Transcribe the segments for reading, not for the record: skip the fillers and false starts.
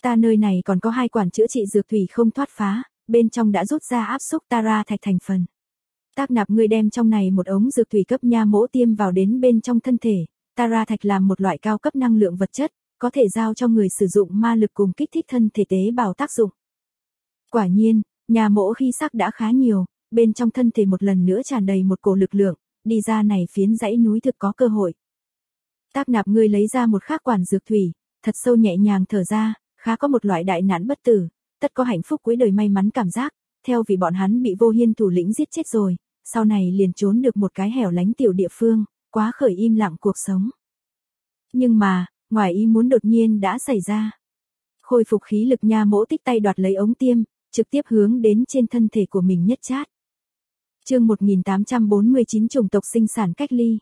Ta nơi này còn có 2 quản chữa trị dược thủy không thoát phá, bên trong đã rút ra áp xúc Tara thạch thành phần. Tác nạp ngươi đem trong này một ống dược thủy cấp nha mỗ tiêm vào đến bên trong thân thể. Tara thạch là một loại cao cấp năng lượng vật chất, có thể giao cho người sử dụng ma lực cùng kích thích thân thể tế bào tác dụng. Quả nhiên, nha mỗ khi sắc đã khá nhiều, bên trong thân thể một lần nữa tràn đầy một cổ lực lượng, đi ra này phiến dãy núi thực có cơ hội. Tác nạp ngươi lấy ra một khác quản dược thủy, thật sâu nhẹ nhàng thở ra, khá có một loại đại nạn bất tử, tất có hạnh phúc cuối đời may mắn cảm giác, theo vì bọn hắn bị Vô Hiên thủ lĩnh giết chết rồi, sau này liền trốn được một cái hẻo lánh tiểu địa phương, quá khởi im lặng cuộc sống. Nhưng mà, ngoài ý muốn đột nhiên đã xảy ra. Khôi phục khí lực nha mỗ tích tay đoạt lấy ống tiêm, trực tiếp hướng đến trên thân thể của mình nhất chát. Chương 1849 chủng tộc sinh sản cách ly.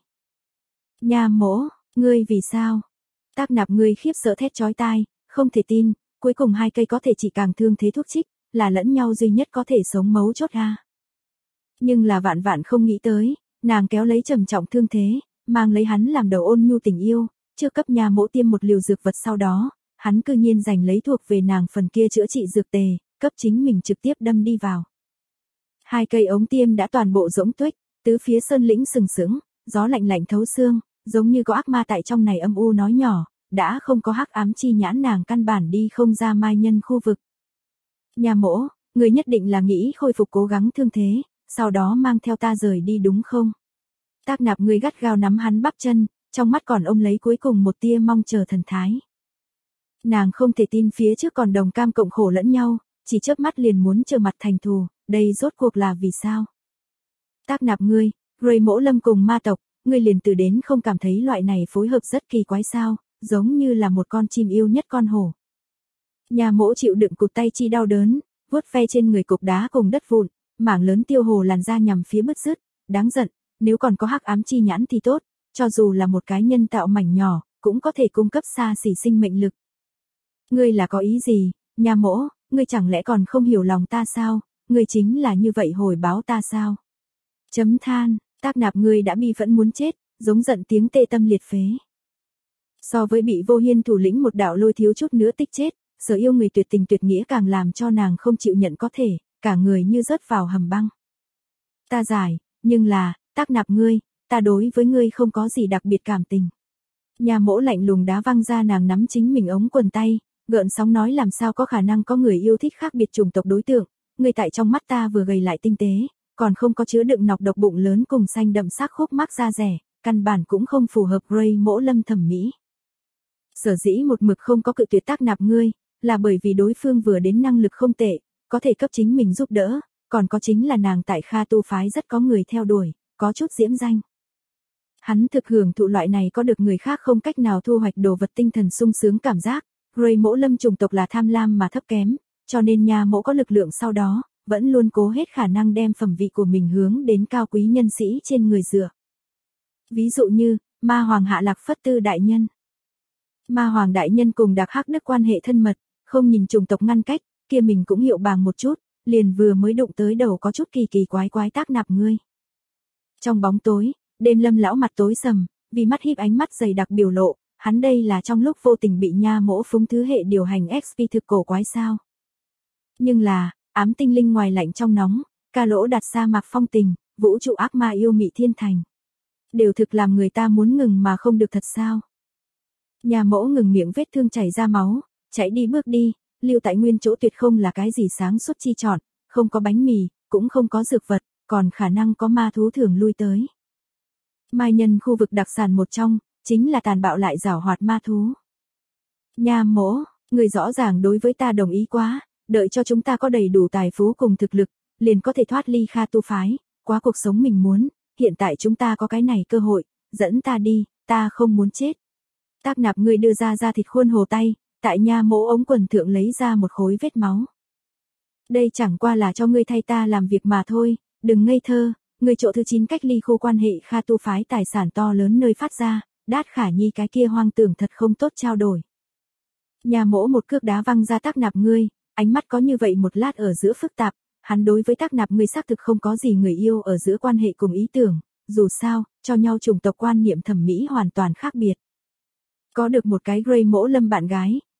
Nha mỗ, ngươi vì sao? Tác nạp ngươi khiếp sợ thét chói tai, không thể tin, cuối cùng 2 cây có thể chỉ càng thương thế thuốc trích, là lẫn nhau duy nhất có thể sống mấu chốt ha. Nhưng là vạn vạn không nghĩ tới, nàng kéo lấy trầm trọng thương thế, mang lấy hắn làm đầu ôn nhu tình yêu, chưa cấp nha mỗ tiêm một liều dược vật sau đó, hắn cư nhiên giành lấy thuộc về nàng phần kia chữa trị dược tề, cấp chính mình trực tiếp đâm đi vào. 2 cây ống tiêm đã toàn bộ rỗng tuếch, tứ phía sơn lĩnh sừng sững, gió lạnh lạnh thấu xương, giống như có ác ma tại trong này âm u nói nhỏ, đã không có hắc ám chi nhãn nàng căn bản đi không ra mai nhân khu vực. Nha mỗ, người nhất định là nghĩ khôi phục cố gắng thương thế, sau đó mang theo ta rời đi đúng không? Tác nạp người gắt gao nắm hắn bắp chân, trong mắt còn ôm lấy cuối cùng một tia mong chờ thần thái. Nàng không thể tin phía trước còn đồng cam cộng khổ lẫn nhau, chỉ chớp mắt liền muốn trở mặt thành thù, đây rốt cuộc là vì sao? Tác nạp ngươi, Ray Mỗ Lâm cùng ma tộc, ngươi liền từ đến không cảm thấy loại này phối hợp rất kỳ quái sao, giống như là một con chim yêu nhất con hổ. Nha mỗ chịu đựng cụt tay chi đau đớn, vuốt ve trên người cục đá cùng đất vụn, mảng lớn tiêu hồ làn da nhằm phía bứt rứt, đáng giận, nếu còn có hắc ám chi nhãn thì tốt, cho dù là một cái nhân tạo mảnh nhỏ, cũng có thể cung cấp xa xỉ sinh mệnh lực. Ngươi là có ý gì, nha mỗ, ngươi chẳng lẽ còn không hiểu lòng ta sao, ngươi chính là như vậy hồi báo ta sao? Chấm than, tác nạp ngươi đã bi vẫn muốn chết, giống giận tiếng tê tâm liệt phế. So với bị Vô Hiên thủ lĩnh một đạo lôi thiếu chút nữa tích chết, sở yêu người tuyệt tình tuyệt nghĩa càng làm cho nàng không chịu nhận có thể, cả người như rớt vào hầm băng. Ta giải, nhưng là, tác nạp ngươi, ta đối với ngươi không có gì đặc biệt cảm tình. Nha mỗ lạnh lùng đá văng ra nàng nắm chính mình ống quần tay, gợn sóng nói làm sao có khả năng có người yêu thích khác biệt chủng tộc đối tượng, người tại trong mắt ta vừa gầy lại tinh tế, còn không có chứa đựng nọc độc bụng lớn cùng xanh đậm sắc khúc mắc da rẻ, căn bản cũng không phù hợp Ray Mỗ Lâm thẩm mỹ. Sở dĩ một mực không có cự tuyệt tác nạp ngươi, là bởi vì đối phương vừa đến năng lực không tệ, có thể cấp chính mình giúp đỡ, còn có chính là nàng tại Kha tu phái rất có người theo đuổi, có chút diễm danh. Hắn thực hưởng thụ loại này có được người khác không cách nào thu hoạch đồ vật tinh thần sung sướng cảm giác, Ray Mỗ Lâm chủng tộc là tham lam mà thấp kém, cho nên nha mỗ có lực lượng sau đó, vẫn luôn cố hết khả năng đem phẩm vị của mình hướng đến cao quý nhân sĩ trên người dựa. Ví dụ như, Ma Hoàng Hạ Lạc Phất Tư đại nhân. Ma Hoàng đại nhân cùng Đạc Hắc Đức quan hệ thân mật, không nhìn chủng tộc ngăn cách, kia mình cũng hiệu bàng một chút, liền vừa mới đụng tới đầu có chút kỳ kỳ quái quái tác nạp ngươi. Trong bóng tối, đêm Lâm lão mặt tối sầm, vì mắt híp ánh mắt dày đặc biểu lộ, hắn đây là trong lúc vô tình bị nha mỗ phúng thứ hệ điều hành XP thực cổ quái sao. Nhưng là, ám tinh linh ngoài lạnh trong nóng, ca lỗ đặt sa mạc phong tình, vũ trụ ác ma yêu mị thiên thành. Đều thực làm người ta muốn ngừng mà không được thật sao. Nhà mỗ ngừng miệng vết thương chảy ra máu, chạy đi bước đi, lưu tại nguyên chỗ tuyệt không là cái gì sáng suốt chi chọn, không có bánh mì, cũng không có dược vật, còn khả năng có ma thú thường lui tới. Mai nhân khu vực đặc sản một trong, chính là tàn bạo lại giảo hoạt ma thú. Nha mỗ, người rõ ràng đối với ta đồng ý quá, đợi cho chúng ta có đầy đủ tài phú cùng thực lực, liền có thể thoát ly Kha tu phái, qua cuộc sống mình muốn, hiện tại chúng ta có cái này cơ hội, dẫn ta đi, ta không muốn chết. Tác nạp ngươi đưa ra thịt khuôn hồ tay, tại nha mỗ ống quần thượng lấy ra một khối vết máu. Đây chẳng qua là cho ngươi thay ta làm việc mà thôi, đừng ngây thơ, ngươi chỗ thứ 9 cách ly khu quan hệ Kha tu phái tài sản to lớn nơi phát ra, Đát Khả Nhi cái kia hoang tưởng thật không tốt trao đổi. Nha mỗ một cước đá văng ra tác nạp ngươi, ánh mắt có như vậy một lát ở giữa phức tạp, hắn đối với tác nạp ngươi xác thực không có gì người yêu ở giữa quan hệ cùng ý tưởng, dù sao, cho nhau chủng tộc quan niệm thẩm mỹ hoàn toàn khác biệt. Có được một cái Ray Mỗ Lâm bạn gái,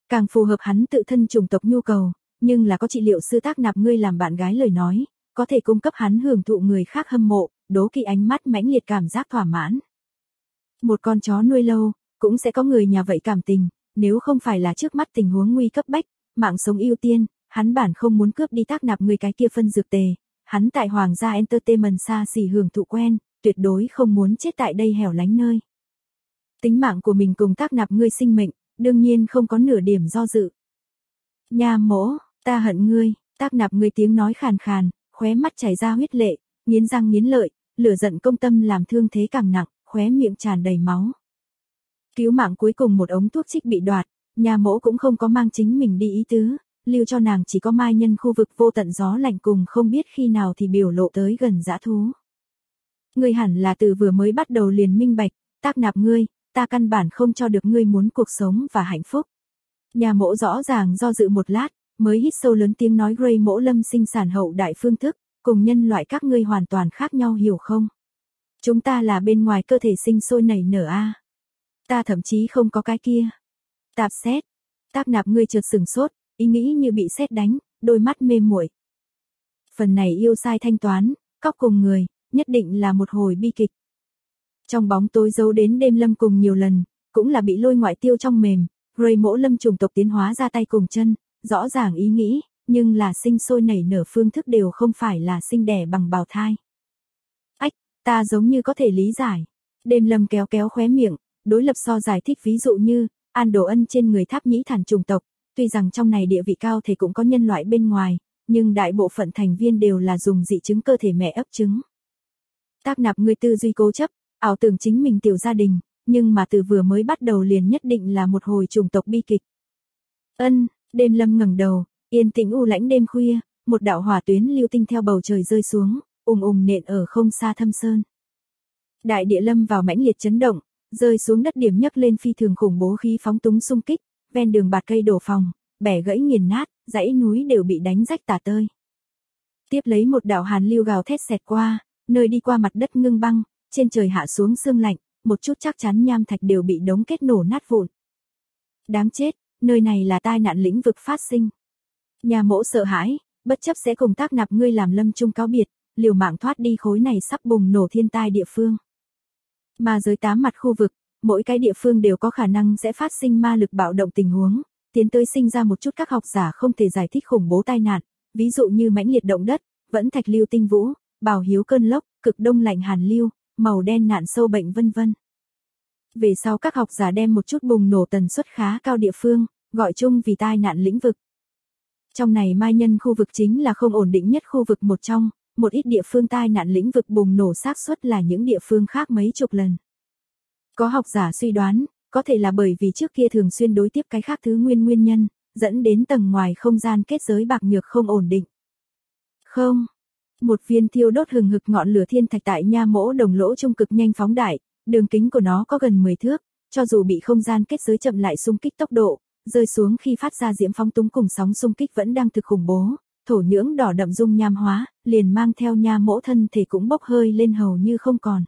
càng phù hợp hắn tự thân chủng tộc nhu cầu, nhưng là có trị liệu sư tác nạp ngươi làm bạn gái lời nói, có thể cung cấp hắn hưởng thụ người khác hâm mộ, đố kỵ ánh mắt mãnh liệt cảm giác thỏa mãn. Một con chó nuôi lâu, cũng sẽ có người nhà vậy cảm tình, nếu không phải là trước mắt tình huống nguy cấp bách, mạng sống ưu tiên, hắn bản không muốn cướp đi tác nạp người cái kia phân dược tề, hắn tại Hoàng gia Entertainment xa xỉ hưởng thụ quen, tuyệt đối không muốn chết tại đây hẻo lánh nơi. Tính mạng của mình cùng tác nạp ngươi sinh mệnh, đương nhiên không có nửa điểm do dự. Nha mỗ, ta hận ngươi, tác nạp ngươi tiếng nói khàn khàn, khóe mắt chảy ra huyết lệ, nghiến răng nghiến lợi, lửa giận công tâm làm thương thế càng nặng, khóe miệng tràn đầy máu. Cứu mạng cuối cùng một ống thuốc trích bị đoạt, nha mỗ cũng không có mang chính mình đi ý tứ, lưu cho nàng chỉ có mai nhân khu vực vô tận gió lạnh cùng không biết khi nào thì biểu lộ tới gần dã thú. Ngươi hẳn là từ vừa mới bắt đầu liền minh bạch, tác nạp ngươi, ta căn bản không cho được ngươi muốn cuộc sống và hạnh phúc. Nhà mỗ rõ ràng do dự một lát, mới hít sâu lớn tiếng nói Gray mỗ lâm sinh sản hậu đại phương thức, cùng nhân loại các ngươi hoàn toàn khác nhau hiểu không? Chúng ta là bên ngoài cơ thể sinh sôi nảy nở a. Ta thậm chí không có cái kia. Tạp xét. Tác nạp ngươi chợt sừng sốt, ý nghĩ như bị sét đánh, đôi mắt mê muội. Phần này yêu sai thanh toán, cóc cùng người, nhất định là một hồi bi kịch. Trong bóng tối giấu đến đêm lâm cùng nhiều lần, cũng là bị lôi ngoại tiêu trong mềm, Gray mỗ lâm chủng tộc tiến hóa ra tay cùng chân, rõ ràng ý nghĩ, nhưng là sinh sôi nảy nở phương thức đều không phải là sinh đẻ bằng bào thai. Ách, ta giống như có thể lý giải. Đêm lâm kéo kéo khóe miệng, đối lập so giải thích ví dụ như, An Đồ Ân trên người tháp nhĩ thản chủng tộc, tuy rằng trong này địa vị cao thì cũng có nhân loại bên ngoài, nhưng đại bộ phận thành viên đều là dùng dị chứng cơ thể mẹ ấp trứng. Tác nạp ngươi tư duy cố chấp, ảo tưởng chính mình tiểu gia đình, nhưng mà từ vừa mới bắt đầu liền nhất định là một hồi chủng tộc bi kịch. Đêm lâm ngẩng đầu, yên tĩnh u lãnh đêm khuya, một đạo hỏa tuyến lưu tinh theo bầu trời rơi xuống, nện ở không xa Thâm Sơn. Đại địa lâm vào mãnh liệt chấn động, rơi xuống đất điểm nhấc lên phi thường khủng bố khí phóng túng xung kích, ven đường bạt cây đổ phòng, bẻ gãy nghiền nát, dãy núi đều bị đánh rách tả tơi. Tiếp lấy một đạo hàn lưu gào thét xẹt qua, nơi đi qua mặt đất ngưng băng, trên trời hạ xuống sương lạnh, một chút chắc chắn nham thạch đều bị đống kết nổ nát vụn. Đáng chết, nơi này là tai nạn lĩnh vực phát sinh. Nhà mỗ sợ hãi, bất chấp sẽ cùng tác nạp ngươi làm lâm chung cáo biệt, liều mạng thoát đi khối này sắp bùng nổ thiên tai địa phương. Mà giới 8 mặt khu vực, mỗi cái địa phương đều có khả năng sẽ phát sinh ma lực bạo động tình huống, tiến tới sinh ra một chút các học giả không thể giải thích khủng bố tai nạn, ví dụ như mãnh liệt động đất, vẫn thạch lưu tinh vũ, bào hiếu cơn lốc, cực đông lạnh hàn lưu, màu đen nạn sâu bệnh vân vân. Về sau các học giả đem một chút bùng nổ tần suất khá cao địa phương, gọi chung vì tai nạn lĩnh vực. Trong này mai nhân khu vực chính là không ổn định nhất khu vực một trong, một ít địa phương tai nạn lĩnh vực bùng nổ xác suất là những địa phương khác mấy chục lần. Có học giả suy đoán, có thể là bởi vì trước kia thường xuyên đối tiếp cái khác thứ nguyên nhân, dẫn đến tầng ngoài không gian kết giới bạc nhược không ổn định. Không. Một viên thiêu đốt hừng hực ngọn lửa thiên thạch tại nha mỗ đồng lỗ trung cực nhanh phóng đại, đường kính của nó có gần 10 thước, cho dù bị không gian kết giới chậm lại xung kích tốc độ, rơi xuống khi phát ra diễm phóng túng cùng sóng xung kích vẫn đang thực khủng bố, thổ nhưỡng đỏ đậm dung nham hóa, liền mang theo nha mỗ thân thể cũng bốc hơi lên hầu như không còn.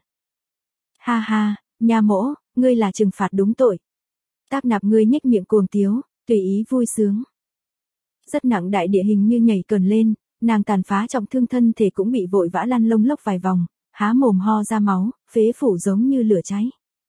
Ha ha, nha mỗ, ngươi là trừng phạt đúng tội. Tác nạp ngươi nhếch miệng cuồng tiếu, tùy ý vui sướng. Rất nặng đại địa hình như nhảy cờn lên, nàng tàn phá trọng thương thân thể cũng bị vội vã lăn lông lốc vài vòng, há mồm ho ra máu, phế phủ giống như lửa cháy.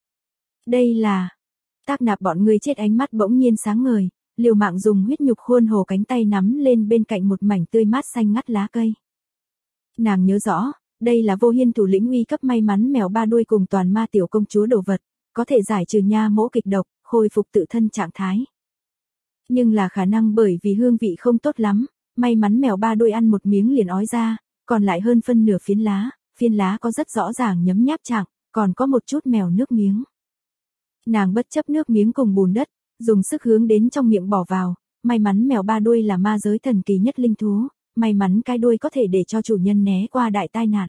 Đây là... Tác nạp bọn người chết ánh mắt bỗng nhiên sáng ngời, liều mạng dùng huyết nhục khuôn hồ cánh tay nắm lên bên cạnh một mảnh tươi mát xanh ngắt lá cây. Nàng nhớ rõ, đây là Vô Hiên thủ lĩnh uy cấp may mắn mèo ba đuôi cùng toàn ma tiểu công chúa đồ vật, có thể giải trừ nha mỗ kịch độc, khôi phục tự thân trạng thái. Nhưng là khả năng bởi vì hương vị không tốt lắm, may mắn mèo ba đuôi ăn một miếng liền ói ra, còn lại hơn phân nửa phiến lá có rất rõ ràng nhấm nháp trạng, còn có một chút mèo nước miếng. Nàng bất chấp nước miếng cùng bùn đất, dùng sức hướng đến trong miệng bỏ vào, may mắn mèo ba đuôi là ma giới thần kỳ nhất linh thú, may mắn cái đuôi có thể để cho chủ nhân né qua đại tai nạn.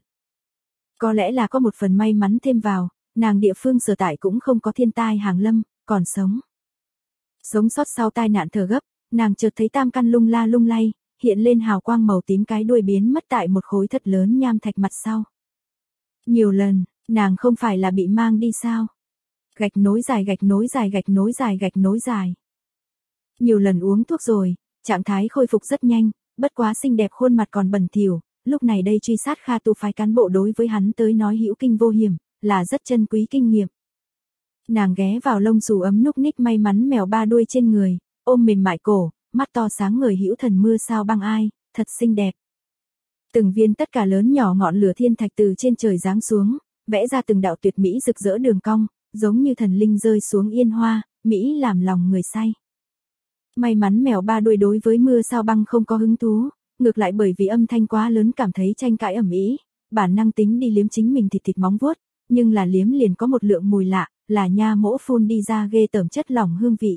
Có lẽ là có một phần may mắn thêm vào, nàng địa phương sở tại cũng không có thiên tai hàng lâm, còn sống. Sống sót sau tai nạn thở gấp, nàng chợt thấy tam căn lung la lung lay, hiện lên hào quang màu tím cái đuôi biến mất tại một khối thật lớn nham thạch mặt sau. Nhiều lần, nàng không phải là bị mang đi sao? Gạch nối dài gạch nối dài gạch nối dài gạch nối dài. Nhiều lần uống thuốc rồi, trạng thái khôi phục rất nhanh, bất quá xinh đẹp khuôn mặt còn bẩn thỉu, lúc này đây truy sát Kha Tu phái cán bộ đối với hắn tới nói hữu kinh vô hiểm, là rất chân quý kinh nghiệm. Nàng ghé vào lông xù ấm núc ních may mắn mèo ba đuôi trên người, ôm mềm mại cổ, mắt to sáng ngời hữu thần mưa sao băng ai, thật xinh đẹp. Từng viên tất cả lớn nhỏ ngọn lửa thiên thạch từ trên trời giáng xuống, vẽ ra từng đạo tuyệt mỹ rực rỡ đường cong, giống như thần linh rơi xuống yên hoa, mỹ làm lòng người say. May mắn mèo ba đuôi đối với mưa sao băng không có hứng thú, ngược lại bởi vì âm thanh quá lớn cảm thấy tranh cãi ầm ĩ, bản năng tính đi liếm chính mình thịt móng vuốt, nhưng là liếm liền có một lượng mùi lạ, là nha mỗ phun đi ra ghê tởm chất lỏng hương vị.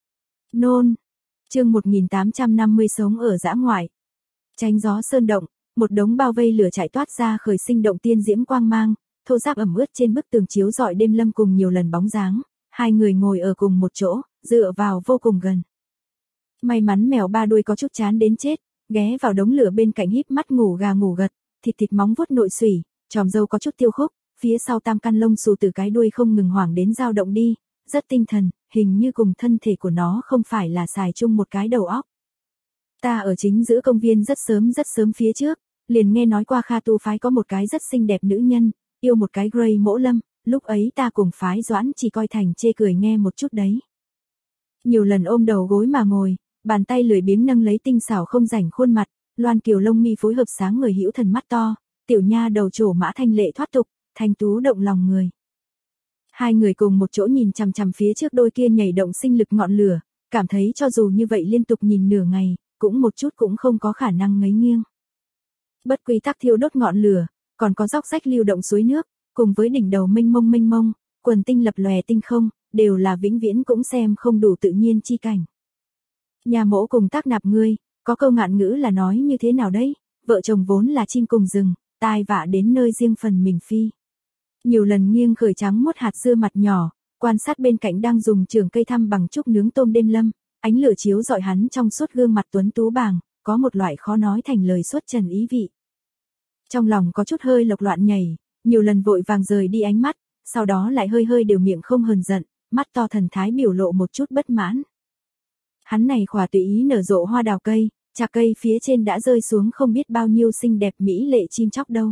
Nôn. Chương 1850 sống ở dã ngoại. Tránh gió sơn động, một đống bao vây lửa chạy toát ra khởi sinh động tiên diễm quang mang, thô ráp ẩm ướt trên bức tường chiếu rọi đêm lâm cùng nhiều lần bóng dáng, hai người ngồi ở cùng một chỗ, dựa vào vô cùng gần. May mắn mèo ba đuôi có chút chán đến chết, ghé vào đống lửa bên cạnh híp mắt ngủ gà ngủ gật, thịt móng vuốt nội xủy, tròm râu có chút tiêu khúc, phía sau tam căn lông xù từ cái đuôi không ngừng hoảng đến dao động đi, rất tinh thần, hình như cùng thân thể của nó không phải là xài chung một cái đầu óc. Ta ở chính giữa công viên rất sớm phía trước, liền nghe nói qua Kha Tu phái có một cái rất xinh đẹp nữ nhân, yêu một cái Grey Mỗ Lâm, lúc ấy ta cùng phái Doãn chỉ coi thành chê cười nghe một chút đấy. Nhiều lần ôm đầu gối mà ngồi, bàn tay lười biếng nâng lấy tinh xảo không rảnh khuôn mặt, loan kiều lông mi phối hợp sáng người hữu thần mắt to, tiểu nha đầu trổ mã thanh lệ thoát tục, thanh tú động lòng người. Hai người cùng một chỗ nhìn chằm chằm phía trước đôi kia nhảy động sinh lực ngọn lửa, cảm thấy cho dù như vậy liên tục nhìn nửa ngày, cũng một chút cũng không có khả năng ngấy nghiêng. Bất quy tắc thiêu đốt ngọn lửa, còn có róc rách lưu động suối nước, cùng với đỉnh đầu mênh mông, quần tinh lập lòe tinh không, đều là vĩnh viễn cũng xem không đủ tự nhiên chi cảnh. Nhà mỗ cùng tác nạp ngươi, có câu ngạn ngữ là nói như thế nào đấy, vợ chồng vốn là chim cùng rừng, tai vạ đến nơi riêng phần mình phi. Nhiều lần nghiêng khởi trắng muốt hạt dưa mặt nhỏ, quan sát bên cạnh đang dùng trường cây thăm bằng trúc nướng tôm đêm lâm, ánh lửa chiếu rọi hắn trong suốt gương mặt tuấn tú bàng, có một loại khó nói thành lời xuất trần ý vị. Trong lòng có chút hơi lộc loạn nhảy, nhiều lần vội vàng rời đi ánh mắt, sau đó lại hơi đều miệng không hờn giận, mắt to thần thái biểu lộ một chút bất mãn. Hắn này khỏa tùy ý nở rộ hoa đào cây, chạc cây phía trên đã rơi xuống không biết bao nhiêu xinh đẹp mỹ lệ chim chóc đâu.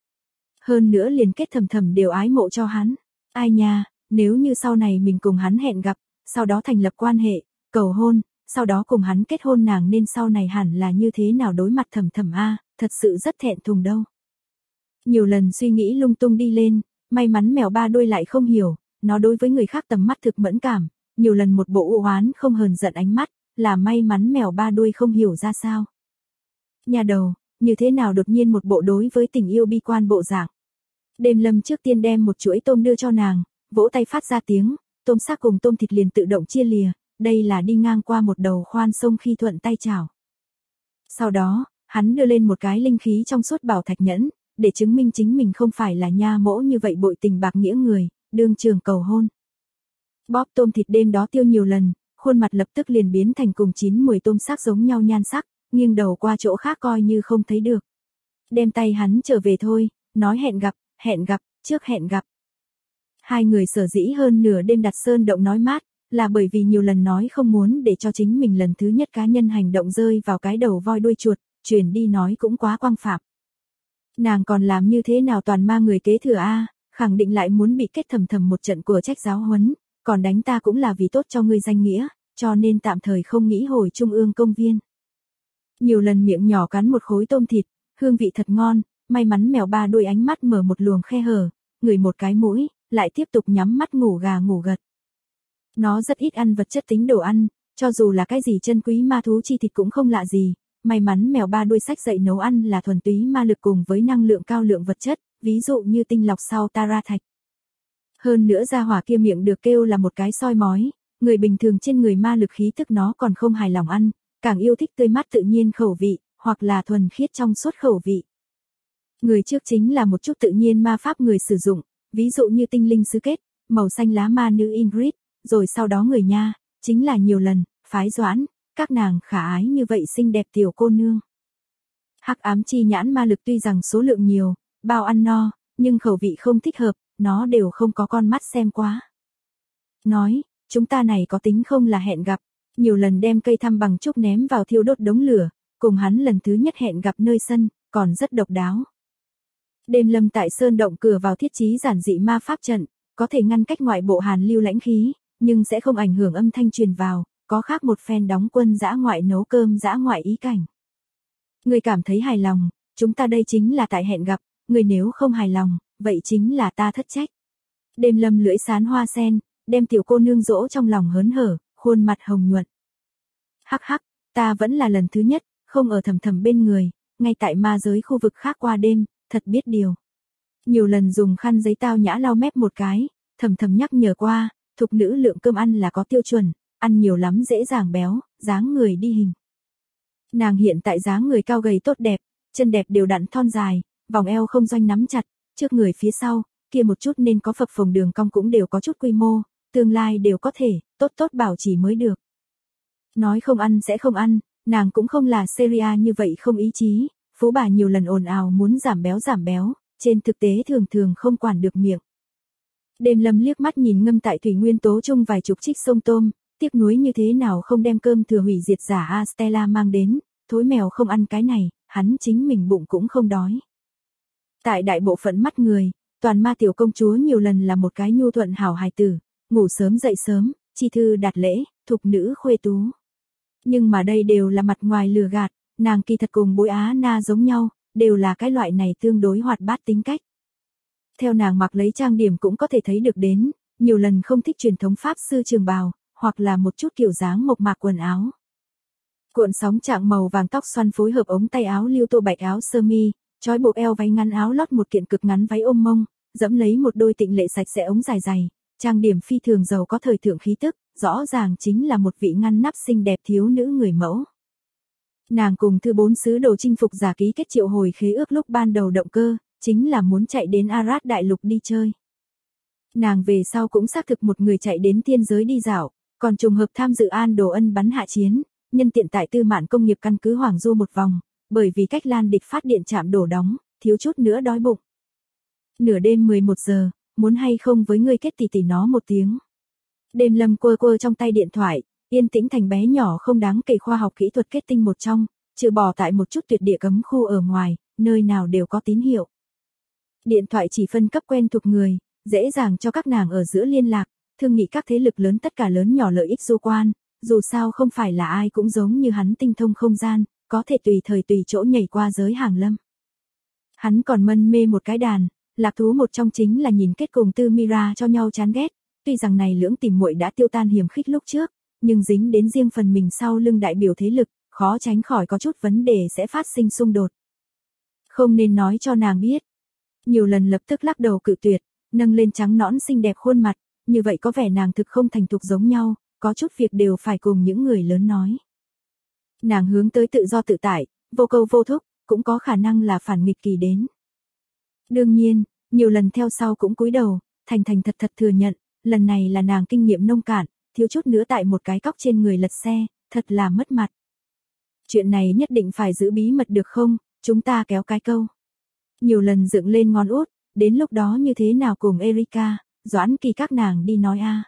Hơn nữa liền kết thầm đều ái mộ cho hắn. Ai nha, nếu như sau này mình cùng hắn hẹn gặp, sau đó thành lập quan hệ, cầu hôn, sau đó cùng hắn kết hôn nàng nên sau này hẳn là như thế nào đối mặt thầm a, thật sự rất thẹn thùng đâu. Nhiều lần suy nghĩ lung tung đi lên, may mắn mèo ba đuôi lại không hiểu, nó đối với người khác tầm mắt thực mẫn cảm, nhiều lần một bộ u oán không hờn giận ánh mắt, là may mắn mèo ba đuôi không hiểu ra sao. Nhà đầu, như thế nào đột nhiên một bộ đối với tình yêu bi quan bộ dạng. Đêm lâm trước tiên đem một chuỗi tôm đưa cho nàng, vỗ tay phát ra tiếng, tôm xác cùng tôm thịt liền tự động chia lìa, đây là đi ngang qua một đầu khoan sông khi thuận tay chảo. Sau đó, hắn đưa lên một cái linh khí trong suốt bảo thạch nhẫn, để chứng minh chính mình không phải là nha mỗ như vậy bội tình bạc nghĩa người, đương trường cầu hôn. Bóp tôm thịt đêm đó tiêu nhiều lần, khuôn mặt lập tức liền biến thành cùng 9-10 tôm xác giống nhau nhan sắc, nghiêng đầu qua chỗ khác coi như không thấy được. Đem tay hắn trở về thôi, nói hẹn gặp, trước hẹn gặp. Hai người sở dĩ hơn nửa đêm đặt sơn động nói mát, là bởi vì nhiều lần nói không muốn để cho chính mình lần thứ nhất cá nhân hành động rơi vào cái đầu voi đuôi chuột, truyền đi nói cũng quá quang phạm. Nàng còn làm như thế nào toàn ma người kế thừa a, khẳng định lại muốn bị kết thầm một trận của trách giáo huấn, còn đánh ta cũng là vì tốt cho ngươi danh nghĩa, cho nên tạm thời không nghĩ hồi trung ương công viên. Nhiều lần miệng nhỏ cắn một khối tôm thịt, hương vị thật ngon, may mắn mèo ba đuôi ánh mắt mở một luồng khe hở, ngửi một cái mũi, lại tiếp tục nhắm mắt ngủ gà ngủ gật. Nó rất ít ăn vật chất tính đồ ăn, cho dù là cái gì chân quý ma thú chi thịt cũng không lạ gì, may mắn mèo ba đuôi sách dậy nấu ăn là thuần túy ma lực cùng với năng lượng cao lượng vật chất, ví dụ như tinh lọc sau Tara thạch. Hơn nữa gia hỏa kia miệng được kêu là một cái soi mói, người bình thường trên người ma lực khí tức nó còn không hài lòng ăn, càng yêu thích tươi mát tự nhiên khẩu vị, hoặc là thuần khiết trong suốt khẩu vị. Người trước chính là một chút tự nhiên ma pháp người sử dụng, ví dụ như tinh linh sứ kết, màu xanh lá ma nữ Ingrid, rồi sau đó người nha, chính là nhiều lần, phái Doãn, các nàng khả ái như vậy xinh đẹp tiểu cô nương. Hắc ám chi nhãn ma lực tuy rằng số lượng nhiều, bao ăn no, nhưng khẩu vị không thích hợp, nó đều không có con mắt xem quá. Nói, chúng ta này có tính không là hẹn gặp, Nhiều lần đem cây thăm bằng trúc ném vào thiêu đốt đống lửa, cùng hắn lần thứ nhất hẹn gặp nơi sân, còn rất độc đáo. Đêm lâm tại sơn động cửa vào thiết trí giản dị ma pháp trận, có thể ngăn cách ngoại bộ hàn lưu lãnh khí, nhưng sẽ không ảnh hưởng âm thanh truyền vào, có khác một phen đóng quân dã ngoại nấu cơm dã ngoại ý cảnh. Người cảm thấy hài lòng, chúng ta đây chính là tại hẹn gặp, người nếu không hài lòng, vậy chính là ta thất trách. Đêm lâm lưỡi sán hoa sen, đem tiểu cô nương dỗ trong lòng hớn hở, khuôn mặt hồng nhuận. Hắc hắc, ta vẫn là lần thứ nhất, không ở Thầm Thầm bên người, ngay tại ma giới khu vực khác qua đêm, thật biết điều. Nhiều lần dùng khăn giấy tao nhã lau mép một cái, Thầm Thầm nhắc nhở qua, thục nữ lượng cơm ăn là có tiêu chuẩn, ăn nhiều lắm dễ dàng béo, dáng người đi hình. Nàng hiện tại dáng người cao gầy tốt đẹp, chân đẹp đều đặn thon dài, vòng eo không doanh nắm chặt, trước người phía sau, kia một chút nên có phập phồng đường cong cũng đều có chút quy mô, tương lai đều có thể, tốt tốt bảo trì mới được. Nói không ăn sẽ không ăn, nàng cũng không là Seria như vậy không ý chí, phú bà nhiều lần ồn ào muốn giảm béo, trên thực tế thường thường không quản được miệng. Đêm lâm liếc mắt nhìn ngâm tại thủy nguyên tố chung vài chục trích sông tôm, tiếc nuối như thế nào không đem cơm thừa hủy diệt giả Astella mang đến, thối mèo không ăn cái này, hắn chính mình bụng cũng không đói. Tại đại bộ phận mắt người, toàn ma tiểu công chúa nhiều lần là một cái nhu thuận hảo hài tử, ngủ sớm dậy sớm, chi thư đạt lễ, thục nữ khuê tú. Nhưng mà đây đều là mặt ngoài lừa gạt, nàng kỳ thật cùng bối Á Na giống nhau, đều là cái loại này tương đối hoạt bát tính cách. Theo nàng mặc lấy trang điểm cũng có thể thấy được đến, nhiều lần không thích truyền thống pháp sư trường bào, hoặc là một chút kiểu dáng mộc mạc quần áo. Cuộn sóng trạng màu vàng tóc xoăn phối hợp ống tay áo lưu tô bạch áo sơ mi, trói buộc eo váy ngắn áo lót một kiện cực ngắn váy ôm mông, dẫm lấy một đôi tịnh lệ sạch sẽ ống dài dày, trang điểm phi thường giàu có thời thượng khí tức, rõ ràng chính là một vị ngăn nắp xinh đẹp thiếu nữ người mẫu. Nàng cùng thư 4 sứ đồ chinh phục giả ký kết triệu hồi khế ước lúc ban đầu động cơ, chính là muốn chạy đến Arad đại lục đi chơi. Nàng về sau cũng xác thực một người chạy đến thiên giới đi dạo, còn trùng hợp tham dự An Đồ Ân bắn hạ chiến, nhân tiện tại Tư Mạn công nghiệp căn cứ Hoàng Du một vòng, bởi vì cách Lan địch phát điện trạm đổ đóng, thiếu chút nữa đói bụng. Nửa đêm 11 giờ, muốn hay không với ngươi kết tỷ nó một tiếng. Đêm lâm quơ trong tay điện thoại, yên tĩnh thành bé nhỏ không đáng kể khoa học kỹ thuật kết tinh một trong, trừ bỏ tại một chút tuyệt địa cấm khu ở ngoài, nơi nào đều có tín hiệu. Điện thoại chỉ phân cấp quen thuộc người, dễ dàng cho các nàng ở giữa liên lạc, thương nghị các thế lực lớn tất cả lớn nhỏ lợi ích du quan, dù sao không phải là ai cũng giống như hắn tinh thông không gian, có thể tùy thời tùy chỗ nhảy qua giới hàng lâm. Hắn còn mân mê một cái đàn, lạc thú một trong chính là nhìn kết cùng Tư Mira cho nhau chán ghét, tuy rằng này lưỡng tìm muội đã tiêu tan hiểm khích lúc trước, nhưng dính đến riêng phần mình sau lưng đại biểu thế lực, khó tránh khỏi có chút vấn đề sẽ phát sinh xung đột. Không nên nói cho nàng biết. Nhiều lần lập tức lắc đầu cự tuyệt, nâng lên trắng nõn xinh đẹp khuôn mặt, như vậy có vẻ nàng thực không thành thục giống nhau, có chút việc đều phải cùng những người lớn nói. Nàng hướng tới tự do tự tại, vô câu vô thúc, cũng có khả năng là phản nghịch kỳ đến. Đương nhiên, nhiều lần theo sau cũng cúi đầu, thành thật thừa nhận, lần này là nàng kinh nghiệm nông cạn, thiếu chút nữa tại một cái cóc trên người lật xe, thật là mất mặt. Chuyện này nhất định phải giữ bí mật được không, chúng ta kéo cái câu. Nhiều lần dựng lên ngón út, đến lúc đó như thế nào cùng Erika, Doãn Kỳ các nàng đi nói a.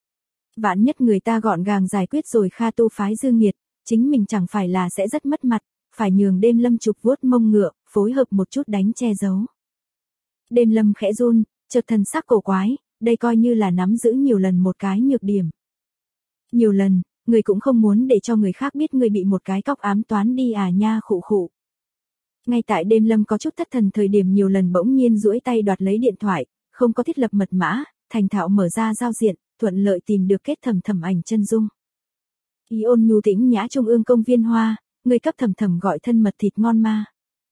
Vạn nhất người ta gọn gàng giải quyết rồi Kha tu phái Dương Nghiệt, chính mình chẳng phải là sẽ rất mất mặt, phải nhường đêm lâm chụp vuốt mông ngựa, phối hợp một chút đánh che giấu. Đêm lâm khẽ run, chợt thần sắc cổ quái, đây coi như là nắm giữ nhiều lần một cái nhược điểm. Nhiều lần, người cũng không muốn để cho người khác biết người bị một cái cóc ám toán đi à nha khụ khụ. Ngay tại đêm lâm có chút thất thần thời điểm nhiều lần bỗng nhiên duỗi tay đoạt lấy điện thoại, không có thiết lập mật mã, thành thạo mở ra giao diện, thuận lợi tìm được kết Thầm ảnh chân dung. Ý ôn nhu tĩnh nhã trung ương công viên hoa, người cấp Thầm gọi thân mật thịt ngon ma.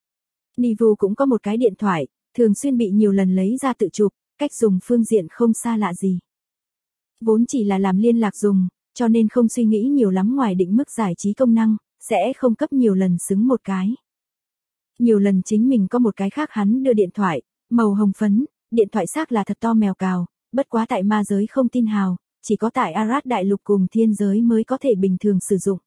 Nivu cũng có một cái điện thoại, thường xuyên bị nhiều lần lấy ra tự chụp, cách dùng phương diện không xa lạ gì. Vốn chỉ là làm liên lạc dùng, cho nên không suy nghĩ nhiều lắm ngoài định mức giải trí công năng, sẽ không cấp nhiều lần xứng một cái. Nhiều lần chính mình có một cái khác hắn đưa điện thoại, màu hồng phấn, điện thoại xác là thật to mèo cào, bất quá tại ma giới không tin hào, chỉ có tại Arad đại lục cùng thiên giới mới có thể bình thường sử dụng.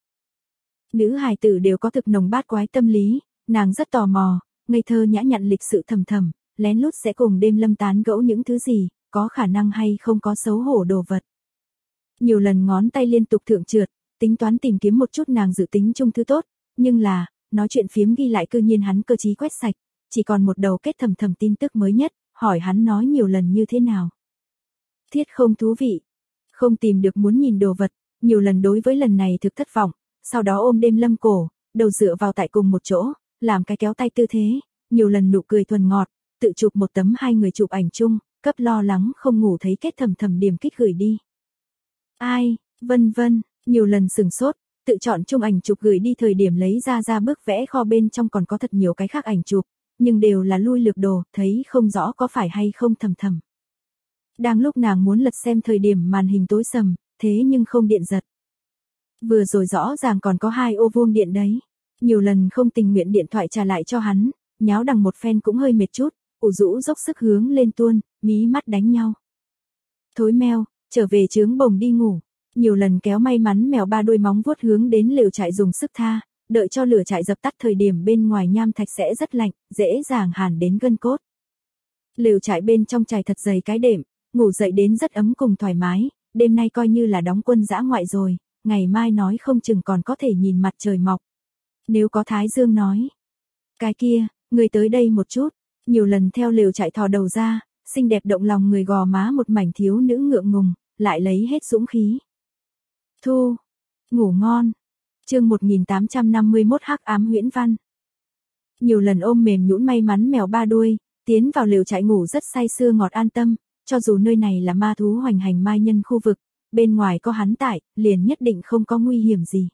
Nữ hài tử đều có thực nồng bát quái tâm lý, nàng rất tò mò, ngây thơ nhã nhặn lịch sự Thầm, lén lút sẽ cùng đêm lâm tán gẫu những thứ gì, có khả năng hay không có xấu hổ đồ vật. Nhiều lần ngón tay liên tục thượng trượt, tính toán tìm kiếm một chút nàng dự tính chung thứ tốt, nhưng là, nói chuyện phiếm ghi lại cư nhiên hắn cơ trí quét sạch, chỉ còn một đầu kết thầm thầm tin tức mới nhất, hỏi hắn nói nhiều lần như thế nào. Thiết không thú vị, không tìm được muốn nhìn đồ vật, nhiều lần đối với lần này thực thất vọng, sau đó ôm đêm lâm cổ, đầu dựa vào tại cùng một chỗ, làm cái kéo tay tư thế, nhiều lần nụ cười thuần ngọt, tự chụp một tấm hai người chụp ảnh chung, cấp lo lắng không ngủ thấy kết thầm thầm điểm kích gửi đi. Ai, vân vân, nhiều lần sừng sốt, tự chọn chung ảnh chụp gửi đi thời điểm lấy ra bức vẽ kho bên trong còn có thật nhiều cái khác ảnh chụp, nhưng đều là lui lược đồ, thấy không rõ có phải hay không thầm thầm. Đang lúc nàng muốn lật xem thời điểm màn hình tối sầm, thế nhưng không điện giật. Vừa rồi rõ ràng còn có 2 ô vuông điện đấy. Nhiều lần không tình nguyện điện thoại trả lại cho hắn, nháo đằng một phen cũng hơi mệt chút, ủ rũ dốc sức hướng lên tuôn, mí mắt đánh nhau. Thối meo, trở về trướng bồng đi ngủ. Nhiều lần kéo may mắn mèo 3 đuôi móng vuốt hướng đến lều trại dùng sức tha, đợi cho lửa trại dập tắt thời điểm bên ngoài nham thạch sẽ rất lạnh, dễ dàng hàn đến gân cốt. Lều trại bên trong trải thật dày cái đệm, ngủ dậy đến rất ấm cùng thoải mái, đêm nay coi như là đóng quân dã ngoại rồi, ngày mai nói không chừng còn có thể nhìn mặt trời mọc. Nếu có thái dương nói, cái kia, người tới đây một chút, nhiều lần theo lều trại thò đầu ra, xinh đẹp động lòng người gò má một mảnh thiếu nữ ngượng ngùng, lại lấy hết dũng khí. Thu, ngủ ngon. Chương 1851 Hắc ám huyễn văn. Nhiều lần ôm mềm nhũn may mắn mèo 3 đuôi, tiến vào lều trại ngủ rất say sưa ngọt an tâm, cho dù nơi này là ma thú hoành hành mai nhân khu vực, bên ngoài có hắn tại, liền nhất định không có nguy hiểm gì.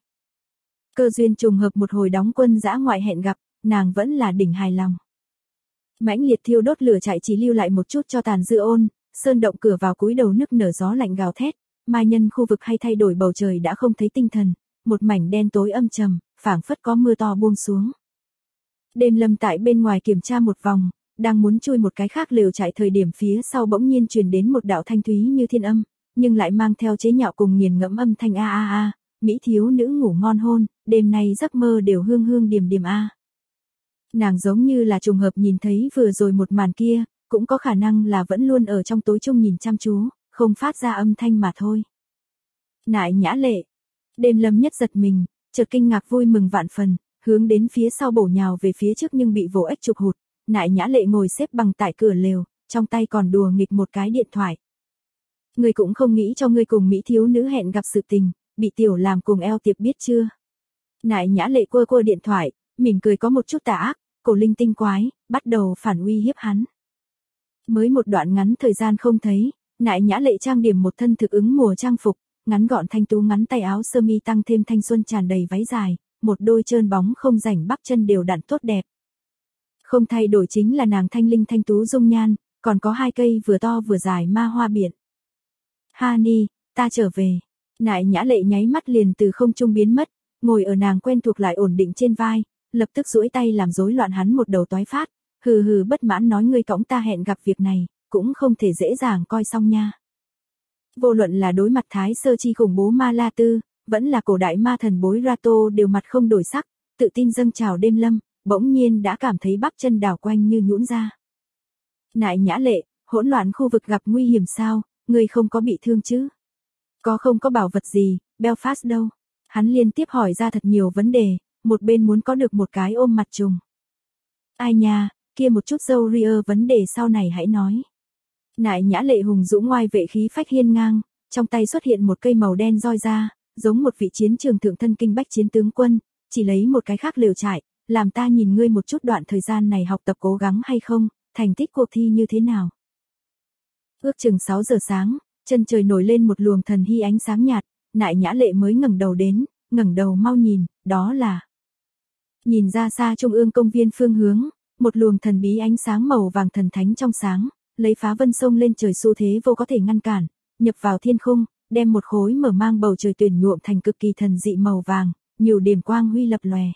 Cơ duyên trùng hợp một hồi đóng quân dã ngoại hẹn gặp, nàng vẫn là đỉnh hài lòng. Mãnh liệt thiêu đốt lửa trại chỉ lưu lại một chút cho tàn dư ôn, sơn động cửa vào cúi đầu nức nở gió lạnh gào thét, mai nhân khu vực hay thay đổi bầu trời đã không thấy tinh thần, một mảnh đen tối âm trầm, phảng phất có mưa to buông xuống. Đêm lâm tại bên ngoài kiểm tra một vòng, đang muốn chui một cái khác lều trại thời điểm phía sau bỗng nhiên truyền đến một đạo thanh thúy như thiên âm, nhưng lại mang theo chế nhạo cùng nghiền ngẫm âm thanh a a a, mỹ thiếu nữ ngủ ngon hôn, đêm nay giấc mơ đều hương hương điềm điềm a. Nàng giống như là trùng hợp nhìn thấy vừa rồi một màn kia, cũng có khả năng là vẫn luôn ở trong tối chung nhìn chăm chú, không phát ra âm thanh mà thôi. Nại Nhã Lệ. Đêm lâm nhất giật mình, chợt kinh ngạc vui mừng vạn phần, hướng đến phía sau bổ nhào về phía trước nhưng bị vồ ếch chụp hụt. Nại Nhã Lệ ngồi xếp bằng tại cửa lều, trong tay còn đùa nghịch một cái điện thoại. Ngươi cũng không nghĩ cho ngươi cùng mỹ thiếu nữ hẹn gặp sự tình, bị tiểu làm cùng eo tiệp biết chưa? Nại Nhã Lệ quơ điện thoại, mỉm cười có một chút tà ác, cổ linh tinh quái, bắt đầu phản uy hiếp hắn. Mới một đoạn ngắn thời gian không thấy, Nại Nhã Lệ trang điểm một thân thực ứng mùa trang phục, ngắn gọn thanh tú ngắn tay áo sơ mi tăng thêm thanh xuân tràn đầy váy dài, một đôi trơn bóng không rảnh bắp chân đều đặn tốt đẹp. Không thay đổi chính là nàng thanh linh thanh tú dung nhan, còn có 2 cây vừa to vừa dài ma hoa biển. Hani, ta trở về. Nại Nhã Lệ nháy mắt liền từ không trung biến mất, ngồi ở nàng quen thuộc lại ổn định trên vai, lập tức duỗi tay làm rối loạn hắn một đầu toái phát, hừ hừ bất mãn nói ngươi cõng ta hẹn gặp việc này, cũng không thể dễ dàng coi xong nha. Vô luận là đối mặt Thái Sơ Chi khủng bố Ma La Tư, vẫn là cổ đại ma thần bối Rato đều mặt không đổi sắc, tự tin dâng trào đêm lâm, bỗng nhiên đã cảm thấy bắp chân đảo quanh như nhũn ra. Nại Nhã Lệ, hỗn loạn khu vực gặp nguy hiểm sao, ngươi không có bị thương chứ? Có không có bảo vật gì, Belfast đâu? Hắn liên tiếp hỏi ra thật nhiều vấn đề, một bên muốn có được một cái ôm mặt trùng. Ai nha, kia một chút dâu ria vấn đề sau này hãy nói. Nại Nhã Lệ hùng dũng ngoai vệ khí phách hiên ngang, trong tay xuất hiện một cây màu đen roi ra, giống một vị chiến trường thượng thân kinh bách chiến tướng quân, chỉ lấy một cái khác lều trại, làm ta nhìn ngươi một chút đoạn thời gian này học tập cố gắng hay không, thành tích cuộc thi như thế nào. Ước chừng 6 giờ sáng, chân trời nổi lên một luồng thần hy ánh sáng nhạt, Nại Nhã Lệ mới ngẩng đầu đến, ngẩng đầu mau nhìn, đó là. Nhìn ra xa trung ương công viên phương hướng, một luồng thần bí ánh sáng màu vàng thần thánh trong sáng, lấy phá vân sông lên trời xu thế vô có thể ngăn cản, nhập vào thiên khung, đem một khối mở mang bầu trời tuyển nhuộm thành cực kỳ thần dị màu vàng, nhiều điểm quang huy lập lòe.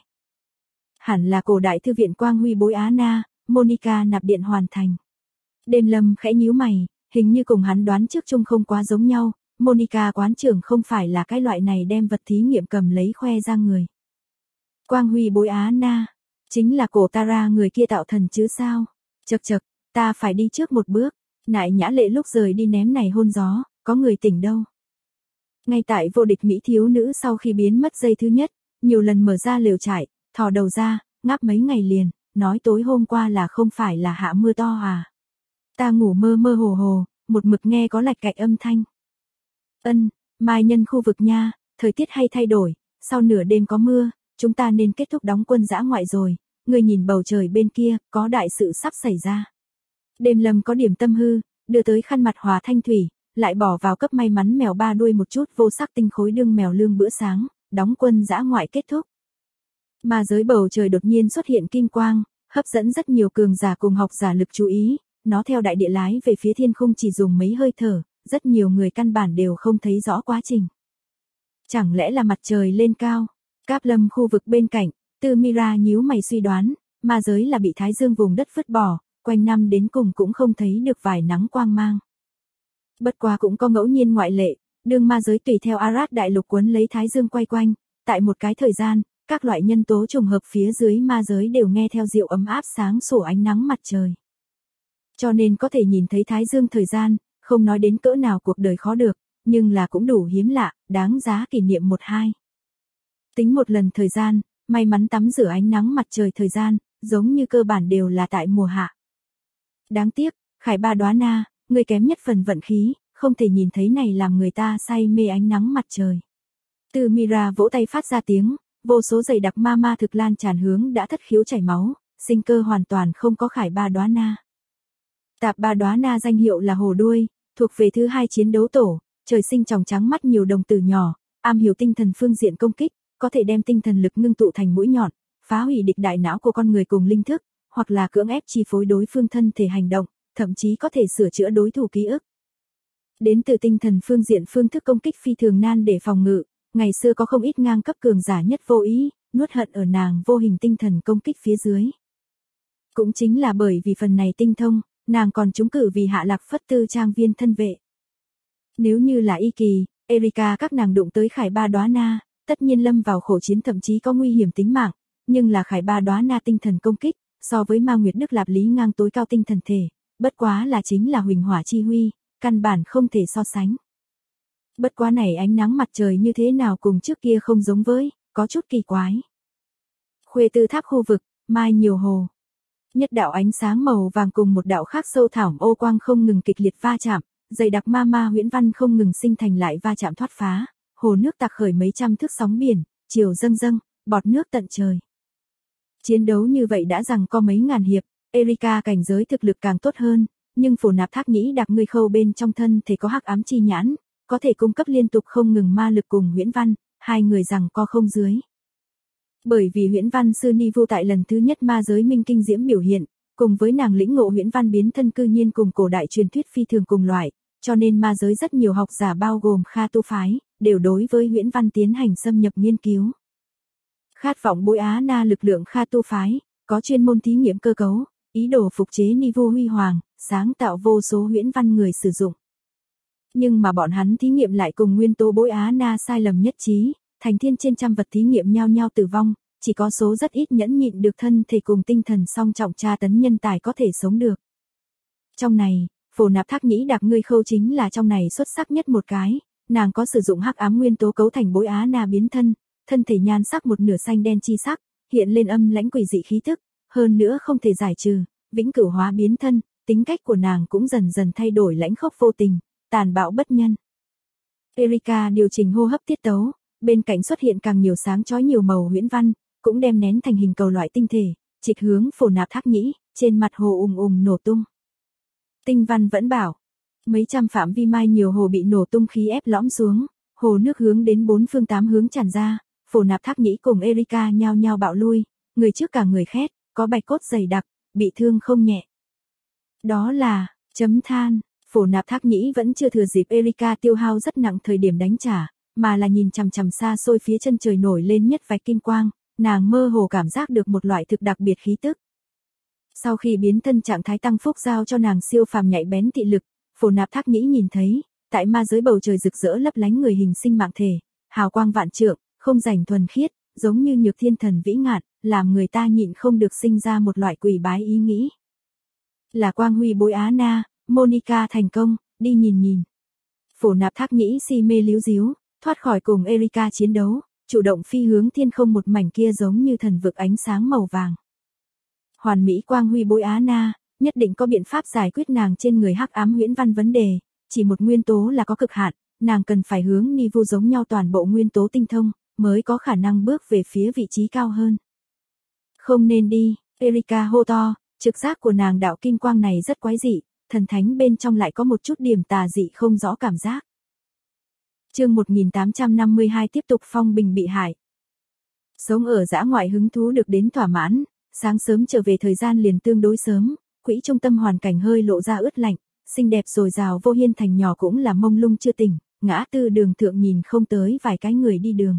Hẳn là cổ đại thư viện quang huy bối Á Na, Monica nạp điện hoàn thành. Đêm lâm khẽ nhíu mày, hình như cùng hắn đoán trước chung không quá giống nhau, Monica quán trưởng không phải là cái loại này đem vật thí nghiệm cầm lấy khoe ra người. Quang huy bối Á Na, chính là cổ Tara người kia tạo thần chứ sao? Chậc chậc, ta phải đi trước một bước. Nại Nhã Lệ lúc rời đi ném này hôn gió, có người tỉnh đâu. Ngay tại vô địch Mỹ thiếu nữ sau khi biến mất giây thứ nhất, nhiều lần mở ra lều trại, thò đầu ra, ngáp mấy ngày liền, nói tối hôm qua là không phải là hạ mưa to à. Ta ngủ mơ mơ hồ hồ, một mực nghe có lạch cạch âm thanh. Mai nhân khu vực nha, thời tiết hay thay đổi, sau nửa đêm có mưa, chúng ta nên kết thúc đóng quân dã ngoại rồi, người nhìn bầu trời bên kia, có đại sự sắp xảy ra. Đêm Lâm có điểm tâm hư, đưa tới khăn mặt Hòa Thanh Thủy, lại bỏ vào cấp may mắn mèo ba đuôi một chút vô sắc tinh khối đương mèo lương bữa sáng, đóng quân dã ngoại kết thúc. Mà dưới bầu trời đột nhiên xuất hiện kim quang, hấp dẫn rất nhiều cường giả cùng học giả lực chú ý, nó theo đại địa lái về phía thiên khung chỉ dùng mấy hơi thở, rất nhiều người căn bản đều không thấy rõ quá trình. Chẳng lẽ là mặt trời lên cao? Cáp Lâm khu vực bên cạnh, Tư Mira nhíu mày suy đoán, ma giới là bị Thái Dương vùng đất vứt bỏ, quanh năm đến cùng cũng không thấy được vài nắng quang mang. Bất quá cũng có ngẫu nhiên ngoại lệ, đương ma giới tùy theo Arad đại lục cuốn lấy Thái Dương quay quanh, tại một cái thời gian, các loại nhân tố trùng hợp phía dưới ma giới đều nghe theo dịu ấm áp sáng sủa ánh nắng mặt trời. Cho nên có thể nhìn thấy Thái Dương thời gian, không nói đến cỡ nào cuộc đời khó được, nhưng là cũng đủ hiếm lạ, đáng giá kỷ niệm 1-2. Tính một lần thời gian, may mắn tắm rửa ánh nắng mặt trời thời gian, giống như cơ bản đều là tại mùa hạ. Đáng tiếc, Khải Ba Đóa Na, người kém nhất phần vận khí, không thể nhìn thấy này làm người ta say mê ánh nắng mặt trời. Từ Mira vỗ tay phát ra tiếng, vô số dày đặc ma thực lan tràn hướng đã thất khiếu chảy máu, sinh cơ hoàn toàn không có Khải Ba Đóa Na. Tạp Ba Đóa Na danh hiệu là hồ đuôi, thuộc về thứ 2 chiến đấu tổ, trời sinh tròng trắng mắt nhiều đồng tử nhỏ, am hiểu tinh thần phương diện công kích, có thể đem tinh thần lực ngưng tụ thành mũi nhọn, phá hủy địch đại não của con người cùng linh thức, hoặc là cưỡng ép chi phối đối phương thân thể hành động, thậm chí có thể sửa chữa đối thủ ký ức. Đến từ tinh thần phương diện phương thức công kích phi thường nan để phòng ngự, ngày xưa có không ít ngang cấp cường giả nhất vô ý, nuốt hận ở nàng vô hình tinh thần công kích phía dưới. Cũng chính là bởi vì phần này tinh thông, nàng còn trúng cử vì Hạ Lạc Phất Tư trang viên thân vệ. Nếu như là Y Kỳ, Erika các nàng đụng tới Khải Ba Đóa Na, tất nhiên lâm vào khổ chiến thậm chí có nguy hiểm tính mạng, nhưng là Khải Ba Đóa Na tinh thần công kích, so với Ma Nguyệt Đức Lạp Lý ngang tối cao tinh thần thể, bất quá là chính là huỳnh hỏa chi huy, căn bản không thể so sánh. Bất quá này ánh nắng mặt trời như thế nào cùng trước kia không giống với, có chút kỳ quái. Khuê Tư Tháp khu vực, mai nhiều hồ. Nhất đạo ánh sáng màu vàng cùng một đạo khác sâu thẳm ô quang không ngừng kịch liệt va chạm, dày đặc ma huyễn văn không ngừng sinh thành lại va chạm thoát phá, hồ nước tạc khởi mấy trăm thước sóng biển, chiều dâng dâng, bọt nước tận trời. Chiến đấu như vậy đã rằng có mấy ngàn hiệp, Erika cảnh giới thực lực càng tốt hơn, nhưng Phổ Nạp Thác nghĩ đặc người khâu bên trong thân thể có hắc ám chi nhãn, có thể cung cấp liên tục không ngừng ma lực cùng huyễn văn, hai người rằng co không dưới. Bởi vì huyễn văn sư Ni Vu tại lần thứ nhất ma giới minh kinh diễm biểu hiện, cùng với nàng lĩnh ngộ huyễn văn biến thân cư nhiên cùng cổ đại truyền thuyết phi thường cùng loại, cho nên ma giới rất nhiều học giả bao gồm Kha tu phái, đều đối với huyễn văn tiến hành xâm nhập nghiên cứu. Khát vọng bối Á Na lực lượng Kha tu phái, có chuyên môn thí nghiệm cơ cấu, ý đồ phục chế Ni Vu huy hoàng, sáng tạo vô số huyễn văn người sử dụng. Nhưng mà bọn hắn thí nghiệm lại cùng nguyên tố bối Á Na sai lầm nhất trí, thành thiên trên trăm vật thí nghiệm nhau nhau tử vong, chỉ có số rất ít nhẫn nhịn được thân thể cùng tinh thần song trọng tra tấn nhân tài có thể sống được. Trong này, Phổ Nạp Thác Nhĩ Đặc ngươi khâu chính là trong này xuất sắc nhất một cái, nàng có sử dụng hắc ám nguyên tố cấu thành bối Á Na biến thân, thân thể nhan sắc một nửa xanh đen chi sắc, hiện lên âm lãnh quỷ dị khí tức, hơn nữa không thể giải trừ, vĩnh cửu hóa biến thân, tính cách của nàng cũng dần dần thay đổi lãnh khốc vô tình, tàn bạo bất nhân. Erika điều chỉnh hô hấp tiết tấu, bên cạnh xuất hiện càng nhiều sáng chói nhiều màu huyễn văn, cũng đem nén thành hình cầu loại tinh thể, trịch hướng Phổ Nạp Thác Nhĩ, trên mặt hồ nổ tung. Tinh văn vẫn bảo, mấy trăm phạm vi mai nhiều hồ bị nổ tung khí ép lõm xuống, hồ nước hướng đến 4 phương 8 hướng tràn ra, Phổ Nạp Thác Nhĩ cùng Erika nhao nhao bạo lui, người trước cả người khét, có bạch cốt dày đặc, bị thương không nhẹ. Đó là, chấm than, Phổ Nạp Thác Nhĩ vẫn chưa thừa dịp Erika tiêu hao rất nặng thời điểm đánh trả, mà là nhìn chằm chằm xa xôi phía chân trời nổi lên nhất vạch kim quang, nàng mơ hồ cảm giác được một loại thực đặc biệt khí tức. Sau khi biến thân trạng thái tăng phúc giao cho nàng siêu phàm nhạy bén thị lực, Phổ Nạp Thác Nhĩ nhìn thấy, tại ma giới bầu trời rực rỡ lấp lánh người hình sinh mạng thể, hào quang vạn trượng, không rảnh thuần khiết, giống như nhược thiên thần vĩ ngạn, làm người ta nhịn không được sinh ra một loại quỷ bái ý nghĩ. Là quang huy bối Á Na, Monica thành công, đi nhìn nhìn. Phổ Nạp Thác Nhĩ si mê líu díu, thoát khỏi cùng Erika chiến đấu, chủ động phi hướng thiên không một mảnh kia giống như thần vực ánh sáng màu vàng. Hoàn mỹ quang huy bối Á Na, nhất định có biện pháp giải quyết nàng trên người hắc ám huyễn văn vấn đề, chỉ một nguyên tố là có cực hạn, nàng cần phải hướng Nivu giống nhau toàn bộ nguyên tố tinh thông, mới có khả năng bước về phía vị trí cao hơn. Không nên đi, Erika hô to, trực giác của nàng đạo kim quang này rất quái dị, thần thánh bên trong lại có một chút điểm tà dị không rõ cảm giác. Chương 1852 tiếp tục phong bình bị hại. Sống ở dã ngoại hứng thú được đến thỏa mãn, sáng sớm trở về thời gian liền tương đối sớm, quỹ trung tâm hoàn cảnh hơi lộ ra ướt lạnh, xinh đẹp rồi rào vô hiên thành nhỏ cũng là mông lung chưa tỉnh, ngã tư đường thượng nhìn không tới vài cái người đi đường.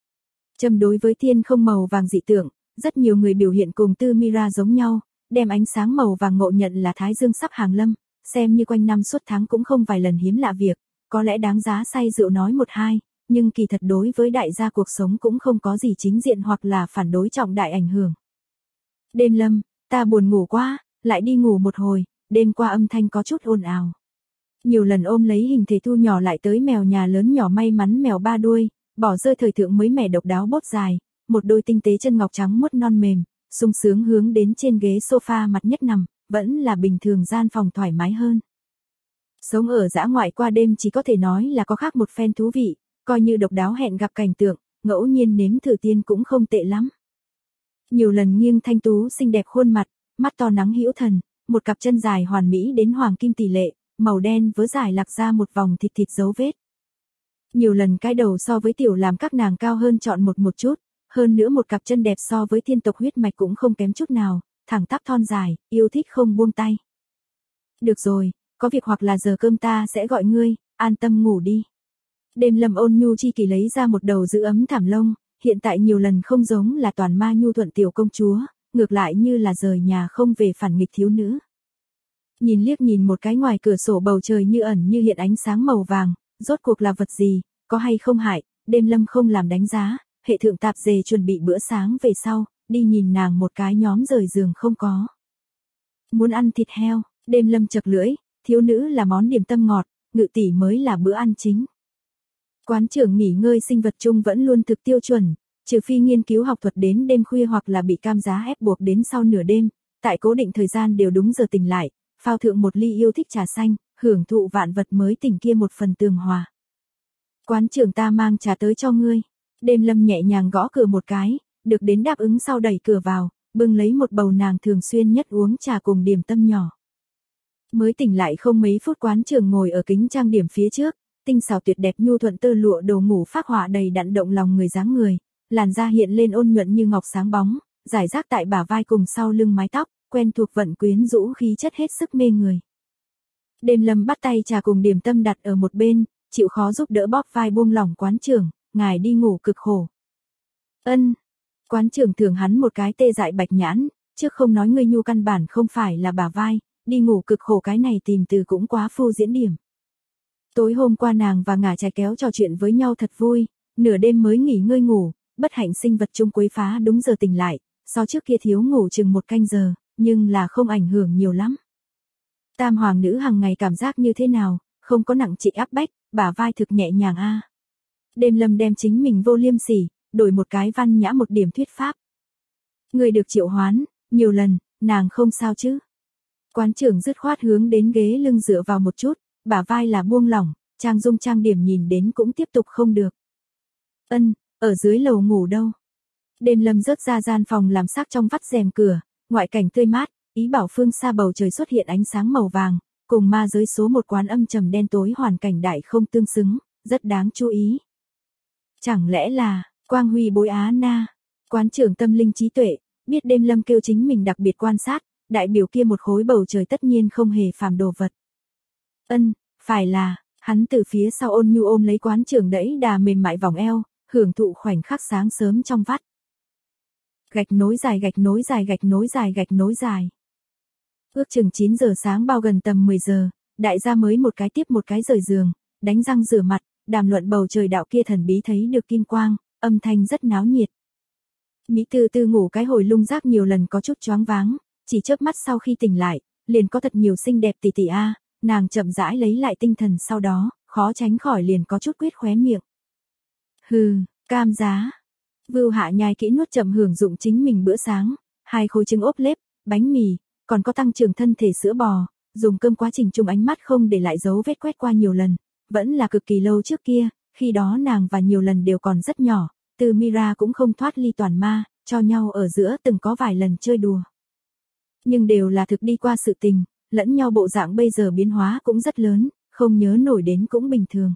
Châm đối với thiên không màu vàng dị tượng, rất nhiều người biểu hiện cùng Tư Mira giống nhau, đem ánh sáng màu vàng ngộ nhận là Thái Dương sắp hàng lâm, xem như quanh năm suốt tháng cũng không vài lần hiếm lạ việc, có lẽ đáng giá say rượu nói một hai, nhưng kỳ thật đối với đại gia cuộc sống cũng không có gì chính diện hoặc là phản đối trọng đại ảnh hưởng. Đêm lâm, ta buồn ngủ quá, lại đi ngủ một hồi, đêm qua âm thanh có chút ồn ào. Nhiều lần ôm lấy hình thể thu nhỏ lại tới mèo nhà lớn nhỏ may mắn mèo ba đuôi, bỏ rơi thời thượng mới mẻ độc đáo bốt dài, một đôi tinh tế chân ngọc trắng muốt non mềm, sung sướng hướng đến trên ghế sofa mặt nhất nằm, vẫn là bình thường gian phòng thoải mái hơn. Sống ở dã ngoại qua đêm chỉ có thể nói là có khác một phen thú vị, coi như độc đáo hẹn gặp cảnh tượng, ngẫu nhiên nếm thử tiên cũng không tệ lắm. Nhiều lần nghiêng thanh tú xinh đẹp khuôn mặt, mắt to nắng hữu thần, một cặp chân dài hoàn mỹ đến hoàng kim tỷ lệ, màu đen vớ dài lạc ra một vòng thịt thịt dấu vết. Nhiều lần cái đầu so với tiểu làm các nàng cao hơn chọn một chút, hơn nữa một cặp chân đẹp so với thiên tộc huyết mạch cũng không kém chút nào, thẳng tắp thon dài, yêu thích không buông tay. Được rồi, có việc hoặc là giờ cơm ta sẽ gọi ngươi, an tâm ngủ đi. Đêm lâm ôn nhu chi kỳ lấy ra một đầu giữ ấm thảm lông, hiện tại nhiều lần không giống là toàn ma nhu thuận tiểu công chúa, ngược lại như là rời nhà không về phản nghịch thiếu nữ. Nhìn liếc nhìn một cái ngoài cửa sổ bầu trời như ẩn như hiện ánh sáng màu vàng, rốt cuộc là vật gì, có hay không hại, đêm lâm không làm đánh giá, hệ thượng tạp dề chuẩn bị bữa sáng về sau, đi nhìn nàng một cái nhóm rời giường không có. Muốn ăn thịt heo, đêm lâm chật lưỡi, thiếu nữ là món điểm tâm ngọt, ngự tỷ mới là bữa ăn chính. Quán trưởng nghỉ ngơi sinh vật chung vẫn luôn thực tiêu chuẩn, trừ phi nghiên cứu học thuật đến đêm khuya hoặc là bị cam giá ép buộc đến sau nửa đêm, tại cố định thời gian đều đúng giờ tỉnh lại, phao thượng một ly yêu thích trà xanh, hưởng thụ vạn vật mới tỉnh kia một phần tường hòa. Quán trưởng ta mang trà tới cho ngươi. Đêm lâm nhẹ nhàng gõ cửa một cái, được đến đáp ứng sau đẩy cửa vào, bưng lấy một bầu nàng thường xuyên nhất uống trà cùng điểm tâm nhỏ. Mới tỉnh lại không mấy phút quán trưởng ngồi ở kính trang điểm phía trước, tinh xảo tuyệt đẹp nhu thuận tơ lụa đồ ngủ phác họa đầy đặn động lòng người dáng người, làn da hiện lên ôn nhuận như ngọc sáng bóng, giải rác tại bả vai cùng sau lưng mái tóc, quen thuộc vận quyến rũ khí chất hết sức mê người. Đêm lâm bắt tay trà cùng điểm tâm đặt ở một bên, chịu khó giúp đỡ bóp vai buông lỏng quán trưởng, ngài đi ngủ cực khổ. Ân. Quán trưởng thưởng hắn một cái tê dại bạch nhãn, trước không nói ngươi nhu căn bản không phải là bả vai, đi ngủ cực khổ cái này tìm từ cũng quá phô diễn điểm. Tối hôm qua nàng và ngả trái kéo trò chuyện với nhau thật vui, nửa đêm mới nghỉ ngơi ngủ, bất hạnh sinh vật chung quấy phá đúng giờ tỉnh lại, so trước kia thiếu ngủ chừng một canh giờ, nhưng là không ảnh hưởng nhiều lắm. Tam hoàng nữ hàng ngày cảm giác như thế nào, không có nặng trịch áp bách, bả vai thực nhẹ nhàng a. Đêm lâm đem chính mình vô liêm sỉ, đổi một cái văn nhã một điểm thuyết pháp. Người được triệu hoán, nhiều lần, nàng không sao chứ. Quán trưởng dứt khoát hướng đến ghế lưng dựa vào một chút, bả vai là buông lỏng, trang dung trang điểm nhìn đến cũng tiếp tục không được. Ân, ở dưới lầu ngủ đâu. Đêm lâm rớt ra gian phòng làm sắc trong vắt rèm cửa, ngoại cảnh tươi mát, ý bảo phương xa bầu trời xuất hiện ánh sáng màu vàng, cùng ma giới số một quán âm trầm đen tối hoàn cảnh đại không tương xứng, rất đáng chú ý. Chẳng lẽ là, quang huy bối Á Na, quán trưởng tâm linh trí tuệ, biết đêm lâm kêu chính mình đặc biệt quan sát, đại biểu kia một khối bầu trời tất nhiên không hề phàm đồ vật. Ân, phải là, hắn từ phía sau ôn nhu ôm lấy quán trưởng đẩy đà mềm mại vòng eo, hưởng thụ khoảnh khắc sáng sớm trong vắt. Gạch nối dài gạch nối dài gạch nối dài gạch nối dài. Ước chừng 9 giờ sáng bao gần tầm 10 giờ, đại gia mới một cái tiếp một cái rời giường, đánh răng rửa mặt, đàm luận bầu trời đạo kia thần bí thấy được kim quang, âm thanh rất náo nhiệt. Mỹ từ từ ngủ cái hồi lung rác nhiều lần có chút choáng váng, chỉ chớp mắt sau khi tỉnh lại, liền có thật nhiều xinh đẹp tỷ tỷ a, nàng chậm rãi lấy lại tinh thần sau đó, khó tránh khỏi liền có chút quyết khóe miệng. Hừ, cam giá. Vưu Hạ nhai kỹ nuốt chậm hưởng dụng chính mình bữa sáng, 2 khối trứng ốp lết, bánh mì, còn có tăng trưởng thân thể sữa bò, dùng cơm quá trình chung ánh mắt không để lại dấu vết quét qua nhiều lần, vẫn là cực kỳ lâu trước kia, khi đó nàng và nhiều lần đều còn rất nhỏ, từ Mira cũng không thoát ly toàn ma, cho nhau ở giữa từng có vài lần chơi đùa. Nhưng đều là thực đi qua sự tình, lẫn nhau bộ dạng bây giờ biến hóa cũng rất lớn, không nhớ nổi đến cũng bình thường.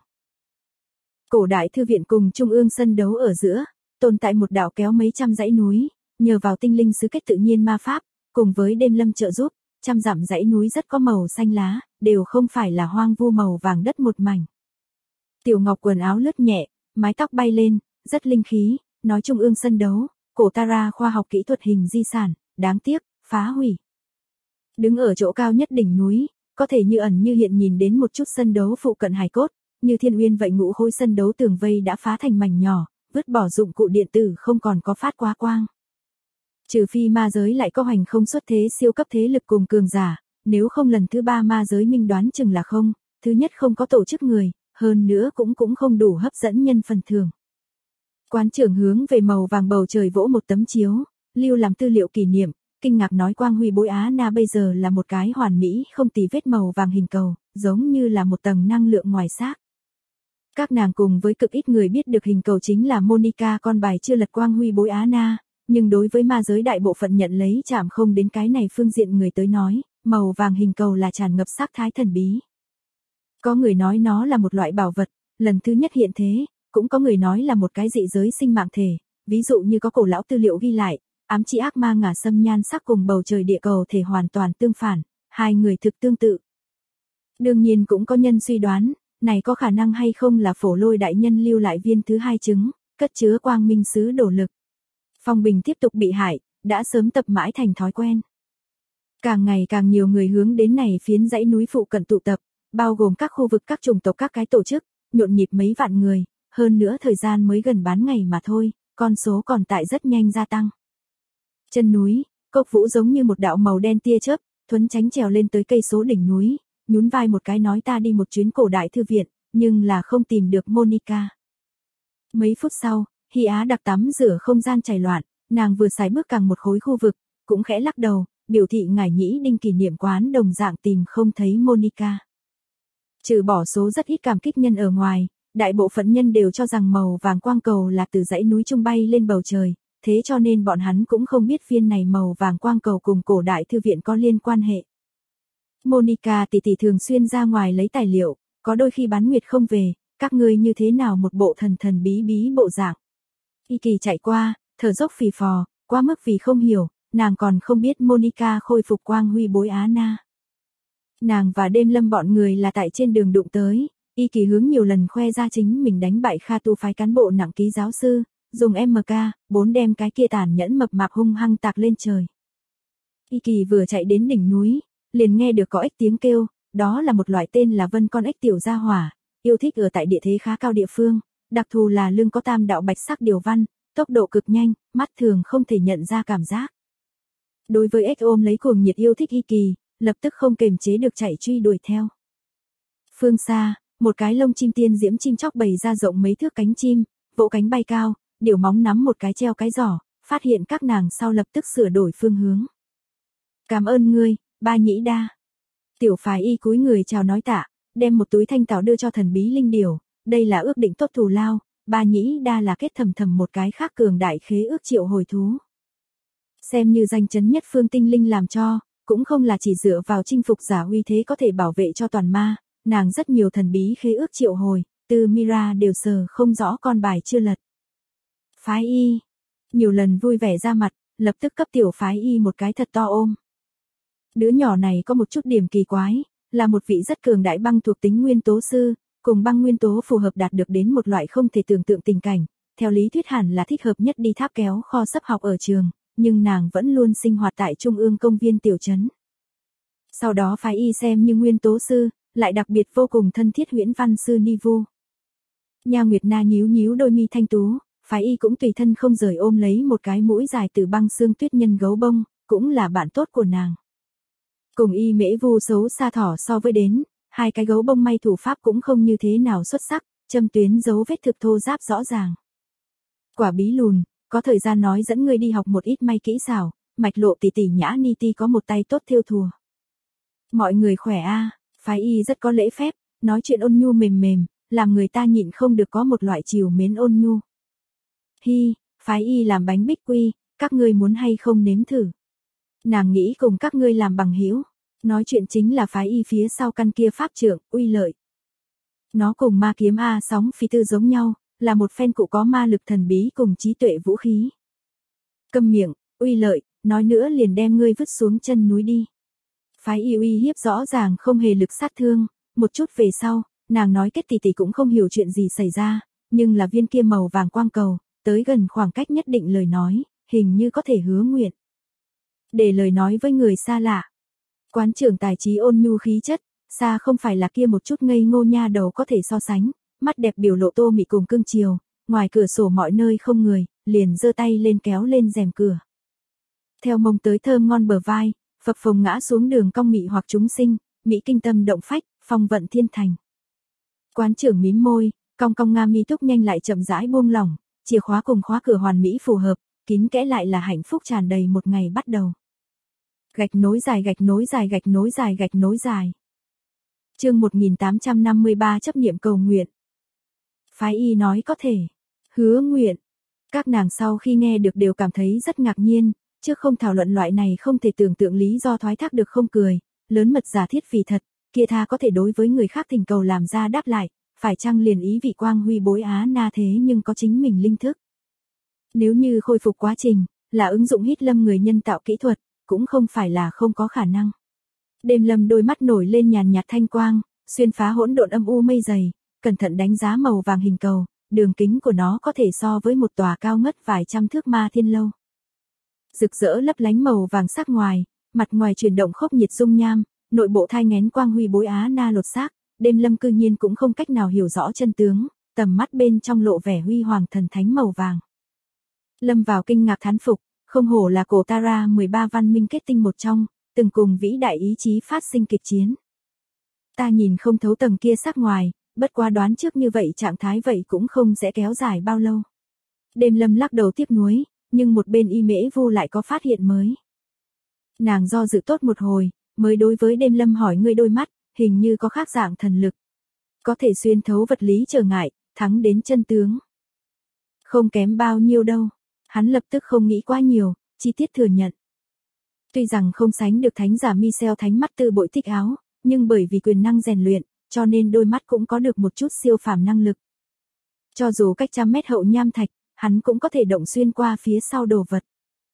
Cổ đại thư viện cùng trung ương sân đấu ở giữa, tồn tại một đảo kéo mấy trăm dãy núi, nhờ vào tinh linh xứ kết tự nhiên ma pháp, cùng với đêm lâm trợ giúp, trăm dặm dãy núi rất có màu xanh lá, đều không phải là hoang vu màu vàng đất một mảnh. Tiểu Ngọc quần áo lướt nhẹ, mái tóc bay lên, rất linh khí, nói trung ương sân đấu, cổ Tara khoa học kỹ thuật hình di sản, đáng tiếc, phá hủy. Đứng ở chỗ cao nhất đỉnh núi, có thể như ẩn như hiện nhìn đến một chút sân đấu phụ cận hài cốt, như thiên uyên vậy ngũ khối sân đấu tường vây đã phá thành mảnh nhỏ, vứt bỏ dụng cụ điện tử không còn có phát quá quang. Trừ phi ma giới lại có hành không xuất thế siêu cấp thế lực cùng cường giả, nếu không lần thứ 3 ma giới minh đoán chừng là không, thứ nhất không có tổ chức người, hơn nữa cũng không đủ hấp dẫn nhân phần thưởng. Quán trưởng hướng về màu vàng bầu trời vỗ một tấm chiếu, lưu làm tư liệu kỷ niệm, kinh ngạc nói quang huy bối Á Na bây giờ là một cái hoàn mỹ không tì vết màu vàng hình cầu, giống như là một tầng năng lượng ngoài xác. Các nàng cùng với cực ít người biết được hình cầu chính là Monica con bài chưa lật quang huy bối Á Na, nhưng đối với ma giới đại bộ phận nhận lấy chạm không đến cái này phương diện người tới nói, màu vàng hình cầu là tràn ngập sắc thái thần bí. Có người nói nó là một loại bảo vật, lần thứ nhất hiện thế, cũng có người nói là một cái dị giới sinh mạng thể, ví dụ như có cổ lão tư liệu ghi lại, ám chỉ ác ma ngả sâm nhan sắc cùng bầu trời địa cầu thể hoàn toàn tương phản, hai người thực tương tự. Đương nhiên cũng có nhân suy đoán, này có khả năng hay không là Phổ Lôi đại nhân lưu lại viên thứ 2 trứng, cất chứa quang minh sứ đổ lực. Phong Bình tiếp tục bị hại, đã sớm tập mãi thành thói quen. Càng ngày càng nhiều người hướng đến này phiến dãy núi phụ cận tụ tập, bao gồm các khu vực các chủng tộc các cái tổ chức, nhộn nhịp mấy vạn người, hơn nữa thời gian mới gần bán ngày mà thôi, con số còn tại rất nhanh gia tăng. Chân núi, Cốc Vũ giống như một đạo màu đen tia chớp, thuấn tránh trèo lên tới cây số đỉnh núi, nhún vai một cái nói ta đi một chuyến cổ đại thư viện, nhưng là không tìm được Monica. Mấy phút sau, Hy Á đặc tắm rửa không gian chảy loạn, nàng vừa xài bước càng một khối khu vực, cũng khẽ lắc đầu, biểu thị ngải nhĩ đinh kỷ niệm quán đồng dạng tìm không thấy Monica. Trừ bỏ số rất ít cảm kích nhân ở ngoài, đại bộ phận nhân đều cho rằng màu vàng quang cầu là từ dãy núi trung bay lên bầu trời, thế cho nên bọn hắn cũng không biết viên này màu vàng quang cầu cùng cổ đại thư viện có liên quan hệ. Monica tỷ tỷ thường xuyên ra ngoài lấy tài liệu, có đôi khi bán nguyệt không về, các ngươi như thế nào một bộ thần thần bí bí bộ dạng. Y Kỳ chạy qua, thở dốc phì phò, quá mức vì không hiểu, nàng còn không biết Monica khôi phục quang huy bối Á Na. Nàng và đêm lâm bọn người là tại trên đường đụng tới, Y Kỳ hướng nhiều lần khoe ra chính mình đánh bại Kha Tu phái cán bộ nặng ký giáo sư, dùng MK4 đem cái kia tàn nhẫn mập mạp hung hăng tạc lên trời. Y Kỳ vừa chạy đến đỉnh núi, liền nghe được có ếch tiếng kêu, đó là một loại tên là vân con ếch tiểu gia hỏa, yêu thích ở tại địa thế khá cao địa phương, đặc thù là lưng có tam đạo bạch sắc điều văn, tốc độ cực nhanh, mắt thường không thể nhận ra cảm giác. Đối với ếch ôm lấy cuồng nhiệt yêu thích Y Kỳ, lập tức không kềm chế được chạy truy đuổi theo. Phương xa, một cái lông chim tiên diễm chim chóc bày ra rộng mấy thước cánh chim, vỗ cánh bay cao, điều móng nắm một cái treo cái giỏ, phát hiện các nàng sau lập tức sửa đổi phương hướng. Cảm ơn ngươi, Ba Nhĩ Đa. Tiểu phái Y cúi người chào nói tạ, đem một túi thanh tảo đưa cho thần bí linh điểu, đây là ước định tốt thù lao, Ba Nhĩ Đa là kết thầm một cái khác cường đại khế ước triệu hồi thú. Xem như danh chấn nhất phương tinh linh làm cho, cũng không là chỉ dựa vào chinh phục giả uy thế có thể bảo vệ cho toàn ma, nàng rất nhiều thần bí khế ước triệu hồi, từ Mira đều sờ không rõ con bài chưa lật. Phái Y, nhiều lần vui vẻ ra mặt, lập tức cấp tiểu phái Y một cái thật to ôm. Đứa nhỏ này có một chút điểm kỳ quái, là một vị rất cường đại băng thuộc tính nguyên tố sư, cùng băng nguyên tố phù hợp đạt được đến một loại không thể tưởng tượng tình cảnh, theo lý thuyết hẳn là thích hợp nhất đi tháp kéo kho sắp học ở trường, nhưng nàng vẫn luôn sinh hoạt tại trung ương công viên tiểu trấn. Sau đó phái Y xem như nguyên tố sư, lại đặc biệt vô cùng thân thiết huyễn văn sư Nivu. Nha Nguyệt Na nhíu nhíu đôi mi thanh tú, phái Y cũng tùy thân không rời ôm lấy một cái mũi dài từ băng xương tuyết nhân gấu bông, cũng là bạn tốt của nàng. Cùng Y Mễ Vu xấu xa thỏ so với đến, hai cái gấu bông may thủ pháp cũng không như thế nào xuất sắc, châm tuyến dấu vết thực thô ráp rõ ràng. Quả bí lùn, có thời gian nói dẫn ngươi đi học một ít may kỹ xảo, Mạch Lộ tỷ tỷ Nhã Ni Ti có một tay tốt thêu thùa. Mọi người khỏe a, phái y rất có lễ phép, nói chuyện ôn nhu mềm mềm, làm người ta nhịn không được có một loại trìu mến ôn nhu. Hi, phái y làm bánh bích quy, các ngươi muốn hay không nếm thử. Nàng nghĩ cùng các ngươi làm bằng hữu. Nói chuyện chính là phái y phía sau căn kia pháp trượng, Uy Lợi. Nó cùng ma kiếm A sóng phi tư giống nhau, là một phen cụ có ma lực thần bí cùng trí tuệ vũ khí. Câm miệng, Uy Lợi, nói nữa liền đem ngươi vứt xuống chân núi đi. Phái y uy hiếp rõ ràng không hề lực sát thương, một chút về sau, nàng nói Kết tỷ tỷ cũng không hiểu chuyện gì xảy ra, nhưng là viên kia màu vàng quang cầu, tới gần khoảng cách nhất định lời nói, hình như có thể hứa nguyện. Để lời nói với người xa lạ. Quán trưởng tài trí ôn nhu khí chất, xa không phải là kia một chút ngây ngô nha đầu có thể so sánh, mắt đẹp biểu lộ tô mị cùng cương chiều, ngoài cửa sổ mọi nơi không người, liền giơ tay lên kéo lên rèm cửa. Theo mông tới thơm ngon bờ vai, phập phồng ngã xuống đường cong mị hoặc chúng sinh, mỹ kinh tâm động phách, phong vận thiên thành. Quán trưởng mím môi, cong cong nga mi túc nhanh lại chậm rãi buông lỏng, chìa khóa cùng khóa cửa hoàn mỹ phù hợp, kín kẽ lại là hạnh phúc tràn đầy một ngày bắt đầu. Gạch nối dài gạch nối dài gạch nối dài gạch nối dài. Chương 1853 chấp niệm cầu nguyện. Phái y nói có thể. Hứa nguyện. Các nàng sau khi nghe được đều cảm thấy rất ngạc nhiên, chứ không thảo luận loại này không thể tưởng tượng lý do thoái thác được không cười, lớn mật giả thiết vì thật, kia tha có thể đối với người khác thỉnh cầu làm ra đáp lại, phải chăng liền ý vị quang huy bối á na thế nhưng có chính mình linh thức. Nếu như khôi phục quá trình, là ứng dụng hít lâm người nhân tạo kỹ thuật, cũng không phải là không có khả năng. Đêm Lâm đôi mắt nổi lên nhàn nhạt thanh quang, xuyên phá hỗn độn âm u mây dày, cẩn thận đánh giá màu vàng hình cầu, đường kính của nó có thể so với một tòa cao ngất vài trăm thước ma thiên lâu. Rực rỡ lấp lánh màu vàng sắc ngoài, mặt ngoài chuyển động khốc nhiệt dung nham, nội bộ thai nghén quang huy bối á na lột xác, Đêm Lâm cư nhiên cũng không cách nào hiểu rõ chân tướng, tầm mắt bên trong lộ vẻ huy hoàng thần thánh màu vàng. Lâm vào kinh ngạc thán phục, không hổ là cổ Tara 13 văn minh kết tinh một trong, từng cùng vĩ đại ý chí phát sinh kịch chiến. Ta nhìn không thấu tầng kia sắc ngoài, bất quá đoán trước như vậy trạng thái vậy cũng không sẽ kéo dài bao lâu. Đêm Lâm lắc đầu tiếc nuối, nhưng một bên Y Mễ Vu lại có phát hiện mới. Nàng do dự tốt một hồi, mới đối với Đêm Lâm hỏi ngươi đôi mắt, hình như có khác dạng thần lực. Có thể xuyên thấu vật lý trở ngại, thắng đến chân tướng. Không kém bao nhiêu đâu. Hắn lập tức không nghĩ quá nhiều, chi tiết thừa nhận. Tuy rằng không sánh được thánh giả Michel thánh mắt tư bội thích áo, nhưng bởi vì quyền năng rèn luyện, cho nên đôi mắt cũng có được một chút siêu phàm năng lực. Cho dù cách trăm mét hậu nham thạch, hắn cũng có thể động xuyên qua phía sau đồ vật.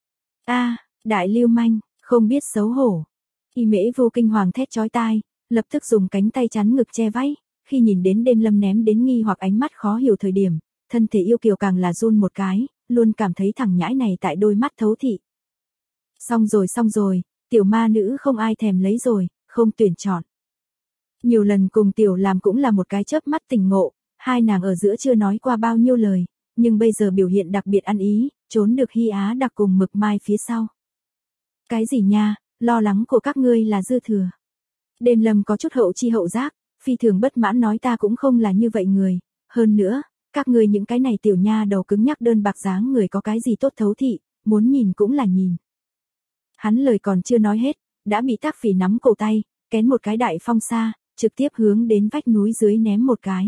A, đại lưu manh, không biết xấu hổ. Y Mễ Vô kinh hoàng thét chói tai, lập tức dùng cánh tay chắn ngực che váy, khi nhìn đến Đêm Lâm ném đến nghi hoặc ánh mắt khó hiểu thời điểm, thân thể yêu kiều càng là run một cái, luôn cảm thấy thằng nhãi này tại đôi mắt thấu thị. Xong rồi, tiểu ma nữ không ai thèm lấy rồi, không tuyển chọn. Nhiều lần cùng tiểu làm cũng là một cái chớp mắt tình ngộ, hai nàng ở giữa chưa nói qua bao nhiêu lời, nhưng bây giờ biểu hiện đặc biệt ăn ý, trốn được Hy Á đặc cùng Mực Mai phía sau. Cái gì nha, lo lắng của các ngươi là dư thừa. Đêm Lâm có chút hậu chi hậu giác, phi thường bất mãn nói ta cũng không là như vậy người, hơn nữa, các ngươi những cái này tiểu nha đầu cứng nhắc đơn bạc dáng người có cái gì tốt thấu thị, muốn nhìn cũng là nhìn. Hắn lời còn chưa nói hết, đã bị Tác Phỉ nắm cổ tay, kén một cái đại phong xa, trực tiếp hướng đến vách núi dưới ném một cái.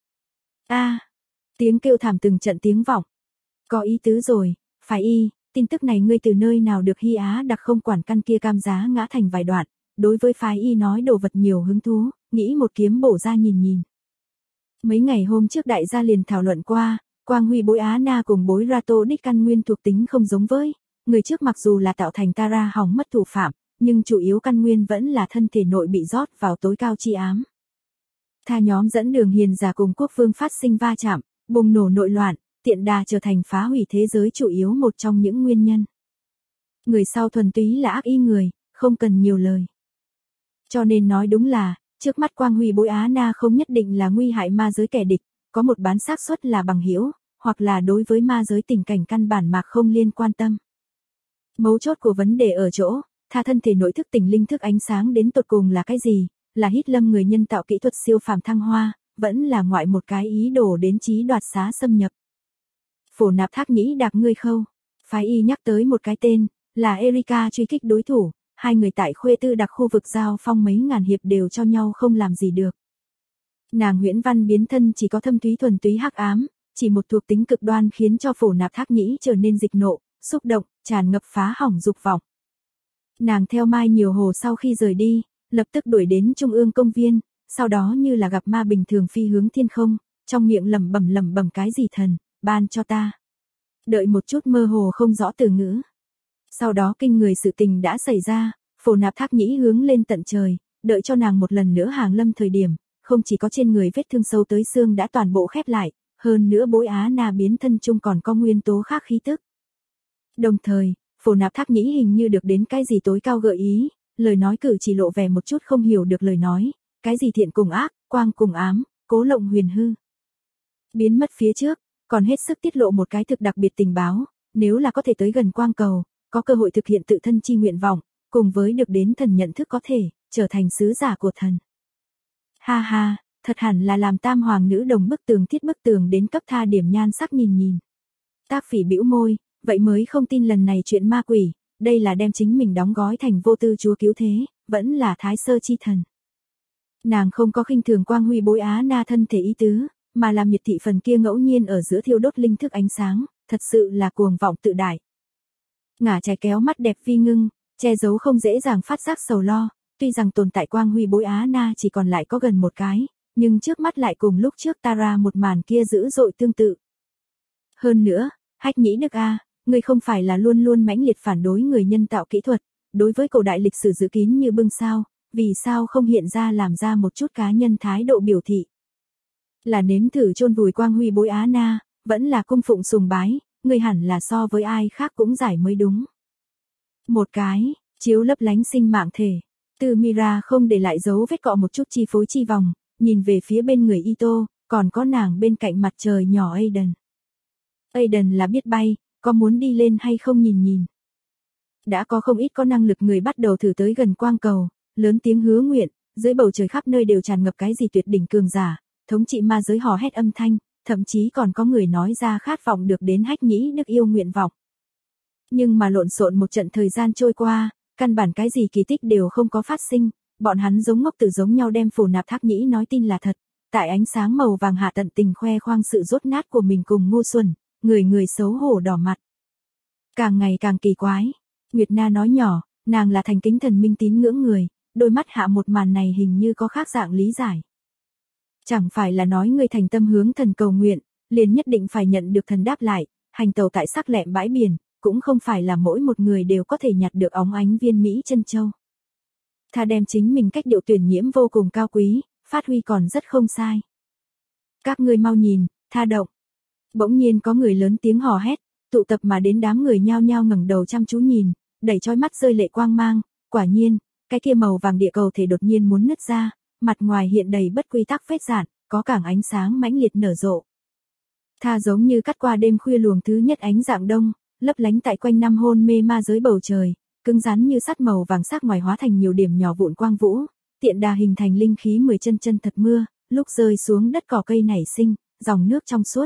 A, tiếng kêu thảm từng trận tiếng vọng. Có ý tứ rồi, phải y, tin tức này ngươi từ nơi nào được Hy Á đặc không quản căn kia cam giá ngã thành vài đoạn, đối với phái y nói đồ vật nhiều hứng thú, nghĩ một kiếm bổ ra nhìn. Mấy ngày hôm trước đại gia liền thảo luận qua, quang huy bối Á Na cùng bối Rato đích căn nguyên thuộc tính không giống với, người trước mặc dù là tạo thành Tara hỏng mất thủ phạm, nhưng chủ yếu căn nguyên vẫn là thân thể nội bị rót vào tối cao chi ám. Tha nhóm dẫn đường hiền giả cùng quốc vương phát sinh va chạm, bùng nổ nội loạn, tiện đà trở thành phá hủy thế giới chủ yếu một trong những nguyên nhân. Người sau thuần túy là ác ý người, không cần nhiều lời. Cho nên nói đúng là, trước mắt quang huy bối Á Na không nhất định là nguy hại ma giới kẻ địch, có một bán xác suất là bằng hữu, hoặc là đối với ma giới tình cảnh căn bản mà không liên quan tâm. Mấu chốt của vấn đề ở chỗ, Tha thân thể nội thức tỉnh linh thức ánh sáng đến tột cùng là cái gì, là hít lâm người nhân tạo kỹ thuật siêu phàm thăng hoa, vẫn là ngoại một cái ý đồ đến trí đoạt xá xâm nhập. Phổ Nạp Thác Nhĩ đạc ngươi khâu. Phái y nhắc tới một cái tên, là Erika truy kích đối thủ, hai người tại Khuê Tư đặc khu vực giao phong mấy ngàn hiệp đều cho nhau không làm gì được. Nàng huyễn văn biến thân chỉ có thâm thúy thuần túy hắc ám, chỉ một thuộc tính cực đoan khiến cho Phổ Nạp Thác Nhĩ trở nên dịch nộ, xúc động, tràn ngập phá hỏng dục vọng. Nàng theo Mai Nhiều Hồ sau khi rời đi, lập tức đuổi đến Trung ương công viên, sau đó như là gặp ma bình thường phi hướng thiên không, trong miệng lẩm bẩm cái gì thần, ban cho ta. Đợi một chút mơ hồ không rõ từ ngữ. Sau đó kinh người sự tình đã xảy ra, Phổ Nạp Thác Nhĩ hướng lên tận trời, đợi cho nàng một lần nữa hàng lâm thời điểm, không chỉ có trên người vết thương sâu tới xương đã toàn bộ khép lại, hơn nữa Bối Á Na biến thân chung còn có nguyên tố khác khí tức. Đồng thời, Phổ Nạp Thác Nhĩ hình như được đến cái gì tối cao gợi ý, lời nói cử chỉ lộ vẻ một chút không hiểu được lời nói, cái gì thiện cùng ác, quang cùng ám, cố lộng huyền hư. Biến mất phía trước, còn hết sức tiết lộ một cái thực đặc biệt tình báo, nếu là có thể tới gần quang cầu, có cơ hội thực hiện tự thân chi nguyện vọng, cùng với được đến thần nhận thức có thể, trở thành sứ giả của thần. Ha ha, thật hẳn là làm tam hoàng nữ đồng bức tường đến cấp tha điểm nhan sắc nhìn. Tác Phỉ bĩu môi, vậy mới không tin lần này chuyện ma quỷ, đây là đem chính mình đóng gói thành vô tư chúa cứu thế, vẫn là thái sơ chi thần. Nàng không có khinh thường quang huy Bối Á Na thân thể ý tứ, mà làm miệt thị phần kia ngẫu nhiên ở giữa thiêu đốt linh thức ánh sáng, thật sự là cuồng vọng tự đại. Ngả trái kéo mắt đẹp vi ngưng, che giấu không dễ dàng phát giác sầu lo, tuy rằng tồn tại quang huy Bối Á Na chỉ còn lại có gần một cái, nhưng trước mắt lại cùng lúc trước Tara một màn kia dữ dội tương tự. Hơn nữa, Hách Nhĩ Đức a, người không phải là luôn luôn mãnh liệt phản đối người nhân tạo kỹ thuật, đối với cổ đại lịch sử dự kín như bưng sao, vì sao không hiện ra làm ra một chút cá nhân thái độ biểu thị. Là nếm thử chôn vùi quang huy Bối Á Na, vẫn là cung phụng sùng bái, người hẳn là so với ai khác cũng giải mới đúng. Một cái, chiếu lấp lánh sinh mạng thể, từ Mira không để lại dấu vết cọ một chút chi phối chi vòng, nhìn về phía bên người Ito, còn có nàng bên cạnh mặt trời nhỏ Aiden. Aiden là biết bay, có muốn đi lên hay không nhìn. Đã có không ít có năng lực người bắt đầu thử tới gần quang cầu, lớn tiếng hứa nguyện, dưới bầu trời khắp nơi đều tràn ngập cái gì tuyệt đỉnh cường giả, thống trị ma giới hò hét âm thanh, thậm chí còn có người nói ra khát vọng được đến Hách Nhĩ Đức yêu nguyện vọng. Nhưng mà lộn xộn một trận thời gian trôi qua, căn bản cái gì kỳ tích đều không có phát sinh, bọn hắn giống ngốc tử giống nhau đem Phổ Nạp Thác Nhĩ nói tin là thật, tại ánh sáng màu vàng hạ tận tình khoe khoang sự rốt nát của mình cùng ngu xuẩn, người xấu hổ đỏ mặt. Càng ngày càng kỳ quái, Nguyệt Na nói nhỏ, nàng là thành kính thần minh tín ngưỡng người, đôi mắt hạ một màn này hình như có khác dạng lý giải. Chẳng phải là nói người thành tâm hướng thần cầu nguyện, liền nhất định phải nhận được thần đáp lại, hành tàu tại sắc lẹm bãi biển, cũng không phải là mỗi một người đều có thể nhặt được óng ánh viên Mỹ chân châu. Tha đem chính mình cách điệu tuyển nhiễm vô cùng cao quý, phát huy còn rất không sai. Các ngươi mau nhìn, Tha động. Bỗng nhiên có người lớn tiếng hò hét, tụ tập mà đến đám người nhao nhao ngẩng đầu chăm chú nhìn, đẩy trói mắt rơi lệ quang mang, quả nhiên, cái kia màu vàng địa cầu thể đột nhiên muốn nứt ra, mặt ngoài hiện đầy bất quy tắc vết rạn, có cảng ánh sáng mãnh liệt nở rộ. Tha giống như cắt qua đêm khuya luồng thứ nhất ánh dạng đông, lấp lánh tại quanh năm hôn mê ma giới bầu trời, cứng rắn như sắt màu vàng sắc ngoài hóa thành nhiều điểm nhỏ vụn quang vũ, tiện đà hình thành linh khí 10 chân thật mưa, lúc rơi xuống đất cỏ cây nảy sinh, dòng nước trong suốt.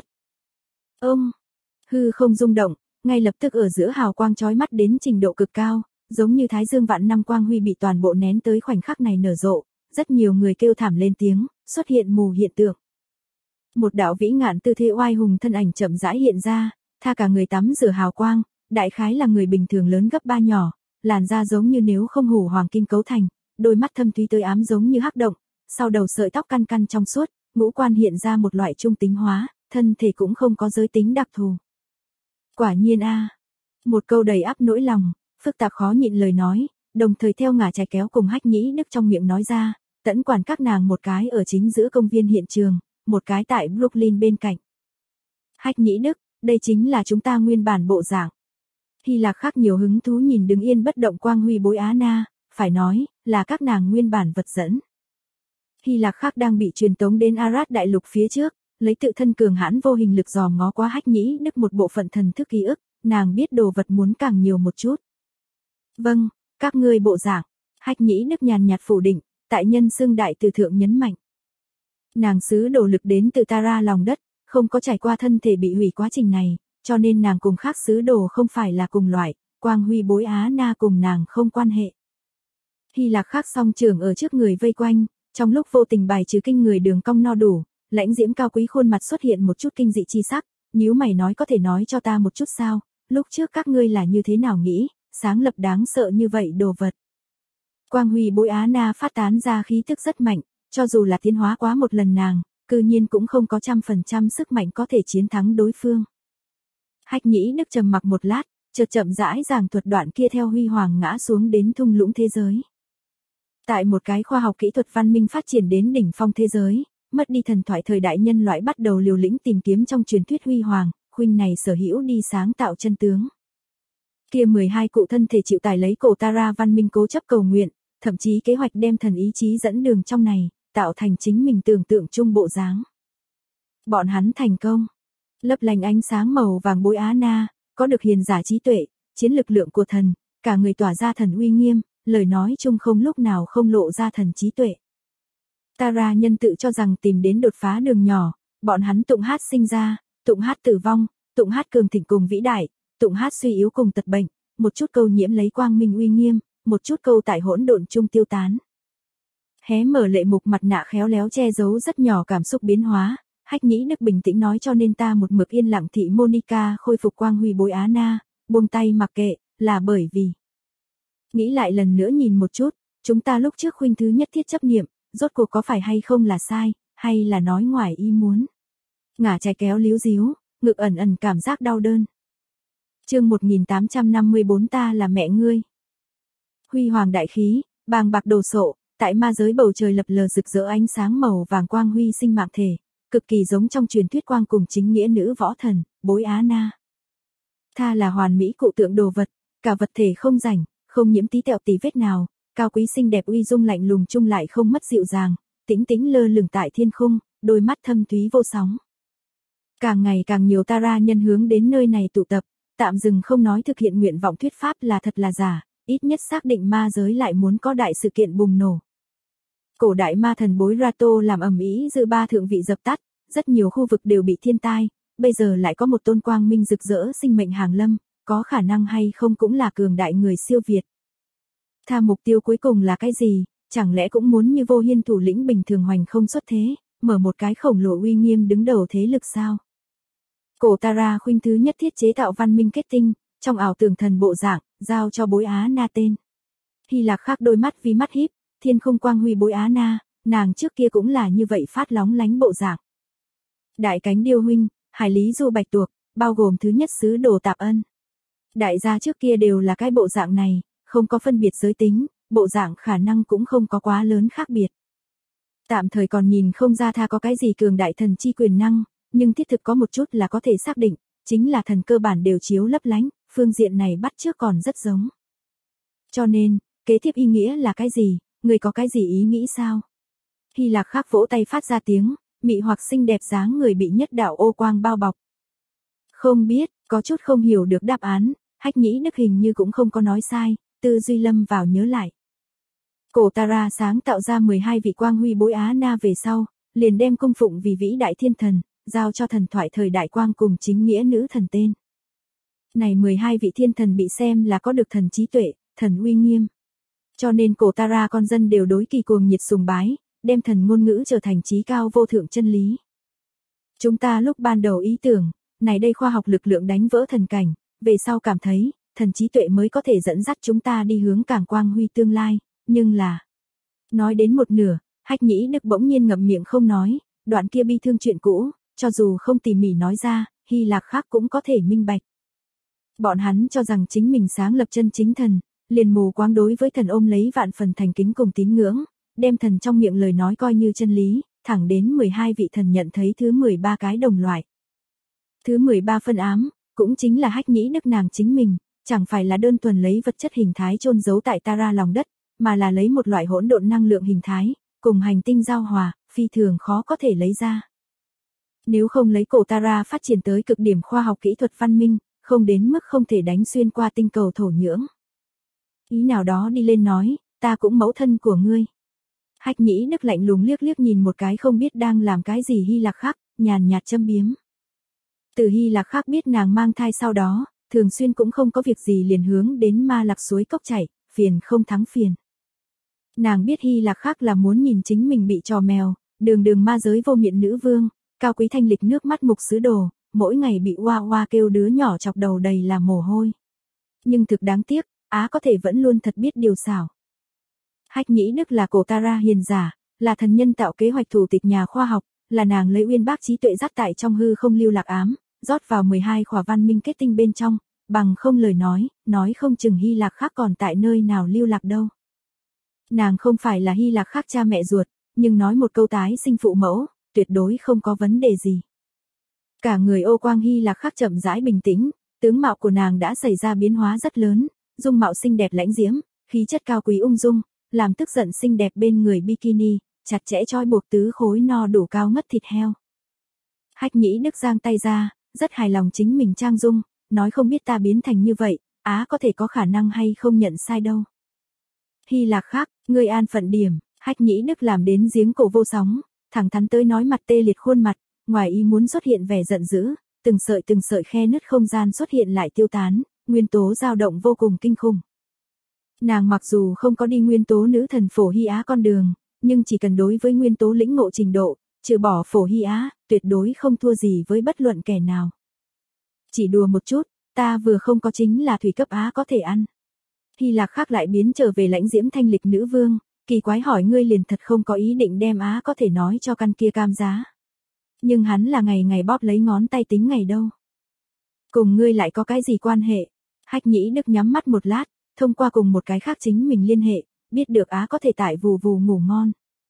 Hư không rung động, ngay lập tức ở giữa hào quang chói mắt đến trình độ cực cao, giống như thái dương vạn năm quang huy bị toàn bộ nén tới khoảnh khắc này nở rộ, rất nhiều người kêu thảm lên tiếng, xuất hiện mù hiện tượng. Một đạo vĩ ngạn tư thế oai hùng thân ảnh chậm rãi hiện ra, Tha cả người tắm rửa hào quang, đại khái là người bình thường lớn gấp 3 nhỏ, làn da giống như nếu không hủ hoàng kim cấu thành, đôi mắt thâm thúy tới ám giống như hắc động, sau đầu sợi tóc căn trong suốt, ngũ quan hiện ra một loại trung tính hóa, thân thể cũng không có giới tính đặc thù. Quả nhiên a. Một câu đầy áp nỗi lòng, phức tạp khó nhịn lời nói, đồng thời theo ngả trái kéo cùng Hách Nhĩ Đức trong miệng nói ra, tẫn quản các nàng một cái ở chính giữa công viên hiện trường, một cái tại Brooklyn bên cạnh. Hách Nhĩ Đức, đây chính là chúng ta nguyên bản bộ dạng. Hy Lạc khác nhiều hứng thú nhìn đứng yên bất động quang huy Bối Á Na, phải nói, là các nàng nguyên bản vật dẫn. Hy Lạc khác đang bị truyền tống đến Arad đại lục phía trước, lấy tự thân cường hãn vô hình lực dòm ngó qua Hách Nhĩ Đức một bộ phận thần thức ký ức, nàng biết đồ vật muốn càng nhiều một chút. Vâng, các ngươi bộ dạng. Hách Nhĩ Đức nhàn nhạt phủ định, tại nhân xưng đại từ thượng nhấn mạnh. Nàng sứ đồ lực đến từ Tara lòng đất, không có trải qua thân thể bị hủy quá trình này, cho nên nàng cùng khác sứ đồ không phải là cùng loại, quang huy bối Á Na cùng nàng không quan hệ. Hy Lạc khác song trưởng ở trước người vây quanh, trong lúc vô tình bài trừ kinh người đường cong no đủ, lãnh diễm cao quý khuôn mặt xuất hiện một chút kinh dị chi sắc, nhíu mày nói có thể nói cho ta một chút sao, lúc trước các ngươi là như thế nào nghĩ, sáng lập đáng sợ như vậy đồ vật. Quang huy bối Á Na phát tán ra khí tức rất mạnh, cho dù là tiến hóa quá một lần nàng, cư nhiên cũng không có 100% sức mạnh có thể chiến thắng đối phương. Hách Nhĩ Đức trầm mặc một lát, chợt chậm rãi giảng thuật đoạn kia theo huy hoàng ngã xuống đến thung lũng thế giới. Tại một cái khoa học kỹ thuật văn minh phát triển đến đỉnh phong thế giới, mất đi thần thoại thời đại nhân loại bắt đầu liều lĩnh tìm kiếm trong truyền thuyết huy hoàng, khuynh này sở hữu đi sáng tạo chân tướng. Kia 12 cụ thân thể chịu tải lấy cổ Tara văn minh cố chấp cầu nguyện, thậm chí kế hoạch đem thần ý chí dẫn đường trong này, tạo thành chính mình tưởng tượng chung bộ dáng. Bọn hắn thành công. Lấp lánh ánh sáng màu vàng bối Á Na, có được hiền giả trí tuệ, chiến lực lượng của thần, cả người tỏa ra thần uy nghiêm, lời nói chung không lúc nào không lộ ra thần trí tuệ. Tara nhân tự cho rằng tìm đến đột phá đường nhỏ, bọn hắn tụng hát sinh ra, tụng hát tử vong, tụng hát cường thịnh cùng vĩ đại, tụng hát suy yếu cùng tật bệnh, một chút câu nhiễm lấy quang minh uy nghiêm, một chút câu tại hỗn độn chung tiêu tán. Hé mở lệ mục mặt nạ khéo léo che giấu rất nhỏ cảm xúc biến hóa, Hách Nhĩ Đức bình tĩnh nói cho nên ta một mực yên lặng thị Monica khôi phục quang huy bối Á Na, buông tay mặc kệ, là bởi vì. Nghĩ lại lần nữa nhìn một chút, chúng ta lúc trước khuynh thứ nhất thiết chấp niệm, rốt cuộc có phải hay không là sai, hay là nói ngoài ý muốn. Ngả trái kéo líu díu, ngực ẩn ẩn cảm giác đau đơn. Chương 1854 ta là mẹ ngươi. Huy hoàng đại khí, bàng bạc đồ sộ, tại ma giới bầu trời lập lờ rực rỡ ánh sáng màu vàng quang huy sinh mạng thể, cực kỳ giống trong truyền thuyết quang cùng chính nghĩa nữ võ thần, bối Á Na. Tha là hoàn mỹ cụ tượng đồ vật, cả vật thể không rảnh, không nhiễm tí tẹo tí vết nào, cao quý xinh đẹp uy dung lạnh lùng chung lại không mất dịu dàng, tĩnh tĩnh lơ lửng tại thiên khung, đôi mắt thâm thúy vô sóng. Càng ngày càng nhiều Tara nhân hướng đến nơi này tụ tập, tạm dừng không nói thực hiện nguyện vọng thuyết pháp là thật là giả, ít nhất xác định ma giới lại muốn có đại sự kiện bùng nổ. Cổ đại ma thần bối Rato làm ầm ĩ dư ba thượng vị dập tắt, rất nhiều khu vực đều bị thiên tai, bây giờ lại có một tôn quang minh rực rỡ sinh mệnh hàng lâm, có khả năng hay không cũng là cường đại người siêu việt. Tha mục tiêu cuối cùng là cái gì, chẳng lẽ cũng muốn như Vô Hiên thủ lĩnh bình thường hoành không xuất thế, mở một cái khổng lồ uy nghiêm đứng đầu thế lực sao? Cổ Tara khuynh thứ nhất thiết chế tạo văn minh kết tinh, trong ảo tưởng thần bộ dạng, giao cho bối Á Na tên. Hy Lạc khác đôi mắt vì mắt híp, thiên không quang huy bối Á Na, nàng trước kia cũng là như vậy phát lóng lánh bộ dạng. Đại cánh điêu huynh, hải lý du bạch tuộc, bao gồm thứ nhất sứ đồ Tạp Ân. Đại gia trước kia đều là cái bộ dạng này, không có phân biệt giới tính, bộ dạng khả năng cũng không có quá lớn khác biệt. Tạm thời còn nhìn không ra Tha có cái gì cường đại thần chi quyền năng, nhưng thiết thực có một chút là có thể xác định, chính là thần cơ bản đều chiếu lấp lánh, phương diện này bắt chước còn rất giống. Cho nên, kế tiếp ý nghĩa là cái gì, người có cái gì ý nghĩ sao? Hy Lạc khác vỗ tay phát ra tiếng, mị hoặc xinh đẹp dáng người bị nhất đạo ô quang bao bọc. Không biết, có chút không hiểu được đáp án, Hách Nhĩ Đức hình như cũng không có nói sai, tư duy lâm vào nhớ lại. Cổ Tara sáng tạo ra 12 vị quang huy bối Á Na về sau, liền đem cung phụng vì vĩ đại thiên thần, giao cho thần thoại thời đại quang cùng chính nghĩa nữ thần tên. Này 12 vị thiên thần bị xem là có được thần trí tuệ, thần uy nghiêm. Cho nên cổ Tara con dân đều đối kỳ cuồng nhiệt sùng bái, đem thần ngôn ngữ trở thành trí cao vô thượng chân lý. Chúng ta lúc ban đầu ý tưởng, này đây khoa học lực lượng đánh vỡ thần cảnh, về sau cảm thấy, thần trí tuệ mới có thể dẫn dắt chúng ta đi hướng càng quang huy tương lai, nhưng là. Nói đến một nửa, Hách Nhĩ Đức bỗng nhiên ngậm miệng không nói, đoạn kia bi thương chuyện cũ, cho dù không tỉ mỉ nói ra, Hy Lạc khác cũng có thể minh bạch. Bọn hắn cho rằng chính mình sáng lập chân chính thần, liền mù quáng đối với thần ôm lấy vạn phần thành kính cùng tín ngưỡng, đem thần trong miệng lời nói coi như chân lý, thẳng đến 12 vị thần nhận thấy thứ 13 cái đồng loại. Thứ 13 phân ám, cũng chính là Hách Nhĩ Đức nàng chính mình, chẳng phải là đơn thuần lấy vật chất hình thái chôn giấu tại Tara lòng đất, mà là lấy một loại hỗn độn năng lượng hình thái, cùng hành tinh giao hòa, phi thường khó có thể lấy ra. Nếu không lấy cổ Tara phát triển tới cực điểm khoa học kỹ thuật văn minh, không đến mức không thể đánh xuyên qua tinh cầu thổ nhưỡng. Ý nào đó đi lên nói, ta cũng mẫu thân của ngươi. Hách Nhĩ Đức lạnh lùng liếc liếc nhìn một cái không biết đang làm cái gì Hy Lạc khác, nhàn nhạt châm biếm. Từ Hy Lạc khác biết nàng mang thai sau đó, thường xuyên cũng không có việc gì liền hướng đến Ma Lạc suối cốc chạy, phiền không thắng phiền. Nàng biết Hy Lạc khác là muốn nhìn chính mình bị trò mèo, đường đường ma giới vô miện nữ vương, cao quý thanh lịch nước mắt mục sứ đồ, mỗi ngày bị oa oa kêu đứa nhỏ chọc đầu đầy là mồ hôi. Nhưng thực đáng tiếc, Á có thể vẫn luôn thật biết điều xảo. Hách Nhĩ Đức là cổ Tara hiền giả, là thần nhân tạo kế hoạch thủ tịch nhà khoa học, là nàng lấy uyên bác trí tuệ dắt tại trong hư không lưu lạc ám, rót vào 12 khỏa văn minh kết tinh bên trong, bằng không lời nói không chừng Hy Lạc khác còn tại nơi nào lưu lạc đâu. Nàng không phải là Hy Lạc khác cha mẹ ruột, nhưng nói một câu tái sinh phụ mẫu, tuyệt đối không có vấn đề gì. Cả người ô quang Hy Lạc khác chậm rãi bình tĩnh, tướng mạo của nàng đã xảy ra biến hóa rất lớn, dung mạo xinh đẹp lãnh diễm, khí chất cao quý ung dung, làm tức giận xinh đẹp bên người bikini, chặt chẽ trói buộc tứ khối no đủ cao ngất thịt heo. Hách Nhĩ Đức giang tay ra, rất hài lòng chính mình trang dung, nói không biết ta biến thành như vậy, Á có thể có khả năng hay không nhận sai đâu. Hy Lạc khác, ngươi an phận điểm, Hách Nhĩ Đức làm đến giếng cổ vô sóng, thẳng thắn tới nói mặt tê liệt khuôn mặt, ngoài ý muốn xuất hiện vẻ giận dữ, từng sợi khe nứt không gian xuất hiện lại tiêu tán, nguyên tố dao động vô cùng kinh khủng. Nàng mặc dù không có đi nguyên tố nữ thần Phổ Hy Á con đường, nhưng chỉ cần đối với nguyên tố lĩnh ngộ trình độ, trừ bỏ Phổ Hy Á, tuyệt đối không thua gì với bất luận kẻ nào. Chỉ đùa một chút, ta vừa không có chính là thủy cấp Á có thể ăn. Hy Lạc khác lại biến trở về lãnh diễm thanh lịch nữ vương, kỳ quái hỏi ngươi liền thật không có ý định đem Á có thể nói cho căn kia cam giá. Nhưng hắn là ngày ngày bóp lấy ngón tay tính ngày đâu. Cùng ngươi lại có cái gì quan hệ? Hách Nhĩ Đức nhắm mắt một lát, thông qua cùng một cái khác chính mình liên hệ, biết được Á có thể tại vù vù ngủ ngon.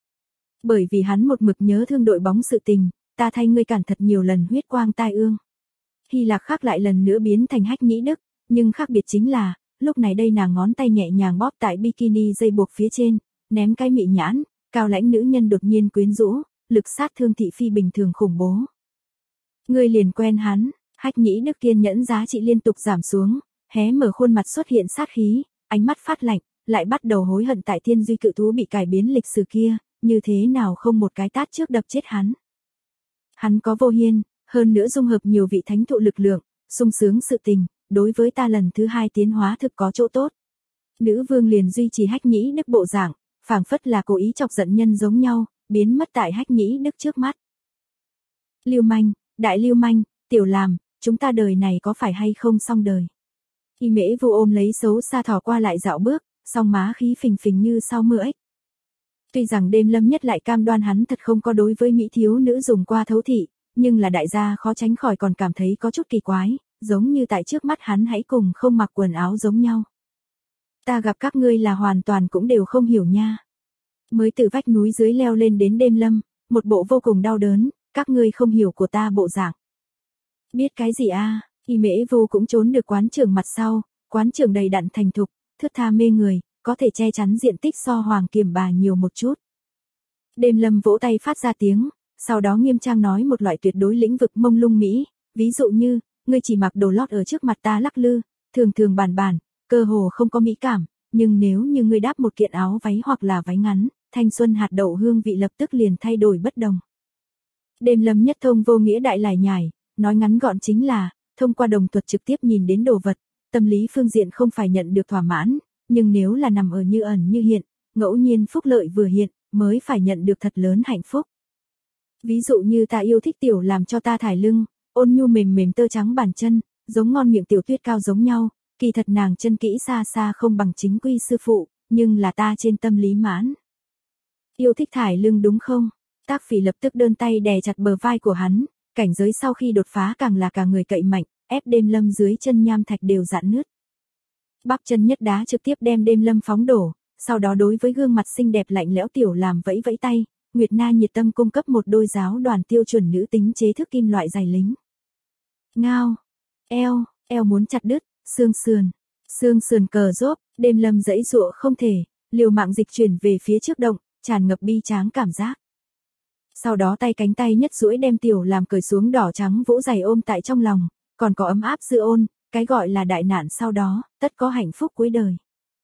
Bởi vì hắn một mực nhớ thương đội bóng sự tình, ta thay ngươi cản thật nhiều lần huyết quang tai ương. Hy Lạc khác lại lần nữa biến thành Hách Nhĩ Đức, nhưng khác biệt chính là, lúc này đây nàng ngón tay nhẹ nhàng bóp tại bikini dây buộc phía trên, ném cái mị nhãn, cao lãnh nữ nhân đột nhiên quyến rũ, lực sát thương thị phi bình thường khủng bố. Ngươi liền quen hắn, Hách Nhĩ Đức kiên nhẫn giá trị liên tục giảm xuống, hé mở khuôn mặt xuất hiện sát khí, ánh mắt phát lạnh, lại bắt đầu hối hận tại thiên duy cự thú bị cải biến lịch sử kia, như thế nào không một cái tát trước đập chết hắn. Hắn có vô hiên, hơn nữa dung hợp nhiều vị thánh thụ lực lượng, sung sướng sự tình, đối với ta lần thứ hai tiến hóa thực có chỗ tốt. Nữ vương liền duy trì Hách Nhĩ Đức bộ dạng, phảng phất là cố ý chọc giận nhân giống nhau, biến mất tại Hách Nhĩ Đức trước mắt. Lưu manh, đại lưu manh, tiểu làm, chúng ta đời này có phải hay không xong đời. Y Mễ Vu ôm lấy xấu xa thỏ qua lại dạo bước, song má khí phình phình như sau mưa ếch. Tuy rằng đêm lâm nhất lại cam đoan hắn thật không có đối với mỹ thiếu nữ dùng qua thấu thị, nhưng là đại gia khó tránh khỏi còn cảm thấy có chút kỳ quái, giống như tại trước mắt hắn hãy cùng không mặc quần áo giống nhau. Ta gặp các ngươi là hoàn toàn cũng đều không hiểu nha. Mới từ vách núi dưới leo lên đến đêm lâm, một bộ vô cùng đau đớn, các ngươi không hiểu của ta bộ dạng. Biết cái gì a? Y Mễ Vu cũng trốn được quán trưởng mặt sau, quán trưởng đầy đặn thành thục, thướt tha mê người, có thể che chắn diện tích so Hoàng Kiềm Bà nhiều một chút. Đêm lâm vỗ tay phát ra tiếng, sau đó nghiêm trang nói một loại tuyệt đối lĩnh vực mông lung mỹ, ví dụ như, ngươi chỉ mặc đồ lót ở trước mặt ta lắc lư, thường thường bản, cơ hồ không có mỹ cảm, nhưng nếu như ngươi đáp một kiện áo váy hoặc là váy ngắn, thanh xuân hạt đậu hương vị lập tức liền thay đổi bất đồng. Đêm lâm nhất thông vô nghĩa đại lải nhải, nói ngắn gọn chính là, thông qua đồng thuật trực tiếp nhìn đến đồ vật, tâm lý phương diện không phải nhận được thỏa mãn, nhưng nếu là nằm ở như ẩn như hiện, ngẫu nhiên phúc lợi vừa hiện, mới phải nhận được thật lớn hạnh phúc. Ví dụ như ta yêu thích tiểu làm cho ta thải lưng, ôn nhu mềm mềm tơ trắng bàn chân, giống ngon miệng tiểu tuyết cao giống nhau, kỳ thật nàng chân kỹ xa xa không bằng chính quy sư phụ, nhưng là ta trên tâm lý mãn. Yêu thích thải lưng đúng không? Tác Phỉ lập tức đơn tay đè chặt bờ vai của hắn, cảnh giới sau khi đột phá càng là cả người cậy mạnh, ép đêm lâm dưới chân nham thạch đều dạn nứt. Bắp chân nhất đá trực tiếp đem đêm lâm phóng đổ, sau đó đối với gương mặt xinh đẹp lạnh lẽo tiểu làm vẫy vẫy tay, Nguyệt Na nhiệt tâm cung cấp một đôi giáo đoàn tiêu chuẩn nữ tính chế thức kim loại giày lính. Ngao, eo muốn chặt đứt, xương sườn cờ rốp, đêm lâm dãy dụa không thể, liều mạng dịch chuyển về phía trước động, tràn ngập bi tráng cảm giác. Sau đó cánh tay nhất duỗi đem tiểu làm cởi xuống đỏ trắng vỗ giày ôm tại trong lòng, còn có ấm áp dư ôn, cái gọi là đại nạn sau đó, tất có hạnh phúc cuối đời.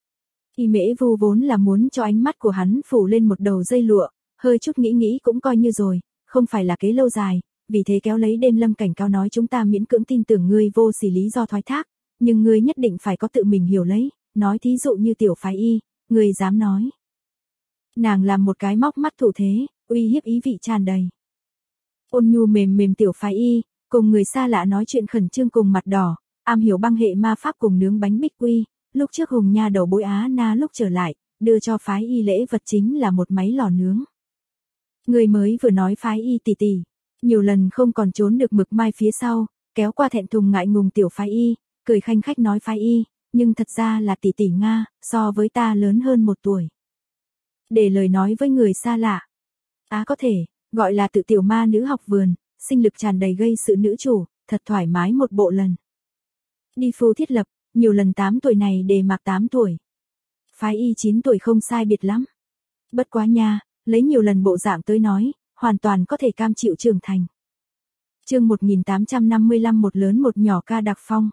Y Mễ Vu vốn là muốn cho ánh mắt của hắn phủ lên một đầu dây lụa, hơi chút nghĩ cũng coi như rồi, không phải là kế lâu dài, vì thế kéo lấy Đêm Lâm cảnh cáo nói chúng ta miễn cưỡng tin tưởng ngươi vô sỉ lý do thoái thác, nhưng ngươi nhất định phải có tự mình hiểu lấy, nói thí dụ như tiểu phái y, ngươi dám nói. Nàng làm một cái móc mắt thủ thế, uy hiếp ý vị tràn đầy. Ôn nhu mềm mềm tiểu phái y, cùng người xa lạ nói chuyện khẩn trương cùng mặt đỏ, am hiểu băng hệ ma pháp cùng nướng bánh bích quy, lúc trước Hùng Nha đầu bối Á Na lúc trở lại, đưa cho phái y lễ vật chính là một máy lò nướng. Người mới vừa nói phái y tỷ tỷ, nhiều lần không còn trốn được mực mai phía sau, kéo qua thẹn thùng ngại ngùng tiểu phái y, cười khanh khách nói phái y, nhưng thật ra là tỷ tỷ Nga, so với ta lớn hơn 1 tuổi. Để lời nói với người xa lạ. Có thể, gọi là tự tiểu ma nữ học vườn, sinh lực tràn đầy gây sự nữ chủ, thật thoải mái một bộ lần. Đi phu thiết lập, nhiều lần 8 tuổi này đề mạc 8 tuổi. Phái y 9 tuổi không sai biệt lắm. Bất quá nha, lấy nhiều lần bộ dạng tới nói, hoàn toàn có thể cam chịu trưởng thành. Chương 1855 một lớn một nhỏ ca đặc phong.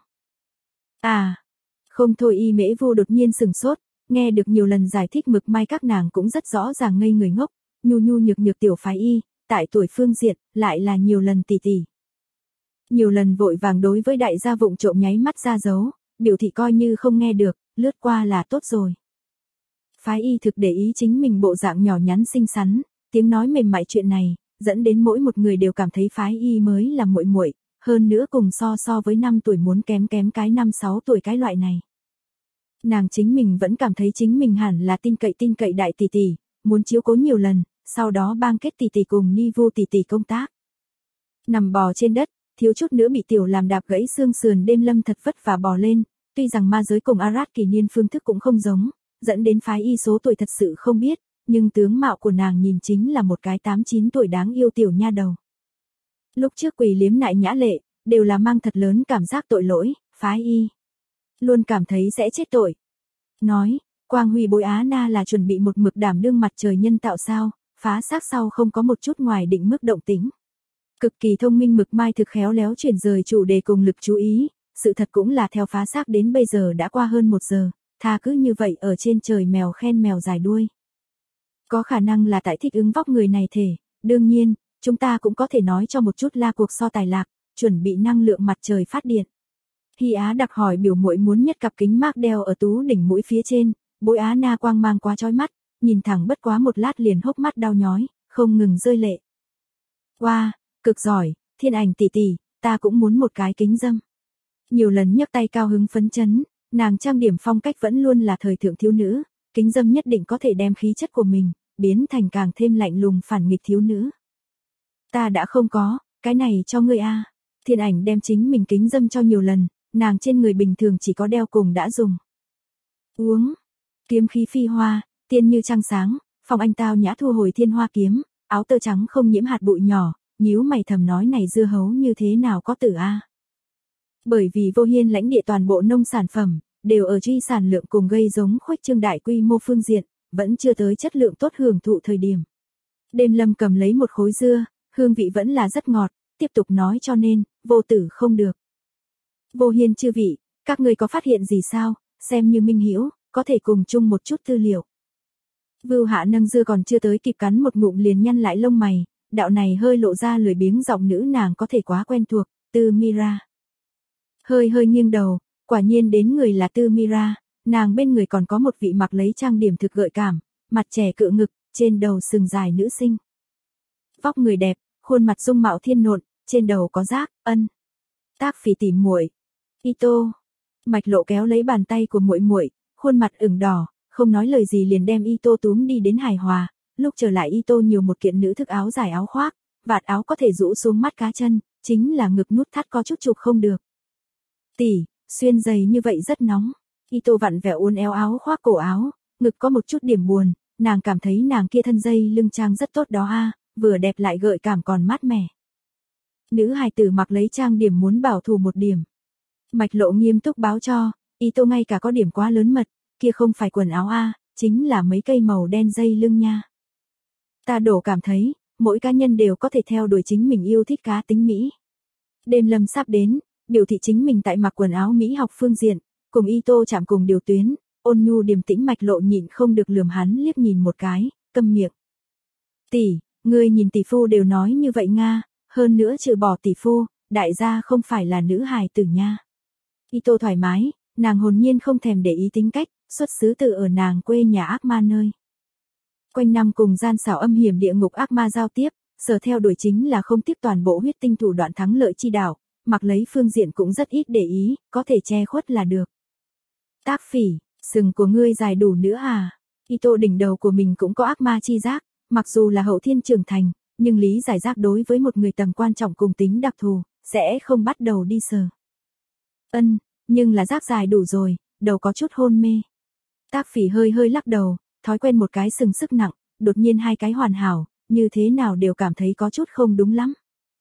Không thôi y mễ vô đột nhiên sừng sốt, nghe được nhiều lần giải thích mực mai các nàng cũng rất rõ ràng ngây người ngốc, nhu nhu nhược nhược tiểu phái y, tại tuổi phương diện, lại là nhiều lần tỷ tỷ. Nhiều lần vội vàng đối với đại gia vụng trộm nháy mắt ra dấu, biểu thị coi như không nghe được, lướt qua là tốt rồi. Phái y thực để ý chính mình bộ dạng nhỏ nhắn xinh xắn, tiếng nói mềm mại chuyện này, dẫn đến mỗi một người đều cảm thấy phái y mới là muội muội, hơn nữa cùng so với 5 tuổi muốn kém cái 5-6 tuổi cái loại này. Nàng chính mình vẫn cảm thấy chính mình hẳn là tin cậy đại tỷ tỷ, muốn chiếu cố nhiều lần, sau đó bang kết tỷ tỷ cùng ni vu tỷ tỷ công tác. Nằm bò trên đất, thiếu chút nữa bị tiểu làm đạp gãy xương sườn Đêm Lâm thật vất vả bò lên, tuy rằng ma giới cùng Arad kỷ niên phương thức cũng không giống, dẫn đến phái y số tuổi thật sự không biết, nhưng tướng mạo của nàng nhìn chính là một cái 8-9 tuổi đáng yêu tiểu nha đầu. Lúc trước Quỳ Liếm Nại Nhã Lệ, đều là mang thật lớn cảm giác tội lỗi, phái y luôn cảm thấy sẽ chết tội. Nói, Quang Huy bối Á Na là chuẩn bị một mực đảm đương mặt trời nhân tạo sao, phá xác sau không có một chút ngoài định mức động tĩnh. Cực kỳ thông minh mực mai thực khéo léo chuyển rời chủ đề cùng lực chú ý, sự thật cũng là theo phá xác đến bây giờ đã qua hơn 1 giờ, thà cứ như vậy ở trên trời mèo khen mèo dài đuôi. Có khả năng là tại thích ứng vóc người này thể, đương nhiên, chúng ta cũng có thể nói cho một chút la cuộc so tài lạc, chuẩn bị năng lượng mặt trời phát điện. Hy Á đặc hỏi biểu muội muốn nhất cặp kính mác đeo ở tú đỉnh mũi phía trên, bối Á Na quang mang quá chói mắt, nhìn thẳng bất quá một lát liền hốc mắt đau nhói, không ngừng rơi lệ. Wow, cực giỏi, Thiên Ảnh tỷ tỷ, ta cũng muốn một cái kính dâm. Nhiều lần nhấc tay cao hứng phấn chấn, nàng trang điểm phong cách vẫn luôn là thời thượng thiếu nữ, kính dâm nhất định có thể đem khí chất của mình, biến thành càng thêm lạnh lùng phản nghịch thiếu nữ. Ta đã không có, cái này cho ngươi a. Thiên Ảnh đem chính mình kính dâm cho nhiều lần, nàng trên người bình thường chỉ có đeo cùng đã dùng. Uống, kiếm khí phi hoa, tiên như trăng sáng, Phong Anh tao nhã thu hồi thiên hoa kiếm, áo tơ trắng không nhiễm hạt bụi nhỏ, nhíu mày thầm nói này dưa hấu như thế nào có tử a. Bởi vì Vô Hiên lãnh địa toàn bộ nông sản phẩm, đều ở truy sản lượng cùng gây giống khuếch trương đại quy mô phương diện, vẫn chưa tới chất lượng tốt hưởng thụ thời điểm. Đêm Lâm cầm lấy một khối dưa, hương vị vẫn là rất ngọt, tiếp tục nói cho nên, vô tử không được. Vô Hiên chư vị, các ngươi có phát hiện gì sao, xem như minh hiểu, có thể cùng chung một chút tư liệu. Vưu Hạ nâng dưa còn chưa tới kịp cắn một ngụm liền nhăn lại lông mày, đạo này hơi lộ ra lười biếng giọng nữ nàng có thể quá quen thuộc, Tư Mira. Hơi nghiêng đầu, quả nhiên đến người là Tư Mira, nàng bên người còn có một vị mặc lấy trang điểm thực gợi cảm, mặt trẻ cự ngực, trên đầu sừng dài nữ sinh. Vóc người đẹp, khuôn mặt dung mạo thiên nộn, trên đầu có rác, Tác Phỉ tỉ muội. Ito. Mạch Lộ kéo lấy bàn tay của muội muội, khuôn mặt ửng đỏ, không nói lời gì liền đem Ito túm đi đến hài hòa, lúc trở lại Ito nhiều một kiện nữ thức áo dài áo khoác, vạt áo có thể rũ xuống mắt cá chân, chính là ngực nút thắt có chút chụp không được. Tỷ, xuyên giày như vậy rất nóng. Ito vặn vẹo uốn éo áo khoác cổ áo, ngực có một chút điểm buồn, nàng cảm thấy nàng kia thân dây lưng trang rất tốt đó a, vừa đẹp lại gợi cảm còn mát mẻ. Nữ hài tử mặc lấy trang điểm muốn bảo thủ một điểm. Mạch Lộ nghiêm túc báo cho, Ito ngay cả có điểm quá lớn mật, kia không phải quần áo a, chính là mấy cây màu đen dây lưng nha. Ta đổ cảm thấy, mỗi cá nhân đều có thể theo đuổi chính mình yêu thích cá tính mỹ. Đêm Lâm sắp đến, biểu thị chính mình tại mặc quần áo mỹ học phương diện, cùng Ito chạm cùng điều tuyến, ôn nhu điềm tĩnh Mạch Lộ nhịn không được lườm hắn liếc nhìn một cái, câm miệng. Tỷ, ngươi nhìn tỷ phu đều nói như vậy nga, Hơn nữa trừ bỏ tỷ phu, đại gia không phải là nữ hài tử nha. Ito thoải mái, nàng hồn nhiên không thèm để ý tính cách, xuất xứ từ ở nàng quê nhà ác ma nơi. Quanh năm cùng gian xảo âm hiểm địa ngục ác ma giao tiếp, sở theo đuổi chính là không tiếp toàn bộ huyết tinh thủ đoạn thắng lợi chi đạo, mặc lấy phương diện cũng rất ít để ý, có thể che khuất là được. Tác Phỉ, sừng của ngươi dài đủ nữa à? Ito đỉnh đầu của mình cũng có ác ma chi giác, mặc dù là hậu thiên trưởng thành, nhưng lý giải giác đối với một người tầm quan trọng cùng tính đặc thù, sẽ không bắt đầu đi sờ. Nhưng là giác dài đủ rồi, đầu có chút hôn mê. Tác Phỉ hơi hơi lắc đầu, thói quen một cái sừng sức nặng, đột nhiên hai cái hoàn hảo, như thế nào đều cảm thấy có chút không đúng lắm.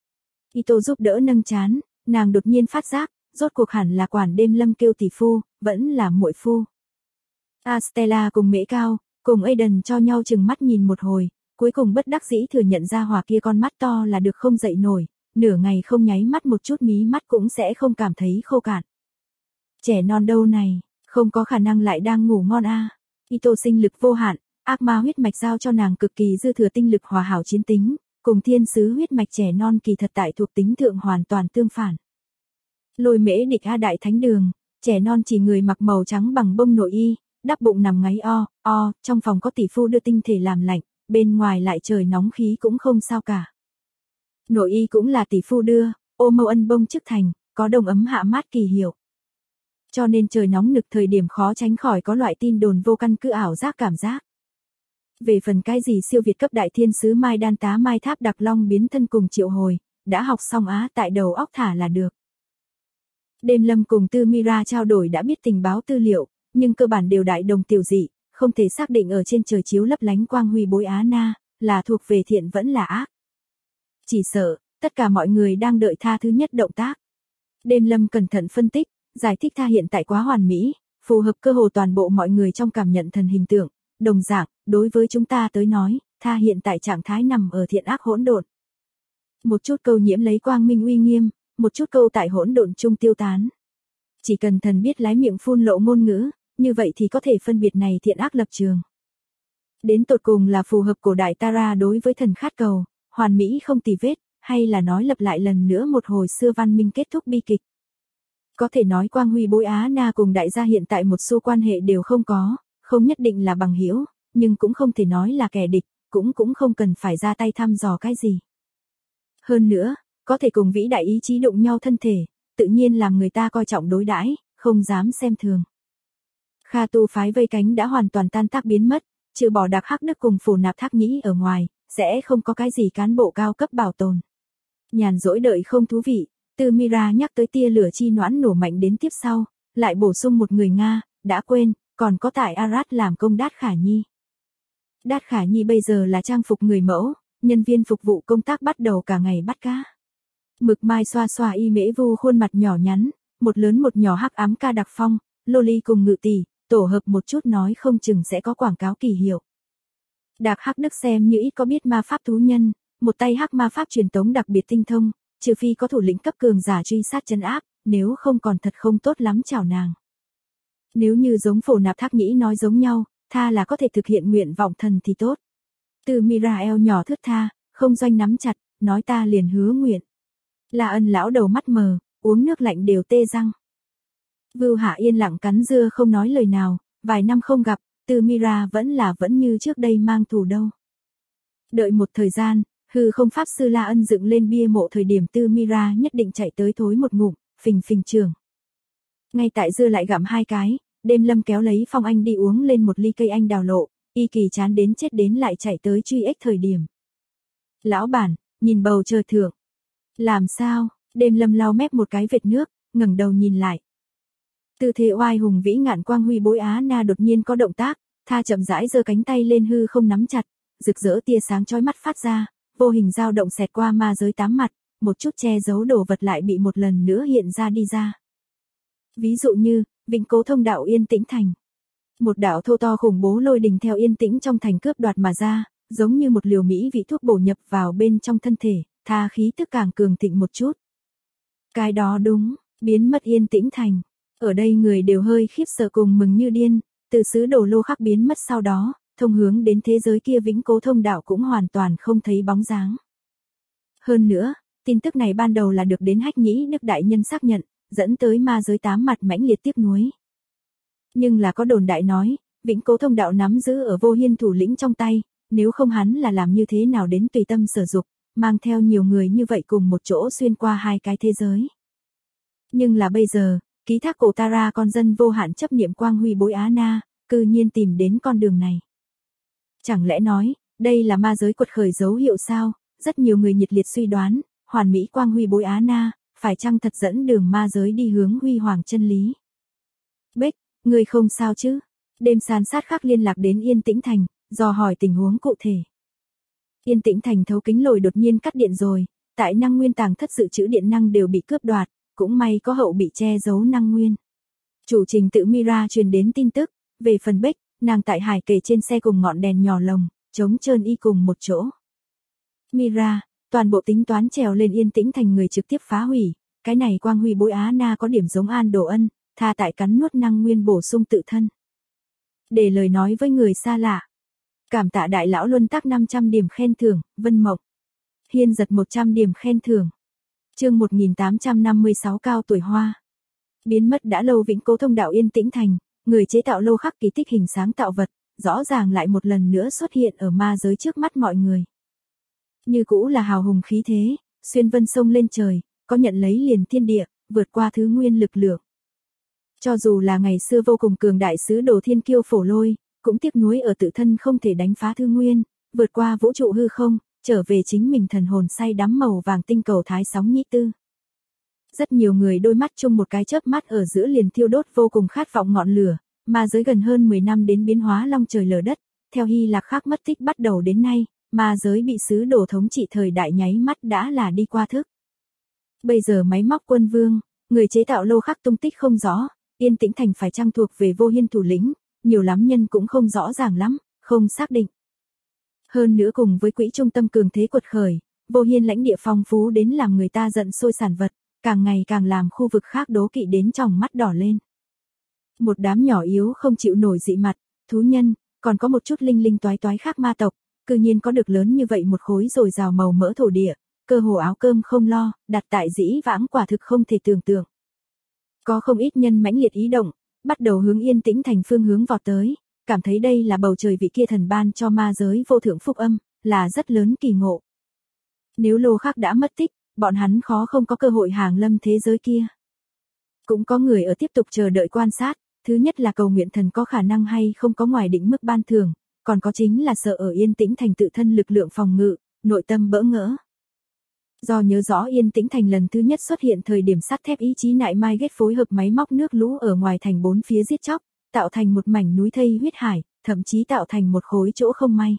Ito giúp đỡ nâng chán, nàng đột nhiên phát giác, rốt cuộc hẳn là quản đêm lâm kêu tỷ phu, vẫn là muội phu. Stella cùng Mễ Cao, cùng Aiden cho nhau chừng mắt nhìn một hồi, cuối cùng bất đắc dĩ thừa nhận ra hỏa kia con mắt to là được không dậy nổi, nửa ngày không nháy mắt một chút mí mắt cũng sẽ không cảm thấy khô cạn. Trẻ non đâu này, không có khả năng lại đang ngủ ngon a. Ito sinh lực vô hạn, ác ma huyết mạch giao cho nàng cực kỳ dư thừa tinh lực hòa hảo chiến tính, cùng thiên sứ huyết mạch trẻ non kỳ thật tại thuộc tính thượng hoàn toàn tương phản. Lôi Mễ địch A đại thánh đường, trẻ non chỉ người mặc màu trắng bằng bông nội y, đắp bụng nằm ngáy trong phòng có tỷ phu đưa tinh thể làm lạnh, bên ngoài lại trời nóng khí cũng không sao cả. Nội y cũng là tỷ phu đưa, ô mâu ân bông chức thành, có đông ấm hạ mát kỳ hiệu. Cho nên trời nóng nực thời điểm khó tránh khỏi có loại tin đồn vô căn cứ ảo giác cảm giác. Về phần cái gì siêu việt cấp đại thiên sứ Mai Đan Tá Mai Tháp Đặc Long biến thân cùng triệu hồi, đã học xong tại đầu óc thả là được. Đêm Lâm cùng Tư Mira trao đổi đã biết tình báo tư liệu, nhưng cơ bản đều đại đồng tiểu dị, không thể xác định ở trên trời chiếu lấp lánh quang huy bối Á Na, là thuộc về thiện vẫn là ác. Chỉ sợ, tất cả mọi người đang đợi tha thứ nhất động tác. Đêm Lâm cẩn thận phân tích, giải thích tha hiện tại quá hoàn mỹ, phù hợp cơ hồ toàn bộ mọi người trong cảm nhận thần hình tượng, đồng dạng, đối với chúng ta tới nói, tha hiện tại trạng thái nằm ở thiện ác hỗn độn. Một chút câu nhiễm lấy quang minh uy nghiêm, một chút câu tại hỗn độn chung tiêu tán. Chỉ cần thần biết lái miệng phun lộ ngôn ngữ, như vậy thì có thể phân biệt này thiện ác lập trường. Đến tột cùng là phù hợp cổ đại Tara đối với thần khát cầu, hoàn mỹ không tì vết, hay là nói lặp lại lần nữa một hồi xưa văn minh kết thúc bi kịch. Có thể nói quang huy bối Á Na cùng đại gia hiện tại một xu quan hệ đều không có, không nhất định là bằng hữu, nhưng cũng không thể nói là kẻ địch, cũng không cần phải ra tay thăm dò cái gì. Hơn nữa, có thể cùng vĩ đại ý chí đụng nhau thân thể, tự nhiên làm người ta coi trọng đối đãi, không dám xem thường. Kha tu phái vây cánh đã hoàn toàn tan tác biến mất, trừ bỏ Đặc Hắc Đức cùng Phù Nạp Thác Nhĩ ở ngoài, sẽ không có cái gì cán bộ cao cấp bảo tồn. Nhàn rỗi đợi không thú vị, Tư Mira nhắc tới tia lửa chi noãn nổ mạnh đến tiếp sau, lại bổ sung một người Nga, đã quên, còn có tại Arad làm công Đát Khả Nhi. Đát Khả Nhi bây giờ là trang phục người mẫu, nhân viên phục vụ công tác bắt đầu cả ngày bắt cá. Mực mai xoa xoa y mễ vu khuôn mặt nhỏ nhắn, một lớn một nhỏ hắc ám ca đặc phong, loli cùng ngự tỷ, tổ hợp một chút nói không chừng sẽ có quảng cáo kỳ hiệu. Đạc Hắc Đức xem như ít có biết ma pháp thú nhân, một tay hắc ma pháp truyền tống đặc biệt tinh thông, trừ phi có thủ lĩnh cấp cường giả truy sát trấn áp, nếu không còn thật không tốt lắm chào nàng. Nếu như giống Phổ Nạp Thác Nhĩ nói giống nhau, tha là có thể thực hiện nguyện vọng thần thì tốt. Từ Mirael nhỏ thướt tha, không doanh nắm chặt, nói ta liền hứa nguyện. La Ân lão đầu mắt mờ, uống nước lạnh đều tê răng. Vưu Hạ yên lặng cắn dưa không nói lời nào, vài năm không gặp, Từ Mira vẫn như trước đây mang thù đâu. Đợi một thời gian, hư không pháp sư La Ân dựng lên bia mộ thời điểm Tư Mira nhất định chạy tới thối một ngụm, phình phình trường. Ngay tại dưa lại gặm hai cái, Đêm Lâm kéo lấy Phong Anh đi uống lên một ly cây anh đào lộ, y kỳ chán đến chết đến lại chạy tới truy ếch thời điểm. Lão bản, nhìn bầu trời thượng. Làm sao? Đêm Lâm lau mép một cái vệt nước, ngẩng đầu nhìn lại. Tư thế oai hùng vĩ ngạn quang huy bối Á Na đột nhiên có động tác, tha chậm rãi giơ cánh tay lên hư không nắm chặt, rực rỡ tia sáng chói mắt phát ra, vô hình dao động xẹt qua ma giới tám mặt, một chút che giấu đồ vật lại bị một lần nữa hiện ra đi ra. Ví dụ như, Vĩnh Cố Thông đạo Yên Tĩnh Thành. Một đạo thô to khủng bố lôi đình theo yên tĩnh trong thành cướp đoạt mà ra, giống như một liều mỹ vị thuốc bổ nhập vào bên trong thân thể, tha khí tức càng cường thịnh một chút. Cái đó đúng, biến mất Yên Tĩnh Thành. Ở đây người đều hơi khiếp sợ cùng mừng như điên, từ xứ Đồ Lô Khắc biến mất sau đó, thông hướng đến thế giới kia Vĩnh Cố Thông đạo cũng hoàn toàn không thấy bóng dáng. Hơn nữa, tin tức này ban đầu là được đến Hách Nhĩ Đức đại nhân xác nhận, dẫn tới ma giới tám mặt mãnh liệt tiếc nuối. Nhưng là có đồn đại nói, Vĩnh Cố Thông đạo nắm giữ ở Vô Hiên thủ lĩnh trong tay, nếu không hắn là làm như thế nào đến tùy tâm sở dục, mang theo nhiều người như vậy cùng một chỗ xuyên qua hai cái thế giới. Nhưng là bây giờ, ký thác cổ Tara con dân vô hạn chấp niệm quang huy bối Á Na, cư nhiên tìm đến con đường này. Chẳng lẽ nói, đây là ma giới quật khởi dấu hiệu sao? Rất nhiều người nhiệt liệt suy đoán, hoàn mỹ quang huy bối Á Na, phải chăng thật dẫn đường ma giới đi hướng huy hoàng chân lý? Bích, người không sao chứ? Đêm san sát khắc liên lạc đến Yên Tĩnh Thành, dò hỏi tình huống cụ thể. Yên Tĩnh Thành thấu kính lồi đột nhiên cắt điện rồi, tại năng nguyên tàng thất dự trữ điện năng đều bị cướp đoạt, cũng may có hậu bị che giấu năng nguyên. Chủ trình tự Mira truyền đến tin tức, về phần Bích, nàng tại hải kề trên xe cùng ngọn đèn nhỏ lồng, trống trơn y cùng một chỗ. Mira, toàn bộ tính toán trèo lên Yên Tĩnh Thành người trực tiếp phá hủy, cái này quang huy bối Á Na có điểm giống An Đồ Ân, tha tại cắn nuốt năng nguyên bổ sung tự thân. Để lời nói với người xa lạ. Cảm tạ đại lão luân tác 500 điểm khen thưởng, Vân Mộng. Hiên giật 100 điểm khen thưởng. Chương 1856 cao tuổi hoa. Biến mất đã lâu Vĩnh Cố Thông đạo Yên Tĩnh Thành, người chế tạo lô khắc kỳ tích hình sáng tạo vật, rõ ràng lại một lần nữa xuất hiện ở ma giới trước mắt mọi người. Như cũ là hào hùng khí thế, xuyên vân sông lên trời, có nhận lấy liền thiên địa, vượt qua thứ nguyên lực lượng. Cho dù là ngày xưa vô cùng cường đại sứ đồ thiên kiêu Phổ Lôi, cũng tiếc nuối ở tự thân không thể đánh phá thứ nguyên, vượt qua vũ trụ hư không, trở về chính mình thần hồn say đắm màu vàng tinh cầu thái sóng nhĩ tư. Rất nhiều người đôi mắt chung một cái chớp mắt ở giữa liền thiêu đốt vô cùng khát vọng ngọn lửa, mà giới gần hơn 10 năm đến biến hóa long trời lở đất, theo Hy Lạc khác mất tích bắt đầu đến nay, ma giới bị sứ đồ thống trị thời đại nháy mắt đã là đi qua thức. Bây giờ máy móc quân vương, người chế tạo lô khắc tung tích không rõ, Yên Tĩnh Thành phải trang thuộc về Vô Hiên thủ lĩnh, nhiều lắm nhân cũng không rõ ràng lắm, không xác định. Hơn nữa cùng với quỹ trung tâm cường thế quật khởi, Vô Hiên lãnh địa phong phú đến làm người ta giận sôi sản vật, càng ngày càng làm khu vực khác đố kỵ đến tròng mắt đỏ lên. Một đám nhỏ yếu không chịu nổi dị mặt, thú nhân, còn có một chút linh linh toái toái khác ma tộc, cư nhiên có được lớn như vậy một khối dồi dào màu mỡ thổ địa, cơ hồ áo cơm không lo, đặt tại dĩ vãng quả thực không thể tưởng tượng. Có không ít nhân mãnh liệt ý động, bắt đầu hướng Yên Tĩnh Thành phương hướng vọt tới, cảm thấy đây là bầu trời vị kia thần ban cho ma giới vô thượng phúc âm, là rất lớn kỳ ngộ. Nếu lô khắc đã mất tích, bọn hắn khó không có cơ hội hàng lâm thế giới kia. Cũng có người ở tiếp tục chờ đợi quan sát, thứ nhất là cầu nguyện thần có khả năng hay không có ngoài định mức ban thưởng, còn có chính là sợ ở Yên Tĩnh Thành tự thân lực lượng phòng ngự, nội tâm bỡ ngỡ. Do nhớ rõ Yên Tĩnh Thành lần thứ nhất xuất hiện thời điểm sắt thép ý chí nại mai ghét phối hợp máy móc nước lũ ở ngoài thành bốn phía giết chóc, tạo thành một mảnh núi thây huyết hải, thậm chí tạo thành một khối chỗ không may.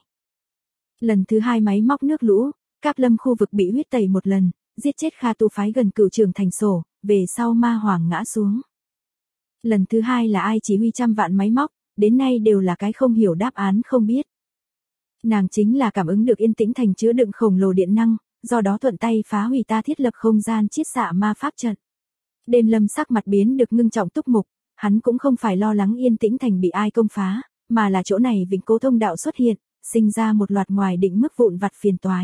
Lần thứ hai máy móc nước lũ, Cáp Lâm khu vực bị huyết tẩy một lần, giết chết Kha Tu phái gần Cửu Trường thành sổ, về sau ma hoàng ngã xuống. Lần thứ hai là ai chỉ huy trăm vạn máy móc, đến nay đều là cái không hiểu đáp án không biết. Nàng chính là cảm ứng được Yên Tĩnh Thành chứa đựng khổng lồ điện năng, do đó thuận tay phá hủy ta thiết lập không gian chiết xạ ma pháp trận. Đêm Lâm sắc mặt biến được ngưng trọng túc mục, hắn cũng không phải lo lắng Yên Tĩnh Thành bị ai công phá, mà là chỗ này Vĩnh Cố Thông đạo xuất hiện, sinh ra một loạt ngoài định mức vụn vặt phiền toái.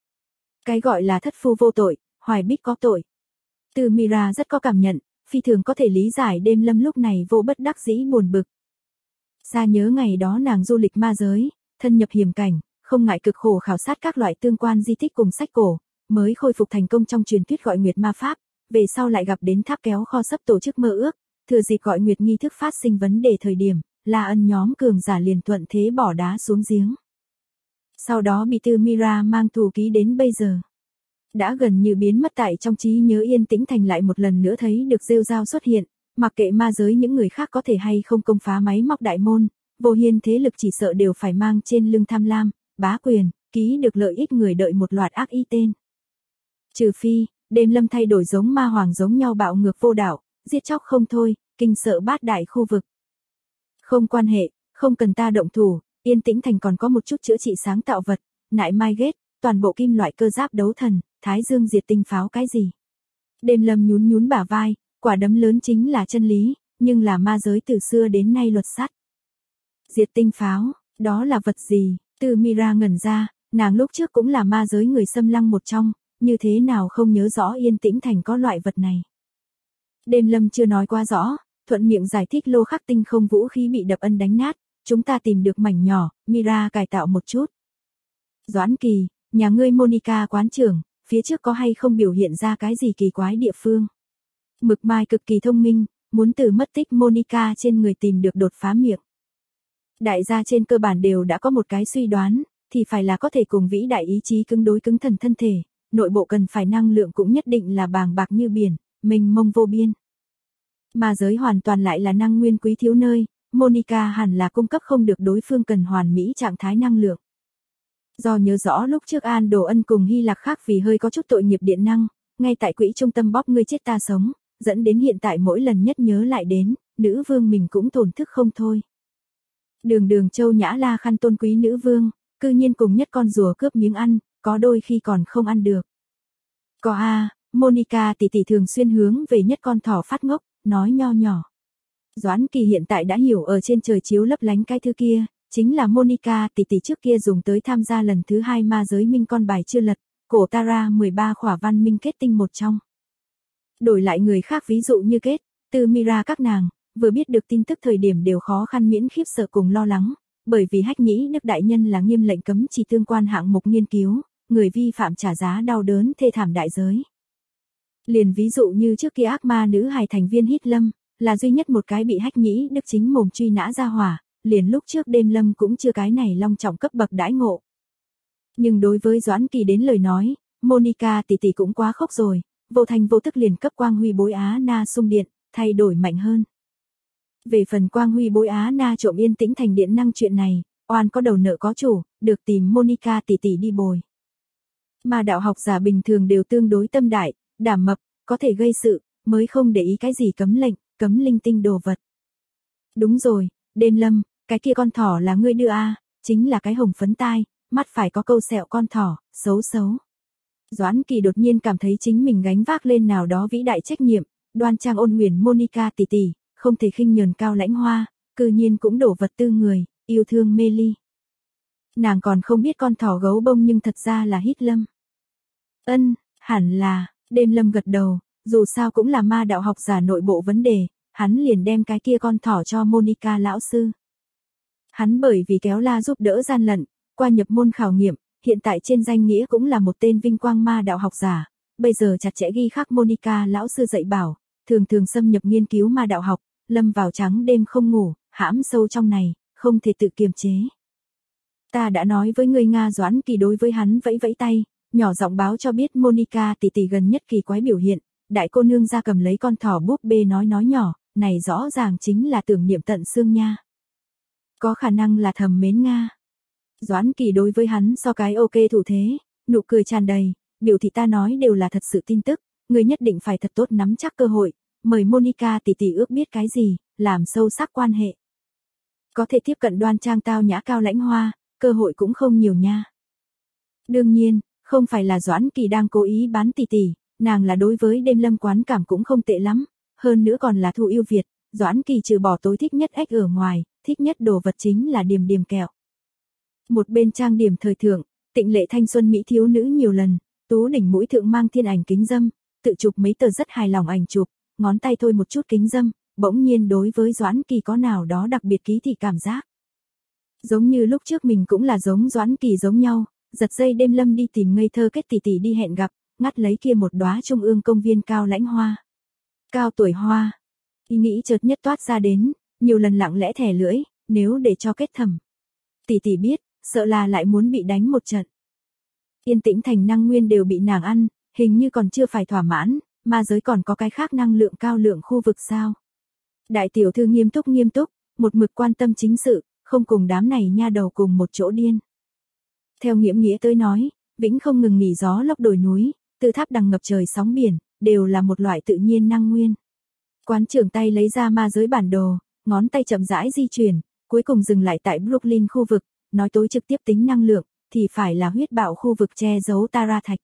Cái gọi là thất phu vô tội, hoài bích có tội. Từ Mira rất có cảm nhận, phi thường có thể lý giải Đêm Lâm lúc này vô bất đắc dĩ buồn bực. Xa nhớ ngày đó nàng du lịch ma giới, thân nhập hiểm cảnh, không ngại cực khổ khảo sát các loại tương quan di tích cùng sách cổ, mới khôi phục thành công trong truyền thuyết gọi nguyệt ma pháp, về sau lại gặp đến tháp kéo kho sấp tổ chức mơ ước, thừa dịp gọi nguyệt nghi thức phát sinh vấn đề thời điểm, La Ân nhóm cường giả liền thuận thế bỏ đá xuống giếng. Sau đó bị Từ Mira mang thù ký đến bây giờ. Đã gần như biến mất tại trong trí nhớ Yên Tĩnh Thành lại một lần nữa thấy được rêu rao xuất hiện, mặc kệ ma giới những người khác có thể hay không công phá máy móc đại môn, Vô Hiên thế lực chỉ sợ đều phải mang trên lưng tham lam, bá quyền, ký được lợi ích người đợi một loạt ác ý tên. Trừ phi, Đêm Lâm thay đổi giống ma hoàng giống nhau bạo ngược vô đạo, giết chóc không thôi, kinh sợ bát đại khu vực. Không quan hệ, không cần ta động thủ, Yên Tĩnh Thành còn có một chút chữa trị sáng tạo vật, nại mai ghét, toàn bộ kim loại cơ giáp đấu thần, thái dương diệt tinh pháo cái gì. Đêm Lâm nhún nhún bả vai, quả đấm lớn chính là chân lý, nhưng là ma giới từ xưa đến nay luật sắt. Diệt tinh pháo, đó là vật gì? Từ Mira ngẩn ra, nàng lúc trước cũng là ma giới người xâm lăng một trong, như thế nào không nhớ rõ Yên Tĩnh Thành có loại vật này. Đêm Lâm chưa nói quá rõ, thuận miệng giải thích lô khắc tinh không vũ khí bị đập ân đánh nát, chúng ta tìm được mảnh nhỏ, Mira cải tạo một chút. Doãn Kỳ, nhà ngươi Monica quán trưởng, phía trước có hay không biểu hiện ra cái gì kỳ quái địa phương? Mực Mai cực kỳ thông minh, muốn từ mất tích Monica trên người tìm được đột phá miệng. Đại gia trên cơ bản đều đã có một cái suy đoán, thì phải là có thể cùng vĩ đại ý chí cứng đối cứng thần thân thể, nội bộ cần phải năng lượng cũng nhất định là bàng bạc như biển, mênh mông vô biên. Mà giới hoàn toàn lại là năng nguyên quý thiếu nơi, Monica hẳn là cung cấp không được đối phương cần hoàn mỹ trạng thái năng lượng. Do nhớ rõ lúc trước An Đồ Ân cùng Hy Lạc khác vì hơi có chút tội nghiệp điện năng, ngay tại quỹ trung tâm bóp ngươi chết ta sống, dẫn đến hiện tại mỗi lần nhất nhớ lại đến, nữ vương mình cũng tổn thức không thôi. Đường Châu Nhã La khăn tôn quý nữ vương, cư nhiên cùng nhất con rùa cướp miếng ăn, có đôi khi còn không ăn được. Có Monica tỷ tỷ thường xuyên hướng về nhất con thỏ phát ngốc, nói nho nhỏ. Doãn Kỳ hiện tại đã hiểu ở trên trời chiếu lấp lánh cái thứ kia, chính là Monica tỷ tỷ trước kia dùng tới tham gia lần thứ 2 ma giới minh con bài chưa lật, cổ Tara 13 khỏa văn minh kết tinh một trong. Đổi lại người khác ví dụ như kết, từ Mira các nàng, vừa biết được tin tức thời điểm đều khó khăn miễn khiếp sợ cùng lo lắng, bởi vì Hách Nhĩ Đức đại nhân là nghiêm lệnh cấm chỉ tương quan hạng mục nghiên cứu, người vi phạm trả giá đau đớn thê thảm đại giới. Liền ví dụ như trước kia ác ma nữ hài thành viên Hít Lâm, là duy nhất một cái bị Hách Nhĩ Đức chính mồm truy nã ra hỏa, liền lúc trước Đêm Lâm cũng chưa cái này long trọng cấp bậc đãi ngộ. Nhưng đối với Doãn Kỳ đến lời nói, Monica tỷ tỷ cũng quá khốc rồi, vô thành vô tức liền cấp Quang Huy bối Á Na xung điện, thay đổi mạnh hơn. Về phần Quang Huy bối Á Na trộm Yên Tĩnh Thành điện năng chuyện này, oan có đầu nợ có chủ, được tìm Monica tỷ tỷ đi bồi. Mà đạo học giả bình thường đều tương đối tâm đại, đảm mập, có thể gây sự, mới không để ý cái gì cấm lệnh, cấm linh tinh đồ vật. Đúng rồi, Đêm Lâm, cái kia con thỏ là ngươi đưa chính là cái hồng phấn tai, mắt phải có câu sẹo con thỏ, xấu xấu. Doãn Kỳ đột nhiên cảm thấy chính mình gánh vác lên nào đó vĩ đại trách nhiệm, đoan trang ôn huyền Monica tỷ tỷ, không thể khinh nhờn Cao Lãnh Hoa, cư nhiên cũng đổ vật tư người, yêu thương mê ly. Nàng còn không biết con thỏ gấu bông nhưng thật ra là Hít Lâm. Hẳn là, Đêm Lâm gật đầu, dù sao cũng là ma đạo học giả nội bộ vấn đề, hắn liền đem cái kia con thỏ cho Monica lão sư. Hắn bởi vì kéo la giúp đỡ gian lận, qua nhập môn khảo nghiệm, hiện tại trên danh nghĩa cũng là một tên vinh quang ma đạo học giả, bây giờ chặt chẽ ghi khắc Monica lão sư dạy bảo, thường xâm nhập nghiên cứu ma đạo học, lâm vào trắng đêm không ngủ, hãm sâu trong này, không thể tự kiềm chế. Ta đã nói với ngươi Nga. Doãn Kỳ đối với hắn vẫy vẫy tay, nhỏ giọng báo cho biết Monica tỷ tỷ gần nhất kỳ quái biểu hiện, đại cô nương ra cầm lấy con thỏ búp bê nói nhỏ, này rõ ràng chính là tưởng niệm tận xương nha. Có khả năng là thầm mến Nga. Doãn Kỳ đối với hắn so cái ok thủ thế, nụ cười tràn đầy, biểu thị ta nói đều là thật sự tin tức, người nhất định phải thật tốt nắm chắc cơ hội, mời Monica tỷ tỷ ước biết cái gì, làm sâu sắc quan hệ. Có thể tiếp cận đoan trang tao nhã Cao Lãnh Hoa, cơ hội cũng không nhiều nha. Đương nhiên, không phải là Doãn Kỳ đang cố ý bán tỷ tỷ, nàng là đối với Đêm Lâm quán cảm cũng không tệ lắm, hơn nữa còn là thu yêu Việt, Doãn Kỳ trừ bỏ tối thích nhất ếch ở ngoài, thích nhất đồ vật chính là điểm kẹo. Một bên trang điểm thời thượng, tịnh lệ thanh xuân mỹ thiếu nữ nhiều lần, tú đỉnh mũi thượng mang thiên ảnh kính dâm, tự chụp mấy tờ rất hài lòng ảnh chụp, ngón tay thôi một chút kính dâm, bỗng nhiên đối với Doãn Kỳ có nào đó đặc biệt ký thị cảm giác. Giống như lúc trước mình cũng là giống Doãn Kỳ giống nhau, giật dây Đêm Lâm đi tìm ngây thơ kết tỷ tỷ đi hẹn gặp, ngắt lấy kia một đóa trung ương công viên Cao Lãnh Hoa. Cao tuổi hoa. Ý nghĩ chợt nhất toát ra đến, nhiều lần lặng lẽ thẻ lưỡi, nếu để cho kết thẩm. Tỷ tỷ biết, sợ là lại muốn bị đánh một trận. Yên Tĩnh Thành năng nguyên đều bị nàng ăn, hình như còn chưa phải thỏa mãn, ma giới còn có cái khác năng lượng cao lượng khu vực sao. Đại tiểu thư nghiêm túc, một mực quan tâm chính sự, không cùng đám này nha đầu cùng một chỗ điên. Theo Nghiễm Nghĩa tới nói, vĩnh không ngừng nghỉ gió lốc đồi núi, từ tháp đằng ngập trời sóng biển, đều là một loại tự nhiên năng nguyên. Quán trưởng tay lấy ra ma giới bản đồ, ngón tay chậm rãi di chuyển, cuối cùng dừng lại tại Brooklyn khu vực, nói tối trực tiếp tính năng lượng, thì phải là huyết bạo khu vực che giấu Tara Thạch.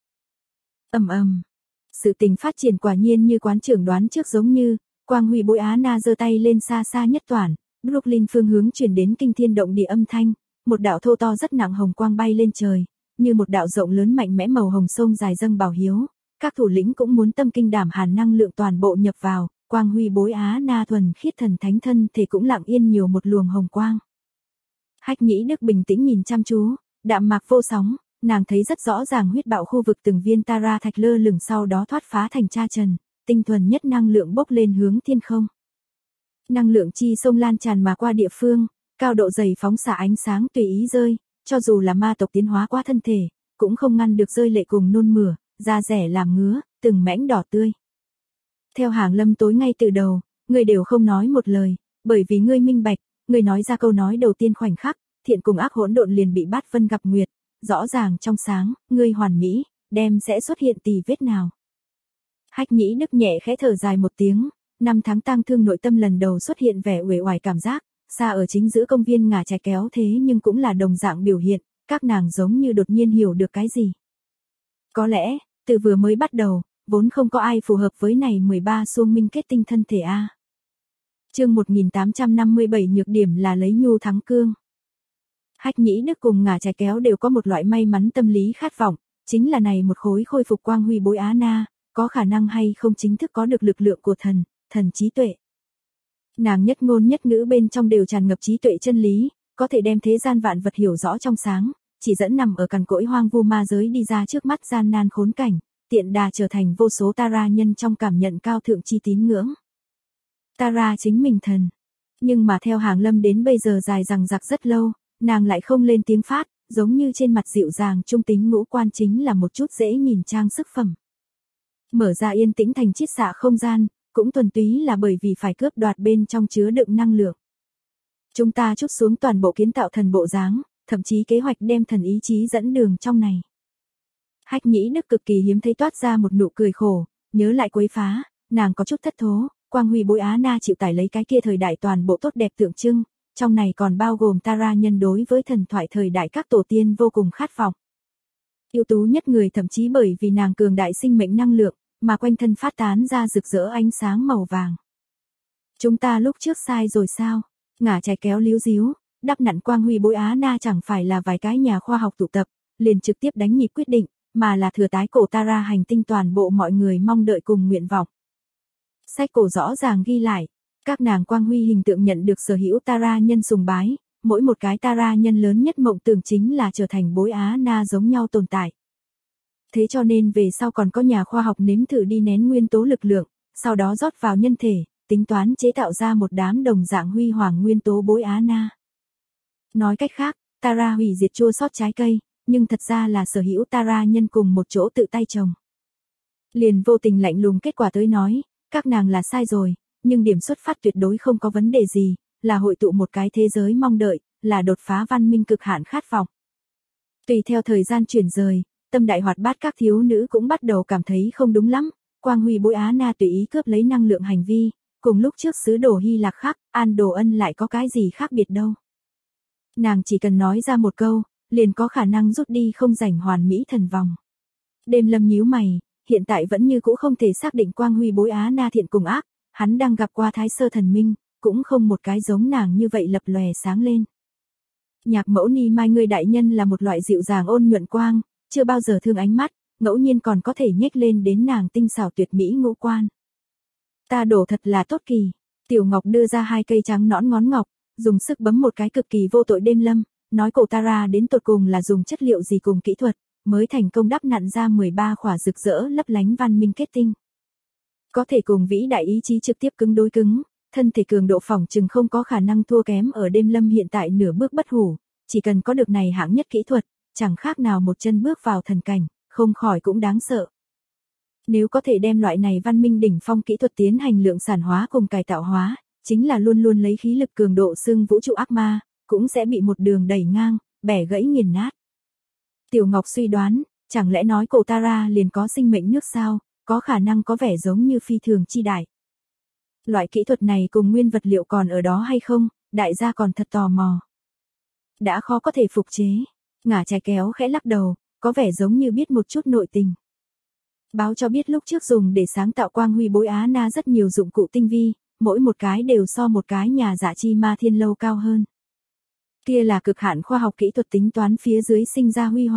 Sự tình phát triển quả nhiên như quán trưởng đoán trước, giống như Quang Huy bối Á Na giơ tay lên xa xa nhất toàn, Brooklyn phương hướng chuyển đến kinh thiên động địa âm thanh, một đạo thô to rất nặng hồng quang bay lên trời, như một đạo rộng lớn mạnh mẽ màu hồng sông dài dâng bảo hiếu, các thủ lĩnh cũng muốn tâm kinh đảm hàn năng lượng toàn bộ nhập vào, quang huy bối Á Na thuần khiết thần thánh thân thể cũng lặng yên nhiều một luồng hồng quang. Hách Nhĩ Đức bình tĩnh nhìn chăm chú, đạm mạc vô sóng, nàng thấy rất rõ ràng huyết bạo khu vực từng viên Tara thạch lơ lửng sau đó thoát phá thành cha trần, tinh thuần nhất năng lượng bốc lên hướng thiên không. Năng lượng chi sông lan tràn mà qua địa phương, cao độ dày phóng xạ ánh sáng tùy ý rơi, cho dù là ma tộc tiến hóa qua thân thể, cũng không ngăn được rơi lệ cùng nôn mửa, da rẻ làm ngứa, từng mảnh đỏ tươi. Theo Hàng Lâm tối ngay từ đầu, ngươi đều không nói một lời, bởi vì ngươi minh bạch, ngươi nói ra câu nói đầu tiên khoảnh khắc, thiện cùng ác hỗn độn liền bị bát vân gặp nguyệt, rõ ràng trong sáng, ngươi hoàn mỹ, đem sẽ xuất hiện tì vết nào. Hách Nhĩ Đức nhẹ khẽ thở dài một tiếng, 5 tháng tang thương nội tâm lần đầu xuất hiện vẻ uể oải cảm giác, xa ở chính giữa công viên ngả trái kéo thế nhưng cũng là đồng dạng biểu hiện, các nàng giống như đột nhiên hiểu được cái gì. Có lẽ, từ vừa mới bắt đầu, vốn không có ai phù hợp với này 13 xuông minh kết tinh thân thể A. Chương 1857 nhược điểm là lấy nhu thắng cương. Hách Nhĩ Đức cùng ngả trái kéo đều có một loại may mắn tâm lý khát vọng, chính là này một khối khôi phục quang huy bối Á Na, có khả năng hay không chính thức có được lực lượng của thần trí tuệ. Nàng nhất ngôn nhất ngữ bên trong đều tràn ngập trí tuệ chân lý, có thể đem thế gian vạn vật hiểu rõ trong sáng, chỉ dẫn nằm ở cằn cỗi hoang vu ma giới đi ra trước mắt gian nan khốn cảnh, tiện đà trở thành vô số Tara nhân trong cảm nhận cao thượng chi tín ngưỡng. Tara chính mình thần. Nhưng mà theo Hàng Lâm đến bây giờ dài dằng dặc rất lâu, nàng lại không lên tiếng phát, giống như trên mặt dịu dàng trung tính ngũ quan chính là một chút dễ nhìn trang sức phẩm. Mở ra yên tĩnh thành chiết xạ không gian, cũng thuần túy là bởi vì phải cướp đoạt bên trong chứa đựng năng lượng. Chúng ta trút xuống toàn bộ kiến tạo thần bộ dáng, thậm chí kế hoạch đem thần ý chí dẫn đường trong này. Hách Nhĩ Đức cực kỳ hiếm thấy toát ra một nụ cười khổ, nhớ lại quấy phá, nàng có chút thất thố, quang huy bối Á Na chịu tải lấy cái kia thời đại toàn bộ tốt đẹp tượng trưng, trong này còn bao gồm Tara nhân đối với thần thoại thời đại các tổ tiên vô cùng khát vọng. Ưu tú nhất người thậm chí bởi vì nàng cường đại sinh mệnh năng lượng, mà quanh thân phát tán ra rực rỡ ánh sáng màu vàng. Chúng ta lúc trước sai rồi sao? Ngả trái kéo líu díu, đắp nặn quang huy bối Á Na chẳng phải là vài cái nhà khoa học tụ tập, liền trực tiếp đánh nhịp quyết định, mà là thừa tái cổ Tara hành tinh toàn bộ mọi người mong đợi cùng nguyện vọng. Sách cổ rõ ràng ghi lại, các nàng quang huy hình tượng nhận được sở hữu Tara nhân sùng bái, mỗi một cái Tara nhân lớn nhất mộng tưởng chính là trở thành bối Á Na giống nhau tồn tại. Thế cho nên về sau còn có nhà khoa học nếm thử đi nén nguyên tố lực lượng, sau đó rót vào nhân thể, tính toán chế tạo ra một đám đồng dạng huy hoàng nguyên tố bối Á Na. Nói cách khác, Tara hủy diệt chua sót trái cây, nhưng thật ra là sở hữu Tara nhân cùng một chỗ tự tay trồng. Liền vô tình lạnh lùng kết quả tới nói, các nàng là sai rồi, nhưng điểm xuất phát tuyệt đối không có vấn đề gì, là hội tụ một cái thế giới mong đợi, là đột phá văn minh cực hạn khát vọng. Tùy theo thời gian chuyển rời, tâm đại hoạt bát các thiếu nữ cũng bắt đầu cảm thấy không đúng lắm, quang huy bối Á Na tùy ý cướp lấy năng lượng hành vi, cùng lúc trước sứ đồ Hy Lạc khác, An Đồ Ân lại có cái gì khác biệt đâu. Nàng chỉ cần nói ra một câu, liền có khả năng rút đi không rảnh hoàn mỹ thần vòng. Đêm Lâm nhíu mày, hiện tại vẫn như cũ không thể xác định quang huy bối Á Na thiện cùng ác, hắn đang gặp qua Thái Sơ thần minh, cũng không một cái giống nàng như vậy lập lòe sáng lên. Nhạc Mẫu Ni Mai ngươi đại nhân là một loại dịu dàng ôn nhuận quang, chưa bao giờ thương ánh mắt, ngẫu nhiên còn có thể nhếch lên đến nàng tinh xảo tuyệt mỹ ngũ quan. Ta đổ thật là tốt kỳ. Tiểu Ngọc đưa ra 2 cây trắng nõn ngón ngọc, dùng sức bấm một cái cực kỳ vô tội Đêm Lâm, nói cổ Tara đến tột cùng là dùng chất liệu gì cùng kỹ thuật, mới thành công đắp nặn ra 13 khỏa rực rỡ lấp lánh văn minh kết tinh. Có thể cùng vĩ đại ý chí trực tiếp cứng đối cứng, thân thể cường độ phỏng chừng không có khả năng thua kém ở Đêm Lâm hiện tại nửa bước bất hủ, chỉ cần có được này hạng nhất kỹ thuật, chẳng khác nào một chân bước vào thần cảnh, không khỏi cũng đáng sợ. Nếu có thể đem loại này văn minh đỉnh phong kỹ thuật tiến hành lượng sản hóa cùng cải tạo hóa, chính là luôn luôn lấy khí lực cường độ xưng vũ trụ ác ma, cũng sẽ bị một đường đẩy ngang, bẻ gãy nghiền nát. Tiểu Ngọc suy đoán, chẳng lẽ nói cổ Tara liền có sinh mệnh nước sao, có khả năng có vẻ giống như phi thường chi đại. Loại kỹ thuật này cùng nguyên vật liệu còn ở đó hay không, đại gia còn thật tò mò. Đã khó có thể phục chế, ngả trái kéo khẽ lắc đầu, có vẻ giống như biết một chút nội tình. Báo cho biết lúc trước dùng để sáng tạo quang huy bối Á Na rất nhiều dụng cụ tinh vi, mỗi một cái đều so một cái nhà dạ chi ma thiên lâu cao hơn. Kia là cực hạn khoa học kỹ thuật tính toán phía dưới sinh ra huy hoàng,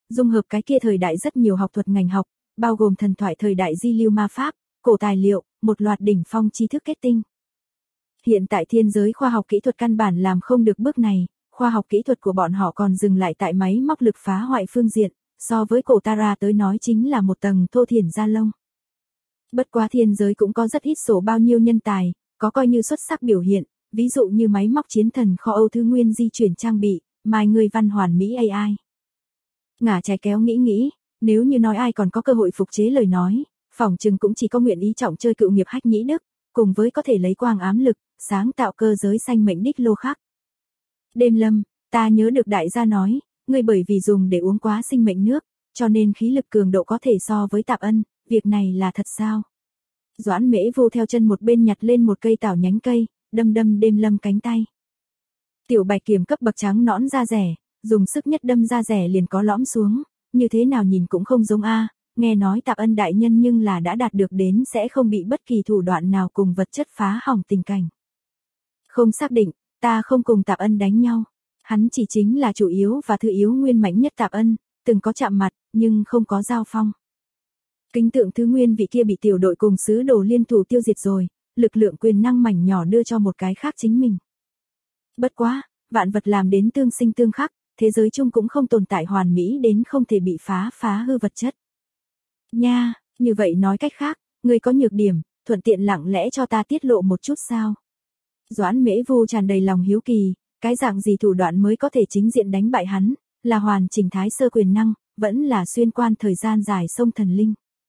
dung hợp cái kia thời đại rất nhiều học thuật ngành học, bao gồm thần thoại thời đại di lưu ma pháp, cổ tài liệu, một loạt đỉnh phong tri thức kết tinh. Hiện tại thiên giới khoa học kỹ thuật căn bản làm không được bước này, khoa học kỹ thuật của bọn họ còn dừng lại tại máy móc lực phá hoại phương diện, so với cổ Tara tới nói chính là một tầng thô thiển da lông. Bất quá thiên giới cũng có rất ít số bao nhiêu nhân tài, có coi như xuất sắc biểu hiện, ví dụ như máy móc chiến thần kho Âu Thứ Nguyên di chuyển trang bị, mai người văn hoàn Mỹ AI. Ngả trái kéo nghĩ, nếu như nói ai còn có cơ hội phục chế lời nói, phỏng chừng cũng chỉ có nguyện ý trọng chơi cựu nghiệp Hách Nhĩ Đức, cùng với có thể lấy quang ám lực, sáng tạo cơ giới xanh mệnh đích lô khác. Đêm Lâm, ta nhớ được đại gia nói, ngươi bởi vì dùng để uống quá sinh mệnh nước, cho nên khí lực cường độ có thể so với Tạp Ân, việc này là thật sao? Doãn Mễ Vô theo chân một bên nhặt lên một cây tảo nhánh cây, đâm Đêm Lâm cánh tay. Tiểu Bạch Kiểm cấp bậc trắng nõn da rẻ, dùng sức nhất đâm da rẻ liền có lõm xuống, như thế nào nhìn cũng không giống a. Nghe nói Tạp Ân đại nhân nhưng là đã đạt được đến sẽ không bị bất kỳ thủ đoạn nào cùng vật chất phá hỏng tình cảnh. Không xác định, ta không cùng Tạp Ân đánh nhau. Hắn chỉ chính là chủ yếu và thứ yếu nguyên mạnh nhất Tạp Ân, từng có chạm mặt, nhưng không có giao phong. Kính tượng Thứ Nguyên vị kia bị tiểu đội cùng sứ đồ liên thủ tiêu diệt rồi, lực lượng quyền năng mảnh nhỏ đưa cho một cái khác chính mình. Bất quá, vạn vật làm đến tương sinh tương khắc, thế giới chung cũng không tồn tại hoàn mỹ đến không thể bị phá hư vật chất. Nha, như vậy nói cách khác, ngươi có nhược điểm, thuận tiện lặng lẽ cho ta tiết lộ một chút sao? Doãn Mễ Vu tràn đầy lòng hiếu kỳ, cái dạng gì thủ đoạn mới có thể chính diện đánh bại hắn, là hoàn chỉnh thái sơ quyền năng, vẫn là xuyên quan thời gian dài sông thần linh.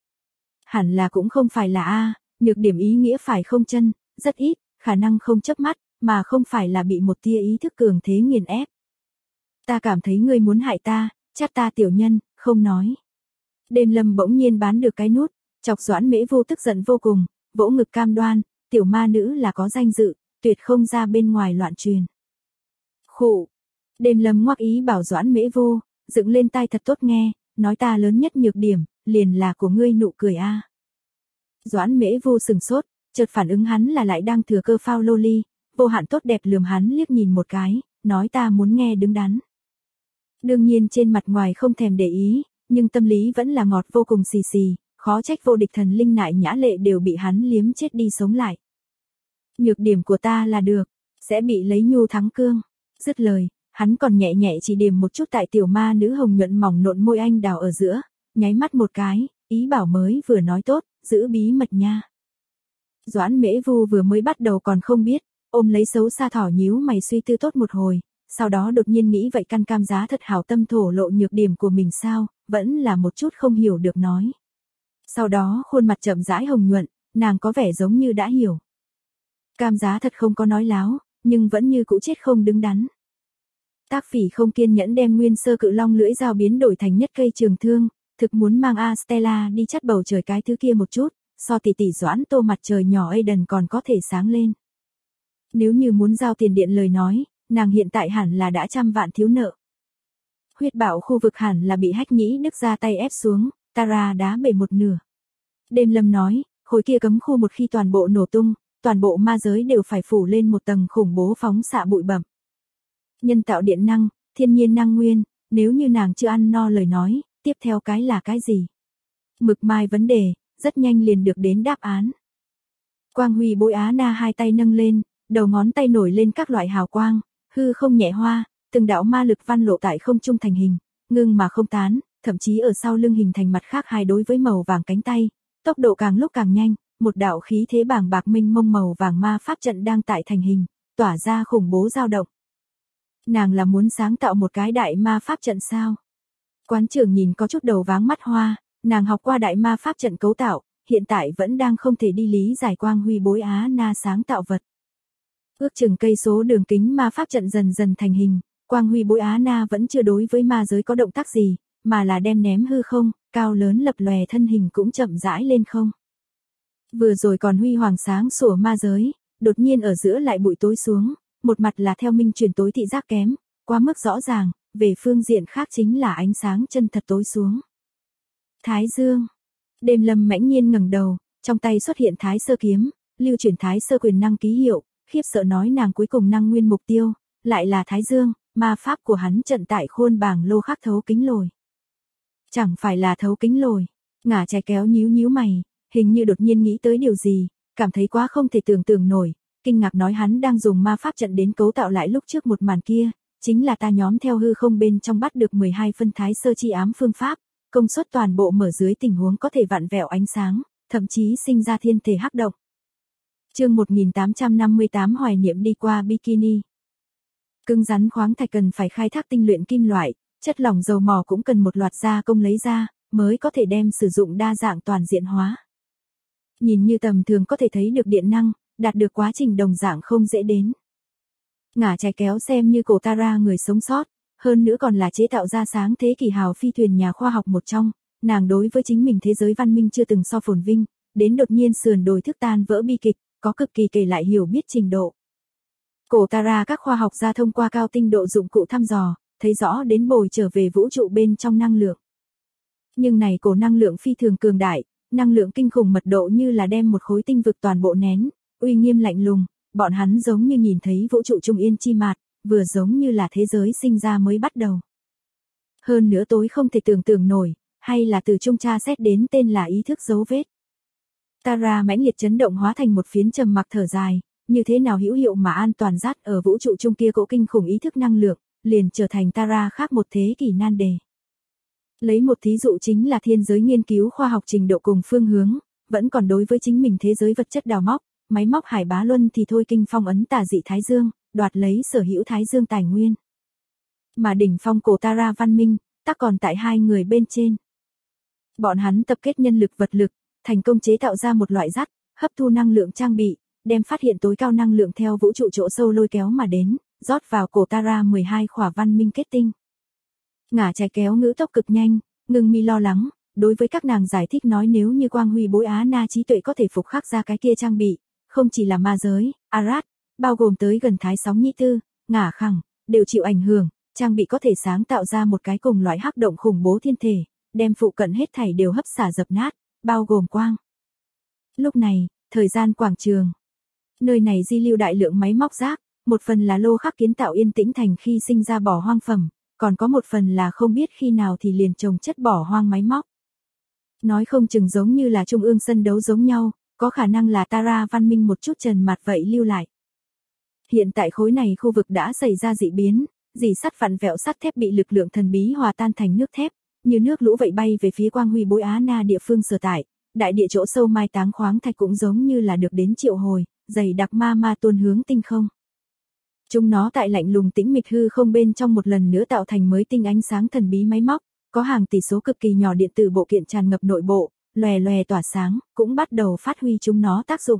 Hẳn là cũng không phải là a, nhược điểm ý nghĩa phải không chân, rất ít, khả năng không chớp mắt, mà không phải là bị một tia ý thức cường thế nghiền ép. Ta cảm thấy ngươi muốn hại ta, chắc ta tiểu nhân, không nói. Đêm Lâm bỗng nhiên bán được cái nút, chọc Doãn Mễ Vô tức giận vô cùng, vỗ ngực cam đoan, tiểu ma nữ là có danh dự, tuyệt không ra bên ngoài loạn truyền. Khụ. Đêm Lâm ngoắc ý bảo Doãn Mễ Vô, dựng lên tai thật tốt nghe, nói ta lớn nhất nhược điểm, liền là của ngươi nụ cười a. Doãn Mễ Vô sừng sốt, chợt phản ứng hắn là lại đang thừa cơ phao loli, vô hạn tốt đẹp lườm hắn liếc nhìn một cái, nói ta muốn nghe đứng đắn. Đương nhiên trên mặt ngoài không thèm để ý, nhưng tâm lý vẫn là ngọt vô cùng xì xì, khó trách vô địch thần linh nại nhã lệ đều bị hắn liếm chết đi sống lại. Nhược điểm của ta là được, sẽ bị lấy nhu thắng cương. Dứt lời, hắn còn nhẹ nhẹ chỉ điểm một chút tại tiểu ma nữ hồng nhuận mỏng nộn môi anh đào ở giữa, nháy mắt một cái, ý bảo mới vừa nói tốt, giữ bí mật nha. Doãn Mễ Vu vừa mới bắt đầu còn không biết, ôm lấy xấu xa thỏ nhíu mày suy tư tốt một hồi, sau đó đột nhiên nghĩ vậy căn cam giá thật hảo tâm thổ lộ nhược điểm của mình sao, vẫn là một chút không hiểu được nói. Sau đó khuôn mặt chậm rãi hồng nhuận, nàng có vẻ giống như đã hiểu. Cam giá thật không có nói láo, nhưng vẫn như cũ chết không đứng đắn. Tác Phỉ không kiên nhẫn đem nguyên sơ cự long lưỡi dao biến đổi thành nhất cây trường thương, thực muốn mang A Stella đi chắt bầu trời cái thứ kia một chút, so tỷ tỷ Doãn Tô mặt trời nhỏ Aiden còn có thể sáng lên. Nếu như muốn giao tiền điện lời nói, nàng hiện tại hẳn là đã trăm vạn thiếu nợ. Huyết bảo khu vực hẳn là bị Hách Nhĩ Đức ra tay ép xuống, Tara đá bể một nửa. Đêm Lâm nói, khối kia cấm khu một khi toàn bộ nổ tung, toàn bộ ma giới đều phải phủ lên một tầng khủng bố phóng xạ bụi bặm. Nhân tạo điện năng, thiên nhiên năng nguyên, nếu như nàng chưa ăn no lời nói, tiếp theo cái là cái gì? Mực mai vấn đề, rất nhanh liền được đến đáp án. Quang Huy Bối Á Na hai tay nâng lên, đầu ngón tay nổi lên các loại hào quang, hư không nhẹ hoa, từng đạo ma lực văn lộ tại không trung thành hình, ngưng mà không tán, thậm chí ở sau lưng hình thành mặt khác hai đối với màu vàng cánh tay, tốc độ càng lúc càng nhanh, một đạo khí thế bàng bạc minh mông màu vàng ma pháp trận đang tại thành hình, tỏa ra khủng bố dao động. Nàng là muốn sáng tạo một cái đại ma pháp trận sao? Quán trưởng nhìn có chút đầu váng mắt hoa, nàng học qua đại ma pháp trận cấu tạo, hiện tại vẫn đang không thể đi lý giải Quang Huy Bối Á Na sáng tạo vật. Ước chừng cây số đường kính ma pháp trận dần dần thành hình, Quang Huy Bối Á Na vẫn chưa đối với ma giới có động tác gì, mà là đem ném hư không, cao lớn lập lòe thân hình cũng chậm rãi lên không. Vừa rồi còn huy hoàng sáng sủa ma giới, đột nhiên ở giữa lại bụi tối xuống, một mặt là theo minh truyền tối thị giác kém, quá mức rõ ràng, về phương diện khác chính là ánh sáng chân thật tối xuống. Thái Dương. Đêm Lâm mãnh nhiên ngẩng đầu, trong tay xuất hiện Thái Sơ kiếm, lưu chuyển Thái Sơ quyền năng ký hiệu, khiếp sợ nói nàng cuối cùng năng nguyên mục tiêu, lại là Thái Dương, ma pháp của hắn trận tại khuôn bảng lô khắc thấu kính lồi. Chẳng phải là thấu kính lồi. Ngả trái kéo nhíu nhíu mày, hình như đột nhiên nghĩ tới điều gì, cảm thấy quá không thể tưởng tượng nổi, kinh ngạc nói hắn đang dùng ma pháp trận đến cấu tạo lại lúc trước một màn kia, chính là ta nhóm theo hư không bên trong bắt được 12 phân thái sơ chi ám phương pháp, công suất toàn bộ mở dưới tình huống có thể vặn vẹo ánh sáng, thậm chí sinh ra thiên thể hắc động. Chương 1858 hoài niệm đi qua bikini. Cứng rắn khoáng thạch cần phải khai thác tinh luyện kim loại, chất lỏng dầu mỏ cũng cần một loạt gia công lấy ra, mới có thể đem sử dụng đa dạng toàn diện hóa. Nhìn như tầm thường có thể thấy được điện năng, đạt được quá trình đồng dạng không dễ đến. Ngả trái kéo xem như cổ Tara người sống sót, hơn nữa còn là chế tạo ra sáng thế kỷ hào phi thuyền nhà khoa học một trong, nàng đối với chính mình thế giới văn minh chưa từng so phồn vinh, đến đột nhiên sườn đồi thức tan vỡ bi kịch, có cực kỳ kể lại hiểu biết trình độ. Cổ Tara các khoa học gia thông qua cao tinh độ dụng cụ thăm dò, thấy rõ đến bồi trở về vũ trụ bên trong năng lượng. Nhưng này cổ năng lượng phi thường cường đại, năng lượng kinh khủng mật độ như là đem một khối tinh vực toàn bộ nén, uy nghiêm lạnh lùng, bọn hắn giống như nhìn thấy vũ trụ trung yên chi mạt, vừa giống như là thế giới sinh ra mới bắt đầu. Hơn nữa tối không thể tưởng tượng nổi, hay là từ trung tra xét đến tên là ý thức dấu vết. Tara mãnh liệt chấn động hóa thành một phiến trầm mặc thở dài, như thế nào hữu hiệu mà an toàn dắt ở vũ trụ trung kia cỗ kinh khủng ý thức năng lượng, liền trở thành Tara khác một thế kỷ nan đề. Lấy một thí dụ chính là thiên giới nghiên cứu khoa học trình độ cùng phương hướng, vẫn còn đối với chính mình thế giới vật chất đào móc, máy móc Hải Bá Luân thì thôi kinh phong ấn tà dị Thái Dương, đoạt lấy sở hữu Thái Dương tài nguyên. Mà đỉnh phong cổ Tara văn minh, tắc còn tại hai người bên trên. Bọn hắn tập kết nhân lực vật lực, thành công chế tạo ra một loại dắt, hấp thu năng lượng trang bị, đem phát hiện tối cao năng lượng theo vũ trụ chỗ sâu lôi kéo mà đến, rót vào cổ Tara 12 khỏa văn minh kết tinh. Ngả trái kéo ngữ tốc cực nhanh, ngưng mi lo lắng, đối với các nàng giải thích nói nếu như quang huy bối Á Na trí tuệ có thể phục khắc ra cái kia trang bị, không chỉ là ma giới, Arad, bao gồm tới gần Thái Sóng Nhĩ Tư, Ngả Khẳng, đều chịu ảnh hưởng, trang bị có thể sáng tạo ra một cái cùng loại hắc động khủng bố thiên thể, đem phụ cận hết thảy đều hấp xả dập nát, bao gồm quang. Lúc này, thời gian quảng trường. Nơi này di lưu đại lượng máy móc rác, một phần là lô khắc kiến tạo yên tĩnh thành khi sinh ra bỏ hoang phẩm, còn có một phần là không biết khi nào thì liền trồng chất bỏ hoang máy móc. Nói không chừng giống như là trung ương sân đấu giống nhau, có khả năng là Tara văn minh một chút trần mặt vậy lưu lại. Hiện tại khối này khu vực đã xảy ra dị biến, dì sắt vặn vẹo sắt thép bị lực lượng thần bí hòa tan thành nước thép, như nước lũ vậy bay về phía quang huy bối Á Na địa phương sở tại, đại địa chỗ sâu mai táng khoáng thạch cũng giống như là được đến triệu hồi, dày đặc ma tuôn hướng tinh không. Chúng nó tại lạnh lùng tĩnh mịch hư không bên trong một lần nữa tạo thành mới tinh ánh sáng thần bí máy móc, có hàng tỷ số cực kỳ nhỏ điện tử bộ kiện tràn ngập nội bộ, lòe lòe tỏa sáng, cũng bắt đầu phát huy chúng nó tác dụng.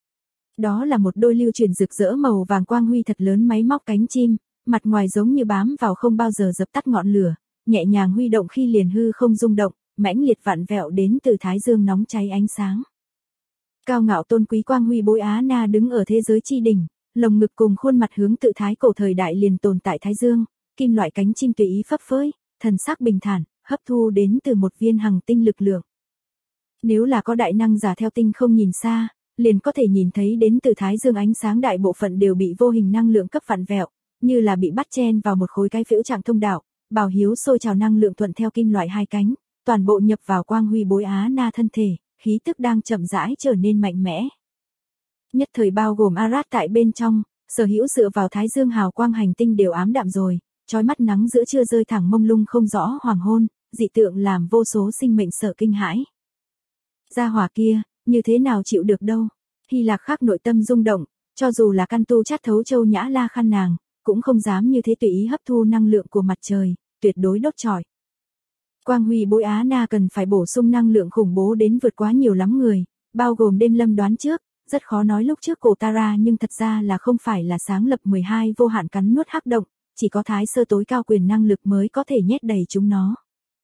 Đó là một đôi lưu truyền rực rỡ màu vàng quang huy thật lớn máy móc cánh chim, mặt ngoài giống như bám vào không bao giờ dập tắt ngọn lửa, nhẹ nhàng huy động khi liền hư không rung động, mãnh liệt vặn vẹo đến từ thái dương nóng cháy ánh sáng. Cao ngạo tôn quý quang huy bối Á Na đứng ở thế giới chi đỉnh, lồng ngực cùng khuôn mặt hướng tự thái cổ thời đại liền tồn tại thái dương, kim loại cánh chim tùy ý phấp phới, thần sắc bình thản, hấp thu đến từ một viên hằng tinh lực lượng. Nếu là có đại năng giả theo tinh không nhìn xa, liền có thể nhìn thấy đến từ thái dương ánh sáng đại bộ phận đều bị vô hình năng lượng cấp vặn vẹo, như là bị bắt chen vào một khối cái phễu trạng thông đạo, bảo hiếu sôi trào năng lượng thuận theo kim loại hai cánh, toàn bộ nhập vào quang huy bối Á Na thân thể, khí tức đang chậm rãi trở nên mạnh mẽ. Nhất thời bao gồm Arad tại bên trong, sở hữu dựa vào thái dương hào quang hành tinh đều ám đạm rồi, chói mắt nắng giữa trưa rơi thẳng mông lung không rõ hoàng hôn, dị tượng làm vô số sinh mệnh sợ kinh hãi. Gia hỏa kia, như thế nào chịu được đâu? Hy Lạc khắc nội tâm rung động, cho dù là căn tu chát thấu châu nhã la khăn nàng, cũng không dám như thế tùy ý hấp thu năng lượng của mặt trời, tuyệt đối đốt trọi. Quang huy bối Á Na cần phải bổ sung năng lượng khủng bố đến vượt quá nhiều lắm người, bao gồm đêm lâm đoán trước, rất khó nói lúc trước cổ Tara nhưng thật ra là không phải là sáng lập 12 vô hạn cắn nuốt hắc động, chỉ có thái sơ tối cao quyền năng lực mới có thể nhét đầy chúng nó.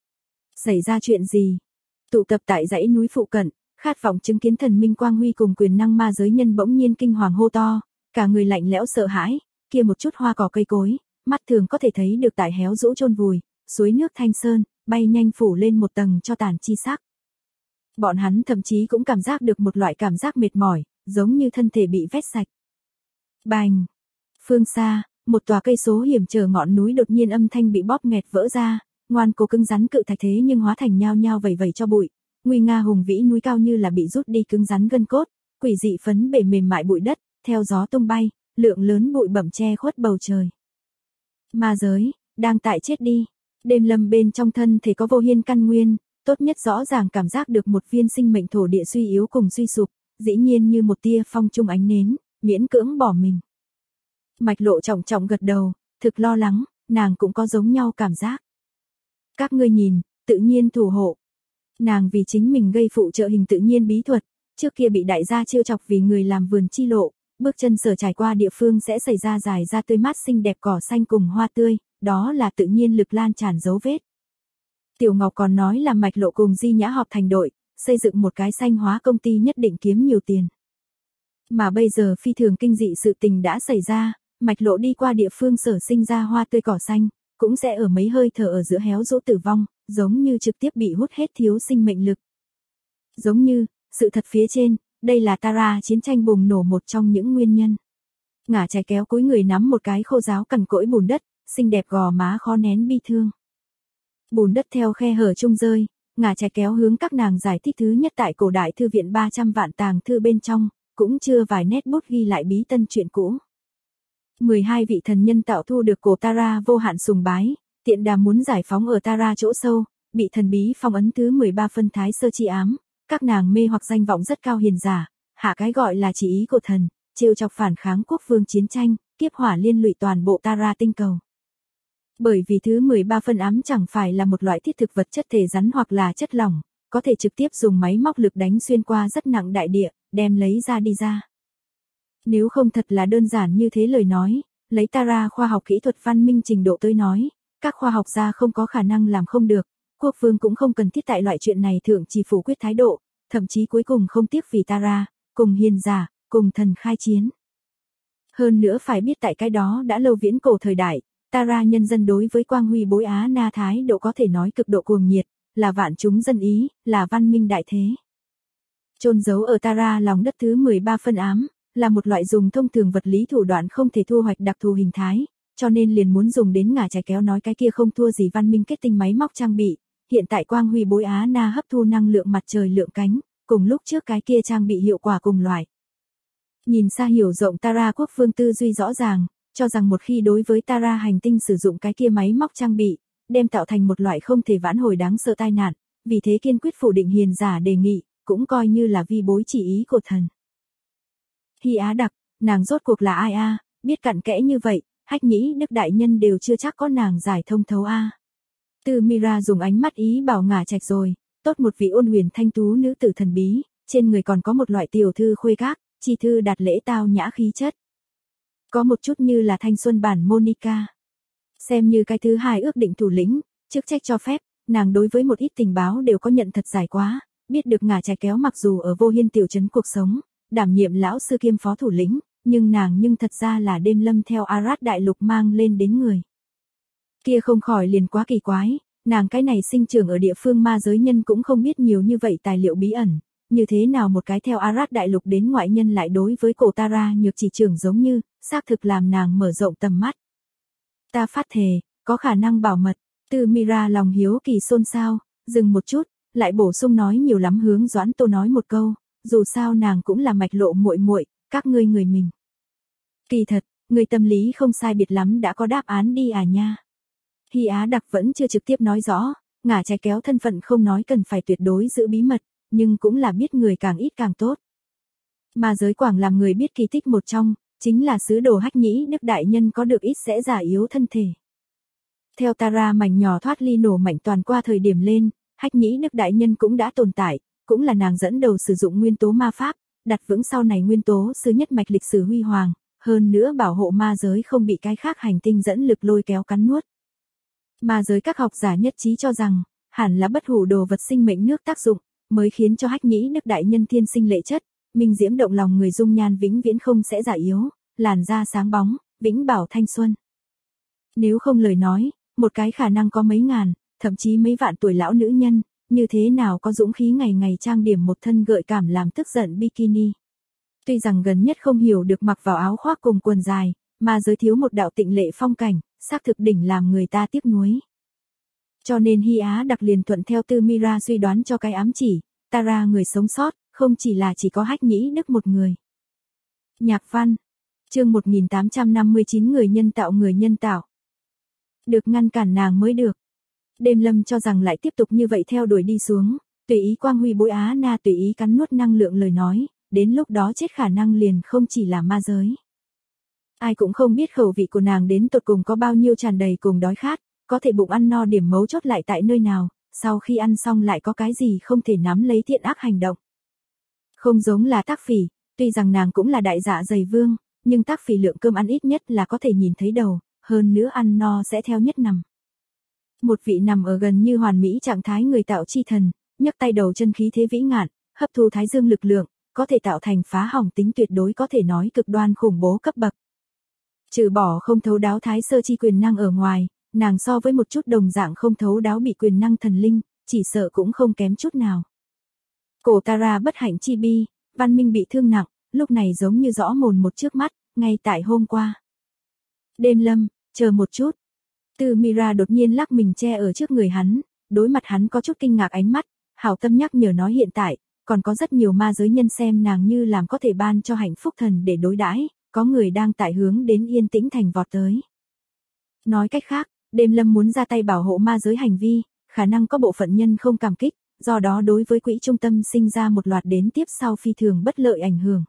Xảy ra chuyện gì? Tụ tập tại dãy núi phụ cận, khát vọng chứng kiến thần minh quang huy cùng quyền năng ma giới nhân bỗng nhiên kinh hoàng hô to, cả người lạnh lẽo sợ hãi, kia một chút hoa cỏ cây cối, mắt thường có thể thấy được tại héo rũ chôn vùi, suối nước thanh sơn, bay nhanh phủ lên một tầng cho tàn chi xác. Bọn hắn thậm chí cũng cảm giác được một loại cảm giác mệt mỏi, giống như thân thể bị vét sạch. Bành! Phương xa, một tòa cây số hiểm trở ngọn núi đột nhiên âm thanh bị bóp nghẹt vỡ ra, ngoan cố cứng rắn cự thạch thế nhưng hóa thành nhao nhao vẩy vẩy cho bụi, nguy nga hùng vĩ núi cao như là bị rút đi cứng rắn gân cốt, quỷ dị phấn bể mềm mại bụi đất, theo gió tung bay, lượng lớn bụi bặm che khuất bầu trời. Ma giới, đang tại chết đi. Đêm lâm bên trong thân thể có vô hiên căn nguyên, tốt nhất rõ ràng cảm giác được một viên sinh mệnh thổ địa suy yếu cùng suy sụp, dĩ nhiên như một tia phong trung ánh nến, miễn cưỡng bỏ mình. Mạch Lộ trọng trọng gật đầu, thực lo lắng, nàng cũng có giống nhau cảm giác. Các ngươi nhìn, tự nhiên thủ hộ. Nàng vì chính mình gây phụ trợ hình tự nhiên bí thuật, trước kia bị đại gia trêu chọc vì người làm vườn chi lộ, bước chân sở trải qua địa phương sẽ xảy ra dài ra tươi mát xinh đẹp cỏ xanh cùng hoa tươi, đó là tự nhiên lực lan tràn dấu vết. Tiểu Ngọc còn nói là Mạch Lộ cùng Di Nhã họp thành đội, xây dựng một cái xanh hóa công ty nhất định kiếm nhiều tiền. Mà bây giờ phi thường kinh dị sự tình đã xảy ra, Mạch Lộ đi qua địa phương sở sinh ra hoa tươi cỏ xanh, cũng sẽ ở mấy hơi thở ở giữa héo rũ tử vong, giống như trực tiếp bị hút hết thiếu sinh mệnh lực. Giống như, sự thật phía trên, đây là Tara chiến tranh bùng nổ một trong những nguyên nhân. Ngả trái kéo cúi người nắm một cái khô ráo cằn cỗi bùn đất, xinh đẹp gò má khó nén bi thương. Bùn đất theo khe hở trung rơi, ngả trái kéo hướng các nàng giải thích thứ nhất tại cổ đại thư viện 300 vạn tàng thư bên trong, cũng chưa vài nét bút ghi lại bí tân chuyện cũ. 12 vị thần nhân tạo thu được cổ Tara vô hạn sùng bái, tiện đà muốn giải phóng ở Tara chỗ sâu, bị thần bí phong ấn thứ 13 phân thái sơ chi ám, các nàng mê hoặc danh vọng rất cao hiền giả, hạ cái gọi là chỉ ý của thần, trêu chọc phản kháng quốc vương chiến tranh, kiếp hỏa liên lụy toàn bộ Tara tinh cầu. Bởi vì thứ 13 phân ám chẳng phải là một loại thiết thực vật chất thể rắn hoặc là chất lỏng, có thể trực tiếp dùng máy móc lực đánh xuyên qua rất nặng đại địa, đem lấy ra đi ra. Nếu không thật là đơn giản như thế lời nói, lấy Tara khoa học kỹ thuật văn minh trình độ tới nói, các khoa học gia không có khả năng làm không được, quốc vương cũng không cần thiết tại loại chuyện này thượng chỉ phủ quyết thái độ, thậm chí cuối cùng không tiếc vì Tara, cùng hiền giả, cùng thần khai chiến. Hơn nữa phải biết tại cái đó đã lâu viễn cổ thời đại, Tara nhân dân đối với quang huy bối Á Na thái độ có thể nói cực độ cuồng nhiệt, là vạn chúng dân ý, là văn minh đại thế. Chôn giấu ở Tara lòng đất thứ 13 phân ám, là một loại dùng thông thường vật lý thủ đoạn không thể thu hoạch đặc thù hình thái, cho nên liền muốn dùng đến ngả trái kéo nói cái kia không thua gì văn minh kết tinh máy móc trang bị. Hiện tại quang huy bối Á Na hấp thu năng lượng mặt trời lượng cánh, cùng lúc trước cái kia trang bị hiệu quả cùng loại. Nhìn xa hiểu rộng Tara quốc vương tư duy rõ ràng, cho rằng một khi đối với Tara hành tinh sử dụng cái kia máy móc trang bị, đem tạo thành một loại không thể vãn hồi đáng sợ tai nạn, vì thế kiên quyết phủ định hiền giả đề nghị, cũng coi như là vi bối chỉ ý của thần. Hy Á đặc, nàng rốt cuộc là ai a? Biết cặn kẽ như vậy, Hách Nhĩ Đức đại nhân đều chưa chắc có nàng giải thông thấu a. Tư Mira dùng ánh mắt ý bảo ngả trạch rồi, tốt một vị ôn huyền thanh tú nữ tử thần bí, trên người còn có một loại tiểu thư khuê các, chi thư đạt lễ tao nhã khí chất. Có một chút như là thanh xuân bản Monica. Xem như cái thứ hai ước định thủ lĩnh, chức trách cho phép, nàng đối với một ít tình báo đều có nhận thật giải quá, biết được ngả trái kéo mặc dù ở vô hiên tiểu trấn cuộc sống, đảm nhiệm lão sư kiêm phó thủ lĩnh, nhưng thật ra là đêm lâm theo Arad đại lục mang lên đến người. Kia không khỏi liền quá kỳ quái, nàng cái này sinh trưởng ở địa phương ma giới nhân cũng không biết nhiều như vậy tài liệu bí ẩn, như thế nào một cái theo Arad đại lục đến ngoại nhân lại đối với cổ Tara nhược chỉ trưởng giống như, xác thực làm nàng mở rộng tầm mắt. Ta phát thề, có khả năng bảo mật, Tư Mira lòng hiếu kỳ xôn xao, dừng một chút, lại bổ sung nói nhiều lắm hướng Doãn Tô nói một câu, dù sao nàng cũng là Mạch Lộ muội muội, các ngươi người mình. Kỳ thật, người tâm lý không sai biệt lắm đã có đáp án đi à nha. Hy Á đặc vẫn chưa trực tiếp nói rõ, ngả trái kéo thân phận không nói cần phải tuyệt đối giữ bí mật, nhưng cũng là biết người càng ít càng tốt. Mà giới quảng làm người biết kỳ tích một trong, chính là sứ đồ Hách Nhĩ Đức đại nhân có được ít sẽ già yếu thân thể. Theo Tara mảnh nhỏ thoát ly nổ mạnh toàn qua thời điểm lên, Hách Nhĩ Đức đại nhân cũng đã tồn tại, cũng là nàng dẫn đầu sử dụng nguyên tố ma pháp, đặt vững sau này nguyên tố sứ nhất mạch lịch sử huy hoàng, hơn nữa bảo hộ ma giới không bị cái khác hành tinh dẫn lực lôi kéo cắn nuốt. Ma giới các học giả nhất trí cho rằng, hẳn là bất hủ đồ vật sinh mệnh nước tác dụng, mới khiến cho Hách Nhĩ Đức đại nhân thiên sinh lệ chất, minh diễm động lòng người dung nhan vĩnh viễn không sẽ già yếu, làn da sáng bóng, vĩnh bảo thanh xuân. Nếu không lời nói, một cái khả năng có mấy ngàn, thậm chí mấy vạn tuổi lão nữ nhân, như thế nào có dũng khí ngày ngày trang điểm một thân gợi cảm làm tức giận bikini. Tuy rằng gần nhất không hiểu được mặc vào áo khoác cùng quần dài, mà giới thiếu một đạo tịnh lệ phong cảnh, xác thực đỉnh làm người ta tiếc nuối. Cho nên Hy Á Đặc liền thuận theo Tư Mira suy đoán cho cái ám chỉ, Tara người sống sót, không chỉ có Hách Nhĩ Đức một người. Nhạc văn. Chương 1859 người nhân tạo. Được ngăn cản nàng mới được. Đêm Lâm cho rằng lại tiếp tục như vậy theo đuổi đi xuống, tùy ý quang huy bối Á Na tùy ý cắn nuốt năng lượng lời nói, đến lúc đó chết khả năng liền không chỉ là ma giới. Ai cũng không biết khẩu vị của nàng đến tột cùng có bao nhiêu tràn đầy cùng đói khát, có thể bụng ăn no điểm mấu chốt lại tại nơi nào, sau khi ăn xong lại có cái gì không thể nắm lấy thiện ác hành động. Không giống là Tác Phỉ, tuy rằng nàng cũng là đại dạ dày vương, nhưng Tác Phỉ lượng cơm ăn ít nhất là có thể nhìn thấy đầu, hơn nữa ăn no sẽ theo nhất nằm. Một vị nằm ở gần như hoàn mỹ trạng thái người tạo chi thần, nhấc tay đầu chân khí thế vĩ ngạn, hấp thu thái dương lực lượng, có thể tạo thành phá hỏng tính tuyệt đối có thể nói cực đoan khủng bố cấp bậc. Trừ bỏ không thấu đáo thái sơ chi quyền năng ở ngoài, nàng so với một chút đồng dạng không thấu đáo bị quyền năng thần linh, chỉ sợ cũng không kém chút nào. Cổ Tara bất hạnh chi bi, văn minh bị thương nặng, lúc này giống như rõ mồn một trước mắt, ngay tại hôm qua. Đêm Lâm, chờ một chút. Tư Mira đột nhiên lắc mình che ở trước người hắn, đối mặt hắn có chút kinh ngạc ánh mắt, hảo tâm nhắc nhở nói hiện tại, còn có rất nhiều ma giới nhân xem nàng như làm có thể ban cho hạnh phúc thần để đối đãi, có người đang tại hướng đến Yên Tĩnh Thành vọt tới. Nói cách khác, Đêm Lâm muốn ra tay bảo hộ ma giới hành vi, khả năng có bộ phận nhân không cảm kích, do đó đối với quỹ trung tâm sinh ra một loạt đến tiếp sau phi thường bất lợi ảnh hưởng.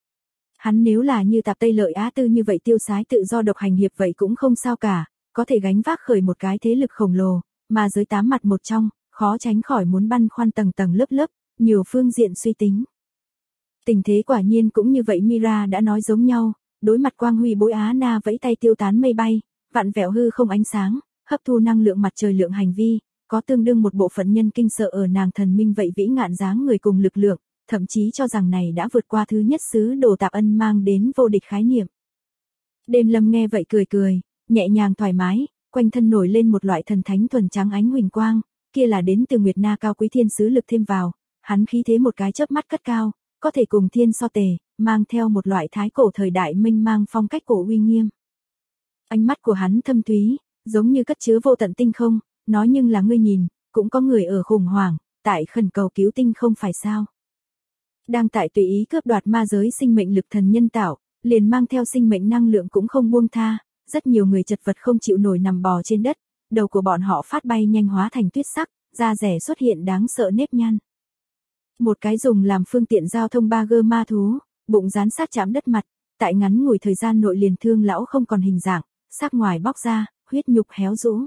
Hắn nếu là như Tạp Tây Lợi Á Tư như vậy tiêu sái tự do độc hành hiệp vậy cũng không sao cả, có thể gánh vác khởi một cái thế lực khổng lồ, mà giới tám mặt một trong, khó tránh khỏi muốn băn khoăn tầng tầng lớp lớp, nhiều phương diện suy tính. Tình thế quả nhiên cũng như vậy Mira đã nói giống nhau, đối mặt quang huy bối Á Na vẫy tay tiêu tán mây bay, vặn vẹo hư không ánh sáng, hấp thu năng lượng mặt trời lượng hành vi, có tương đương một bộ phận nhân kinh sợ ở nàng thần minh vậy vĩ ngạn dáng người cùng lực lượng, thậm chí cho rằng này đã vượt qua thứ nhất xứ Đồ Tạp Ân mang đến vô địch khái niệm. Đêm Lâm nghe vậy cười cười, nhẹ nhàng thoải mái, quanh thân nổi lên một loại thần thánh thuần trắng ánh huỳnh quang, kia là đến từ Nguyệt Na cao quý thiên sứ lực thêm vào, hắn khí thế một cái chớp mắt cất cao, có thể cùng thiên so tề, mang theo một loại thái cổ thời đại mênh mang phong cách cổ uy nghiêm. Ánh mắt của hắn thâm thúy, giống như cất chứa vô tận tinh không, nói nhưng là ngươi nhìn, cũng có người ở khủng hoảng, tại khẩn cầu cứu tinh không phải sao. Đang tại tùy ý cướp đoạt ma giới sinh mệnh lực thần nhân tạo, liền mang theo sinh mệnh năng lượng cũng không buông tha, rất nhiều người chật vật không chịu nổi nằm bò trên đất, đầu của bọn họ phát bay nhanh hóa thành tuyết sắc, da rẻ xuất hiện đáng sợ nếp nhăn. Một cái dùng làm phương tiện giao thông 3G ma thú, bụng dán sát chạm đất mặt, tại ngắn ngủi thời gian nội liền thương lão không còn hình dạng, xác ngoài bóc ra, huyết nhục héo rũ.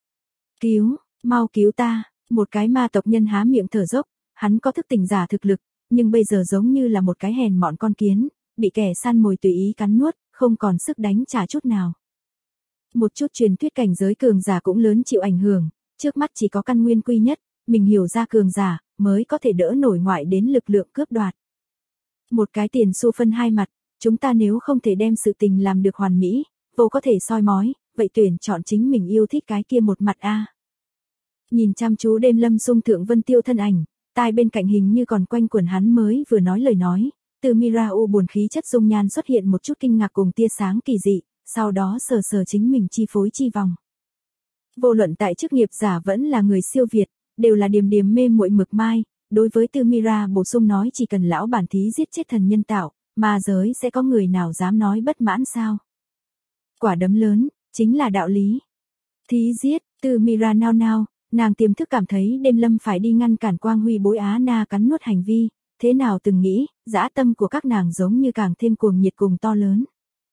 Cứu, mau cứu ta, một cái ma tộc nhân há miệng thở dốc, hắn có thức tỉnh giả thực lực, nhưng bây giờ giống như là một cái hèn mọn con kiến, bị kẻ săn mồi tùy ý cắn nuốt, không còn sức đánh trả chút nào. Một chút truyền thuyết cảnh giới cường giả cũng lớn chịu ảnh hưởng, trước mắt chỉ có căn nguyên quy nhất, mình hiểu ra cường giả, mới có thể đỡ nổi ngoại đến lực lượng cướp đoạt. Một cái tiền xu phân hai mặt, chúng ta nếu không thể đem sự tình làm được hoàn mỹ, vô có thể soi mói, vậy tuyển chọn chính mình yêu thích cái kia một mặt a. Nhìn chăm chú Đêm Lâm xung thượng Vân Tiêu thân ảnh, tai bên cạnh hình như còn quanh quẩn hắn mới vừa nói lời nói, từ Mira u buồn khí chất dung nhan xuất hiện một chút kinh ngạc cùng tia sáng kỳ dị, sau đó sờ sờ chính mình chi phối chi vòng. Vô luận tại chức nghiệp giả vẫn là người siêu việt, đều là điềm điềm mê muội mực mai, đối với Tư Mira bổ sung nói chỉ cần lão bản thí giết chết thần nhân tạo, ma giới sẽ có người nào dám nói bất mãn sao? Quả đấm lớn, chính là đạo lý. Thí giết, Tư Mira nao nao, nàng tiềm thức cảm thấy Đêm Lâm phải đi ngăn cản quang huy bối Á Na cắn nuốt hành vi, thế nào từng nghĩ, dã tâm của các nàng giống như càng thêm cuồng nhiệt cùng to lớn.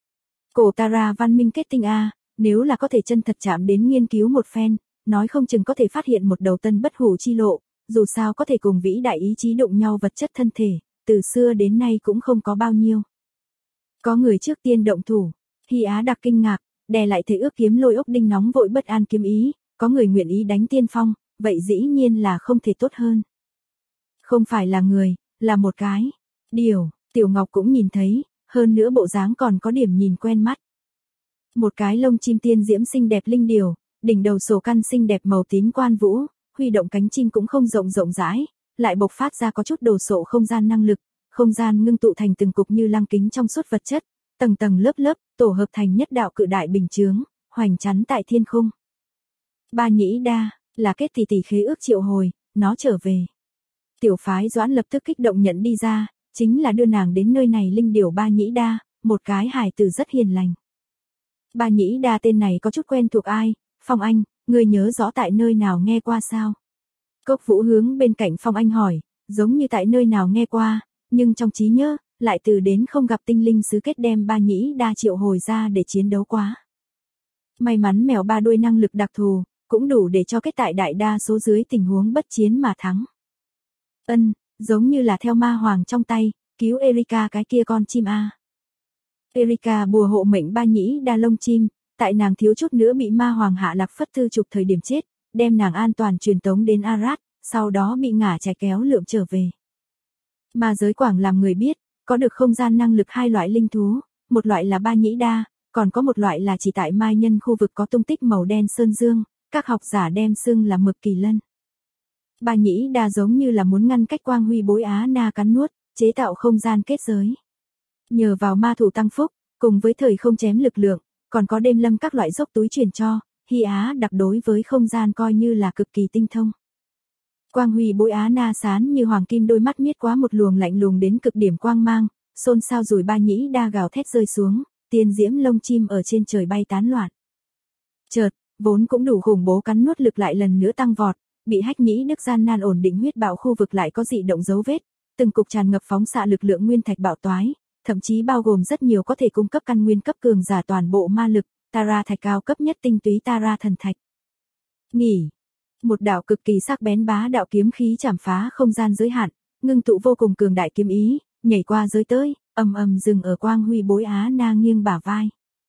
Cổ Tara văn minh kết tinh a, nếu là có thể chân thật chạm đến nghiên cứu một phen, nói không chừng có thể phát hiện một đầu tân bất hủ chi lộ, dù sao có thể cùng vĩ đại ý chí đụng nhau vật chất thân thể, từ xưa đến nay cũng không có bao nhiêu. Có người trước tiên động thủ, Hy Á Đặc kinh ngạc, đè lại thể ước kiếm lôi ốc đinh nóng vội bất an kiếm ý, có người nguyện ý đánh tiên phong, vậy dĩ nhiên là không thể tốt hơn. Không phải là người, là một cái điều, Tiểu Ngọc cũng nhìn thấy, hơn nữa bộ dáng còn có điểm nhìn quen mắt. Một cái lông chim tiên diễm xinh đẹp linh điều, đỉnh đầu sổ căn xinh đẹp màu tím quan vũ, huy động cánh chim cũng không rộng rộng rãi, lại bộc phát ra có chút đồ sộ không gian năng lực, không gian ngưng tụ thành từng cục như lăng kính trong suốt vật chất, tầng tầng lớp lớp, tổ hợp thành nhất đạo cự đại bình chướng, hoành chắn tại thiên khung. Ba nhĩ đa, Là kết tỷ khế ước triệu hồi, nó trở về. Tiểu phái Doãn lập tức kích động nhận đi ra, chính là đưa nàng đến nơi này linh điểu Ba Nhĩ Đa, một cái hài tử rất hiền lành. Ba Nhĩ Đa tên này có chút quen thuộc ai, Phong Anh, ngươi nhớ rõ tại nơi nào nghe qua sao? Cốc Vũ hướng bên cạnh Phong Anh hỏi, giống như tại nơi nào nghe qua, nhưng trong trí nhớ, lại từ đến không gặp tinh linh sứ kết đem Ba Nhĩ Đa triệu hồi ra để chiến đấu quá. May mắn mèo ba đuôi năng lực đặc thù, cũng đủ để cho kết tại đại đa số dưới tình huống bất chiến mà thắng. Giống như là theo ma hoàng trong tay, cứu Erika cái kia con chim A. Erika bùa hộ mệnh Ba Nhĩ Đa lông chim, tại nàng thiếu chút nữa bị ma hoàng hạ lạc phất thư trục thời điểm chết, đem nàng an toàn truyền tống đến Arad, sau đó bị ngả chạy kéo lượm trở về. Ma giới quảng làm người biết, có được không gian năng lực hai loại linh thú, một loại là Ba Nhĩ Đa, còn có một loại là chỉ tại Mai Nhân khu vực có tung tích màu đen sơn dương, các học giả đem xưng là mực kỳ lân. Ba Nhĩ Đa giống như là muốn ngăn cách quang huy bối Á Na cắn nuốt, chế tạo không gian kết giới. Nhờ vào ma thủ tăng phúc, cùng với thời không chém lực lượng, còn có đêm lâm các loại dốc túi truyền cho, Hy Á đặc đối với không gian coi như là cực kỳ tinh thông. Quang huy bối Á Na sán như hoàng kim đôi mắt miết quá một luồng lạnh lùng đến cực điểm quang mang, xôn xao rồi Ba Nhĩ Đa gào thét rơi xuống, tiên diễm lông chim ở trên trời bay tán loạn. Chợt, vốn cũng đủ khủng bố cắn nuốt lực lại lần nữa tăng vọt, bị Hách Nhĩ Đức gian nan ổn định huyết bạo khu vực lại có dị động dấu vết, từng cục tràn ngập phóng xạ lực lượng nguyên thạch bạo toái, thậm chí bao gồm rất nhiều có thể cung cấp căn nguyên cấp cường giả toàn bộ ma lực, Tara thạch cao cấp nhất tinh túy Tara thần thạch. Nghỉ. Một đạo cực kỳ sắc bén bá đạo kiếm khí chảm phá không gian giới hạn, ngưng tụ vô cùng cường đại kiếm ý, nhảy qua giới tới, ầm ầm dừng ở quang huy bối Á Na nghiêng bả vai.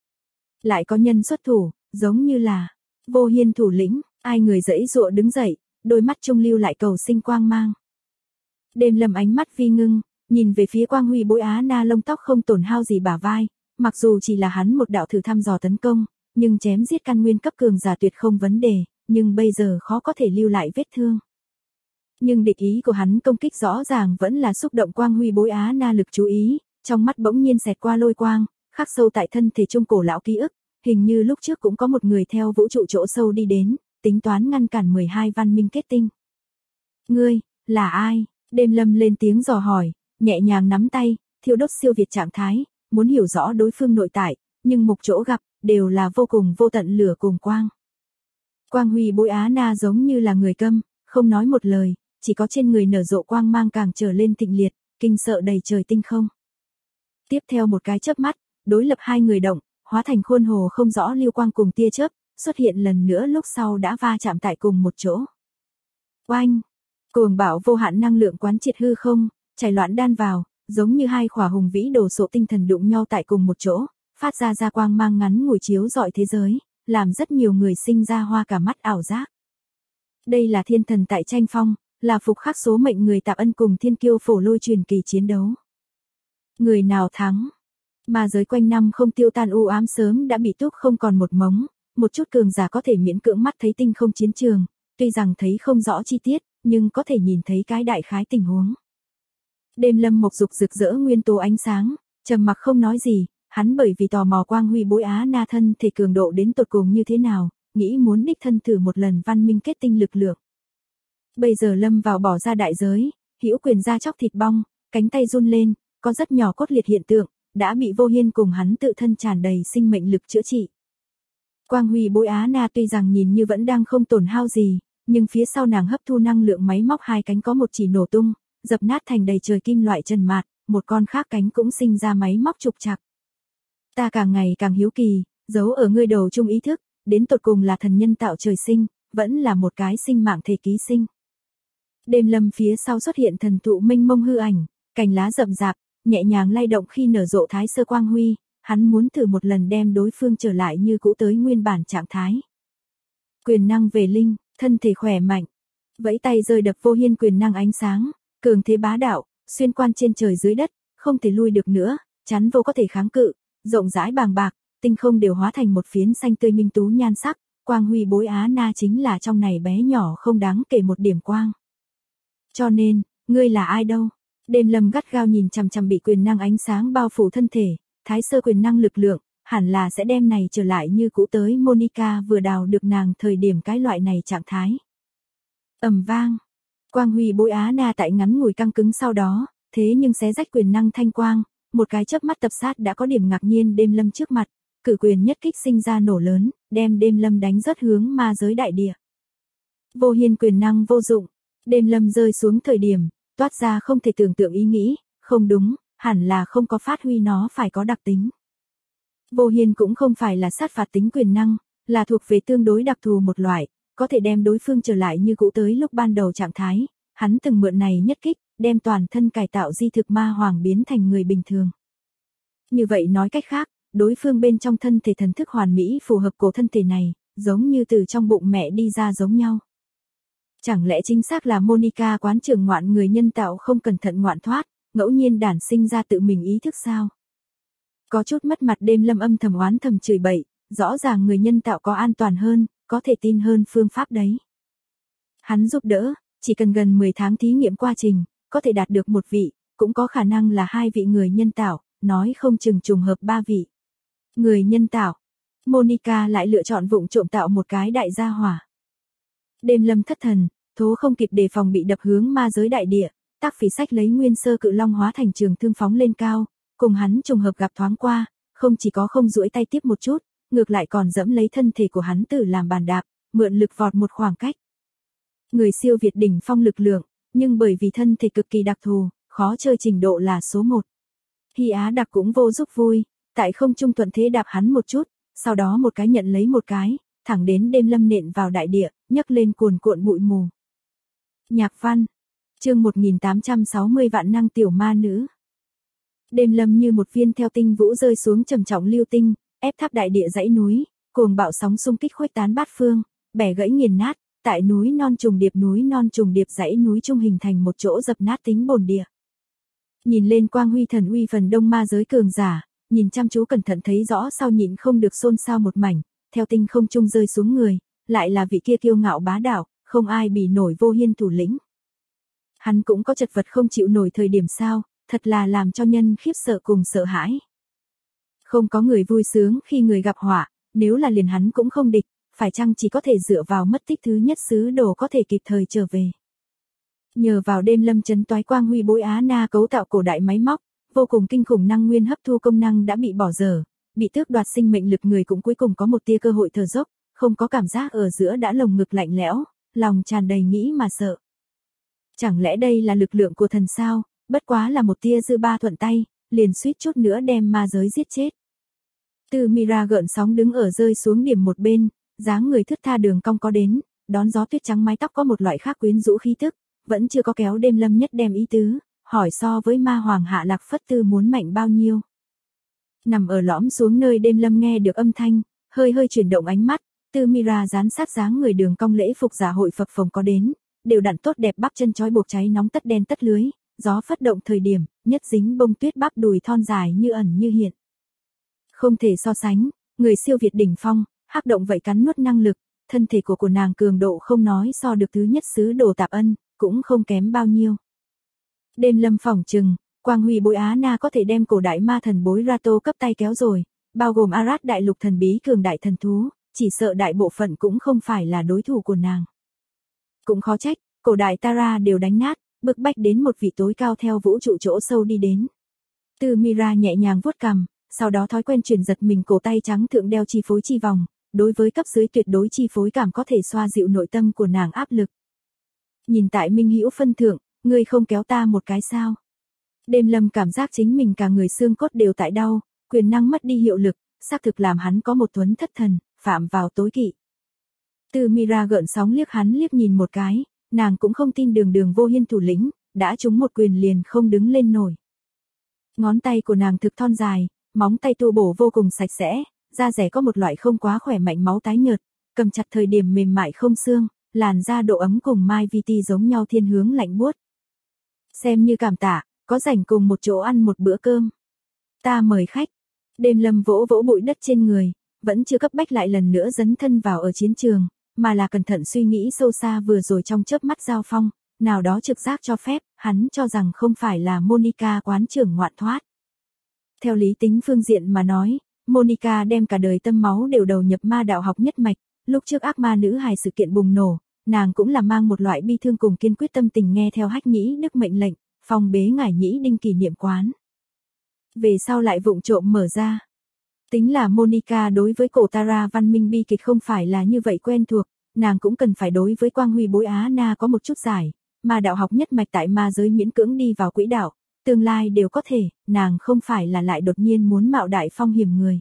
Lại có nhân xuất thủ, giống như là Vô Hiên thủ lĩnh, ai người dãy dụa đứng dậy, đôi mắt trung lưu lại cầu sinh quang mang. Đêm lâm ánh mắt vi ngưng, nhìn về phía quang huy bối Á Na lông tóc không tổn hao gì bả vai, mặc dù chỉ là hắn một đạo thử thăm dò tấn công, nhưng chém giết căn nguyên cấp cường giả tuyệt không vấn đề, nhưng bây giờ khó có thể lưu lại vết thương. Nhưng địch ý của hắn công kích rõ ràng vẫn là xúc động quang huy bối Á Na lực chú ý, trong mắt bỗng nhiên xẹt qua lôi quang, khắc sâu tại thân thể trung cổ lão ký ức, hình như lúc trước cũng có một người theo vũ trụ chỗ sâu đi đến, tính toán ngăn cản 12 văn minh kết tinh. Ngươi, là ai? Đêm lâm lên tiếng dò hỏi, nhẹ nhàng nắm tay, thiêu đốt siêu việt trạng thái, muốn hiểu rõ đối phương nội tại, nhưng mục chỗ gặp, đều là vô cùng vô tận lửa cùng quang. Quang huy bối Á Na giống như là người câm, không nói một lời, chỉ có trên người nở rộ quang mang càng trở lên thịnh liệt, kinh sợ đầy trời tinh không. Tiếp theo một cái chớp mắt, đối lập hai người động, hóa thành khuôn hồ không rõ lưu quang cùng tia chớp, xuất hiện lần nữa lúc sau đã va chạm tại cùng một chỗ. Oanh! Cuồng bạo vô hạn năng lượng quán triệt hư không, chảy loạn đan vào, giống như hai khỏa hùng vĩ đồ sộ tinh thần đụng nhau tại cùng một chỗ, phát ra quang mang ngắn ngủi chiếu rọi thế giới, làm rất nhiều người sinh ra hoa cả mắt ảo giác. Đây là thiên thần tại tranh phong, là phục khắc số mệnh người Tạp Ân cùng thiên kiêu phổ lôi truyền kỳ chiến đấu. Người nào thắng? Ma giới quanh năm không tiêu tan u ám sớm đã bị túc không còn một mống, một chút cường giả có thể miễn cưỡng mắt thấy tinh không chiến trường, tuy rằng thấy không rõ chi tiết, nhưng có thể nhìn thấy cái đại khái tình huống. Đêm lâm mộc dục rực rỡ nguyên tố ánh sáng, trầm mặc không nói gì, hắn bởi vì tò mò quang huy bối Á Na thân thể cường độ đến tột cùng như thế nào, nghĩ muốn đích thân thử một lần văn minh kết tinh lực lượng. Bây giờ lâm vào bỏ ra đại giới, hữu quyền ra chóc thịt bong, cánh tay run lên, có rất nhỏ cốt liệt hiện tượng, đã bị Vô Hiên cùng hắn tự thân tràn đầy sinh mệnh lực chữa trị. Quang huy bối Á Na tuy rằng nhìn như vẫn đang không tổn hao gì, nhưng phía sau nàng hấp thu năng lượng máy móc hai cánh có một chỉ nổ tung, dập nát thành đầy trời kim loại trần mạt, một con khác cánh cũng sinh ra máy móc trục trặc. Ta càng ngày càng hiếu kỳ, giấu ở ngươi đầu chung ý thức, đến tột cùng là thần nhân tạo trời sinh, vẫn là một cái sinh mạng thể ký sinh. Đêm lâm phía sau xuất hiện thần thụ minh mông hư ảnh, cành lá rậm rạp, nhẹ nhàng lay động khi nở rộ thái sơ quang huy, hắn muốn thử một lần đem đối phương trở lại như cũ tới nguyên bản trạng thái. Quyền năng về linh, thân thể khỏe mạnh, vẫy tay rơi đập Vô Hiên quyền năng ánh sáng, cường thế bá đạo, xuyên quan trên trời dưới đất, không thể lui được nữa, chắn vô có thể kháng cự, rộng rãi bàng bạc, tinh không đều hóa thành một phiến xanh tươi minh tú nhan sắc, quang huy bối Á Na chính là trong này bé nhỏ không đáng kể một điểm quang. Cho nên, ngươi là ai đâu? Đêm lâm gắt gao nhìn chằm chằm bị quyền năng ánh sáng bao phủ thân thể, thái sơ quyền năng lực lượng, hẳn là sẽ đem này trở lại như cũ tới Monica vừa đào được nàng thời điểm cái loại này trạng thái, Ầm vang. Quang huy bối Á Na tại ngắn ngủi căng cứng sau đó, thế nhưng xé rách quyền năng thanh quang, một cái chớp mắt tập sát đã có điểm ngạc nhiên Đêm Lâm trước mặt, cử quyền nhất kích sinh ra nổ lớn, đem Đêm Lâm đánh rất hướng ma giới đại địa. Vô hiên quyền năng vô dụng, Đêm Lâm rơi xuống thời điểm, toát ra không thể tưởng tượng ý nghĩ, không đúng, hẳn là không có phát huy nó phải có đặc tính. Vô hiên cũng không phải là sát phạt tính quyền năng, là thuộc về tương đối đặc thù một loại, có thể đem đối phương trở lại như cũ tới lúc ban đầu trạng thái, hắn từng mượn này nhất kích, đem toàn thân cải tạo di thực ma hoàng biến thành người bình thường. Như vậy nói cách khác, đối phương bên trong thân thể thần thức hoàn mỹ phù hợp cổ thân thể này, giống như từ trong bụng mẹ đi ra giống nhau. Chẳng lẽ chính xác là Monica quán trưởng ngoạn người nhân tạo không cẩn thận ngoạn thoát, ngẫu nhiên đản sinh ra tự mình ý thức sao? Có chút mất mặt Đêm Lâm âm thầm oán thầm chửi bậy, rõ ràng người nhân tạo có an toàn hơn, có thể tin hơn phương pháp đấy. Hắn giúp đỡ, chỉ cần gần 10 tháng thí nghiệm quá trình, có thể đạt được một vị, cũng có khả năng là 2 vị người nhân tạo, nói không chừng trùng hợp 3 vị. Người nhân tạo. Monica lại lựa chọn vụng trộm tạo một cái đại gia hỏa. Đêm Lâm thất thần, thố không kịp đề phòng bị đập hướng ma giới đại địa, tác phỉ sách lấy nguyên sơ cự long hóa thành trường thương phóng lên cao, cùng hắn trùng hợp gặp thoáng qua, không chỉ có không duỗi tay tiếp một chút, ngược lại còn dẫm lấy thân thể của hắn tử làm bàn đạp, mượn lực vọt một khoảng cách. Người siêu việt đỉnh phong lực lượng, nhưng bởi vì thân thể cực kỳ đặc thù, khó chơi trình độ là số 1. Hy Á đặc cũng vô giúp vui, tại không trung thuận thế đạp hắn một chút, sau đó một cái nhận lấy một cái, thẳng đến Đêm Lâm nện vào đại địa, nhấc lên cuồn cuộn bụi mù. Nhạc văn. Chương 1860 vạn năng tiểu ma nữ. Đêm Lâm như một viên theo tinh vũ rơi xuống trầm trọng lưu tinh, ép tháp đại địa dãy núi, cuồng bạo sóng xung kích khuếch tán bát phương, bẻ gãy nghiền nát, tại núi non trùng điệp dãy núi trung hình thành một chỗ dập nát tính bồn địa. Nhìn lên quang huy thần uy phần đông ma giới cường giả, nhìn chăm chú cẩn thận thấy rõ sau nhịn không được xôn xao một mảnh, theo tinh không trung rơi xuống người, lại là vị kia kiêu ngạo bá đạo, không ai bì nổi Vô Hiên thủ lĩnh. Hắn cũng có chật vật không chịu nổi thời điểm sao, thật là làm cho nhân khiếp sợ cùng sợ hãi. Không có người vui sướng khi người gặp họa, nếu là liền hắn cũng không địch, phải chăng chỉ có thể dựa vào mất tích thứ nhất sứ đồ có thể kịp thời trở về. Nhờ vào Đêm Lâm chấn toái quang huy bối Á Na cấu tạo cổ đại máy móc, vô cùng kinh khủng năng nguyên hấp thu công năng đã bị bỏ dở, bị tước đoạt sinh mệnh lực người cũng cuối cùng có một tia cơ hội thở dốc, không có cảm giác ở giữa đã lồng ngực lạnh lẽo, lòng tràn đầy nghĩ mà sợ. Chẳng lẽ đây là lực lượng của thần sao, bất quá là một tia dư ba thuận tay, liền suýt chút nữa đem ma giới giết chết. Từ Mira gợn sóng đứng ở rơi xuống điểm một bên, dáng người thướt tha đường cong có đến, đón gió tuyết trắng mái tóc có một loại khác quyến rũ khí tức, vẫn chưa có kéo Đêm Lâm nhất đem ý tứ, hỏi so với ma hoàng Hạ Lạc Phất Tư muốn mạnh bao nhiêu. Nằm ở lõm xuống nơi Đêm Lâm nghe được âm thanh, hơi hơi chuyển động ánh mắt, Từ Mira dán sát dáng người đường cong lễ phục giả hội phập phồng có đến, đều đặn tốt đẹp bắp chân trói buộc cháy nóng tất đen tất lưới, gió phất động thời điểm, nhất dính bông tuyết bắp đùi thon dài như ẩn như hiện. Không thể so sánh, người siêu việt đỉnh phong, hắc động vậy cắn nuốt năng lực, thân thể của nàng cường độ không nói so được thứ nhất sứ đồ Tạp Ân, cũng không kém bao nhiêu. Đêm Lâm phỏng chừng, quang huy bối Á Na có thể đem cổ đại ma thần bối Rato cấp tay kéo rồi, bao gồm Arad đại lục thần bí cường đại thần thú, chỉ sợ đại bộ phận cũng không phải là đối thủ của nàng. Cũng khó trách, cổ đại Tara đều đánh nát, bức bách đến một vị tối cao theo vũ trụ chỗ sâu đi đến. Từ Mira nhẹ nhàng vuốt cằm, sau đó thói quen chuyển giật mình cổ tay trắng thượng đeo chi phối chi vòng, đối với cấp dưới tuyệt đối chi phối cảm có thể xoa dịu nội tâm của nàng áp lực. Nhìn tại Minh Hữu phân thượng, ngươi không kéo ta một cái sao? Đêm Lâm cảm giác chính mình cả người xương cốt đều tại đau, quyền năng mất đi hiệu lực, xác thực làm hắn có một tuấn thất thần, phạm vào tối kỵ. Từ Mira gợn sóng liếc hắn liếc nhìn một cái, nàng cũng không tin đường Vô Hiên thủ lĩnh, đã trúng một quyền liền không đứng lên nổi. Ngón tay của nàng thực thon dài, móng tay tu bổ vô cùng sạch sẽ, da rẻ có một loại không quá khỏe mạnh máu tái nhợt, cầm chặt thời điểm mềm mại không xương, làn da độ ấm cùng Mai VT giống nhau thiên hướng lạnh buốt. Xem như cảm tạ, có rảnh cùng một chỗ ăn một bữa cơm. Ta mời khách. Đêm Lâm vỗ vỗ bụi đất trên người, vẫn chưa cấp bách lại lần nữa dấn thân vào ở chiến trường, mà là cẩn thận suy nghĩ sâu xa vừa rồi trong chớp mắt giao phong, nào đó trực giác cho phép, hắn cho rằng không phải là Monica quán trưởng ngoạn thoát. Theo lý tính phương diện mà nói, Monica đem cả đời tâm máu đều đầu nhập ma đạo học nhất mạch, lúc trước ác ma nữ hài sự kiện bùng nổ, nàng cũng là mang một loại bi thương cùng kiên quyết tâm tình nghe theo Hách Nhĩ Đức mệnh lệnh, phong bế Ngải Nhĩ Đinh kỷ niệm quán. Về sau lại vụng trộm mở ra. Tính là Monica đối với cổ Tara văn minh bi kịch không phải là như vậy quen thuộc, nàng cũng cần phải đối với Quang Huy Bối Á Na có một chút giải, mà đạo học nhất mạch tại ma giới miễn cưỡng đi vào quỹ đạo, tương lai đều có thể, nàng không phải là lại đột nhiên muốn mạo đại phong hiểm người.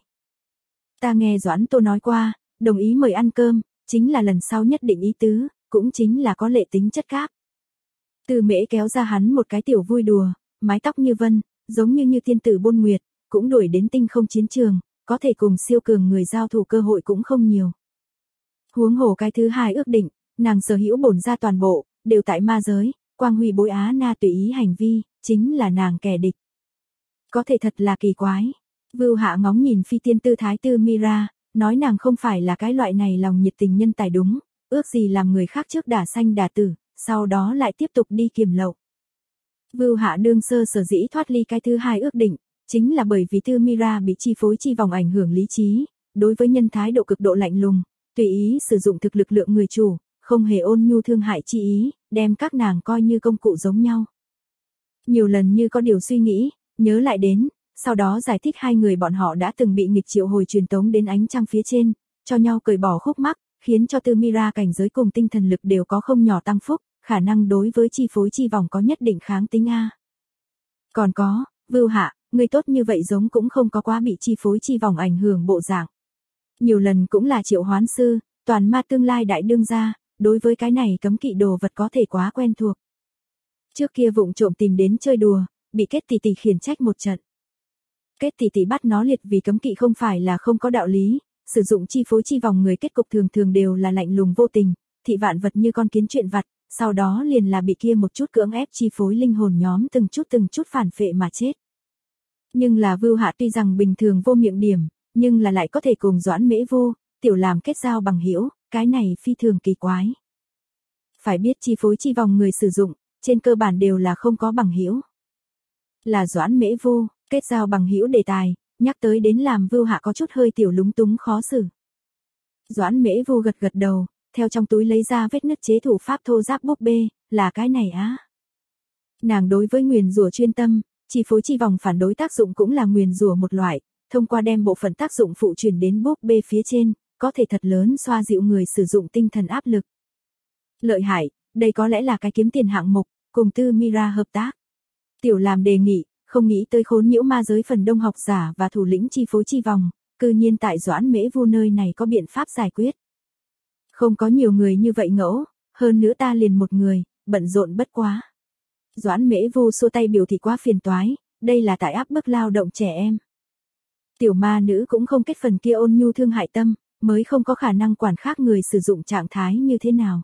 Ta nghe Doãn Tô nói qua, đồng ý mời ăn cơm, chính là lần sau nhất định ý tứ, cũng chính là có lệ tính chất cáp. Từ Mễ kéo ra hắn một cái tiểu vui đùa, mái tóc như vân, giống như tiên tử Bôn Nguyệt, cũng đuổi đến tinh không chiến trường, có thể cùng siêu cường người giao thủ cơ hội cũng không nhiều. Huống hồ cái thứ hai ước định, nàng sở hữu bổn ra toàn bộ, đều tại ma giới, Quang Huy Bối Á Na tùy ý hành vi, chính là nàng kẻ địch. Có thể thật là kỳ quái. Vưu Hạ ngóng nhìn phi tiên tư thái Tư Mira, nói nàng không phải là cái loại này lòng nhiệt tình nhân tài đúng, ước gì làm người khác trước đả sanh đả tử, sau đó lại tiếp tục đi kiềm lậu. Vưu Hạ đương sơ sở dĩ thoát ly cái thứ hai ước định, chính là bởi vì Tư Mira bị chi phối chi vòng ảnh hưởng lý trí, đối với nhân thái độ cực độ lạnh lùng, tùy ý sử dụng thực lực lượng người chủ, không hề ôn nhu thương hại chi ý, đem các nàng coi như công cụ giống nhau. Nhiều lần như có điều suy nghĩ, nhớ lại đến, sau đó giải thích hai người bọn họ đã từng bị nghịch triệu hồi truyền tống đến ánh trăng phía trên, cho nhau cởi bỏ khúc mắc, khiến cho Tư Mira cảnh giới cùng tinh thần lực đều có không nhỏ tăng phúc, khả năng đối với chi phối chi vòng có nhất định kháng tính A. Còn có, Vưu Hạ, người tốt như vậy giống cũng không có quá bị chi phối chi vòng ảnh hưởng bộ dạng. Nhiều lần cũng là triệu hoán sư, toàn ma tương lai đại đương gia, đối với cái này cấm kỵ đồ vật có thể quá quen thuộc. Trước kia vụng trộm tìm đến chơi đùa, bị Kết tỷ tỷ khiển trách một trận. Kết tỷ tỷ bắt nó liệt vì cấm kỵ không phải là không có đạo lý, sử dụng chi phối chi vòng người kết cục thường thường đều là lạnh lùng vô tình, thị vạn vật như con kiến chuyện vặt, sau đó liền là bị kia một chút cưỡng ép chi phối linh hồn nhóm từng chút phản phệ mà chết. Nhưng là Vưu Hạ tuy rằng bình thường vô miệng điểm, nhưng là lại có thể cùng Doãn Mễ Vô, tiểu làm kết giao bằng hữu, cái này phi thường kỳ quái. Phải biết chi phối chi vòng người sử dụng, trên cơ bản đều là không có bằng hữu. Là Doãn Mễ Vô, kết giao bằng hữu đề tài, nhắc tới đến làm Vưu Hạ có chút hơi tiểu lúng túng khó xử. Doãn Mễ Vô gật gật đầu, theo trong túi lấy ra vết nứt chế thủ pháp thô giáp búp bê, là cái này á. Nàng đối với nguyền rủa chuyên tâm, chi phối chi vòng phản đối tác dụng cũng là nguyền rủa một loại, thông qua đem bộ phận tác dụng phụ truyền đến búp bê phía trên, có thể thật lớn xoa dịu người sử dụng tinh thần áp lực. Lợi hại, đây có lẽ là cái kiếm tiền hạng mục, cùng Tư Mira hợp tác. Tiểu làm đề nghị, không nghĩ tới khốn nhiễu ma giới phần đông học giả và thủ lĩnh chi phối chi vòng, cư nhiên tại Doãn Mễ Vu nơi này có biện pháp giải quyết. Không có nhiều người như vậy ngẫu, hơn nữa ta liền một người, bận rộn bất quá. Doãn Mễ Vu xua tay biểu thị quá phiền toái, đây là tại áp bức lao động trẻ em. Tiểu ma nữ cũng không kết phần kia ôn nhu thương hại tâm, mới không có khả năng quản khác người sử dụng trạng thái như thế nào.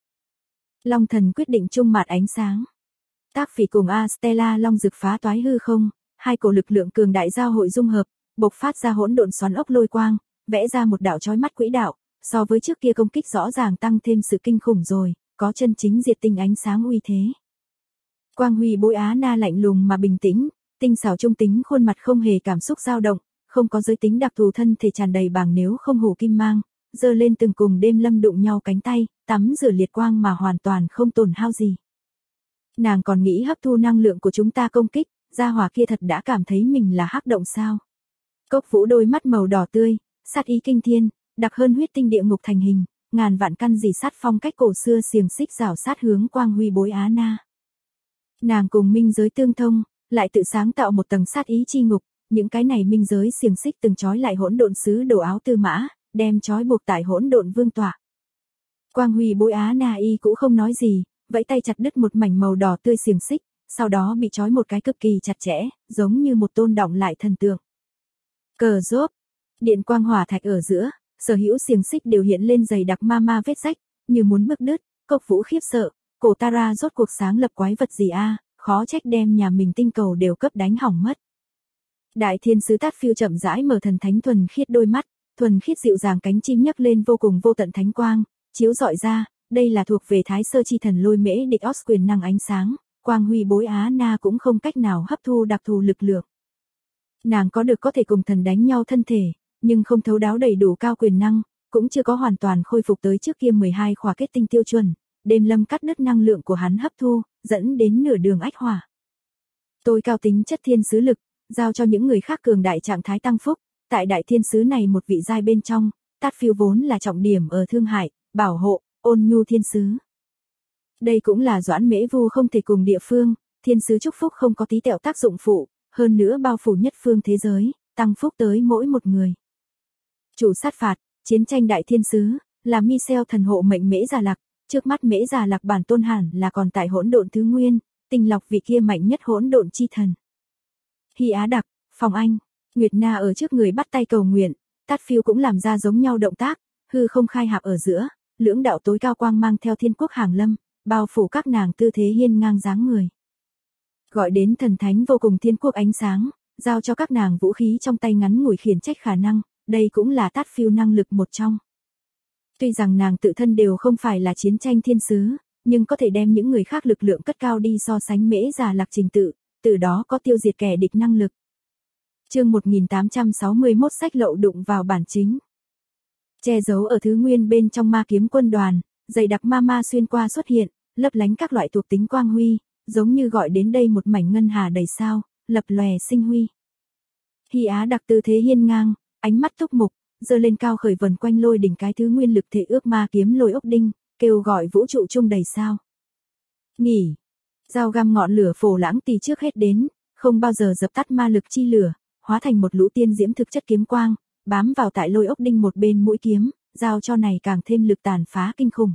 Long thần quyết định chung mạt ánh sáng. Tác Phỉ cùng Astella Long Dực phá toái hư không, hai cổ lực lượng cường đại giao hội dung hợp, bộc phát ra hỗn độn xoắn ốc lôi quang, vẽ ra một đạo chói mắt quỹ đạo, so với trước kia công kích rõ ràng tăng thêm sự kinh khủng rồi, có chân chính diệt tinh ánh sáng uy thế. Quang Huy Bối Á Na lạnh lùng mà bình tĩnh, tinh xảo trung tính khuôn mặt không hề cảm xúc dao động, không có giới tính đặc thù thân thể tràn đầy bàng nếu không hổ kim mang, giơ lên từng cùng đêm lâm đụng nhau cánh tay, tắm rửa liệt quang mà hoàn toàn không tổn hao gì. Nàng còn nghĩ hấp thu năng lượng của chúng ta công kích, gia hỏa kia thật đã cảm thấy mình là hắc động sao. Cốc Vũ đôi mắt màu đỏ tươi, sát ý kinh thiên, đặc hơn huyết tinh địa ngục thành hình, ngàn vạn căn dì sát phong cách cổ xưa xiềng xích rảo sát hướng Quang Huy Bối Á Na. Nàng cùng minh giới tương thông, lại tự sáng tạo một tầng sát ý chi ngục, những cái này minh giới xiềng xích từng trói lại hỗn độn sứ đồ áo tư mã, đem trói buộc tại hỗn độn vương tọa. Quang Huy Bối Á Na y cũng không nói gì, vẫy tay chặt đứt một mảnh màu đỏ tươi xiềng xích, sau đó bị trói một cái cực kỳ chặt chẽ, giống như một tôn đọng lại thần tượng. Cờ rốp, điện quang hỏa thạch ở giữa, sở hữu xiềng xích đều hiện lên dày đặc ma vết rách, như muốn bứt đứt. Cốc Vũ khiếp sợ, cổ Tara rốt cuộc sáng lập quái vật gì a, khó trách đem nhà mình tinh cầu đều cấp đánh hỏng mất. Đại thiên sứ Tát Phiêu chậm rãi mở thần thánh thuần khiết đôi mắt, thuần khiết dịu dàng cánh chim nhấc lên vô cùng vô tận thánh quang, chiếu rọi ra, đây là thuộc về thái sơ chi thần Lôi Mễ Địch Os quyền năng ánh sáng, Quang Huy Bối Á Na cũng không cách nào hấp thu đặc thù lực lượng. Nàng có được có thể cùng thần đánh nhau thân thể, nhưng không thấu đáo đầy đủ cao quyền năng, cũng chưa có hoàn toàn khôi phục tới trước kia 12 khỏa kết tinh tiêu chuẩn, đêm lâm cắt đứt năng lượng của hắn hấp thu, dẫn đến nửa đường ách hỏa. Tôi cao tính chất thiên sứ lực, giao cho những người khác cường đại trạng thái tăng phúc, tại đại thiên sứ này một vị giai bên trong, Tát Phiêu vốn là trọng điểm ở thương hại, bảo hộ, ôn nhu thiên sứ. Đây cũng là Doãn Mễ Vu không thể cùng địa phương, thiên sứ chúc phúc không có tí tẹo tác dụng phụ, hơn nữa bao phủ nhất phương thế giới, tăng phúc tới mỗi một người. Chủ sát phạt, chiến tranh đại thiên sứ, là Michel thần hộ mệnh Mễ Già Lạc, trước mắt Mễ Già Lạc bản tôn hẳn là còn tại hỗn độn thứ nguyên, tình lọc vị kia mạnh nhất hỗn độn chi thần. Hy Á Đặc, Phong Anh, Nguyệt Na ở trước người bắt tay cầu nguyện, Tát Phiêu cũng làm ra giống nhau động tác, hư không khai hạp ở giữa, lưỡng đạo tối cao quang mang theo thiên quốc hàng lâm, bao phủ các nàng tư thế hiên ngang dáng người. Gọi đến thần thánh vô cùng thiên quốc ánh sáng, giao cho các nàng vũ khí trong tay ngắn ngủi khiển trách khả năng, đây cũng là Tát Phiêu năng lực một trong. Tuy rằng nàng tự thân đều không phải là chiến tranh thiên sứ, nhưng có thể đem những người khác lực lượng cất cao đi so sánh Mễ Già Lạc trình tự, từ đó có tiêu diệt kẻ địch năng lực. Chương 1861 sách lậu đụng vào bản chính. Che giấu ở thứ nguyên bên trong ma kiếm quân đoàn, dày đặc ma xuyên qua xuất hiện, lấp lánh các loại thuộc tính quang huy, giống như gọi đến đây một mảnh ngân hà đầy sao, lập lòe sinh huy. Hy Á Đặc tư thế hiên ngang, ánh mắt túc mục, giơ lên cao khởi vần quanh lôi đỉnh cái thứ nguyên lực thể ước ma kiếm lôi ốc đinh, kêu gọi vũ trụ chung đầy sao. Nghỉ. Dao găm ngọn lửa phổ lãng tì trước hết đến, không bao giờ dập tắt ma lực chi lửa, hóa thành một lũ tiên diễm thực chất kiếm quang, bám vào tại lôi ốc đinh một bên mũi kiếm, giao cho này càng thêm lực tàn phá kinh khủng.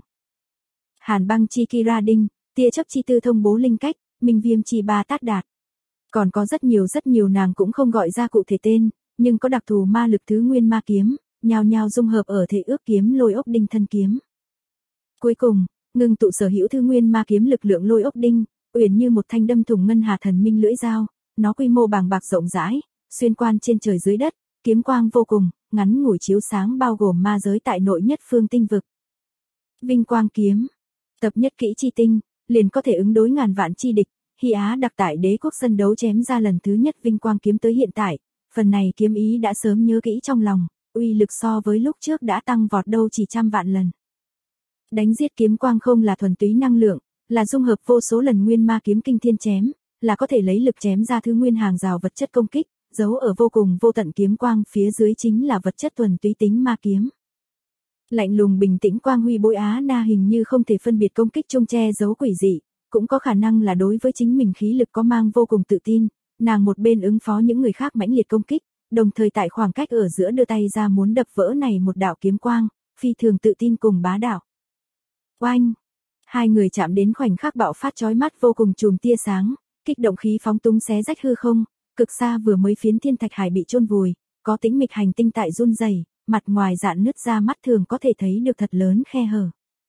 Hàn băng chi Kira đinh, tia chấp chi tư thông bố linh cách, minh viêm chi ba tát đạt. Còn có rất nhiều nàng cũng không gọi ra cụ thể tên, nhưng có đặc thù ma lực thứ nguyên ma kiếm, nhao nhao dung hợp ở thể ước kiếm lôi ốc đinh thân kiếm. Cuối cùng, ngưng tụ sở hữu thứ nguyên ma kiếm lực lượng lôi ốc đinh, uyển như một thanh đâm thủng ngân hà thần minh lưỡi dao, nó quy mô bàng bạc rộng rãi, xuyên quan trên trời dưới đất, kiếm quang vô cùng, ngắn ngủi chiếu sáng bao gồm ma giới tại nội nhất phương tinh vực. Vinh quang kiếm, tập nhất kỹ chi tinh, liền có thể ứng đối ngàn vạn chi địch. Hy Á Đặc tại đế quốc sân đấu chém ra lần thứ nhất vinh quang kiếm tới hiện tại, phần này kiếm ý đã sớm nhớ kỹ trong lòng, uy lực so với lúc trước đã tăng vọt đâu chỉ trăm vạn lần. Đánh giết kiếm quang không là thuần túy năng lượng, là dung hợp vô số lần nguyên ma kiếm kinh thiên chém, là có thể lấy lực chém ra thứ nguyên hàng rào vật chất công kích, giấu ở vô cùng vô tận kiếm quang phía dưới chính là vật chất thuần túy tính ma kiếm. Lạnh lùng bình tĩnh quang huy bối Á Na hình như không thể phân biệt công kích chung che giấu quỷ dị, cũng có khả năng là đối với chính mình khí lực có mang vô cùng tự tin, nàng một bên ứng phó những người khác mãnh liệt công kích, đồng thời tại khoảng cách ở giữa đưa tay ra muốn đập vỡ này một đạo kiếm quang, phi thường tự tin cùng bá đạo. Oanh! Hai người chạm đến khoảnh khắc bạo phát chói mắt vô cùng chùm tia sáng, kích động khí phóng tung xé rách hư không, cực xa vừa mới phiến thiên thạch hải bị chôn vùi, có tĩnh mịch hành tinh tại run rẩy, mặt ngoài dạn nứt ra mắt thường có thể thấy được thật lớn khe hở.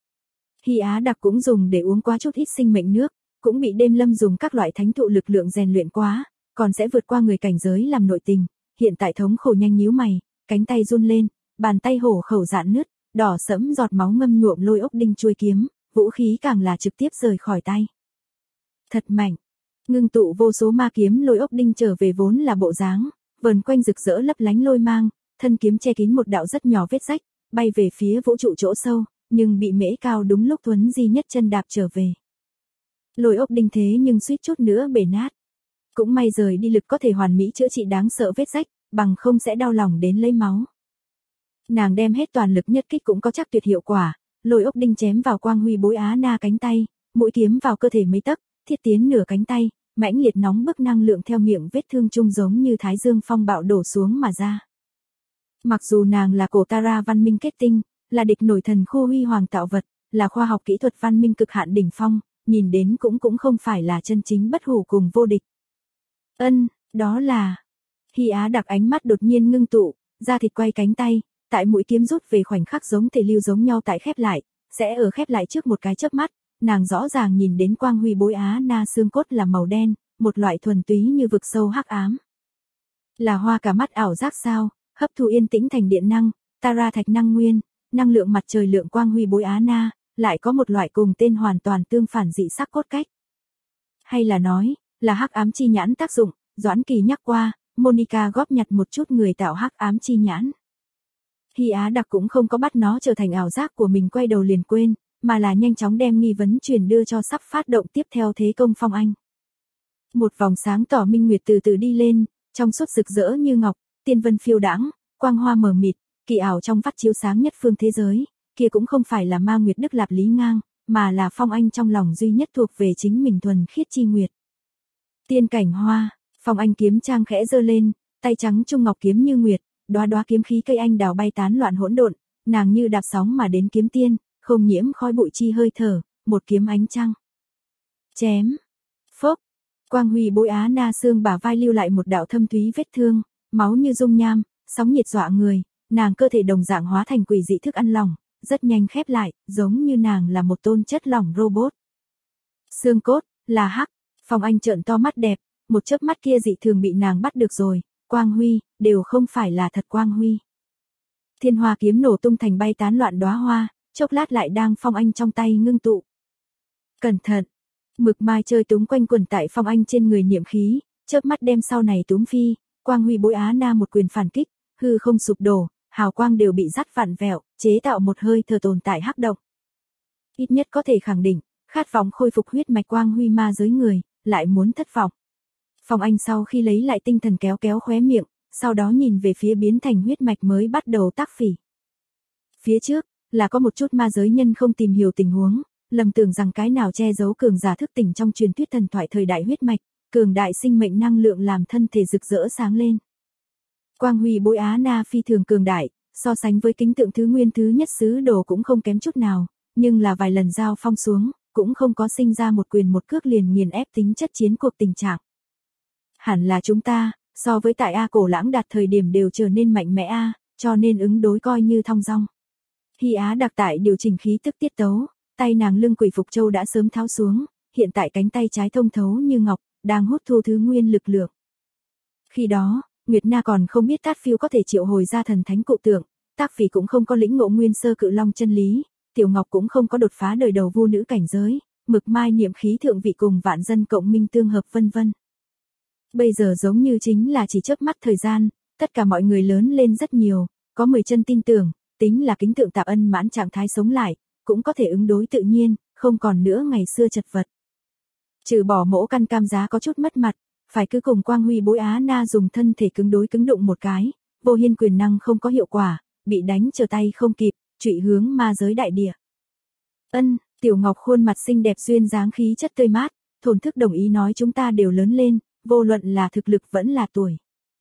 Hy Á Đặc cũng dùng để uống quá chút ít sinh mệnh nước, cũng bị đêm lâm dùng các loại thánh thụ lực lượng rèn luyện quá, còn sẽ vượt qua người cảnh giới làm nội tình, hiện tại thống khổ nhanh nhíu mày, cánh tay run lên, bàn tay hổ khẩu dạn nứt, đỏ sẫm giọt máu ngâm nhuộm lôi ốc đinh chuôi kiếm, vũ khí càng là trực tiếp rời khỏi tay. Thật mạnh, ngưng tụ vô số ma kiếm lôi ốc đinh trở về vốn là bộ dáng, vờn quanh rực rỡ lấp lánh lôi mang, thân kiếm che kín một đạo rất nhỏ vết rách, bay về phía vũ trụ chỗ sâu, nhưng bị Mễ Cao đúng lúc Thuấn Di nhất chân đạp trở về. Lôi ốc đinh thế nhưng suýt chút nữa bể nát. Cũng may rời đi lực có thể hoàn mỹ chữa trị đáng sợ vết rách, bằng không sẽ đau lòng đến lấy máu. Nàng đem hết toàn lực nhất kích cũng có chắc tuyệt hiệu quả, lôi ốc đinh chém vào quang huy bối Á Na cánh tay, mũi kiếm vào cơ thể mấy tấc, thiết tiến nửa cánh tay, mãnh liệt nóng bức năng lượng theo miệng vết thương chung giống như thái dương phong bạo đổ xuống mà ra. Mặc dù nàng là cổ Tara văn minh kết tinh, là địch nổi thần khu huy hoàng tạo vật, là khoa học kỹ thuật văn minh cực hạn đỉnh phong, nhìn đến cũng không phải là chân chính bất hủ cùng vô địch. Đó là... Hy Á Đặc ánh mắt đột nhiên ngưng tụ, da thịt quay cánh tay, tại mũi kiếm rút về khoảnh khắc giống thể lưu giống nhau tại khép lại, sẽ ở khép lại trước một cái chớp mắt, nàng rõ ràng nhìn đến quang huy bối Á Na xương cốt là màu đen, một loại thuần túy như vực sâu hắc ám. Là hoa cả mắt ảo giác sao, hấp thu yên tĩnh thành điện năng, Tara thạch năng nguyên, năng lượng mặt trời lượng quang huy bối Á Na, lại có một loại cùng tên hoàn toàn tương phản dị sắc cốt cách. Hay là nói, là hắc ám chi nhãn tác dụng, Doãn Kỳ nhắc qua, Monica góp nhặt một chút người tạo hắc ám chi nhãn. Hy Á Đặc cũng không có bắt nó trở thành ảo giác của mình quay đầu liền quên, mà là nhanh chóng đem nghi vấn truyền đưa cho sắp phát động tiếp theo thế công Phong Anh. Một vòng sáng tỏ minh nguyệt từ từ đi lên, trong suốt rực rỡ như ngọc, tiên vân phiêu đãng, quang hoa mờ mịt, kỳ ảo trong vắt chiếu sáng nhất phương thế giới, kia cũng không phải là ma nguyệt Đức Lạp Lý Ngang, mà là Phong Anh trong lòng duy nhất thuộc về chính mình thuần khiết chi nguyệt. Tiên cảnh hoa, Phong Anh kiếm trang khẽ giơ lên, tay trắng trung ngọc kiếm như nguyệt, đóa đóa kiếm khí cây anh đào bay tán loạn hỗn độn, nàng như đạp sóng mà đến kiếm tiên, không nhiễm khói bụi chi hơi thở, một kiếm ánh trăng. Chém. Phốc. Quang Huy bối Á Na xương bả vai lưu lại một đạo thâm thúy vết thương, máu như dung nham, sóng nhiệt dọa người, nàng cơ thể đồng dạng hóa thành quỷ dị thức ăn lỏng, rất nhanh khép lại, giống như nàng là một tôn chất lỏng robot. Xương cốt, là hắc, Phong Anh trợn to mắt đẹp, một chớp mắt kia dị thường bị nàng bắt được rồi, Quang Huy, đều không phải là thật Quang Huy. Thiên Hoa kiếm nổ tung thành bay tán loạn đóa hoa, chốc lát lại đang Phong Anh trong tay ngưng tụ. Cẩn thận! Mực mai chơi túng quanh quần tại Phong Anh trên người niệm khí, chớp mắt đem sau này túm phi, Quang Huy bối Á Na một quyền phản kích, hư không sụp đổ, hào quang đều bị dắt vặn vẹo, chế tạo một hơi thở tồn tại hắc động. Ít nhất có thể khẳng định, khát vọng khôi phục huyết mạch Quang Huy ma giới người, lại muốn thất vọng. Phong Anh sau khi lấy lại tinh thần kéo kéo khóe miệng, sau đó nhìn về phía biến thành huyết mạch mới bắt đầu tác phỉ. Phía trước, là có một chút ma giới nhân không tìm hiểu tình huống, lầm tưởng rằng cái nào che giấu cường giả thức tỉnh trong truyền thuyết thần thoại thời đại huyết mạch, cường đại sinh mệnh năng lượng làm thân thể rực rỡ sáng lên. Quang Huy bối Á Na phi thường cường đại, so sánh với kính tượng thứ nguyên thứ nhất sứ đồ cũng không kém chút nào, nhưng là vài lần giao phong xuống, cũng không có sinh ra một quyền một cước liền nghiền ép tính chất chiến cuộc tình trạng. Hẳn là chúng ta, so với tại A Cổ Lãng Đạt thời điểm đều trở nên mạnh mẽ A, cho nên ứng đối coi như thong dong. Hy Á Đặc tại điều chỉnh khí tức tiết tấu, tay nàng lưng quỷ phục châu đã sớm tháo xuống, hiện tại cánh tay trái thông thấu như ngọc, đang hút thu thứ nguyên lực lượng. Khi đó, Nguyệt Na còn không biết Tát Phiêu có thể triệu hồi ra thần thánh cụ tượng, Tác Phỉ cũng không có lĩnh ngộ nguyên sơ cự long chân lý, Tiểu Ngọc cũng không có đột phá đời đầu vu nữ cảnh giới, Mực Mai niệm khí thượng vị cùng vạn dân cộng minh tương hợp vân vân. Bây giờ giống như chính là chỉ chớp mắt thời gian, tất cả mọi người lớn lên rất nhiều, có 10 chân tin tưởng, tính là kính tượng tạp ân mãn trạng thái sống lại, cũng có thể ứng đối tự nhiên, không còn nữa ngày xưa chật vật. Trừ bỏ mỗ căn cam giá có chút mất mặt, phải cứ cùng Quang Huy bối Á Na dùng thân thể cứng đối cứng đụng một cái, vô hiên quyền năng không có hiệu quả, bị đánh trở tay không kịp, trụy hướng ma giới đại địa. Tiểu Ngọc khuôn mặt xinh đẹp duyên dáng khí chất tươi mát, thổn thức đồng ý nói chúng ta đều lớn lên, vô luận là thực lực vẫn là tuổi.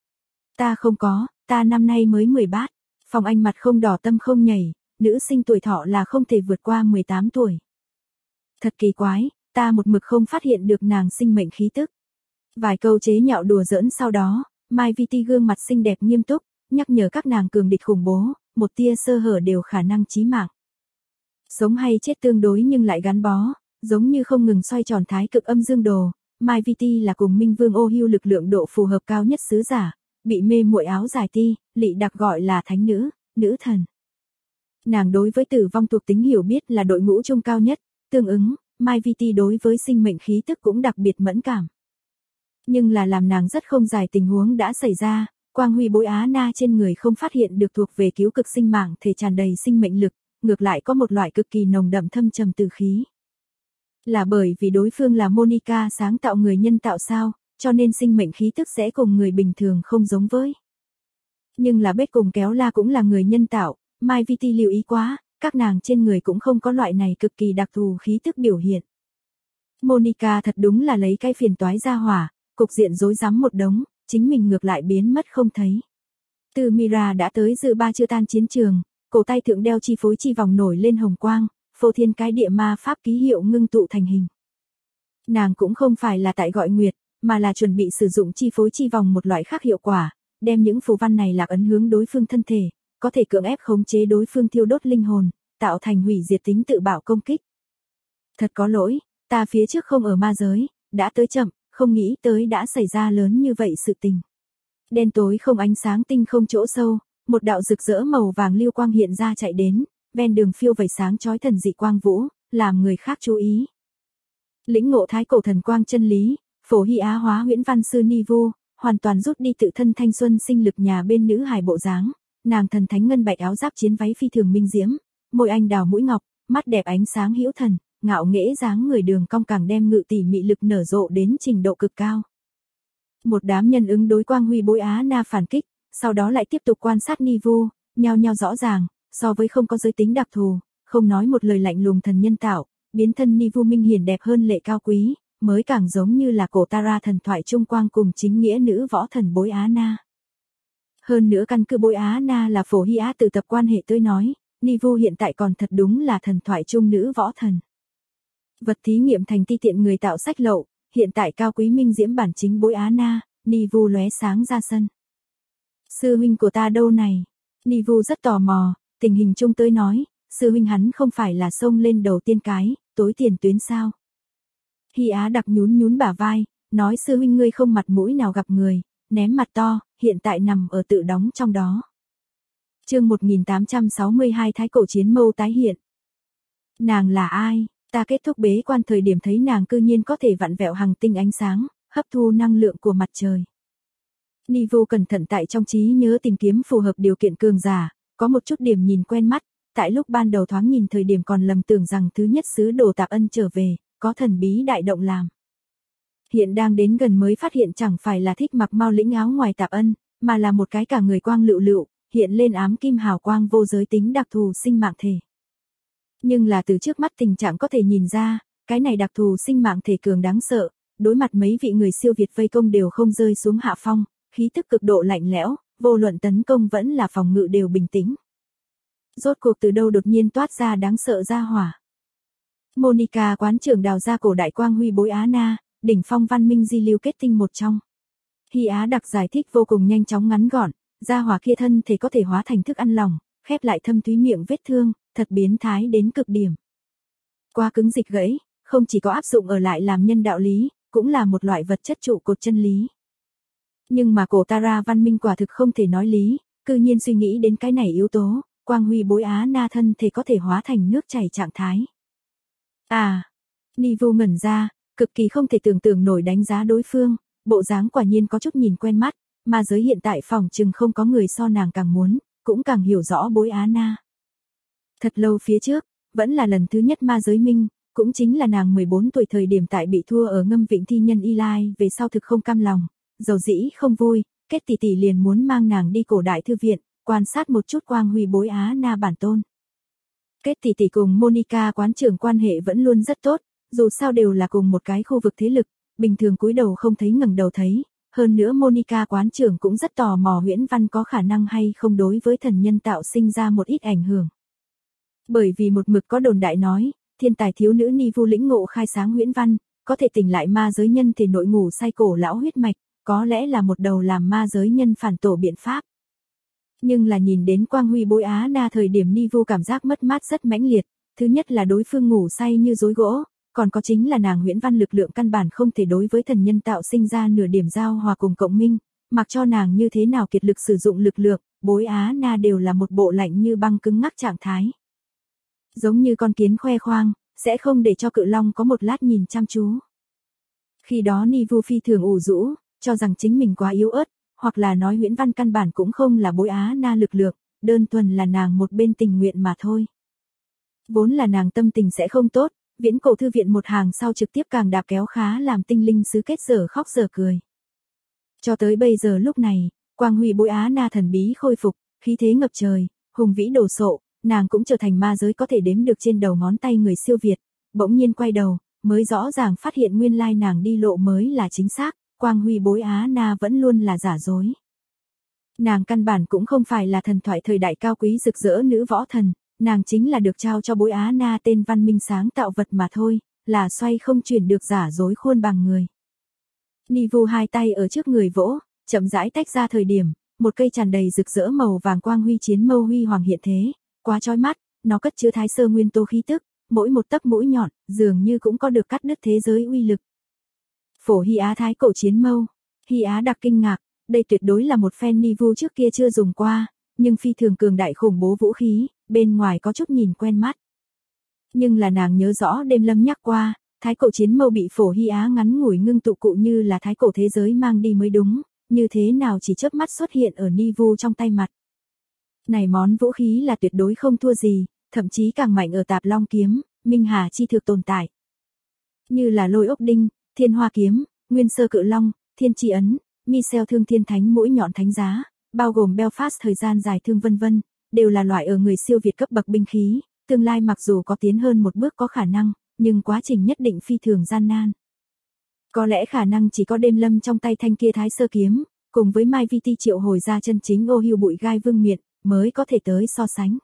Ta không có, ta năm nay mới 10 bát. Phong Anh mặt không đỏ tâm không nhảy, nữ sinh tuổi thọ là không thể vượt qua 18 tuổi. Thật kỳ quái, ta một mực không phát hiện được nàng sinh mệnh khí tức. Vài câu chế nhạo đùa giỡn sau đó, Mai VT gương mặt xinh đẹp nghiêm túc, nhắc nhở các nàng cường địch khủng bố, một tia sơ hở đều khả năng chí mạng. Sống hay chết tương đối nhưng lại gắn bó, giống như không ngừng xoay tròn thái cực âm dương đồ. Mai VT là cùng Minh Vương Ô Hưu lực lượng độ phù hợp cao nhất sứ giả, bị mê muội áo dài ti, Lị Đặc gọi là thánh nữ, nữ thần. Nàng đối với tử vong thuộc tính hiểu biết là đội ngũ trung cao nhất, tương ứng, Mai VT đối với sinh mệnh khí tức cũng đặc biệt mẫn cảm. Nhưng là làm nàng rất không giải tình huống đã xảy ra, Quang Huy bối Á Na trên người không phát hiện được thuộc về cứu cực sinh mạng thể tràn đầy sinh mệnh lực, ngược lại có một loại cực kỳ nồng đậm thâm trầm tử khí. Là bởi vì đối phương là Monica sáng tạo người nhân tạo sao, cho nên sinh mệnh khí tức sẽ cùng người bình thường không giống với. Nhưng là Bết cùng Kéo La cũng là người nhân tạo, Mai VT lưu ý quá, các nàng trên người cũng không có loại này cực kỳ đặc thù khí tức biểu hiện. Monica thật đúng là lấy cái phiền toái ra hỏa, cục diện rối rắm một đống, chính mình ngược lại biến mất không thấy. Từ Mira đã tới dự ba chưa tan chiến trường, cổ tay thượng đeo chi phối chi vòng nổi lên hồng quang, phô thiên cái địa ma pháp ký hiệu ngưng tụ thành hình. Nàng cũng không phải là tại gọi nguyệt, mà là chuẩn bị sử dụng chi phối chi vòng một loại khác hiệu quả, đem những phù văn này lạc ấn hướng đối phương thân thể, có thể cưỡng ép khống chế đối phương thiêu đốt linh hồn, tạo thành hủy diệt tính tự bạo công kích. Thật có lỗi, ta phía trước không ở ma giới, đã tới chậm, không nghĩ tới đã xảy ra lớn như vậy sự tình. Đen tối không ánh sáng tinh không chỗ sâu, một đạo rực rỡ màu vàng lưu quang hiện ra chạy đến, ven đường phiêu vẩy sáng chói thần dị quang vũ, làm người khác chú ý. Lĩnh ngộ thái cổ thần quang chân lý, Phổ Hy Á hóa huyễn văn sư Ni Vu, hoàn toàn rút đi tự thân thanh xuân sinh lực nhà bên nữ hài bộ dáng, Nàng thần thánh ngân bạch áo giáp chiến váy phi thường minh diễm, môi anh đào mũi ngọc, mắt đẹp ánh sáng hữu thần, ngạo nghễ dáng người đường cong càng đem ngự tỷ mị lực nở rộ đến trình độ cực cao. Một đám nhân ứng đối Quang Huy Bối Á Na phản kích, sau đó lại tiếp tục quan sát Nivu, nhao nhao rõ ràng, so với không có giới tính đặc thù, không nói một lời lạnh lùng thần nhân tạo, biến thân Nivu minh hiển đẹp hơn lệ cao quý, mới càng giống như là cổ Tara thần thoại trung quang cùng chính nghĩa nữ võ thần Bối Á Na. Hơn nữa căn cứ Bối Á Na là Phổ Hy Á tự tập quan hệ tới nói, Nivu hiện tại còn thật đúng là thần thoại trung nữ võ thần. Vật thí nghiệm thành ti tiện người tạo sách lậu, hiện tại cao quý minh diễm bản chính Bối Á Na, Nivu lóe sáng ra sân. Sư huynh của ta đâu này? Nivu rất tò mò, tình hình chung tới nói, sư huynh hắn không phải là xông lên đầu tiên cái, tối tiền tuyến sao? Hy Á đặc nhún nhún bả vai, nói sư huynh ngươi không mặt mũi nào gặp người, ném mặt to, hiện tại nằm ở tự đóng trong đó. Chương 1862 Thái cổ chiến mâu tái hiện. Nàng là ai? Ta kết thúc bế quan thời điểm thấy nàng cư nhiên có thể vặn vẹo hành tinh ánh sáng, hấp thu năng lượng của mặt trời. Nivu cẩn thận tại trong trí nhớ tìm kiếm phù hợp điều kiện cường giả, có một chút điểm nhìn quen mắt, tại lúc ban đầu thoáng nhìn thời điểm còn lầm tưởng rằng thứ nhất sứ đồ Tạp Ân trở về, có thần bí đại động làm. Hiện đang đến gần mới phát hiện chẳng phải là thích mặc mau lĩnh áo ngoài Tạp Ân, mà là một cái cả người quang lựu lựu, hiện lên ám kim hào quang vô giới tính đặc thù sinh mạng thể. Nhưng là từ trước mắt tình trạng có thể nhìn ra, cái này đặc thù sinh mạng thể cường đáng sợ, đối mặt mấy vị người siêu việt vây công đều không rơi xuống hạ phong, khí tức cực độ lạnh lẽo, vô luận tấn công vẫn là phòng ngự đều bình tĩnh. Rốt cuộc từ đâu đột nhiên toát ra đáng sợ ra hỏa. Monica quán trưởng đào ra cổ đại Quang Huy Bối Á Na, đỉnh phong văn minh di lưu kết tinh một trong. Hy Á đặc giải thích vô cùng nhanh chóng ngắn gọn, ra hỏa kia thân thể có thể hóa thành thức ăn lỏng, khép lại thâm thúy miệng vết thương, thật biến thái đến cực điểm. Qua cứng dịch gãy, không chỉ có áp dụng ở lại làm nhân đạo lý, cũng là một loại vật chất trụ cột chân lý. Nhưng mà cổ Tara văn minh quả thực không thể nói lý, cư nhiên suy nghĩ đến cái này yếu tố, Quang Huy Bối Á Na thân thể có thể hóa thành nước chảy trạng thái. À, Nivu ngẩn ra, cực kỳ không thể tưởng tượng nổi đánh giá đối phương, bộ dáng quả nhiên có chút nhìn quen mắt, mà giới hiện tại phòng chừng không có người so nàng càng muốn, cũng càng hiểu rõ Bối Á Na. Thật lâu phía trước, vẫn là lần thứ nhất ma giới minh, cũng chính là nàng 14 tuổi thời điểm tại bị thua ở Ngâm Vịnh thi nhân Y Lai về sau thực không cam lòng, dầu dĩ không vui, kết tỷ tỷ liền muốn mang nàng đi cổ đại thư viện, quan sát một chút Quang Huy Bối Á Na bản tôn. Kết tỷ tỷ cùng Monica quán trưởng quan hệ vẫn luôn rất tốt, dù sao đều là cùng một cái khu vực thế lực, bình thường cúi đầu không thấy ngẩng đầu thấy, hơn nữa Monica quán trưởng cũng rất tò mò Huyễn Văn có khả năng hay không đối với thần nhân tạo sinh ra một ít ảnh hưởng. Bởi vì một mực có đồn đại nói, thiên tài thiếu nữ Nivu lĩnh ngộ khai sáng Huyễn Văn, có thể tỉnh lại ma giới nhân thể nội ngủ say cổ lão huyết mạch, có lẽ là một đầu làm ma giới nhân phản tổ biện pháp. Nhưng là nhìn đến Quang Huy Bối Á Na thời điểm Nivu cảm giác mất mát rất mãnh liệt, thứ nhất là đối phương ngủ say như rối gỗ, còn có chính là nàng Huyễn Văn lực lượng căn bản không thể đối với thần nhân tạo sinh ra nửa điểm giao hòa cùng cộng minh, mặc cho nàng như thế nào kiệt lực sử dụng lực lượng, Bối Á Na đều là một bộ lạnh như băng cứng ngắc trạng thái. Giống như con kiến khoe khoang, sẽ không để cho cự long có một lát nhìn chăm chú. Khi đó Nivu phi thường ủ rũ, cho rằng chính mình quá yếu ớt, hoặc là nói Huyễn Văn căn bản cũng không là Bối Á Na lực lượng, đơn thuần là nàng một bên tình nguyện mà thôi. Vốn là nàng tâm tình sẽ không tốt, Viễn Cổ thư viện một hàng sau trực tiếp càng đạp kéo khá làm tinh linh sứ kết dở khóc dở cười. Cho tới bây giờ lúc này, Quang Huy Bối Á Na thần bí khôi phục, khí thế ngập trời, hùng vĩ đồ sộ, nàng cũng trở thành ma giới có thể đếm được trên đầu ngón tay người siêu việt, bỗng nhiên quay đầu, mới rõ ràng phát hiện nguyên lai nàng đi lộ mới là chính xác, Quang Huy Bối Á Na vẫn luôn là giả dối. Nàng căn bản cũng không phải là thần thoại thời đại cao quý rực rỡ nữ võ thần, nàng chính là được trao cho Bối Á Na tên văn minh sáng tạo vật mà thôi, là xoay không chuyển được giả dối khuôn bằng người. Nivu hai tay ở trước người vỗ, chậm rãi tách ra thời điểm, một cây tràn đầy rực rỡ màu vàng Quang Huy chiến mâu huy hoàng hiện thế, quá chói mắt, nó cất chứa thái sơ nguyên tố khí tức, mỗi một tấc mũi nhọn, dường như cũng có được cắt đứt thế giới uy lực. Phổ Hy Á thái cổ chiến mâu, Hy Á đặc kinh ngạc, đây tuyệt đối là một phen Nivu trước kia chưa dùng qua, nhưng phi thường cường đại khủng bố vũ khí, bên ngoài có chút nhìn quen mắt. Nhưng là nàng nhớ rõ đêm lâm nhắc qua, thái cổ chiến mâu bị Phổ Hy Á ngắn ngủi ngưng tụ cụ như là thái cổ thế giới mang đi mới đúng, như thế nào chỉ chớp mắt xuất hiện ở Nivu trong tay mặt. Này món vũ khí là tuyệt đối không thua gì, thậm chí càng mạnh ở Tạp Long kiếm, Minh Hà chi thực tồn tại. Như là Lôi Ốc Đinh, Thiên Hoa kiếm, Nguyên Sơ Cự Long, Thiên Chi ấn, Michel Thương Thiên Thánh mũi nhọn thánh giá, bao gồm Belfast thời gian dài thương vân vân, đều là loại ở người siêu việt cấp bậc binh khí, tương lai mặc dù có tiến hơn một bước có khả năng, nhưng quá trình nhất định phi thường gian nan. Có lẽ khả năng chỉ có Đêm Lâm trong tay thanh kia Thái Sơ kiếm, cùng với Mai Vi Ti triệu hồi ra chân chính ô hưu bụi gai vương miện, mới có thể tới so sánh.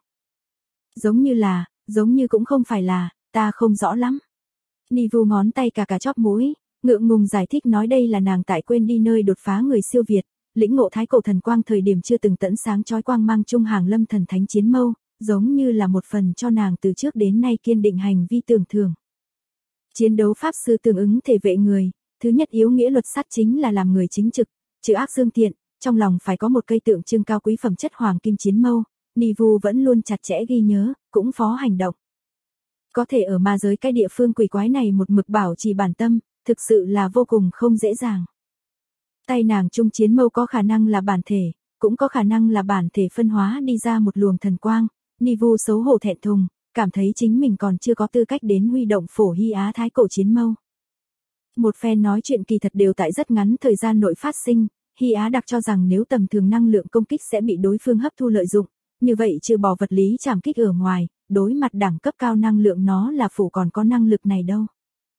Giống như cũng không phải là, ta không rõ lắm. Nivu ngón tay cà chóp mũi, ngượng ngùng giải thích nói đây là nàng tại quên đi nơi đột phá người siêu việt, lĩnh ngộ thái cổ thần quang thời điểm chưa từng tẫn sáng chói quang mang trung hàng lâm thần thánh chiến mâu, giống như là một phần cho nàng từ trước đến nay kiên định hành vi tưởng thưởng. Chiến đấu pháp sư tương ứng thể vệ người, thứ nhất yếu nghĩa luật sắt chính là làm người chính trực, trừ ác dương thiện, trong lòng phải có một cây tượng trưng cao quý phẩm chất hoàng kim chiến mâu, Nivu vẫn luôn chặt chẽ ghi nhớ, cũng phó hành động. Có thể ở ma giới cái địa phương quỷ quái này một mực bảo trì bản tâm, thực sự là vô cùng không dễ dàng. Tay nàng trung chiến mâu có khả năng là bản thể, cũng có khả năng là bản thể phân hóa đi ra một luồng thần quang, Nivu xấu hổ thẹn thùng, cảm thấy chính mình còn chưa có tư cách đến huy động phổ hy á thái cổ chiến mâu. Một phen nói chuyện kỳ thật đều tại rất ngắn thời gian nội phát sinh, Hy Á đặc cho rằng nếu tầm thường năng lượng công kích sẽ bị đối phương hấp thu lợi dụng, như vậy trừ bỏ vật lý trảm kích ở ngoài, đối mặt đẳng cấp cao năng lượng nó là phủ còn có năng lực này đâu.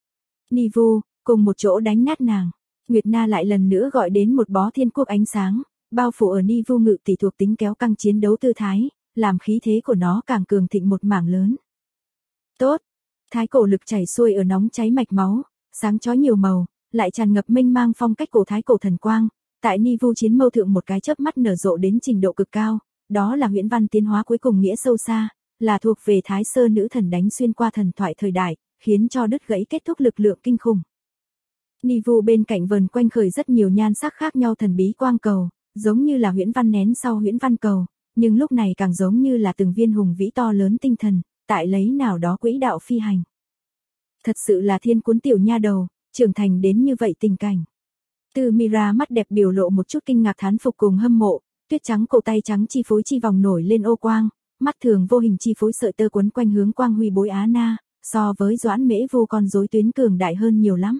Nivu, cùng một chỗ đánh nát nàng, Nguyệt Na lại lần nữa gọi đến một bó thiên quốc ánh sáng, bao phủ ở Nivu ngự tỷ thuộc tính kéo căng chiến đấu tư thái, làm khí thế của nó càng cường thịnh một mảng lớn. Tốt, thái cổ lực chảy xuôi ở nóng cháy mạch máu, sáng chói nhiều màu, lại tràn ngập mênh mang phong cách cổ thái cổ thần quang, tại Nivu chiến mâu thượng một cái chớp mắt nở rộ đến trình độ cực cao, đó là huyễn văn tiến hóa cuối cùng nghĩa sâu xa, là thuộc về Thái Sơ nữ thần đánh xuyên qua thần thoại thời đại, khiến cho đứt gãy kết thúc lực lượng kinh khủng. Nivu bên cạnh vần quanh khởi rất nhiều nhan sắc khác nhau thần bí quang cầu, giống như là huyễn văn nén sau huyễn văn cầu, nhưng lúc này càng giống như là từng viên hùng vĩ to lớn tinh thần, tại lấy nào đó quỹ đạo phi hành. Thật sự là thiên cuốn tiểu nha đầu, trưởng thành đến như vậy tình cảnh. Từ Mira mắt đẹp biểu lộ một chút kinh ngạc thán phục cùng hâm mộ, tuyết trắng cổ tay trắng chi phối chi vòng nổi lên ô quang, mắt thường vô hình chi phối sợi tơ quấn quanh hướng quang huy bối Á Na, so với Doãn Mễ Vô con rối tuyến cường đại hơn nhiều lắm.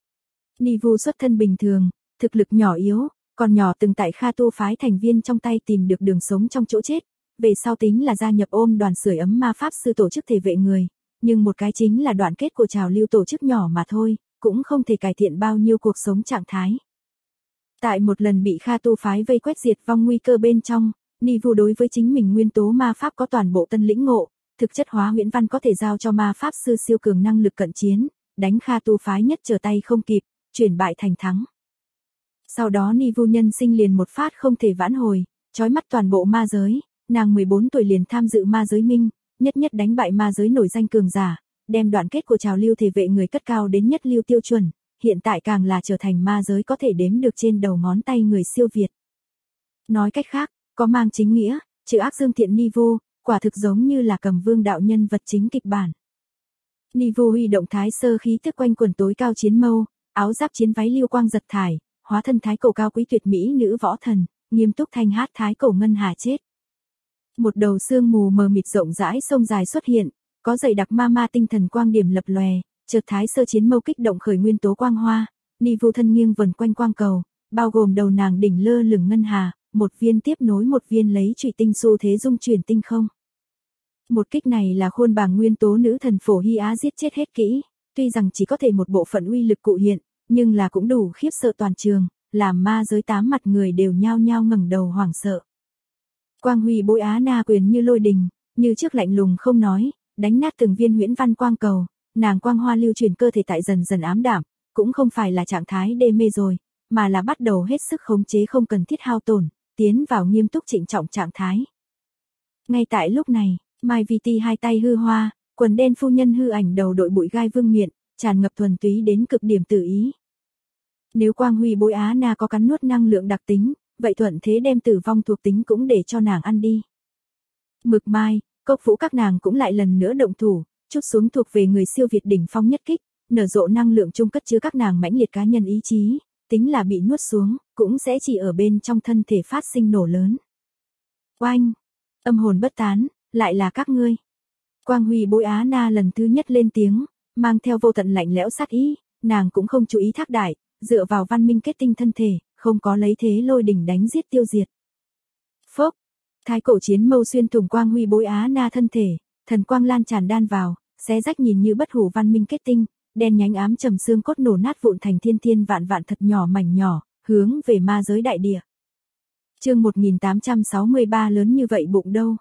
Nivu xuất thân bình thường, thực lực nhỏ yếu, còn nhỏ từng tại Kha Tu phái thành viên trong tay tìm được đường sống trong chỗ chết, về sau tính là gia nhập ôm đoàn sưởi ấm ma pháp sư tổ chức thể vệ người, nhưng một cái chính là đoạn kết của trào lưu tổ chức nhỏ mà thôi, cũng không thể cải thiện bao nhiêu cuộc sống trạng thái. Tại một lần bị Kha Tu phái vây quét diệt vong nguy cơ bên trong, Nivu đối với chính mình nguyên tố ma pháp có toàn bộ tân lĩnh ngộ, thực chất hóa huyễn văn có thể giao cho ma pháp sư siêu cường năng lực cận chiến, đánh Kha Tu phái nhất trở tay không kịp, chuyển bại thành thắng. Sau đó Nivu nhân sinh liền một phát không thể vãn hồi, chói mắt toàn bộ ma giới, nàng 14 tuổi liền tham dự ma giới minh, nhất đánh bại ma giới nổi danh cường giả, đem đoạn kết của trào lưu thể vệ người cất cao đến nhất lưu tiêu chuẩn, hiện tại càng là trở thành ma giới có thể đếm được trên đầu ngón tay người siêu việt. Nói cách khác, có mang chính nghĩa, chữ ác dương thiện Nivu, quả thực giống như là cầm vương đạo nhân vật chính kịch bản. Nivu huy động thái sơ khí tức quanh quần tối cao chiến mâu, áo giáp chiến váy lưu quang giật thải, hóa thân thái cổ cao quý tuyệt mỹ nữ võ thần, nghiêm túc thanh hát thái cổ ngân hà chết. Một đầu sương mù mờ mịt rộng rãi sông dài xuất hiện, có dày đặc ma tinh thần quang điểm lập lòe, chợt thái sơ chiến mâu kích động khởi nguyên tố quang hoa, Nivu thân nghiêng vần quanh quang cầu, bao gồm đầu nàng đỉnh lơ lửng ngân hà, một viên tiếp nối một viên lấy trụy tinh xu thế dung chuyển tinh không. Một kích này là khuôn bảng nguyên tố nữ thần Phổ Hy Á giết chết hết kỹ, tuy rằng chỉ có thể một bộ phận uy lực cụ hiện, nhưng là cũng đủ khiếp sợ toàn trường, làm ma giới 8 mặt người đều nhao nhao ngẩng đầu hoảng sợ. Quang huy bối Á Na quyền như lôi đình, như trước lạnh lùng không nói, đánh nát từng viên huyễn văn quang cầu, nàng quang hoa lưu truyền cơ thể tại dần dần ám đạm, cũng không phải là trạng thái đê mê rồi, mà là bắt đầu hết sức khống chế không cần thiết hao tổn, tiến vào nghiêm túc trịnh trọng trạng thái. Ngay tại lúc này, Mai Vi Ti hai tay hư hoa, quần đen phu nhân hư ảnh đầu đội bụi gai vương miện, tràn ngập thuần túy đến cực điểm tự ý. Nếu quang huy bối Á Na có cắn nuốt năng lượng đặc tính, vậy thuận thế đem tử vong thuộc tính cũng để cho nàng ăn đi. Mực Mai, Cốc Vũ các nàng cũng lại lần nữa động thủ, chút xuống thuộc về người siêu việt đỉnh phong nhất kích, nở rộ năng lượng chung cất chứa các nàng mãnh liệt cá nhân ý chí, tính là bị nuốt xuống, cũng sẽ chỉ ở bên trong thân thể phát sinh nổ lớn. Oanh! Âm hồn bất tán, lại là các ngươi. Quang Huy Bối Á Na lần thứ nhất lên tiếng, mang theo vô tận lạnh lẽo sát ý, nàng cũng không chú ý Thác Đại, dựa vào văn minh kết tinh thân thể, không có lấy thế lôi đỉnh đánh giết tiêu diệt. Phốc, thái cổ chiến mâu xuyên thủng Quang Huy Bối Á Na thân thể, thần quang lan tràn đan vào, xé rách nhìn như bất hủ văn minh kết tinh, đen nhánh ám trầm xương cốt nổ nát vụn thành thiên thiên vạn vạn thật nhỏ mảnh nhỏ, hướng về ma giới đại địa. Chương 1863 lớn như vậy bụng đâu.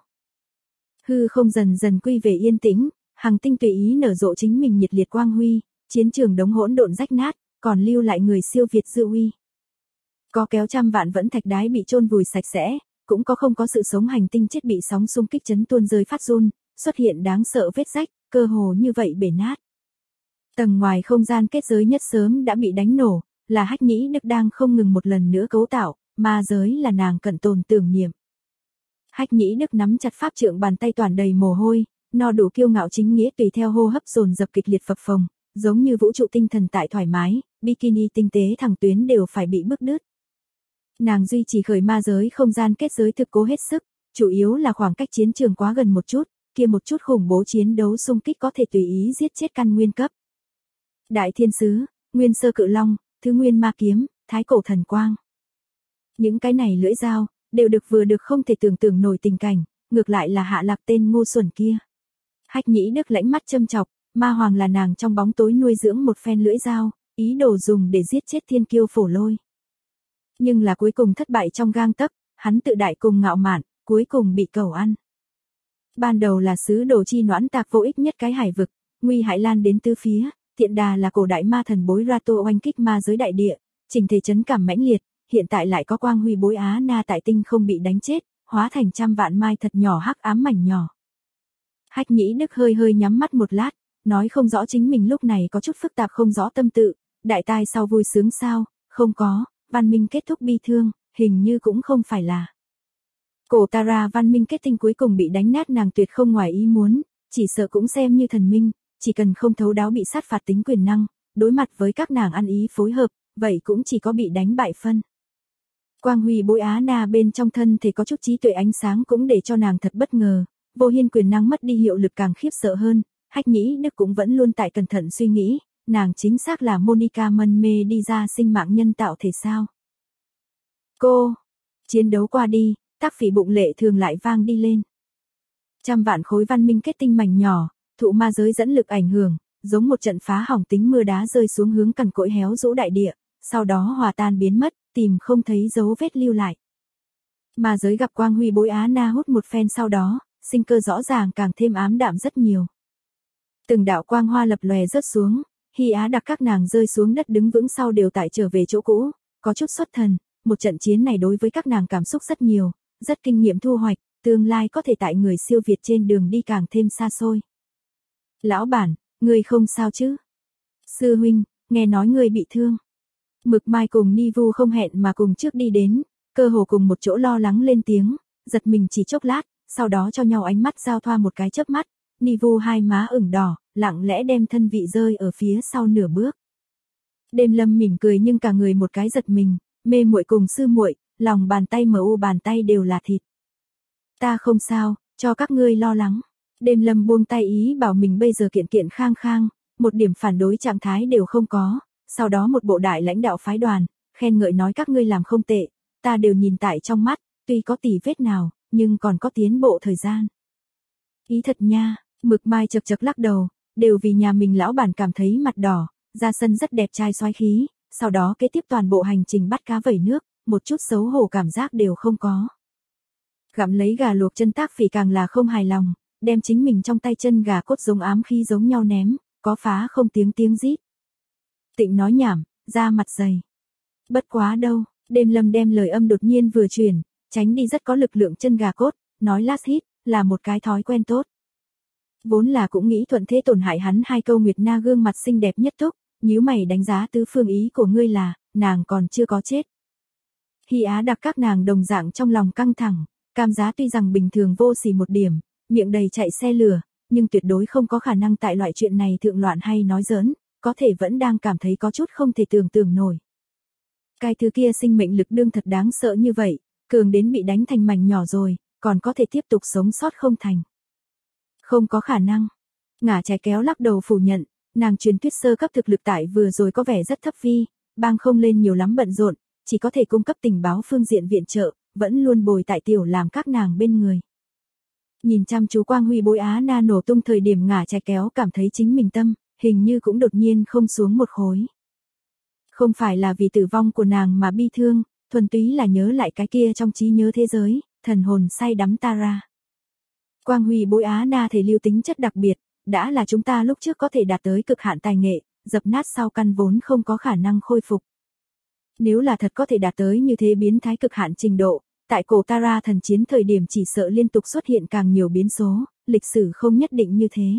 Hư không dần dần quy về yên tĩnh, hằng tinh tùy ý nở rộ chính mình nhiệt liệt quang huy, chiến trường đống hỗn độn rách nát, còn lưu lại người siêu việt dư uy. Có kéo trăm vạn vẫn thạch đái bị chôn vùi sạch sẽ, cũng có không có sự sống hành tinh chết bị sóng xung kích chấn tuôn rơi phát run, xuất hiện đáng sợ vết rách, cơ hồ như vậy bể nát. Tầng ngoài không gian kết giới nhất sớm đã bị đánh nổ, là Hách Nhĩ Đức đang không ngừng một lần nữa cấu tạo, ma giới là nàng cận tồn tưởng niệm. Hách Nhĩ Đức nắm chặt pháp trượng, bàn tay toàn đầy mồ hôi, no đủ kiêu ngạo chính nghĩa tùy theo hô hấp dồn dập kịch liệt phập phồng, giống như vũ trụ tinh thần tại thoải mái, bikini tinh tế thẳng tuyến đều phải bị bứt đứt. Nàng duy trì khởi ma giới không gian kết giới thực cố hết sức, chủ yếu là khoảng cách chiến trường quá gần một chút, kia một chút khủng bố chiến đấu xung kích có thể tùy ý giết chết căn nguyên cấp. Đại thiên sứ, nguyên sơ cự long, thứ nguyên ma kiếm, thái cổ thần quang. Những cái này lưỡi dao, đều được không thể tưởng tượng nổi tình cảnh, ngược lại là hạ lạc tên ngu xuẩn kia. Hách Nhĩ Đức lãnh mắt châm chọc, ma hoàng là nàng trong bóng tối nuôi dưỡng một phen lưỡi dao, ý đồ dùng để giết chết thiên kiêu phổ lôi. Nhưng là cuối cùng thất bại trong gang tấc, hắn tự đại cùng ngạo mạn, cuối cùng bị cẩu ăn. Ban đầu là sứ đồ chi noãn tạc vô ích nhất cái hải vực, nguy hại lan đến tứ phía, tiện đà là cổ đại ma thần bối Rato oanh kích ma giới đại địa, trình thể chấn cảm mãnh liệt, hiện tại lại có Quang Huy Bối Á Na tại tinh không bị đánh chết, hóa thành trăm vạn mai thật nhỏ hắc ám mảnh nhỏ. Hách Nhĩ Đức hơi nhắm mắt một lát, nói không rõ chính mình lúc này có chút phức tạp không rõ tâm tự, đại tai sau vui sướng sao, không có, văn minh kết thúc bi thương, hình như cũng không phải là. Cổ Tara văn minh kết tinh cuối cùng bị đánh nát, nàng tuyệt không ngoài ý muốn, chỉ sợ cũng xem như thần minh, chỉ cần không thấu đáo bị sát phạt tính quyền năng, đối mặt với các nàng ăn ý phối hợp, vậy cũng chỉ có bị đánh bại phân. Quang Huy Bối Á Na bên trong thân thể có chút trí tuệ ánh sáng cũng để cho nàng thật bất ngờ, vô hiên quyền năng mất đi hiệu lực càng khiếp sợ hơn, Hách Nhĩ Đức cũng vẫn luôn tại cẩn thận suy nghĩ, nàng chính xác là Monica mân mê đi ra sinh mạng nhân tạo thể sao. Cô, chiến đấu qua đi, tác phỉ bụng lệ thường lại vang đi lên. Trăm vạn khối văn minh kết tinh mảnh nhỏ, thụ ma giới dẫn lực ảnh hưởng, giống một trận phá hỏng tính mưa đá rơi xuống hướng cằn cỗi héo rũ đại địa, sau đó hòa tan biến mất, tìm không thấy dấu vết lưu lại. Ma giới gặp Quang Huy Bối Á Na hút một phen sau đó, sinh cơ rõ ràng càng thêm ám đạm rất nhiều. Từng đạo quang hoa lập lòe rớt xuống, Hy Á Đặc các nàng rơi xuống đất đứng vững sau đều tại trở về chỗ cũ, có chút xuất thần, một trận chiến này đối với các nàng cảm xúc rất nhiều, rất kinh nghiệm thu hoạch, tương lai có thể tại người siêu việt trên đường đi càng thêm xa xôi. Lão bản, ngươi không sao chứ? Sư huynh, nghe nói ngươi bị thương. Mực Mai cùng Ni Vu không hẹn mà cùng trước đi đến, cơ hồ cùng một chỗ lo lắng lên tiếng, giật mình chỉ chốc lát, sau đó cho nhau ánh mắt giao thoa một cái chớp mắt, Ni Vu hai má ửng đỏ, lặng lẽ đem thân vị rơi ở phía sau nửa bước. Đêm Lâm mỉm cười nhưng cả người một cái giật mình, mê muội cùng sư muội, lòng bàn tay bàn tay đều là thịt. Ta không sao, cho các ngươi lo lắng. Đêm Lâm buông tay ý bảo mình bây giờ kiện kiện khang khang, một điểm phản đối trạng thái đều không có, sau đó một bộ đại lãnh đạo phái đoàn, khen ngợi nói các ngươi làm không tệ, ta đều nhìn tại trong mắt, tuy có tỉ vết nào, nhưng còn có tiến bộ thời gian. Ý thật nha, Mực Mai chật chật lắc đầu, đều vì nhà mình lão bản cảm thấy mặt đỏ, ra sân rất đẹp trai soái khí, sau đó kế tiếp toàn bộ hành trình bắt cá vẩy nước, một chút xấu hổ cảm giác đều không có. Gặm lấy gà luộc chân Tác Phỉ càng là không hài lòng, đem chính mình trong tay chân gà cốt giống ám khí giống nhau ném, có phá không tiếng rít. Tịnh nói nhảm, ra mặt dày. Bất quá đâu, Đêm Lâm đem lời âm đột nhiên vừa chuyển, tránh đi rất có lực lượng chân gà cốt, nói last hit, là một cái thói quen tốt. Vốn là cũng nghĩ thuận thế tổn hại hắn hai câu. Nguyệt Na gương mặt xinh đẹp nhất túc, nhíu mày đánh giá tứ phương ý của ngươi là, nàng còn chưa có chết. Hy Á Đặc các nàng đồng dạng trong lòng căng thẳng, Cam Giá tuy rằng bình thường vô sỉ một điểm, miệng đầy chạy xe lửa, nhưng tuyệt đối không có khả năng tại loại chuyện này thượng loạn hay nói giỡn, có thể vẫn đang cảm thấy có chút không thể tưởng tượng nổi. Cái thứ kia sinh mệnh lực đương thật đáng sợ như vậy, cường đến bị đánh thành mảnh nhỏ rồi, còn có thể tiếp tục sống sót không thành. Không có khả năng. Ngả trái kéo lắc đầu phủ nhận, nàng truyền thuyết sơ cấp thực lực tại vừa rồi có vẻ rất thấp vi, bang không lên nhiều lắm bận rộn, chỉ có thể cung cấp tình báo phương diện viện trợ, vẫn luôn bồi tại tiểu làm các nàng bên người. Nhìn chăm chú quang huy bối Á Na nổ tung thời điểm ngả trái kéo cảm thấy chính mình tâm, hình như cũng đột nhiên không xuống một khối. Không phải là vì tử vong của nàng mà bi thương, thuần túy là nhớ lại cái kia trong trí nhớ thế giới, thần hồn say đắm Tara. Quang huy bối Á Na thể lưu tính chất đặc biệt, đã là chúng ta lúc trước có thể đạt tới cực hạn tài nghệ, dập nát sau căn vốn không có khả năng khôi phục. Nếu là thật có thể đạt tới như thế biến thái cực hạn trình độ, tại cổ Tara thần chiến thời điểm chỉ sợ liên tục xuất hiện càng nhiều biến số, lịch sử không nhất định như thế.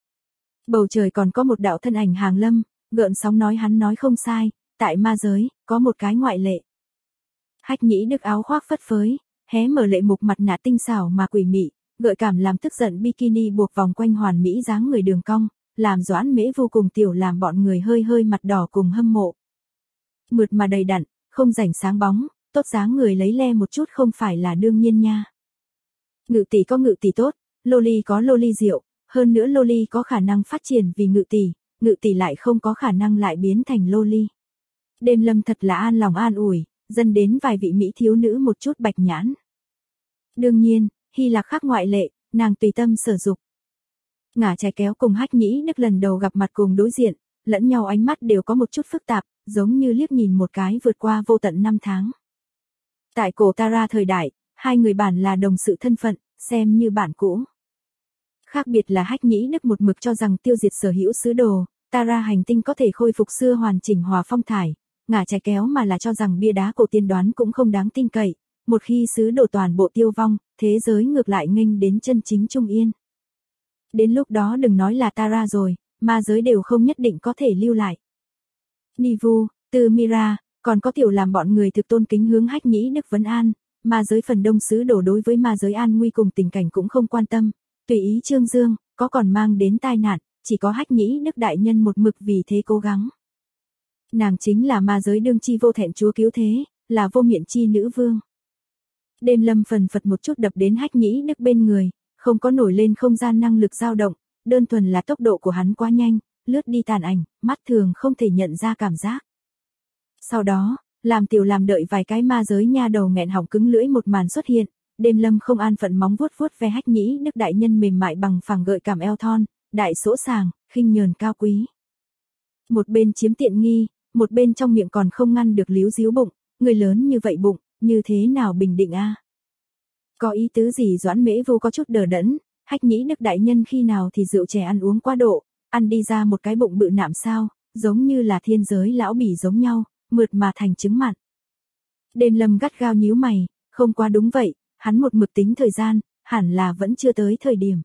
Bầu trời còn có một đạo thân ảnh hàng lâm, gợn sóng nói hắn nói không sai, tại ma giới, có một cái ngoại lệ. Hách Nhĩ Đức áo khoác phất phới, hé mở lệ mục mặt nạ tinh xảo mà quỷ mị, gợi cảm làm tức giận bikini buộc vòng quanh hoàn mỹ dáng người đường cong, làm Doãn Mễ vô cùng tiểu làm bọn người hơi hơi mặt đỏ cùng hâm mộ. Mượt mà đầy đặn, không rảnh sáng bóng, tốt dáng người lấy le một chút không phải là đương nhiên nha. Ngự tỷ có ngự tỷ tốt, loli có loli diệu, hơn nữa loli có khả năng phát triển vì ngự tỷ lại không có khả năng lại biến thành loli. Đêm Lâm thật là an lòng an ủi, dần đến vài vị mỹ thiếu nữ một chút bạch nhãn. Đương nhiên, Hy Lạc khác ngoại lệ, nàng tùy tâm sở dục. Ngả trái kéo cùng Hách Nhĩ Đức lần đầu gặp mặt cùng đối diện, lẫn nhau ánh mắt đều có một chút phức tạp, giống như liếc nhìn một cái vượt qua vô tận năm tháng. Tại cổ Tara thời đại, hai người bản là đồng sự thân phận, xem như bản cũ. Khác biệt là Hách Nhĩ Đức một mực cho rằng tiêu diệt sở hữu sứ đồ, Tara hành tinh có thể khôi phục xưa hoàn chỉnh hòa phong thải, ngả trái kéo mà là cho rằng bia đá cổ tiên đoán cũng không đáng tin cậy, một khi sứ đồ toàn bộ tiêu vong, thế giới ngược lại nghênh đến chân chính trung yên. Đến lúc đó đừng nói là Tara rồi, ma giới đều không nhất định có thể lưu lại. Nivu, Từ Mira, còn có tiểu làm bọn người thực tôn kính hướng Hách Nhĩ Đức vấn an, ma giới phần đông sứ đổ đối với ma giới an nguy cùng tình cảnh cũng không quan tâm, tùy ý trương dương, có còn mang đến tai nạn, chỉ có Hách Nhĩ Đức đại nhân một mực vì thế cố gắng. Nàng chính là ma giới đương chi vô thẹn chúa cứu thế, là vô miện chi nữ vương. Đêm Lâm phần phật một chút đập đến Hách Nhĩ Đức bên người, không có nổi lên không gian năng lực dao động, đơn thuần là tốc độ của hắn quá nhanh, lướt đi tàn ảnh, mắt thường không thể nhận ra cảm giác. Sau đó, làm tiểu làm đợi vài cái ma giới nha đầu nghẹn họng cứng lưỡi một màn xuất hiện, Đêm Lâm không an phận móng vuốt vuốt ve Hách Nhĩ Đức đại nhân mềm mại bằng phẳng gợi cảm eo thon, đại sỗ sàng, khinh nhờn cao quý. Một bên chiếm tiện nghi, một bên trong miệng còn không ngăn được líu díu bụng, người lớn như vậy bụng, như thế nào bình định a? Có ý tứ gì? Doãn Mễ Vô có chút đờ đẫn, Hách Nhĩ Đức đại nhân khi nào thì rượu chè ăn uống quá độ, ăn đi ra một cái bụng bự nạm sao, giống như là thiên giới lão bỉ giống nhau, mượt mà thành trứng mặn. Đêm Lâm gắt gao nhíu mày, không quá đúng vậy, hắn một mực tính thời gian, hẳn là vẫn chưa tới thời điểm.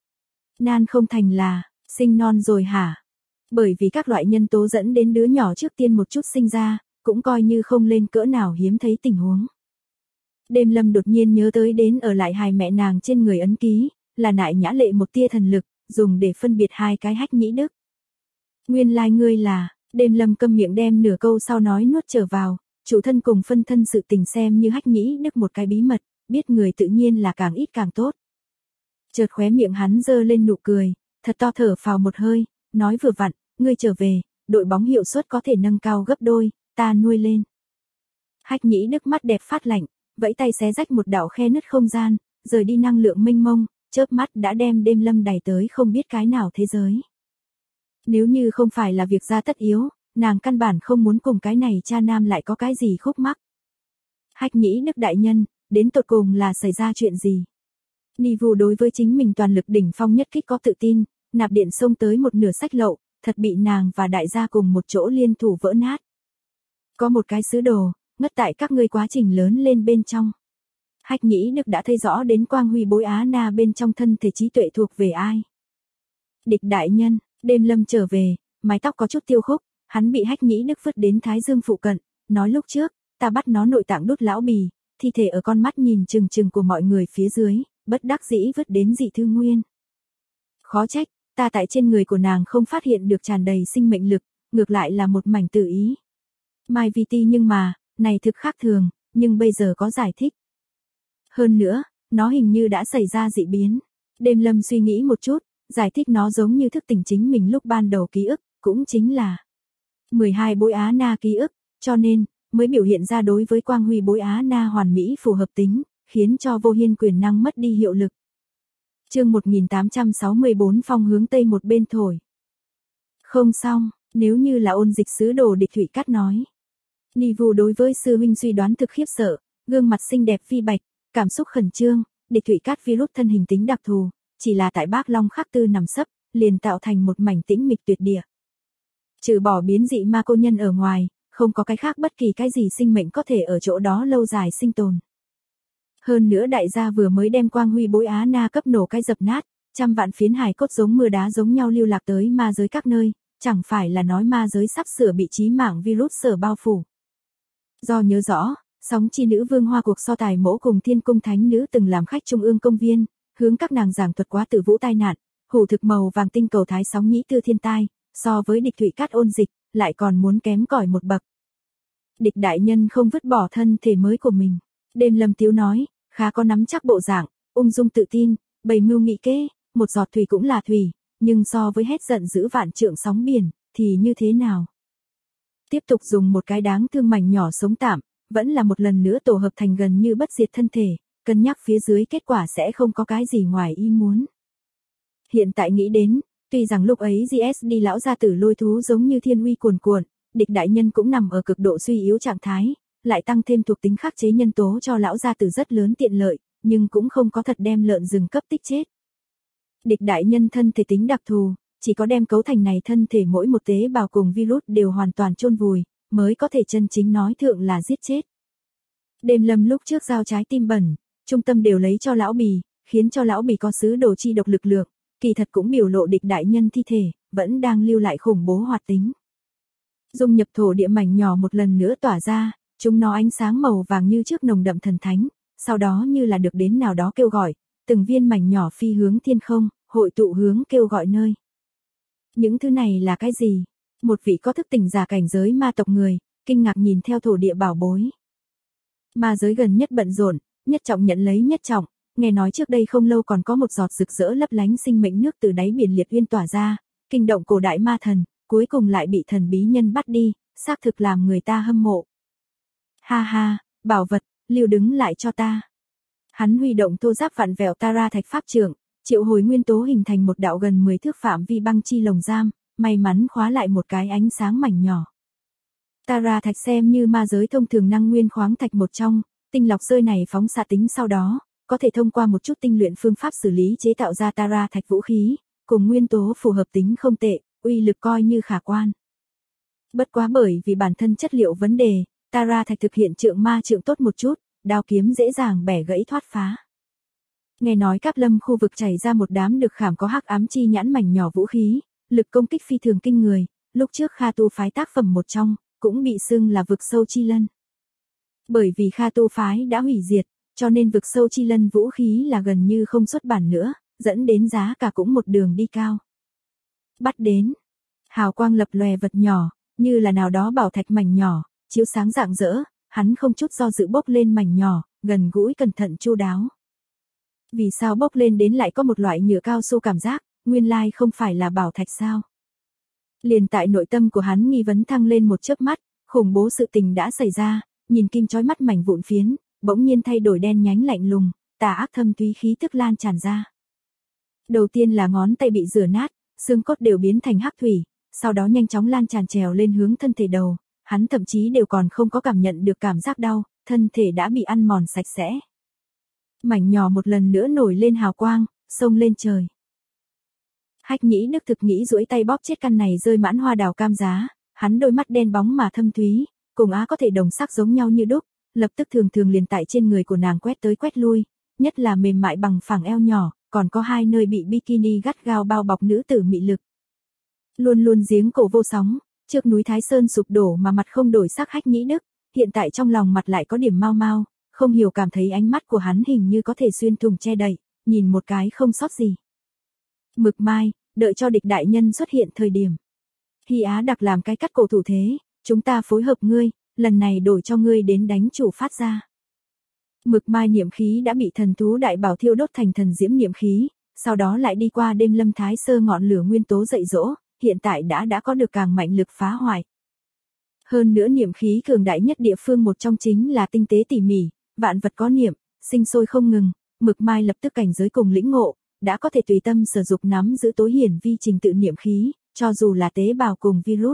Nan không thành là, sinh non rồi hả? Bởi vì các loại nhân tố dẫn đến đứa nhỏ trước tiên một chút sinh ra, cũng coi như không lên cỡ nào hiếm thấy tình huống. Đêm Lâm đột nhiên nhớ tới đến ở lại hai mẹ nàng trên người ấn ký, là nại nhã lệ một tia thần lực, dùng để phân biệt hai cái Hách Nhĩ Đức. Nguyên lai ngươi là, Đêm Lâm câm miệng đem nửa câu sau nói nuốt trở vào, chủ thân cùng phân thân sự tình xem như Hách Nhĩ Đức một cái bí mật, biết người tự nhiên là càng ít càng tốt. Chợt khóe miệng hắn giơ lên nụ cười, thật to thở phào một hơi, nói vừa vặn, ngươi trở về, đội bóng hiệu suất có thể nâng cao gấp đôi, ta nuôi lên. Hách Nhĩ Đức mắt đẹp phát lạnh, vẫy tay xé rách một đạo khe nứt không gian, rời đi năng lượng mênh mông, chớp mắt đã đem Đêm Lâm đẩy tới không biết cái nào thế giới. Nếu như không phải là việc gia tất yếu, nàng căn bản không muốn cùng cái này cha nam lại có cái gì khúc mắc. Hách Nhĩ Đức đại nhân, đến tột cùng là xảy ra chuyện gì? Nivu đối với chính mình toàn lực đỉnh phong nhất kích có tự tin, nạp điện xông tới một nửa sách lậu, thật bị nàng và đại gia cùng một chỗ liên thủ vỡ nát. Có một cái sứ đồ, ngất tại các ngươi quá trình lớn lên bên trong. Hách Nhĩ Đức đã thấy rõ đến quang huy bối Á Na bên trong thân thể trí tuệ thuộc về ai. Địch đại nhân, Đêm Lâm trở về, mái tóc có chút tiêu khúc, hắn bị Hách Nhĩ Đức vứt đến Thái Dương phụ cận, nói lúc trước, ta bắt nó nội tạng đốt lão bì, thi thể ở con mắt nhìn chừng chừng của mọi người phía dưới, bất đắc dĩ vứt đến dị thư nguyên. Khó trách, ta tại trên người của nàng không phát hiện được tràn đầy sinh mệnh lực, ngược lại là một mảnh tự ý. Mai Vi Ti nhưng mà, này thực khác thường, nhưng bây giờ có giải thích. Hơn nữa, nó hình như đã xảy ra dị biến. Đêm Lâm suy nghĩ một chút, giải thích nó giống như thức tỉnh chính mình lúc ban đầu ký ức, cũng chính là 12 bối Á Na ký ức, cho nên, mới biểu hiện ra đối với quang huy bối Á Na hoàn mỹ phù hợp tính, khiến cho vô hiên quyền năng mất đi hiệu lực. Chương 1864 phong hướng tây một bên thổi. Không xong, nếu như là ôn dịch sứ đồ Địch Thụy Cát nói. Ni Vu đối với sư huynh suy đoán thực khiếp sợ, gương mặt xinh đẹp phi bạch, cảm xúc khẩn trương, Địch Thụy Cát virus thân hình tính đặc thù, chỉ là tại Bác Long Khắc Tư nằm sấp, liền tạo thành một mảnh tĩnh mịch tuyệt địa. Trừ bỏ biến dị ma cô nhân ở ngoài, không có cái khác bất kỳ cái gì sinh mệnh có thể ở chỗ đó lâu dài sinh tồn. Hơn nữa đại gia vừa mới đem quang huy bối Á Na cấp nổ cái dập nát, trăm vạn phiến hài cốt giống mưa đá giống nhau lưu lạc tới ma giới các nơi, chẳng phải là nói ma giới sắp sửa bị chí mạng virus sở bao phủ. Do nhớ rõ, sóng chi nữ vương hoa cuộc so tài mỗ cùng thiên cung thánh nữ từng làm khách trung ương công viên, hướng các nàng giảng thuật quá tử vũ tai nạn, hủ thực màu vàng tinh cầu thái sóng nhĩ tư thiên tai, so với Địch Thụy Cát ôn dịch, lại còn muốn kém cỏi một bậc. Địch đại nhân không vứt bỏ thân thể mới của mình. Đêm Lâm Tiếu nói, khá có nắm chắc bộ dạng, ung dung tự tin, bày mưu nghị kế, một giọt thủy cũng là thủy, nhưng so với hết giận dữ vạn trượng sóng biển, thì như thế nào? Tiếp tục dùng một cái đáng thương mảnh nhỏ sống tạm, vẫn là một lần nữa tổ hợp thành gần như bất diệt thân thể, cân nhắc phía dưới kết quả sẽ không có cái gì ngoài ý muốn. Hiện tại nghĩ đến, tuy rằng lúc ấy GSD lão gia tử lôi thú giống như thiên uy cuồn cuộn, Địch đại nhân cũng nằm ở cực độ suy yếu trạng thái, lại tăng thêm thuộc tính khắc chế nhân tố cho lão gia tử rất lớn tiện lợi, nhưng cũng không có thật đem lợn rừng cấp tích chết. Địch đại nhân thân thể tính đặc thù, chỉ có đem cấu thành này thân thể mỗi một tế bào cùng virus đều hoàn toàn chôn vùi, mới có thể chân chính nói thượng là giết chết. Đêm Lâm lúc trước giao trái tim bẩn, trung tâm đều lấy cho lão bì, khiến cho lão bì có sứ đồ chi độc lực lượng, kỳ thật cũng biểu lộ Địch đại nhân thi thể, vẫn đang lưu lại khủng bố hoạt tính. Dung nhập thổ địa mảnh nhỏ một lần nữa tỏa ra, chúng nó ánh sáng màu vàng như trước nồng đậm thần thánh, sau đó như là được đến nào đó kêu gọi, từng viên mảnh nhỏ phi hướng thiên không, hội tụ hướng kêu gọi nơi. Những thứ này là cái gì? Một vị có thức tỉnh giả cảnh giới ma tộc người, kinh ngạc nhìn theo thổ địa bảo bối. Ma giới gần nhất bận rộn, nhất trọng nhận lấy nhất trọng, nghe nói trước đây không lâu còn có một giọt rực rỡ lấp lánh sinh mệnh nước từ đáy biển liệt uyên tỏa ra, kinh động cổ đại ma thần, cuối cùng lại bị thần bí nhân bắt đi, xác thực làm người ta hâm mộ. Ha ha, bảo vật, lưu đứng lại cho ta. Hắn huy động thô giáp vặn vẹo Tara thạch pháp trưởng, triệu hồi nguyên tố hình thành một đạo gần 10 thước phạm vi băng chi lồng giam, may mắn khóa lại một cái ánh sáng mảnh nhỏ. Tara thạch xem như ma giới thông thường năng nguyên khoáng thạch một trong, tinh lọc rơi này phóng xạ tính sau đó, có thể thông qua một chút tinh luyện phương pháp xử lý chế tạo ra Tara thạch vũ khí, cùng nguyên tố phù hợp tính không tệ, uy lực coi như khả quan. Bất quá bởi vì bản thân chất liệu vấn đề, Tara thạch thực hiện trượng ma trượng tốt một chút, đao kiếm dễ dàng bẻ gãy thoát phá. Nghe nói Cáp Lâm khu vực chảy ra một đám được khảm có hắc ám chi nhãn mảnh nhỏ vũ khí, lực công kích phi thường kinh người, lúc trước Kha Tu phái tác phẩm một trong, cũng bị xưng là vực sâu chi lân. Bởi vì Kha Tu phái đã hủy diệt, cho nên vực sâu chi lân vũ khí là gần như không xuất bản nữa, dẫn đến giá cả cũng một đường đi cao. Bắt đến, hào quang lập lòe vật nhỏ, như là nào đó bảo thạch mảnh nhỏ, chiếu sáng rạng rỡ, hắn không chút do dự bốc lên mảnh nhỏ, gần gũi cẩn thận chu đáo. Vì sao bốc lên đến lại có một loại nhựa cao su cảm giác, nguyên lai không phải là bảo thạch sao? Liền tại nội tâm của hắn nghi vấn thăng lên một chớp mắt, khủng bố sự tình đã xảy ra, nhìn kim chói mắt mảnh vụn phiến, bỗng nhiên thay đổi đen nhánh lạnh lùng, tà ác thâm thúy khí tức lan tràn ra. Đầu tiên là ngón tay bị rửa nát, xương cốt đều biến thành hắc thủy, sau đó nhanh chóng lan tràn trèo lên hướng thân thể đầu, hắn thậm chí đều còn không có cảm nhận được cảm giác đau, thân thể đã bị ăn mòn sạch sẽ. Mảnh nhỏ một lần nữa nổi lên hào quang, xông lên trời. Hách Nhĩ Đức thực nghĩ duỗi tay bóp chết căn này rơi mãn hoa đào cam giá, hắn đôi mắt đen bóng mà thâm thúy, cùng á có thể đồng sắc giống nhau như đúc, lập tức thường thường liền tại trên người của nàng quét tới quét lui, nhất là mềm mại bằng phẳng eo nhỏ, còn có hai nơi bị bikini gắt gao bao bọc nữ tử mị lực. Luôn luôn giếng cổ vô sóng, trước núi Thái Sơn sụp đổ mà mặt không đổi sắc Hách Nhĩ Đức, hiện tại trong lòng mặt lại có điểm mau mau, không hiểu cảm thấy ánh mắt của hắn hình như có thể xuyên thủng che đậy, nhìn một cái không sót gì. Mực Mai, đợi cho Địch đại nhân xuất hiện thời điểm. Hy Á đặc làm cái cắt cổ thủ thế, chúng ta phối hợp ngươi, lần này đổi cho ngươi đến đánh chủ phát ra. Mực mai niệm khí đã bị thần thú đại bảo thiêu đốt thành thần diễm niệm khí, sau đó lại đi qua đêm lâm thái sơ ngọn lửa nguyên tố dậy dỗ, hiện tại đã có được càng mạnh lực phá hoại. Hơn nữa niệm khí cường đại nhất địa phương một trong chính là tinh tế tỉ mỉ, vạn vật có niệm, sinh sôi không ngừng, Mực mai lập tức cảnh giới cùng lĩnh ngộ, đã có thể tùy tâm sử dụng nắm giữ tối hiển vi trình tự niệm khí, cho dù là tế bào cùng virus.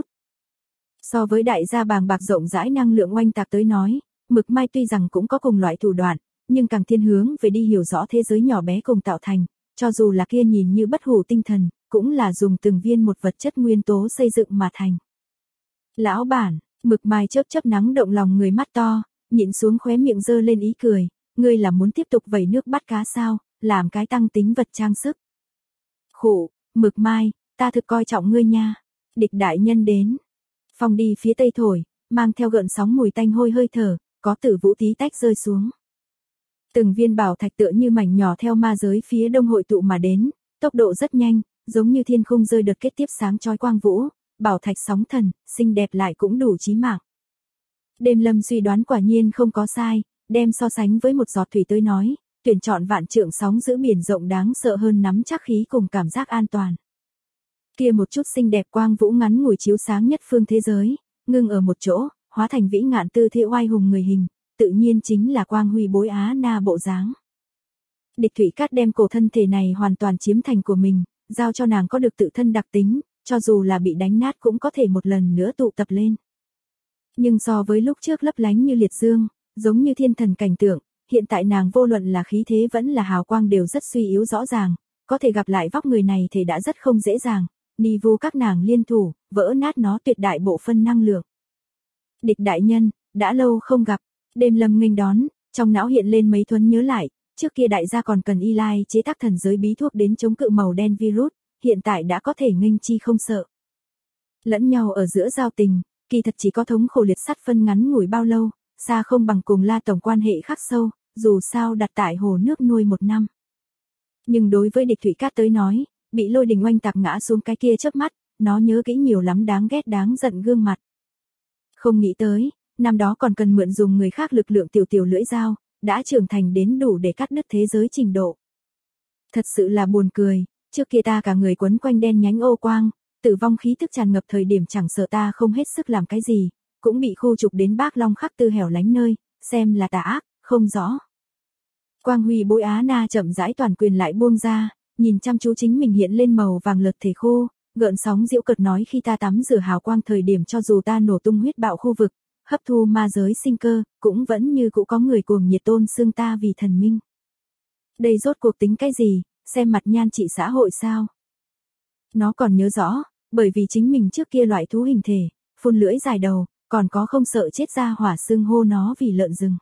So với đại gia bàng bạc rộng rãi năng lượng oanh tạc tới nói, Mực mai tuy rằng cũng có cùng loại thủ đoạn, nhưng càng thiên hướng về đi hiểu rõ thế giới nhỏ bé cùng tạo thành, cho dù là kia nhìn như bất hủ tinh thần, cũng là dùng từng viên một vật chất nguyên tố xây dựng mà thành. Lão bản, Mực mai chớp chớp nắng động lòng người mắt to, nhịn xuống khóe miệng giơ lên ý cười, ngươi là muốn tiếp tục vẩy nước bắt cá sao, làm cái tăng tính vật trang sức. Khụ, Mực mai, ta thực coi trọng ngươi nha. Địch đại nhân đến. Phong đi phía tây thổi, mang theo gợn sóng mùi tanh hôi hơi thở, có tử vũ tí tách rơi xuống. Từng viên bảo thạch tựa như mảnh nhỏ theo ma giới phía đông hội tụ mà đến, tốc độ rất nhanh, giống như thiên khung rơi đợt kết tiếp sáng chói quang vũ, bảo thạch sóng thần, xinh đẹp lại cũng đủ chí mạng. Đêm lâm suy đoán quả nhiên không có sai, đem so sánh với một giọt thủy tới nói, tuyển chọn vạn trượng sóng giữ biển rộng đáng sợ hơn nắm chắc khí cùng cảm giác an toàn. Kia một chút xinh đẹp quang vũ ngắn ngủi chiếu sáng nhất phương thế giới, ngưng ở một chỗ, hóa thành vĩ ngạn tư thế oai hùng người hình, tự nhiên chính là quang huy bối Á Na bộ dáng. Địch Thủy Cát đem cổ thân thể này hoàn toàn chiếm thành của mình, giao cho nàng có được tự thân đặc tính, cho dù là bị đánh nát cũng có thể một lần nữa tụ tập lên. Nhưng so với lúc trước lấp lánh như liệt dương, giống như thiên thần cảnh tượng, hiện tại nàng vô luận là khí thế vẫn là hào quang đều rất suy yếu rõ ràng, có thể gặp lại vóc người này thì đã rất không dễ dàng, ni vu các nàng liên thủ, vỡ nát nó tuyệt đại bộ phân năng lượng. Địch đại nhân, đã lâu không gặp, đêm lâm nghênh đón, trong não hiện lên mấy thuấn nhớ lại, trước kia đại gia còn cần y lai chế tác thần giới bí thuốc đến chống cự màu đen virus, hiện tại đã có thể nghênh chi không sợ. Lẫn nhau ở giữa giao tình, kỳ thật chỉ có thống khổ liệt sắt phân ngắn ngủi bao lâu, xa không bằng cùng La tổng quan hệ khắc sâu, dù sao đặt tại hồ nước nuôi 1 năm. Nhưng đối với Địch Thủy Cát tới nói, bị lôi đình oanh tạc ngã xuống cái kia chớp mắt, nó nhớ kỹ nhiều lắm đáng ghét đáng giận gương mặt. Không nghĩ tới, năm đó còn cần mượn dùng người khác lực lượng tiểu lưỡi dao, đã trưởng thành đến đủ để cắt đứt thế giới trình độ. Thật sự là buồn cười, trước kia ta cả người quấn quanh đen nhánh ô quang, tử vong khí tức tràn ngập thời điểm chẳng sợ ta không hết sức làm cái gì, cũng bị khu trục đến Bác Long khắc tư hẻo lánh nơi, xem là tà ác, không rõ. Quang huy bối Á Na chậm rãi toàn quyền lại buông ra, nhìn chăm chú chính mình hiện lên màu vàng lợt thể khô, gợn sóng giễu cợt nói khi ta tắm rửa hào quang thời điểm cho dù ta nổ tung huyết bạo khu vực, hấp thu ma giới sinh cơ, cũng vẫn như cũ có người cuồng nhiệt tôn xưng ta vì thần minh. Đây rốt cuộc tính cái gì, xem mặt nhan trị xã hội sao? Nó còn nhớ rõ, bởi vì chính mình trước kia loại thú hình thể, phun lưỡi dài đầu, còn có không sợ chết ra hỏa xưng hô nó vì lợn rừng.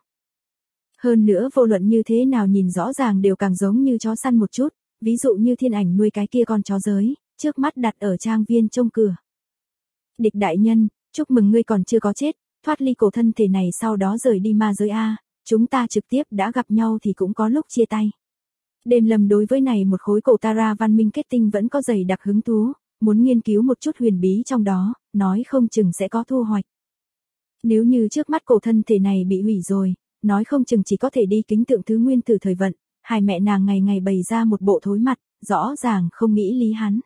Hơn nữa vô luận như thế nào nhìn rõ ràng đều càng giống như chó săn một chút, ví dụ như thiên ảnh nuôi cái kia con chó giới, trước mắt đặt ở trang viên trông cửa. Địch đại nhân, chúc mừng ngươi còn chưa có chết, thoát ly cổ thân thể này sau đó rời đi ma giới A, chúng ta trực tiếp đã gặp nhau thì cũng có lúc chia tay. Đêm lâm đối với này một khối cổ Tara văn minh kết tinh vẫn có dày đặc hứng thú, muốn nghiên cứu một chút huyền bí trong đó, nói không chừng sẽ có thu hoạch. Nếu như trước mắt cổ thân thể này bị hủy rồi, nói không chừng chỉ có thể đi kính tượng thứ nguyên tử thời vận, hai mẹ nàng ngày ngày bày ra một bộ thối mặt, rõ ràng không nghĩ lý hắn.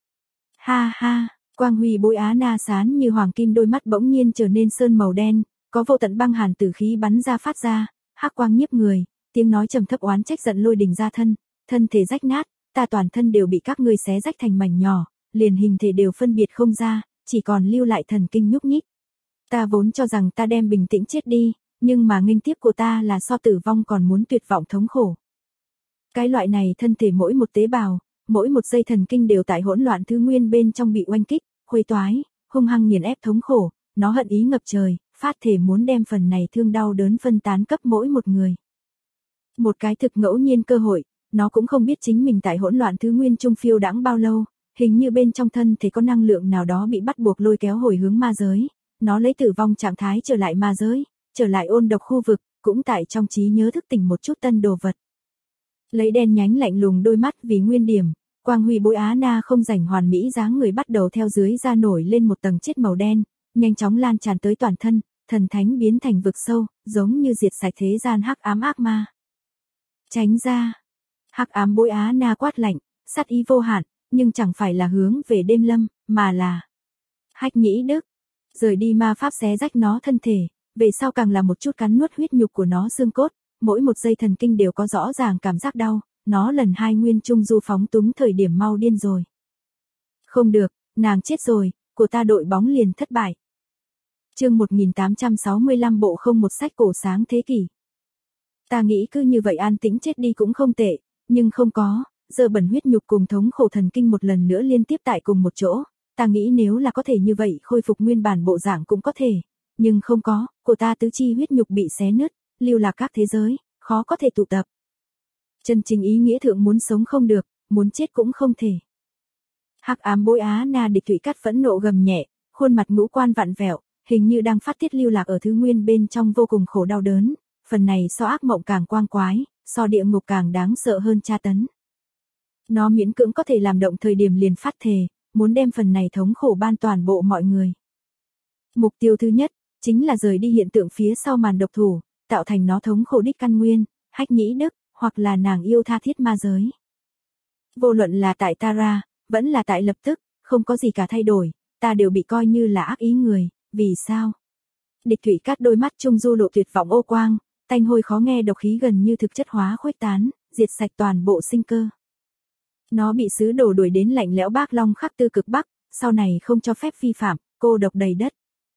Ha ha, quang huy bối Á Na sán như hoàng kim đôi mắt bỗng nhiên trở nên sơn màu đen, có vô tận băng hàn tử khí bắn ra phát ra, hắc quang nhiếp người, tiếng nói trầm thấp oán trách giận lôi đình ra thân thể rách nát, ta toàn thân đều bị các ngươi xé rách thành mảnh nhỏ, liền hình thể đều phân biệt không ra, chỉ còn lưu lại thần kinh nhúc nhích. Ta vốn cho rằng ta đem bình tĩnh chết đi, nhưng mà nghênh tiếp của ta là so tử vong còn muốn tuyệt vọng thống khổ. Cái loại này thân thể mỗi một tế bào, mỗi một dây thần kinh đều tại hỗn loạn thứ nguyên bên trong bị oanh kích, khuấy toái, hung hăng nghiền ép thống khổ, nó hận ý ngập trời, phát thể muốn đem phần này thương đau đớn phân tán cấp mỗi một người. Một cái thực ngẫu nhiên cơ hội, nó cũng không biết chính mình tại hỗn loạn thứ nguyên trung phiêu đãng bao lâu, hình như bên trong thân thể có năng lượng nào đó bị bắt buộc lôi kéo hồi hướng ma giới, nó lấy tử vong trạng thái trở lại ma giới, trở lại ôn độc khu vực, cũng tại trong trí nhớ thức tỉnh một chút tân đồ vật. Lấy đen nhánh lạnh lùng đôi mắt vì nguyên điểm, quang huy bối Á Na không rảnh hoàn mỹ dáng người bắt đầu theo dưới da nổi lên một tầng chết màu đen, nhanh chóng lan tràn tới toàn thân, thần thánh biến thành vực sâu, giống như diệt sạch thế gian hắc ám ác ma. Tránh ra. Hắc ám bối Á Na quát lạnh, sát ý vô hạn, nhưng chẳng phải là hướng về đêm lâm, mà là Hách Nhĩ Đức. Rời đi ma pháp xé rách nó thân thể, về sau càng là một chút cắn nuốt huyết nhục của nó xương cốt, mỗi một giây thần kinh đều có rõ ràng cảm giác đau, nó lần hai nguyên trung du phóng túng thời điểm mau điên rồi. Không được, nàng chết rồi, của ta đội bóng liền thất bại. Chương 1865 bộ không một sách cổ sáng thế kỷ. Ta nghĩ cứ như vậy an tĩnh chết đi cũng không tệ, nhưng không có, giờ bẩn huyết nhục cùng thống khổ thần kinh một lần nữa liên tiếp tại cùng một chỗ. Ta nghĩ nếu là có thể như vậy khôi phục nguyên bản bộ dạng cũng có thể, nhưng không có, của ta tứ chi huyết nhục bị xé nứt, lưu lạc các thế giới, khó có thể tụ tập. Chân chính ý nghĩa thượng muốn sống không được, muốn chết cũng không thể. Hắc ám bối Á Na Địch Thủy Cát phẫn nộ gầm nhẹ, khuôn mặt ngũ quan vặn vẹo, hình như đang phát tiết lưu lạc ở thứ nguyên bên trong vô cùng khổ đau đớn, phần này so ác mộng càng quang quái, so địa ngục càng đáng sợ hơn tra tấn. Nó miễn cưỡng có thể làm động thời điểm liền phát thề, muốn đem phần này thống khổ ban toàn bộ mọi người. Mục tiêu thứ nhất, chính là rời đi hiện tượng phía sau màn độc thủ, tạo thành nó thống khổ đích căn nguyên, Hách Nhĩ Đức, hoặc là nàng yêu tha thiết ma giới. Vô luận là tại Tara, vẫn là tại lập tức, không có gì cả thay đổi, ta đều bị coi như là ác ý người, vì sao? Địch Thủy Cát đôi mắt trung du lộ tuyệt vọng ô quang, tanh hôi khó nghe độc khí gần như thực chất hóa khuếch tán, diệt sạch toàn bộ sinh cơ. Nó bị sứ đồ đuổi đến lạnh lẽo Bác Long Khắc Tư cực Bắc, sau này không cho phép vi phạm, cô độc đầy đất.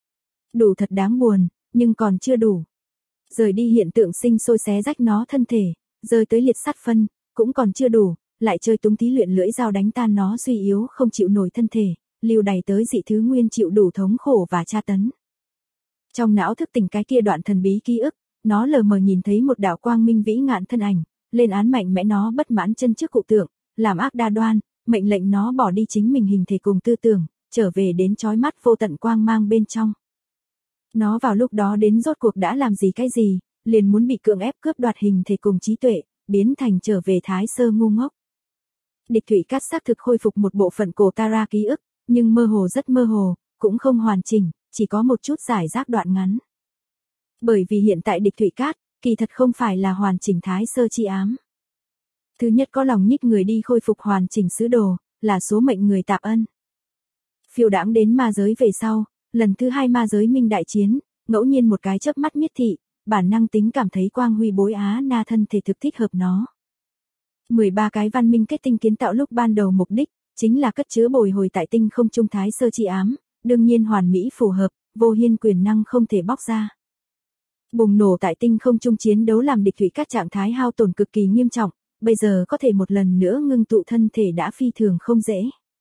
Đủ thật đáng buồn, nhưng còn chưa đủ. Rời đi hiện tượng sinh sôi xé rách nó thân thể, rơi tới liệt sát phân, cũng còn chưa đủ, lại chơi túng thí luyện lưỡi dao đánh tan nó suy yếu không chịu nổi thân thể, lưu đày tới dị thứ nguyên chịu đủ thống khổ và tra tấn. Trong não thức tỉnh cái kia đoạn thần bí ký ức, nó lờ mờ nhìn thấy một đạo quang minh vĩ ngạn thân ảnh, lên án mạnh mẽ nó bất mãn chân trước cụ tượng, làm ác đa đoan, mệnh lệnh nó bỏ đi chính mình hình thể cùng tư tưởng, trở về đến chói mắt vô tận quang mang bên trong. Nó vào lúc đó đến rốt cuộc đã làm gì cái gì, liền muốn bị cưỡng ép cướp đoạt hình thể cùng trí tuệ, biến thành trở về thái sơ ngu ngốc. Địch Thủy Cát xác thực khôi phục một bộ phận cổ Tara ký ức, nhưng mơ hồ rất mơ hồ, cũng không hoàn chỉnh, chỉ có một chút giải rác đoạn ngắn. Bởi vì hiện tại Địch Thủy Cát, kỳ thật không phải là hoàn chỉnh thái sơ chi ám. Thứ nhất có lòng nhích người đi khôi phục hoàn chỉnh sứ đồ, là số mệnh người Tạp Ân. Phiêu đãng đến ma giới về sau, lần thứ hai ma giới minh đại chiến, ngẫu nhiên một cái chớp mắt miết thị, bản năng tính cảm thấy quang huy bối Á Na thân thể thực thích hợp nó. 13 cái văn minh kết tinh kiến tạo lúc ban đầu mục đích, chính là cất chứa bồi hồi tại tinh không trung thái sơ chi ám, đương nhiên hoàn mỹ phù hợp, vô hiên quyền năng không thể bóc ra. Bùng nổ tại tinh không trung chiến đấu làm Địch Thủy Cát trạng thái hao tổn cực kỳ nghiêm trọng, bây giờ có thể một lần nữa ngưng tụ thân thể đã phi thường không dễ.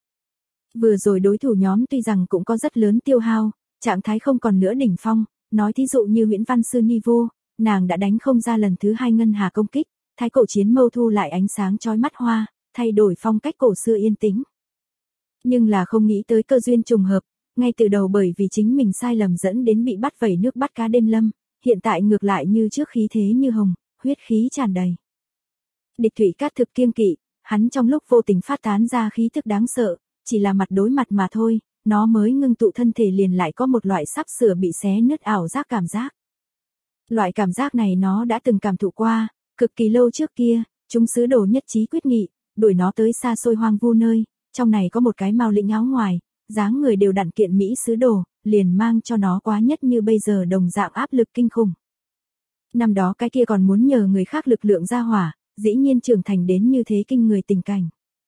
Vừa rồi đối thủ nhóm tuy rằng cũng có rất lớn tiêu hao, trạng thái không còn nữa đỉnh phong, nói thí dụ như Huyễn Văn Sư Nivu, nàng đã đánh không ra lần thứ hai ngân hà công kích, thái cổ chiến mâu thu lại ánh sáng chói mắt hoa, thay đổi phong cách cổ xưa yên tĩnh. Nhưng là không nghĩ tới cơ duyên trùng hợp, ngay từ đầu bởi vì chính mình sai lầm dẫn đến bị bắt vẩy nước bắt cá đêm lâm, hiện tại ngược lại như trước khí thế như hồng, huyết khí tràn đầy. Địch Thủy Cát thực kiêng kỵ, hắn trong lúc vô tình phát tán ra khí thức đáng sợ, chỉ là mặt đối mặt mà thôi, nó mới ngưng tụ thân thể liền lại có một loại sắp sửa bị xé nứt ảo giác cảm giác. Loại cảm giác này nó đã từng cảm thụ qua, cực kỳ lâu trước kia, chúng sứ đồ nhất trí quyết nghị, đuổi nó tới xa xôi hoang vu nơi, trong này có một cái mao lĩnh áo ngoài, dáng người đều đặn kiện mỹ sứ đồ, liền mang cho nó quá nhất như bây giờ đồng dạng áp lực kinh khủng. Năm đó cái kia còn muốn nhờ người khác lực lượng ra hỏa, dĩ nhiên trưởng thành đến như thế kinh người tình cảnh.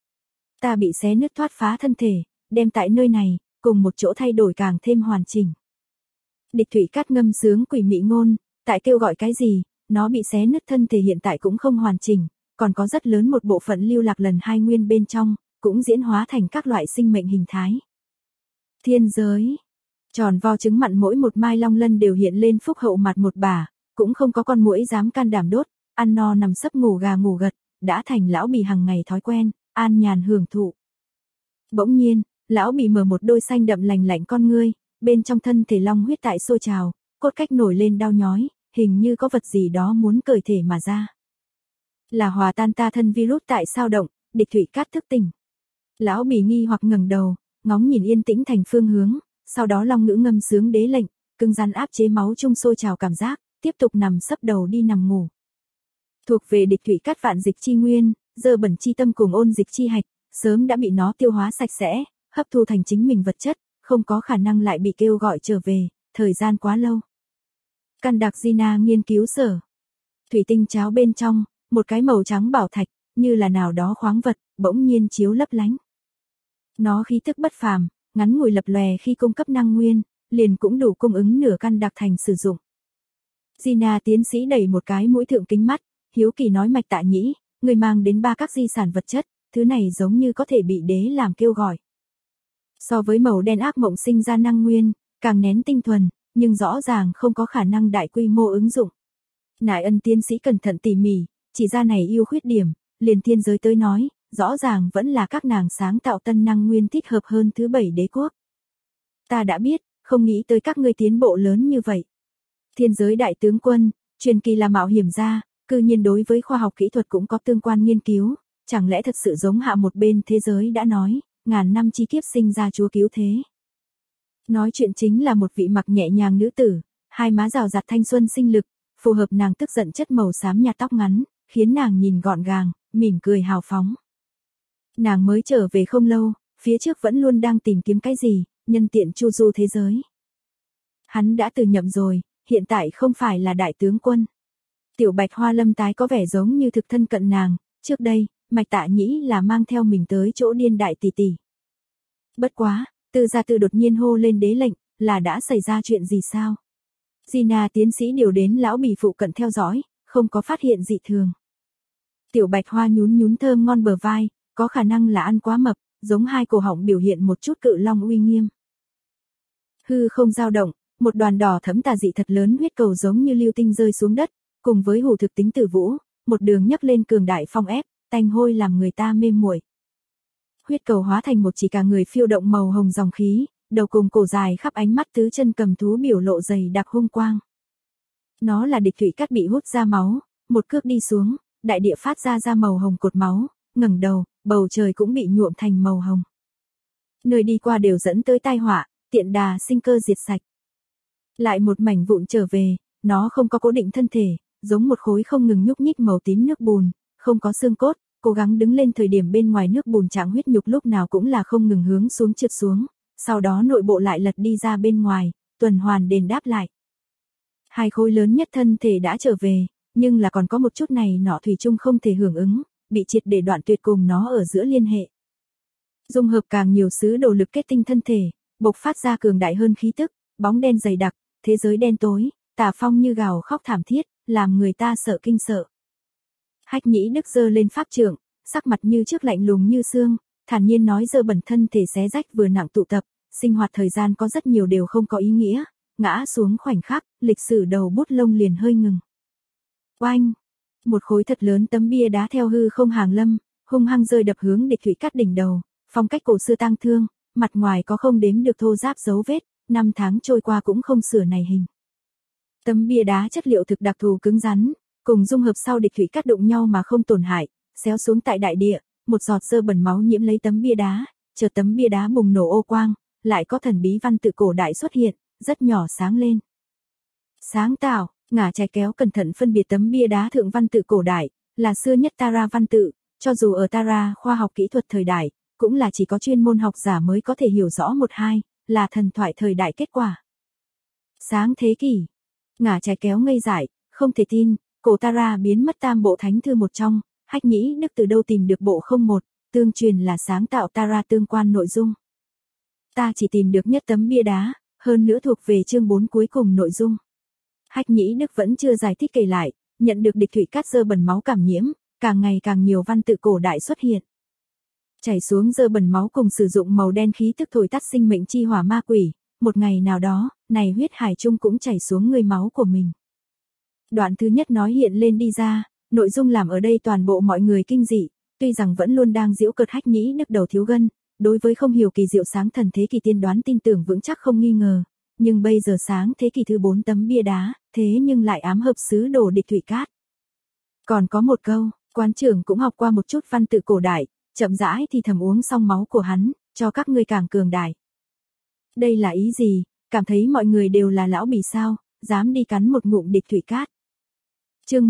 Ta bị xé nứt thoát phá thân thể, đem tại nơi này, cùng một chỗ thay đổi càng thêm hoàn chỉnh. Địch Thủy Cát ngâm sướng quỷ mị ngôn, tại kêu gọi cái gì, nó bị xé nứt thân thể hiện tại cũng không hoàn chỉnh, còn có rất lớn một bộ phận lưu lạc lần hai nguyên bên trong, cũng diễn hóa thành các loại sinh mệnh hình thái. Thiên giới, tròn vo trứng mặn mỗi một mai long lân đều hiện lên phúc hậu mặt một bả, cũng không có con muỗi dám can đảm đốt, ăn no nằm sấp ngủ gà ngủ gật, đã thành lão bì hàng ngày thói quen, an nhàn hưởng thụ. Bỗng nhiên, lão bì mở một đôi xanh đậm lành lạnh con ngươi, bên trong thân thể long huyết tại sôi trào, cốt cách nổi lên đau nhói, hình như có vật gì đó muốn cởi thể mà ra. Là hòa tan ta thân virus tại sao động, Địch Thủy Cát thức tỉnh. Lão bì nghi hoặc ngẩng đầu, ngóng nhìn yên tĩnh thành phương hướng, sau đó long ngữ ngâm sướng đế lệnh, cứng rắn áp chế máu chung sôi trào cảm giác, tiếp tục nằm sấp đầu đi nằm ngủ. Thuộc về địch thủy cát vạn dịch chi nguyên, dơ bẩn chi tâm cùng ôn dịch chi hạch, sớm đã bị nó tiêu hóa sạch sẽ, hấp thu thành chính mình vật chất, không có khả năng lại bị kêu gọi trở về, thời gian quá lâu. Căn đặc Gina nghiên cứu sở. Thủy tinh cháo bên trong, một cái màu trắng bảo thạch, như là nào đó khoáng vật, bỗng nhiên chiếu lấp lánh. Nó khí tức bất phàm, ngắn ngủi lập lòe khi cung cấp năng nguyên, liền cũng đủ cung ứng nửa căn đặc thành sử dụng. Gina tiến sĩ đẩy một cái mũi thượng kính mắt, hiếu kỳ nói Mạch Tạ Nhĩ, người mang đến 3 các di sản vật chất, thứ này giống như có thể bị đế làm kêu gọi. So với màu đen ác mộng sinh ra năng nguyên, càng nén tinh thuần, nhưng rõ ràng không có khả năng đại quy mô ứng dụng. Nại Ân tiến sĩ cẩn thận tỉ mỉ, chỉ ra này ưu khuyết điểm, liền thiên giới tới nói, rõ ràng vẫn là các nàng sáng tạo tân năng nguyên thích hợp hơn thứ 7 đế quốc. Ta đã biết, không nghĩ tới các ngươi tiến bộ lớn như vậy. Thiên giới đại tướng quân, truyền kỳ là mạo hiểm gia, cư nhiên đối với khoa học kỹ thuật cũng có tương quan nghiên cứu, chẳng lẽ thật sự giống hạ một bên thế giới đã nói, ngàn năm chi kiếp sinh ra chúa cứu thế. Nói chuyện chính là một vị mặc nhẹ nhàng nữ tử, hai má rào rạt thanh xuân sinh lực, phù hợp nàng tức giận chất màu xám nhạt tóc ngắn, khiến nàng nhìn gọn gàng, mỉm cười hào phóng. Nàng mới trở về không lâu, phía trước vẫn luôn đang tìm kiếm cái gì, nhân tiện chu du thế giới. Hắn đã từ nhậm rồi, hiện tại không phải là đại tướng quân. Tiểu Bạch Hoa Lâm tái có vẻ giống như thực thân cận nàng, trước đây, Mạch Tạ Nhĩ là mang theo mình tới chỗ điên đại tỷ tỷ. Bất quá, Từ gia Từ đột nhiên hô lên đế lệnh, là đã xảy ra chuyện gì sao? Gina tiến sĩ điều đến lão bì phụ cận theo dõi, không có phát hiện dị thường. Tiểu Bạch Hoa nhún nhún thơm ngon bờ vai, có khả năng là ăn quá mập, giống hai cổ họng biểu hiện một chút cự long uy nghiêm. Hư không dao động, một đoàn đỏ thẫm tà dị thật lớn huyết cầu giống như lưu tinh rơi xuống đất, cùng với hủ thực tính tử vũ, một đường nhấc lên cường đại phong ép, tanh hôi làm người ta mê muội. Huyết cầu hóa thành một chỉ cả người phiêu động màu hồng dòng khí, đầu cùng cổ dài khắp ánh mắt tứ chân cầm thú biểu lộ dày đặc hung quang. Nó là địch thủy cát bị hút ra máu, một cước đi xuống, đại địa phát ra màu hồng cột máu, ngẩng đầu, bầu trời cũng bị nhuộm thành màu hồng. Nơi đi qua đều dẫn tới tai họa, tiện đà sinh cơ diệt sạch. Lại một mảnh vụn trở về, nó không có cố định thân thể, giống một khối không ngừng nhúc nhích màu tím nước bùn, không có xương cốt, cố gắng đứng lên thời điểm bên ngoài nước bùn trạng huyết nhục lúc nào cũng là không ngừng hướng xuống trượt xuống, sau đó nội bộ lại lật đi ra bên ngoài, tuần hoàn đền đáp lại. Hai khối lớn nhất thân thể đã trở về, nhưng là còn có một chút này nọ thủy chung không thể hưởng ứng, bị triệt để đoạn tuyệt cùng nó ở giữa liên hệ. Dung hợp càng nhiều sứ đồ lực kết tinh thân thể, bộc phát ra cường đại hơn khí tức, bóng đen dày đặc, thế giới đen tối, tà phong như gào khóc thảm thiết, làm người ta sợ kinh sợ. Hách Nhĩ Đức giơ lên pháp trượng, sắc mặt như trước lạnh lùng như xương, thản nhiên nói dơ bẩn thân thể xé rách vừa nặng tụ tập, sinh hoạt thời gian có rất nhiều đều không có ý nghĩa, ngã xuống khoảnh khắc, lịch sử đầu bút lông liền hơi ngừng. Oanh! Một khối thật lớn tấm bia đá theo hư không hàng lâm, hung hăng rơi đập hướng địch thủy cát đỉnh đầu, phong cách cổ xưa tang thương, mặt ngoài có không đếm được thô ráp dấu vết, 5 tháng trôi qua cũng không sửa này hình. Tấm bia đá chất liệu thực đặc thù cứng rắn, cùng dung hợp sau địch thủy cát đụng nhau mà không tổn hại, xéo xuống tại đại địa, một giọt dơ bẩn máu nhiễm lấy tấm bia đá, chờ tấm bia đá bùng nổ ô quang, lại có thần bí văn tự cổ đại xuất hiện, rất nhỏ sáng lên. Sáng tạo, ngả trái kéo cẩn thận phân biệt tấm bia đá thượng văn tự cổ đại, là xưa nhất Tara văn tự, cho dù ở Tara khoa học kỹ thuật thời đại, cũng là chỉ có chuyên môn học giả mới có thể hiểu rõ một hai, là thần thoại thời đại kết quả. Sáng thế kỷ, ngả trái kéo ngây dại, không thể tin, cổ Tara biến mất tam bộ thánh thư một trong, Hách Nhĩ Đức từ đâu tìm được bộ 01, tương truyền là sáng tạo Tara tương quan nội dung. Ta chỉ tìm được nhất tấm bia đá, hơn nữa thuộc về chương 4 cuối cùng nội dung. Hách Nhĩ Đức vẫn chưa giải thích kể lại, nhận được địch thủy cát dơ bẩn máu cảm nhiễm, càng ngày càng nhiều văn tự cổ đại xuất hiện. Chảy xuống dơ bẩn máu cùng sử dụng màu đen khí tức thổi tắt sinh mệnh chi hỏa ma quỷ, một ngày nào đó, này huyết hải chung cũng chảy xuống người máu của mình. Đoạn thứ nhất nói hiện lên đi ra, nội dung làm ở đây toàn bộ mọi người kinh dị, tuy rằng vẫn luôn đang giễu cợt Hách Nhĩ Đức đầu thiếu gân, đối với không hiểu kỳ diệu sáng thần thế kỷ tiên đoán tin tưởng vững chắc không nghi ngờ, nhưng bây giờ sáng thế kỷ thứ 4 tấm bia đá, thế nhưng lại ám hợp sứ đồ địch thủy cát. Còn có một câu, quán trưởng cũng học qua một chút văn tự cổ đại, chậm rãi thì thầm uống xong máu của hắn, cho các ngươi càng cường đại. Đây là ý gì? cảm thấy mọi người đều là lão bì sao, dám đi cắn một ngụm địch thủy cát. Chương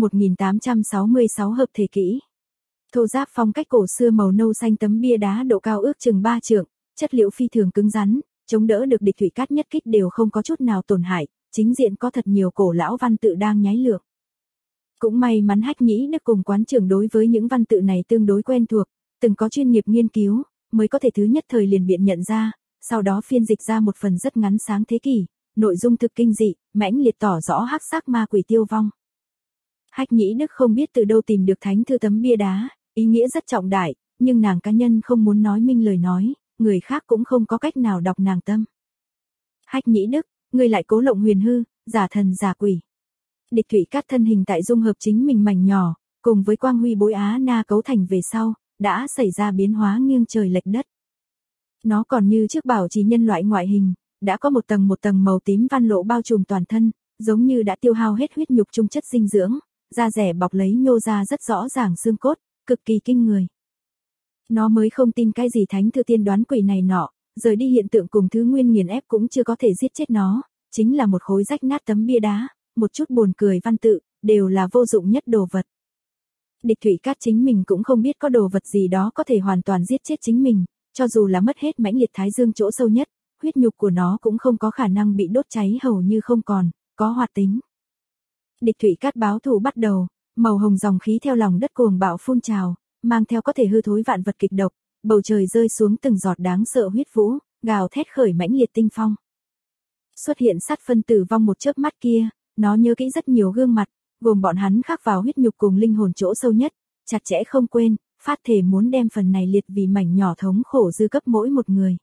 1866 hợp thể kỹ. Thô giáp phong cách cổ xưa màu nâu xanh, tấm bia đá độ cao ước chừng 3 trượng, chất liệu phi thường cứng rắn, chống đỡ được địch thủy cát nhất kích đều không có chút nào tổn hại, chính diện có thật nhiều cổ lão văn tự đang nháy lược. Cũng may mắn Hách Nhĩ Đức cùng quán trưởng đối với những văn tự này tương đối quen thuộc, từng có chuyên nghiệp nghiên cứu, mới có thể thứ nhất thời liền biện nhận ra, sau đó phiên dịch ra một phần rất ngắn sáng thế kỷ, nội dung thực kinh dị, mãnh liệt tỏ rõ hắc sắc ma quỷ tiêu vong. Hách Nhĩ Đức không biết từ đâu tìm được thánh thư tấm bia đá, ý nghĩa rất trọng đại, nhưng nàng cá nhân không muốn nói minh lời nói, người khác cũng không có cách nào đọc nàng tâm. Hách Nhĩ Đức, ngươi lại cố lộng huyền hư, giả thần giả quỷ. Địch thủy cát thân hình tại dung hợp chính mình mảnh nhỏ, cùng với quang huy bối Á Na cấu thành về sau, đã xảy ra biến hóa nghiêng trời lệch đất. Nó còn như trước bảo trì nhân loại ngoại hình, đã có một tầng màu tím văn lộ bao trùm toàn thân, giống như đã tiêu hao hết huyết nhục trung chất dinh dưỡng, da rẻ bọc lấy nhô ra rất rõ ràng xương cốt, cực kỳ kinh người. Nó mới không tin cái gì thánh thư tiên đoán quỷ này nọ, rời đi hiện tượng cùng thứ nguyên nghiền ép cũng chưa có thể giết chết nó, chính là một khối rách nát tấm bia đá, một chút buồn cười văn tự, đều là vô dụng nhất đồ vật. Địch thủy cát chính mình cũng không biết có đồ vật gì đó có thể hoàn toàn giết chết chính mình, cho dù là mất hết mãnh liệt thái dương chỗ sâu nhất, huyết nhục của nó cũng không có khả năng bị đốt cháy hầu như không còn, có hoạt tính. Địch thủy cát báo thù bắt đầu, màu hồng dòng khí theo lòng đất cuồng bạo phun trào, mang theo có thể hư thối vạn vật kịch độc, bầu trời rơi xuống từng giọt đáng sợ huyết vũ, gào thét khởi mãnh liệt tinh phong. Xuất hiện sát phân tử vong một chớp mắt kia, nó nhớ kỹ rất nhiều gương mặt, gồm bọn hắn khắc vào huyết nhục cùng linh hồn chỗ sâu nhất, chặt chẽ không quên, phát thể muốn đem phần này liệt vì mảnh nhỏ thống khổ dư cấp mỗi một người.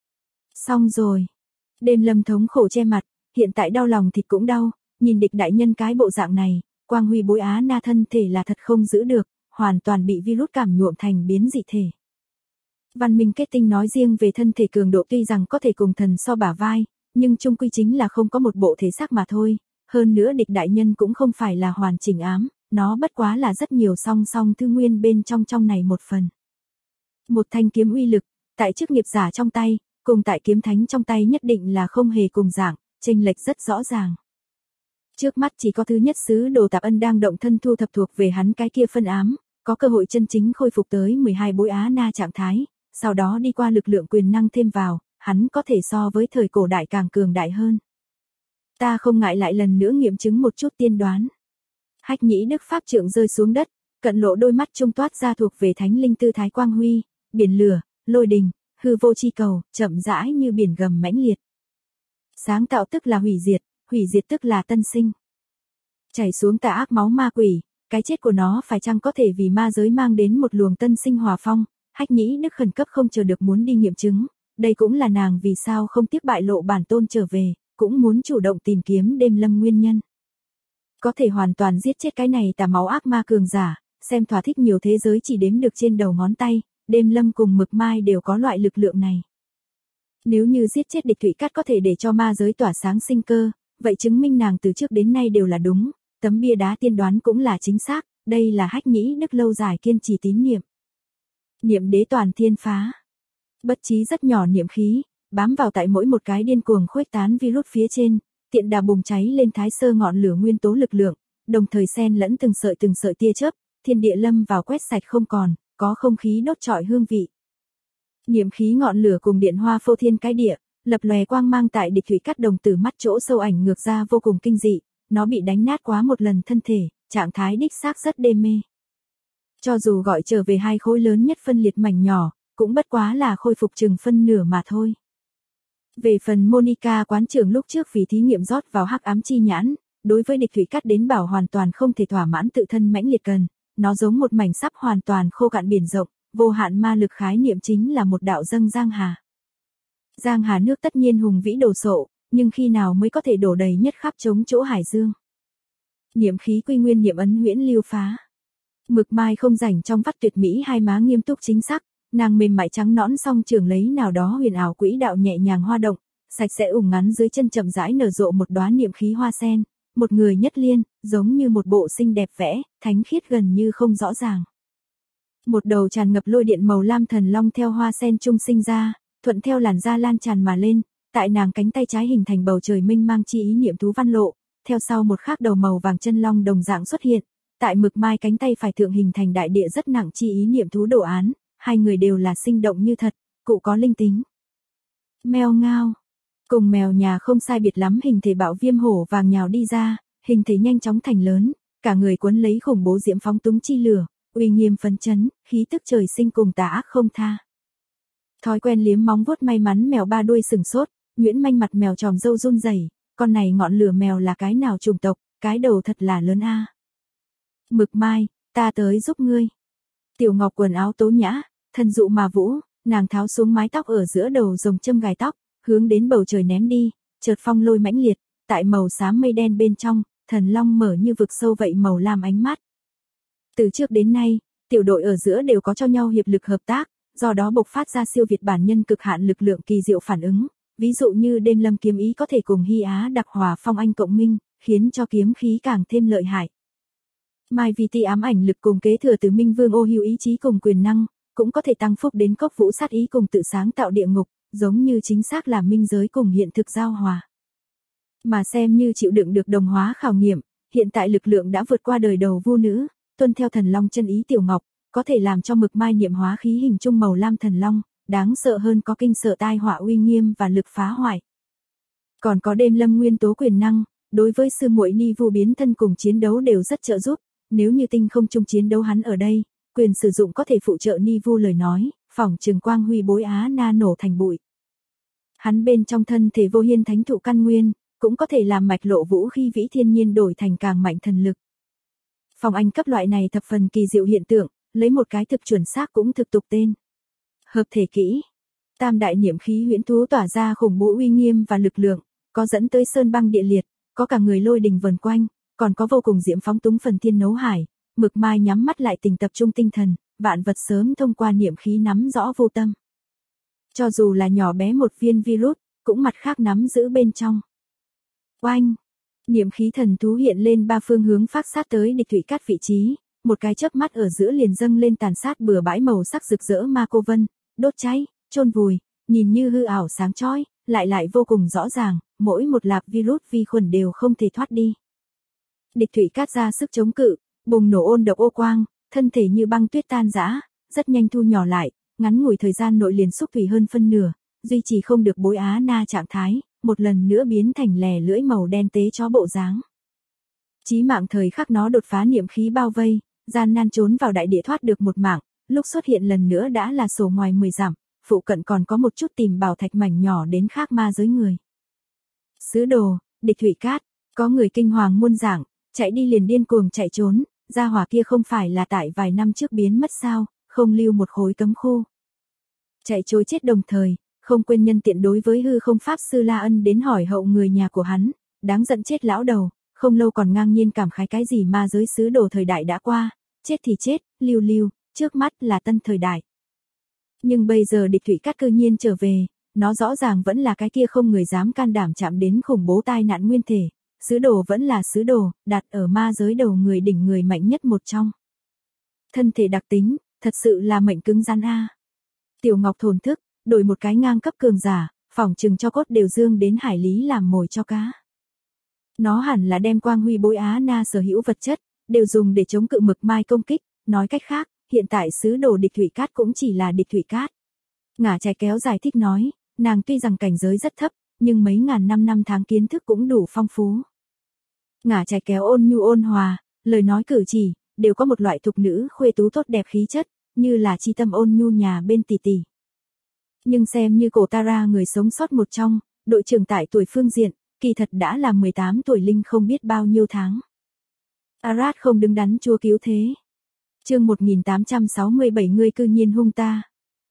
Xong rồi. Đêm Lâm thống khổ che mặt, hiện tại đau lòng thịt cũng đau, nhìn địch đại nhân cái bộ dạng này, quang huy bối Á Na thân thể là thật không giữ được, hoàn toàn bị virus cảm nhuộm thành biến dị thể. Văn minh kết tinh nói riêng về thân thể cường độ tuy rằng có thể cùng thần so bả vai, nhưng chung quy chính là không có một bộ thể xác mà thôi, hơn nữa địch đại nhân cũng không phải là hoàn chỉnh ám, nó bất quá là rất nhiều song song thư nguyên bên trong này một phần. Một thanh kiếm uy lực, tại chức nghiệp giả trong tay, cùng tại kiếm thánh trong tay nhất định là không hề cùng dạng, chênh lệch rất rõ ràng. Trước mắt chỉ có thứ nhất sứ Đồ Tạp Ân đang động thân thu thập thuộc về hắn cái kia phân ám, có cơ hội chân chính khôi phục tới 12 bối Á Na trạng thái, sau đó đi qua lực lượng quyền năng thêm vào, hắn có thể so với thời cổ đại càng cường đại hơn. Ta không ngại lại lần nữa nghiệm chứng một chút tiên đoán. Hách Nhĩ Đức pháp trượng rơi xuống đất, cận lộ đôi mắt trung toát ra thuộc về thánh linh tư thái quang huy, biển lửa, lôi đình, hư vô chi cầu, chậm rãi như biển gầm mãnh liệt. Sáng tạo tức là hủy diệt tức là tân sinh. Chảy xuống tà ác máu ma quỷ, cái chết của nó phải chăng có thể vì ma giới mang đến một luồng tân sinh hòa phong, Hách Nhĩ Đức khẩn cấp không chờ được muốn đi nghiệm chứng, đây cũng là nàng vì sao không tiếp bại lộ bản tôn trở về, cũng muốn chủ động tìm kiếm Đêm Lâm nguyên nhân. Có thể hoàn toàn giết chết cái này tà máu ác ma cường giả, xem thỏa thích nhiều thế giới chỉ đếm được trên đầu ngón tay, Đêm Lâm cùng Mực Mai đều có loại lực lượng này. Nếu như giết chết địch thủy cát có thể để cho ma giới tỏa sáng sinh cơ, vậy chứng minh nàng từ trước đến nay đều là đúng, tấm bia đá tiên đoán cũng là chính xác, đây là Hách Nhĩ Đức lâu dài kiên trì tín niệm. Niệm đế toàn thiên phá. Bất trí rất nhỏ niệm khí, bám vào tại mỗi một cái điên cuồng khuếch tán virus phía trên, tiện đà bùng cháy lên thái sơ ngọn lửa nguyên tố lực lượng, đồng thời xen lẫn từng sợi tia chớp, thiên địa lâm vào quét sạch không còn, có không khí đốt trọi hương vị. Niệm khí ngọn lửa cùng điện hoa phô thiên cái địa, lập lòe quang mang tại địch thủy cát đồng tử mắt chỗ sâu ảnh ngược ra vô cùng kinh dị, nó bị đánh nát quá một lần thân thể, trạng thái đích xác rất đê mê. Cho dù gọi trở về hai khối lớn nhất phân liệt mảnh nhỏ, cũng bất quá là khôi phục chừng phân nửa mà thôi. Về phần Monica quán trưởng lúc trước vì thí nghiệm rót vào hắc ám chi nhãn, đối với địch thủy cát đến bảo hoàn toàn không thể thỏa mãn tự thân mãnh liệt cần, nó giống một mảnh sắp hoàn toàn khô cạn biển rộng, vô hạn ma lực khái niệm chính là một đạo dâng giang hà. Giang hà nước tất nhiên hùng vĩ đồ sộ, nhưng khi nào mới có thể đổ đầy nhất khắp trống chỗ hải dương. Niệm khí quy nguyên niệm ấn huyễn lưu phá. Mực Mai không rảnh trong vắt tuyệt mỹ hai má nghiêm túc chính xác, nàng mềm mại trắng nõn song trường lấy nào đó huyền ảo quỹ đạo nhẹ nhàng hoa động, sạch sẽ ủng ngắn dưới chân chậm rãi nở rộ một đóa niệm khí hoa sen, một người nhất liên, giống như một bộ xinh đẹp vẽ, thánh khiết gần như không rõ ràng. Một đầu tràn ngập lôi điện màu lam thần long theo hoa sen trung sinh ra, thuận theo làn da lan tràn mà lên, Tại nàng cánh tay trái hình thành bầu trời mênh mang chi ý niệm thú văn lộ, theo sau một khắc đầu màu vàng chân long đồng dạng xuất hiện, tại Mực Mai cánh tay phải thượng hình thành đại địa rất nặng chi ý niệm thú đồ án, hai người đều là sinh động như thật, cụ có linh tính. Meo ngao, cùng mèo nhà không sai biệt lắm hình thể bạo viêm hổ vàng nhào đi ra, hình thể nhanh chóng thành lớn, cả người quấn lấy khủng bố diễm phóng túng chi lửa, uy nghiêm phấn chấn, khí tức trời sinh cùng tà ác không tha. Thói quen liếm móng vuốt may mắn mèo ba đuôi sừng sốt, nhuyễn manh mặt mèo tròm râu run rẩy, con này ngọn lửa mèo là cái nào chủng tộc, cái đầu thật là lớn a. Mực Mai, ta tới giúp ngươi. Tiểu Ngọc quần áo tố nhã, thân dụ mà vũ, nàng tháo xuống mái tóc ở giữa đầu rồng châm gài tóc, hướng đến bầu trời ném đi, chợt phong lôi mãnh liệt, tại màu xám mây đen bên trong, thần long mở như vực sâu vậy màu lam ánh mắt. Từ trước đến nay, tiểu đội ở giữa đều có cho nhau hiệp lực hợp tác, do đó bộc phát ra siêu việt bản nhân cực hạn lực lượng kỳ diệu phản ứng, ví dụ như đêm lâm kiếm ý có thể cùng Hy Á đặc hòa phong anh cộng minh, khiến cho kiếm khí càng thêm lợi hại. Mai Vi Ti ám ảnh lực cùng kế thừa từ Minh Vương Ô Hưu ý chí cùng quyền năng, cũng có thể tăng phúc đến Cốc Vũ sát ý cùng tự sáng tạo địa ngục, giống như chính xác là minh giới cùng hiện thực giao hòa. Mà xem như chịu đựng được đồng hóa khảo nghiệm, hiện tại lực lượng đã vượt qua đời đầu vu nữ, tuân theo thần long chân ý Tiểu Ngọc, có thể làm cho Mực Mai niệm hóa khí hình trung màu lam thần long, đáng sợ hơn có kinh sợ tai họa uy nghiêm và lực phá hoại. Còn có đêm lâm nguyên tố quyền năng, đối với sư muội Ni Vu biến thân cùng chiến đấu đều rất trợ giúp, nếu như tinh không chung chiến đấu hắn ở đây, quyền sử dụng có thể phụ trợ Ni Vu lời nói, phỏng trường quang huy bối Á Na nổ thành bụi. Hắn bên trong thân thể vô hiên thánh thụ căn nguyên, cũng có thể làm mạch lộ vũ khí vĩ thiên nhiên đổi thành càng mạnh thần lực. Phong anh cấp loại này thập phần kỳ diệu hiện tượng, lấy một cái thực chuẩn xác cũng thực tục tên. Hợp thể kỹ. Tam đại niệm khí huyễn thú tỏa ra khủng bố uy nghiêm và lực lượng, có dẫn tới sơn băng địa liệt, có cả người lôi đình vần quanh, còn có vô cùng diễm phóng túng phần thiên nấu hải. Mực Mai nhắm mắt lại tình tập trung tinh thần, vạn vật sớm thông qua niệm khí nắm rõ vô tâm. Cho dù là nhỏ bé một viên virus, cũng mặt khác nắm giữ bên trong. Oanh! Niệm khí thần thú hiện lên ba phương hướng phát sát tới địch thủy cát vị trí, một cái chớp mắt ở giữa liền dâng lên tàn sát bừa bãi màu sắc rực rỡ ma cô vân, đốt cháy, chôn vùi, nhìn như hư ảo sáng chói, lại vô cùng rõ ràng, mỗi một lạp virus vi khuẩn đều không thể thoát đi. Địch thủy cát ra sức chống cự, bùng nổ ôn độc ô quang, thân thể như băng tuyết tan rã, rất nhanh thu nhỏ lại, ngắn ngủi thời gian nội liền xúc thủy hơn phân nửa, duy trì không được bối Á Na trạng thái, một lần nữa biến thành lè lưỡi màu đen tế chó bộ dáng. Chí mạng thời khắc nó đột phá niệm khí bao vây, gian nan trốn vào đại địa thoát được một mạng, lúc xuất hiện lần nữa đã là sổ ngoài 10 dặm, phụ cận còn có một chút tìm bảo thạch mảnh nhỏ đến khác ma giới người. Sứ đồ, địch thủy cát, có người kinh hoàng muôn dạng, chạy đi liền điên cuồng chạy trốn, gia hỏa kia không phải là tại vài năm trước biến mất sao, không lưu một khối cấm khu. Chạy trối chết đồng thời, không quên nhân tiện đối với hư không pháp sư La Ân đến hỏi hậu người nhà của hắn, đáng giận chết lão đầu, không lâu còn ngang nhiên cảm khái cái gì ma giới sứ đồ thời đại đã qua, chết thì chết, lưu, trước mắt là tân thời đại. Nhưng bây giờ địch thủy cát cơ nhiên trở về, nó rõ ràng vẫn là cái kia không người dám can đảm chạm đến khủng bố tai nạn nguyên thể, sứ đồ vẫn là sứ đồ, đặt ở ma giới đầu người đỉnh người mạnh nhất một trong. Thân thể đặc tính, thật sự là mệnh cứng rắn a. Tiểu Ngọc thổn thức, đổi một cái ngang cấp cường giả, phỏng chừng cho cốt đều dương đến hải lý làm mồi cho cá. Nó hẳn là đem quang huy bối Á Na sở hữu vật chất, đều dùng để chống cự Mực Mai công kích, nói cách khác, hiện tại sứ đồ địch thủy cát cũng chỉ là địch thủy cát. Ngả Trái Kéo giải thích nói, nàng tuy rằng cảnh giới rất thấp, nhưng mấy ngàn năm tháng kiến thức cũng đủ phong phú. Ngả Trái Kéo ôn nhu ôn hòa, lời nói cử chỉ, đều có một loại thục nữ khuê tú tốt đẹp khí chất, như là chi tâm ôn nhu nhà bên tỷ tỷ. Nhưng xem như cổ Tara người sống sót một trong, đội trưởng tại tuổi phương diện, kỳ thật đã là 18 tuổi linh không biết bao nhiêu tháng. Arad không đứng đắn chúa cứu thế. Chương 1867 ngươi cư nhiên hung ta.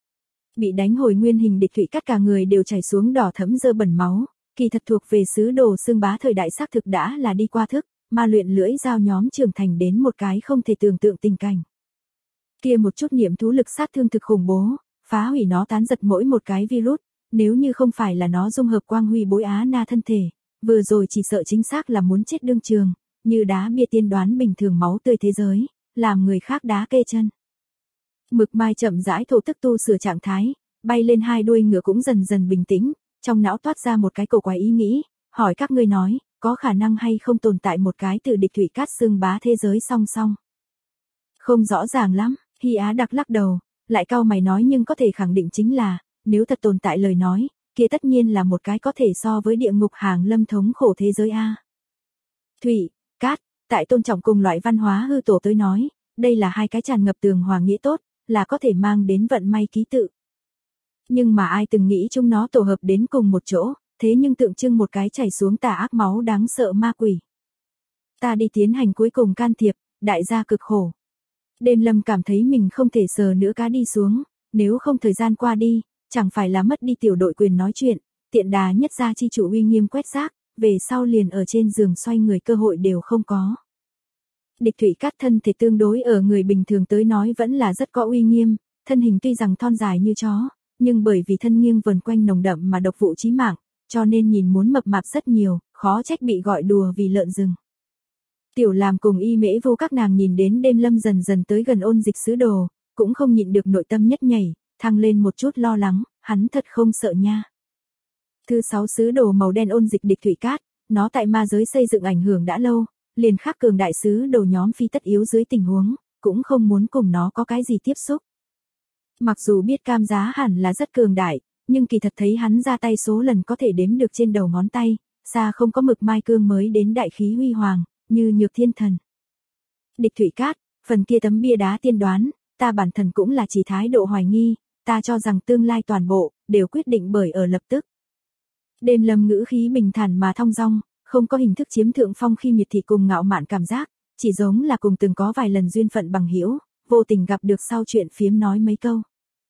Bị đánh hồi nguyên hình địch thủy cát cả người đều chảy xuống đỏ thẫm dơ bẩn máu, kỳ thật thuộc về sứ đồ xương bá thời đại xác thực đã là đi qua thức, ma luyện lưỡi dao nhóm trưởng thành đến một cái không thể tưởng tượng tình cảnh. Kia một chút niệm thú lực sát thương thực khủng bố, phá hủy nó tán giật mỗi một cái virus, nếu như không phải là nó dung hợp quang huy bối Á Na thân thể, vừa rồi chỉ sợ chính xác là muốn chết đương trường, như đá bia tiên đoán bình thường máu tươi thế giới, làm người khác đá kê chân. Mực Mai chậm rãi thổ tức tu sửa trạng thái, bay lên hai đuôi ngựa cũng dần dần bình tĩnh, trong não toát ra một cái cổ quái ý nghĩ, hỏi các ngươi nói, có khả năng hay không tồn tại một cái từ địch thủy cát xưng bá thế giới song song? Không rõ ràng lắm, Hy Á Đặc lắc đầu, lại cau mày nói nhưng có thể khẳng định chính là, nếu thật tồn tại lời nói, kia tất nhiên là một cái có thể so với địa ngục hàng lâm thống khổ thế giới a. Thủy, cát, tại tôn trọng cùng loại văn hóa hư tổ tới nói, đây là hai cái tràn ngập tường hòa nghĩa tốt, là có thể mang đến vận may ký tự. Nhưng mà ai từng nghĩ chúng nó tổ hợp đến cùng một chỗ, thế nhưng tượng trưng một cái chảy xuống tà ác máu đáng sợ ma quỷ. Ta đi tiến hành cuối cùng can thiệp, đại gia cực khổ. Đêm Lâm cảm thấy mình không thể sờ nữa cá đi xuống, nếu không thời gian qua đi, chẳng phải là mất đi tiểu đội quyền nói chuyện, tiện đà nhất gia chi chủ uy nghiêm quét rác, về sau liền ở trên giường xoay người cơ hội đều không có. Địch thủy cát thân thể tương đối ở người bình thường tới nói vẫn là rất có uy nghiêm, thân hình tuy rằng thon dài như chó, nhưng bởi vì thân nghiêng vần quanh nồng đậm mà độc vụ chí mạng, cho nên nhìn muốn mập mạp rất nhiều, khó trách bị gọi đùa vì lợn rừng. Tiểu Làm cùng Y Mễ Vô các nàng nhìn đến Đêm Lâm dần dần tới gần Ôn Dịch sứ đồ, cũng không nhịn được nội tâm nhất nhảy, thăng lên một chút lo lắng, hắn thật không sợ nha. Thứ 6 sứ đồ màu đen Ôn Dịch địch thủy cát, nó tại ma giới xây dựng ảnh hưởng đã lâu, liền khác cường đại sứ đồ nhóm phi tất yếu dưới tình huống, cũng không muốn cùng nó có cái gì tiếp xúc. Mặc dù biết Cam Giá hẳn là rất cường đại, nhưng kỳ thật thấy hắn ra tay số lần có thể đếm được trên đầu ngón tay, xa không có Mực Mai Cương mới đến đại khí huy hoàng, như Nhược Thiên Thần. Địch thủy cát, phần kia tấm bia đá tiên đoán, ta bản thân cũng là chỉ thái độ hoài nghi, ta cho rằng tương lai toàn bộ, đều quyết định bởi ở lập tức. Đêm Lâm ngữ khí bình thản mà thong dong, không có hình thức chiếm thượng phong khi miệt thị cùng ngạo mạn cảm giác, chỉ giống là cùng từng có vài lần duyên phận bằng hữu, vô tình gặp được sau chuyện phiếm nói mấy câu.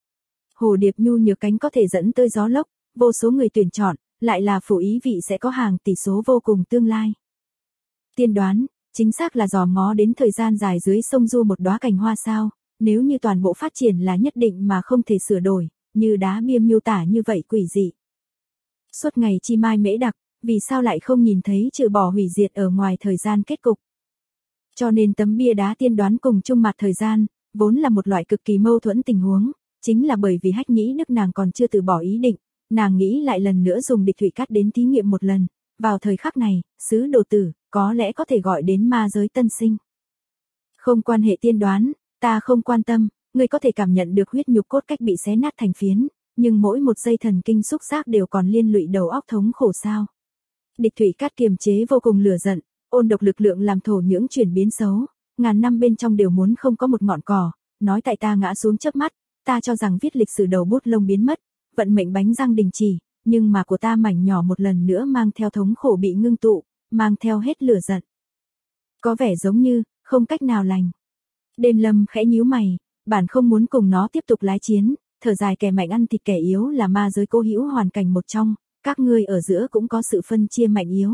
Hồ điệp nhu nhược cánh có thể dẫn tới gió lốc, vô số người tuyển chọn, lại là phủ ý vị sẽ có hàng tỷ số vô cùng tương lai. Tiên đoán, chính xác là dòm ngó đến thời gian dài dưới sông Du một đóa cành hoa sao, nếu như toàn bộ phát triển là nhất định mà không thể sửa đổi, như đá bia miêu tả như vậy quỷ dị. Suốt ngày chi mai mễ đặc, vì sao lại không nhìn thấy trừ bỏ hủy diệt ở ngoài thời gian kết cục. Cho nên tấm bia đá tiên đoán cùng chung mặt thời gian, vốn là một loại cực kỳ mâu thuẫn tình huống, chính là bởi vì Hách Nhĩ Đức nàng còn chưa từ bỏ ý định, nàng nghĩ lại lần nữa dùng địch thủy cát đến thí nghiệm một lần, vào thời khắc này, sứ đồ tử, có lẽ có thể gọi đến ma giới tân sinh. Không quan hệ tiên đoán, ta không quan tâm, ngươi có thể cảm nhận được huyết nhục cốt cách bị xé nát thành phiến, nhưng mỗi một giây thần kinh xúc giác đều còn liên lụy đầu óc thống khổ sao. Địch thủy cát kiềm chế vô cùng lửa giận, ôn độc lực lượng làm thổ những chuyển biến xấu, ngàn năm bên trong đều muốn không có một ngọn cỏ, nói tại ta ngã xuống chớp mắt, ta cho rằng viết lịch sử đầu bút lông biến mất, vận mệnh bánh răng đình chỉ, nhưng mà của ta mảnh nhỏ một lần nữa mang theo thống khổ bị ngưng tụ, mang theo hết lửa giận. Có vẻ giống như, không cách nào lành. Đêm Lâm khẽ nhíu mày, bản không muốn cùng nó tiếp tục lái chiến, thở dài kẻ mạnh ăn thịt kẻ yếu là ma giới cố hữu hoàn cảnh một trong, các ngươi ở giữa cũng có sự phân chia mạnh yếu.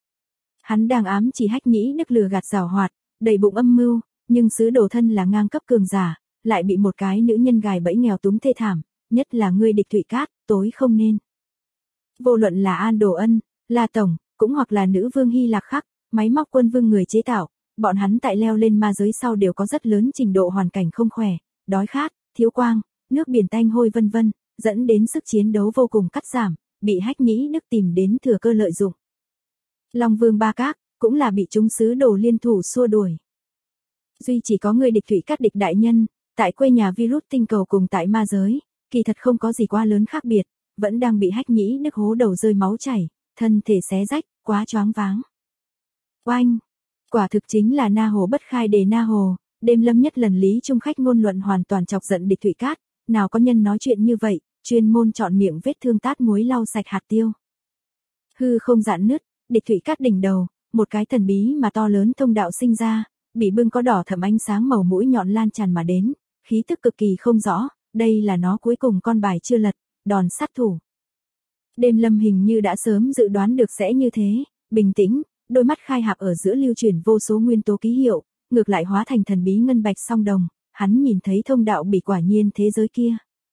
Hắn đang ám chỉ Hách Nhĩ Đức lừa gạt giảo hoạt, đầy bụng âm mưu, nhưng sứ đồ thân là ngang cấp cường giả, lại bị một cái nữ nhân gài bẫy nghèo túng thê thảm, nhất là ngươi địch thủy cát, tối không nên. Vô luận là An Đồ Ân, La Tổng, cũng hoặc là nữ vương Hy Lạc Khắc, máy móc quân vương người chế tạo, bọn hắn tại leo lên ma giới sau đều có rất lớn trình độ hoàn cảnh không khỏe, đói khát, thiếu quang, nước biển tanh hôi vân vân, dẫn đến sức chiến đấu vô cùng cắt giảm, bị Hách Nhĩ Đức tìm đến thừa cơ lợi dụng. Long Vương Ba Các, cũng là bị chúng sứ đồ liên thủ xua đuổi. Duy chỉ có người địch thủy cát địch đại nhân, tại quê nhà virus tinh cầu cùng tại ma giới, kỳ thật không có gì quá lớn khác biệt, vẫn đang bị Hách Nhĩ Đức hố đầu rơi máu chảy, thân thể xé rách, quá choáng váng. Oanh! Quả thực chính là na hồ bất khai đề na hồ, Đêm Lâm nhất lần lý trung khách ngôn luận hoàn toàn chọc giận địch thủy cát, nào có nhân nói chuyện như vậy, chuyên môn chọn miệng vết thương tát muối lau sạch hạt tiêu. Hư không dạn nứt, địch thủy cát đỉnh đầu, một cái thần bí mà to lớn thông đạo sinh ra, bị bưng có đỏ thẫm ánh sáng màu mũi nhọn lan tràn mà đến, khí tức cực kỳ không rõ, đây là nó cuối cùng con bài chưa lật, đòn sát thủ. Đêm Lâm hình như đã sớm dự đoán được sẽ như thế, bình tĩnh, đôi mắt khai hạp ở giữa lưu chuyển vô số nguyên tố ký hiệu, ngược lại hóa thành thần bí ngân bạch song đồng, hắn nhìn thấy thông đạo bị quả nhiên thế giới kia.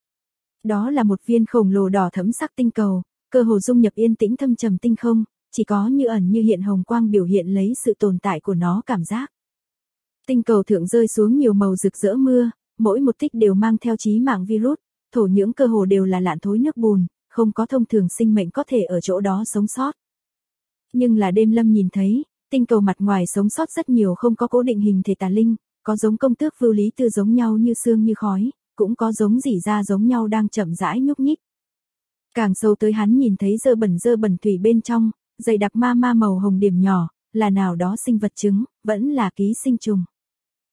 Đó là một viên khổng lồ đỏ thẫm sắc tinh cầu, cơ hồ dung nhập yên tĩnh thâm trầm tinh không, chỉ có như ẩn như hiện hồng quang biểu hiện lấy sự tồn tại của nó cảm giác. Tinh cầu thượng rơi xuống nhiều màu rực rỡ mưa, mỗi một tích đều mang theo chí mạng virus, thổ nhưỡng cơ hồ đều là lạn thối nước bùn, không có thông thường sinh mệnh có thể ở chỗ đó sống sót. Nhưng là đêm lâm nhìn thấy, tinh cầu mặt ngoài sống sót rất nhiều không có cố định hình thể tà linh, có giống công tước Vưu Lý Tư giống nhau như sương như khói, cũng có giống rỉ ra giống nhau đang chậm rãi nhúc nhích. Càng sâu tới hắn nhìn thấy dơ bẩn thủy bên trong, dày đặc ma màu hồng điểm nhỏ, là nào đó sinh vật trứng, vẫn là ký sinh trùng.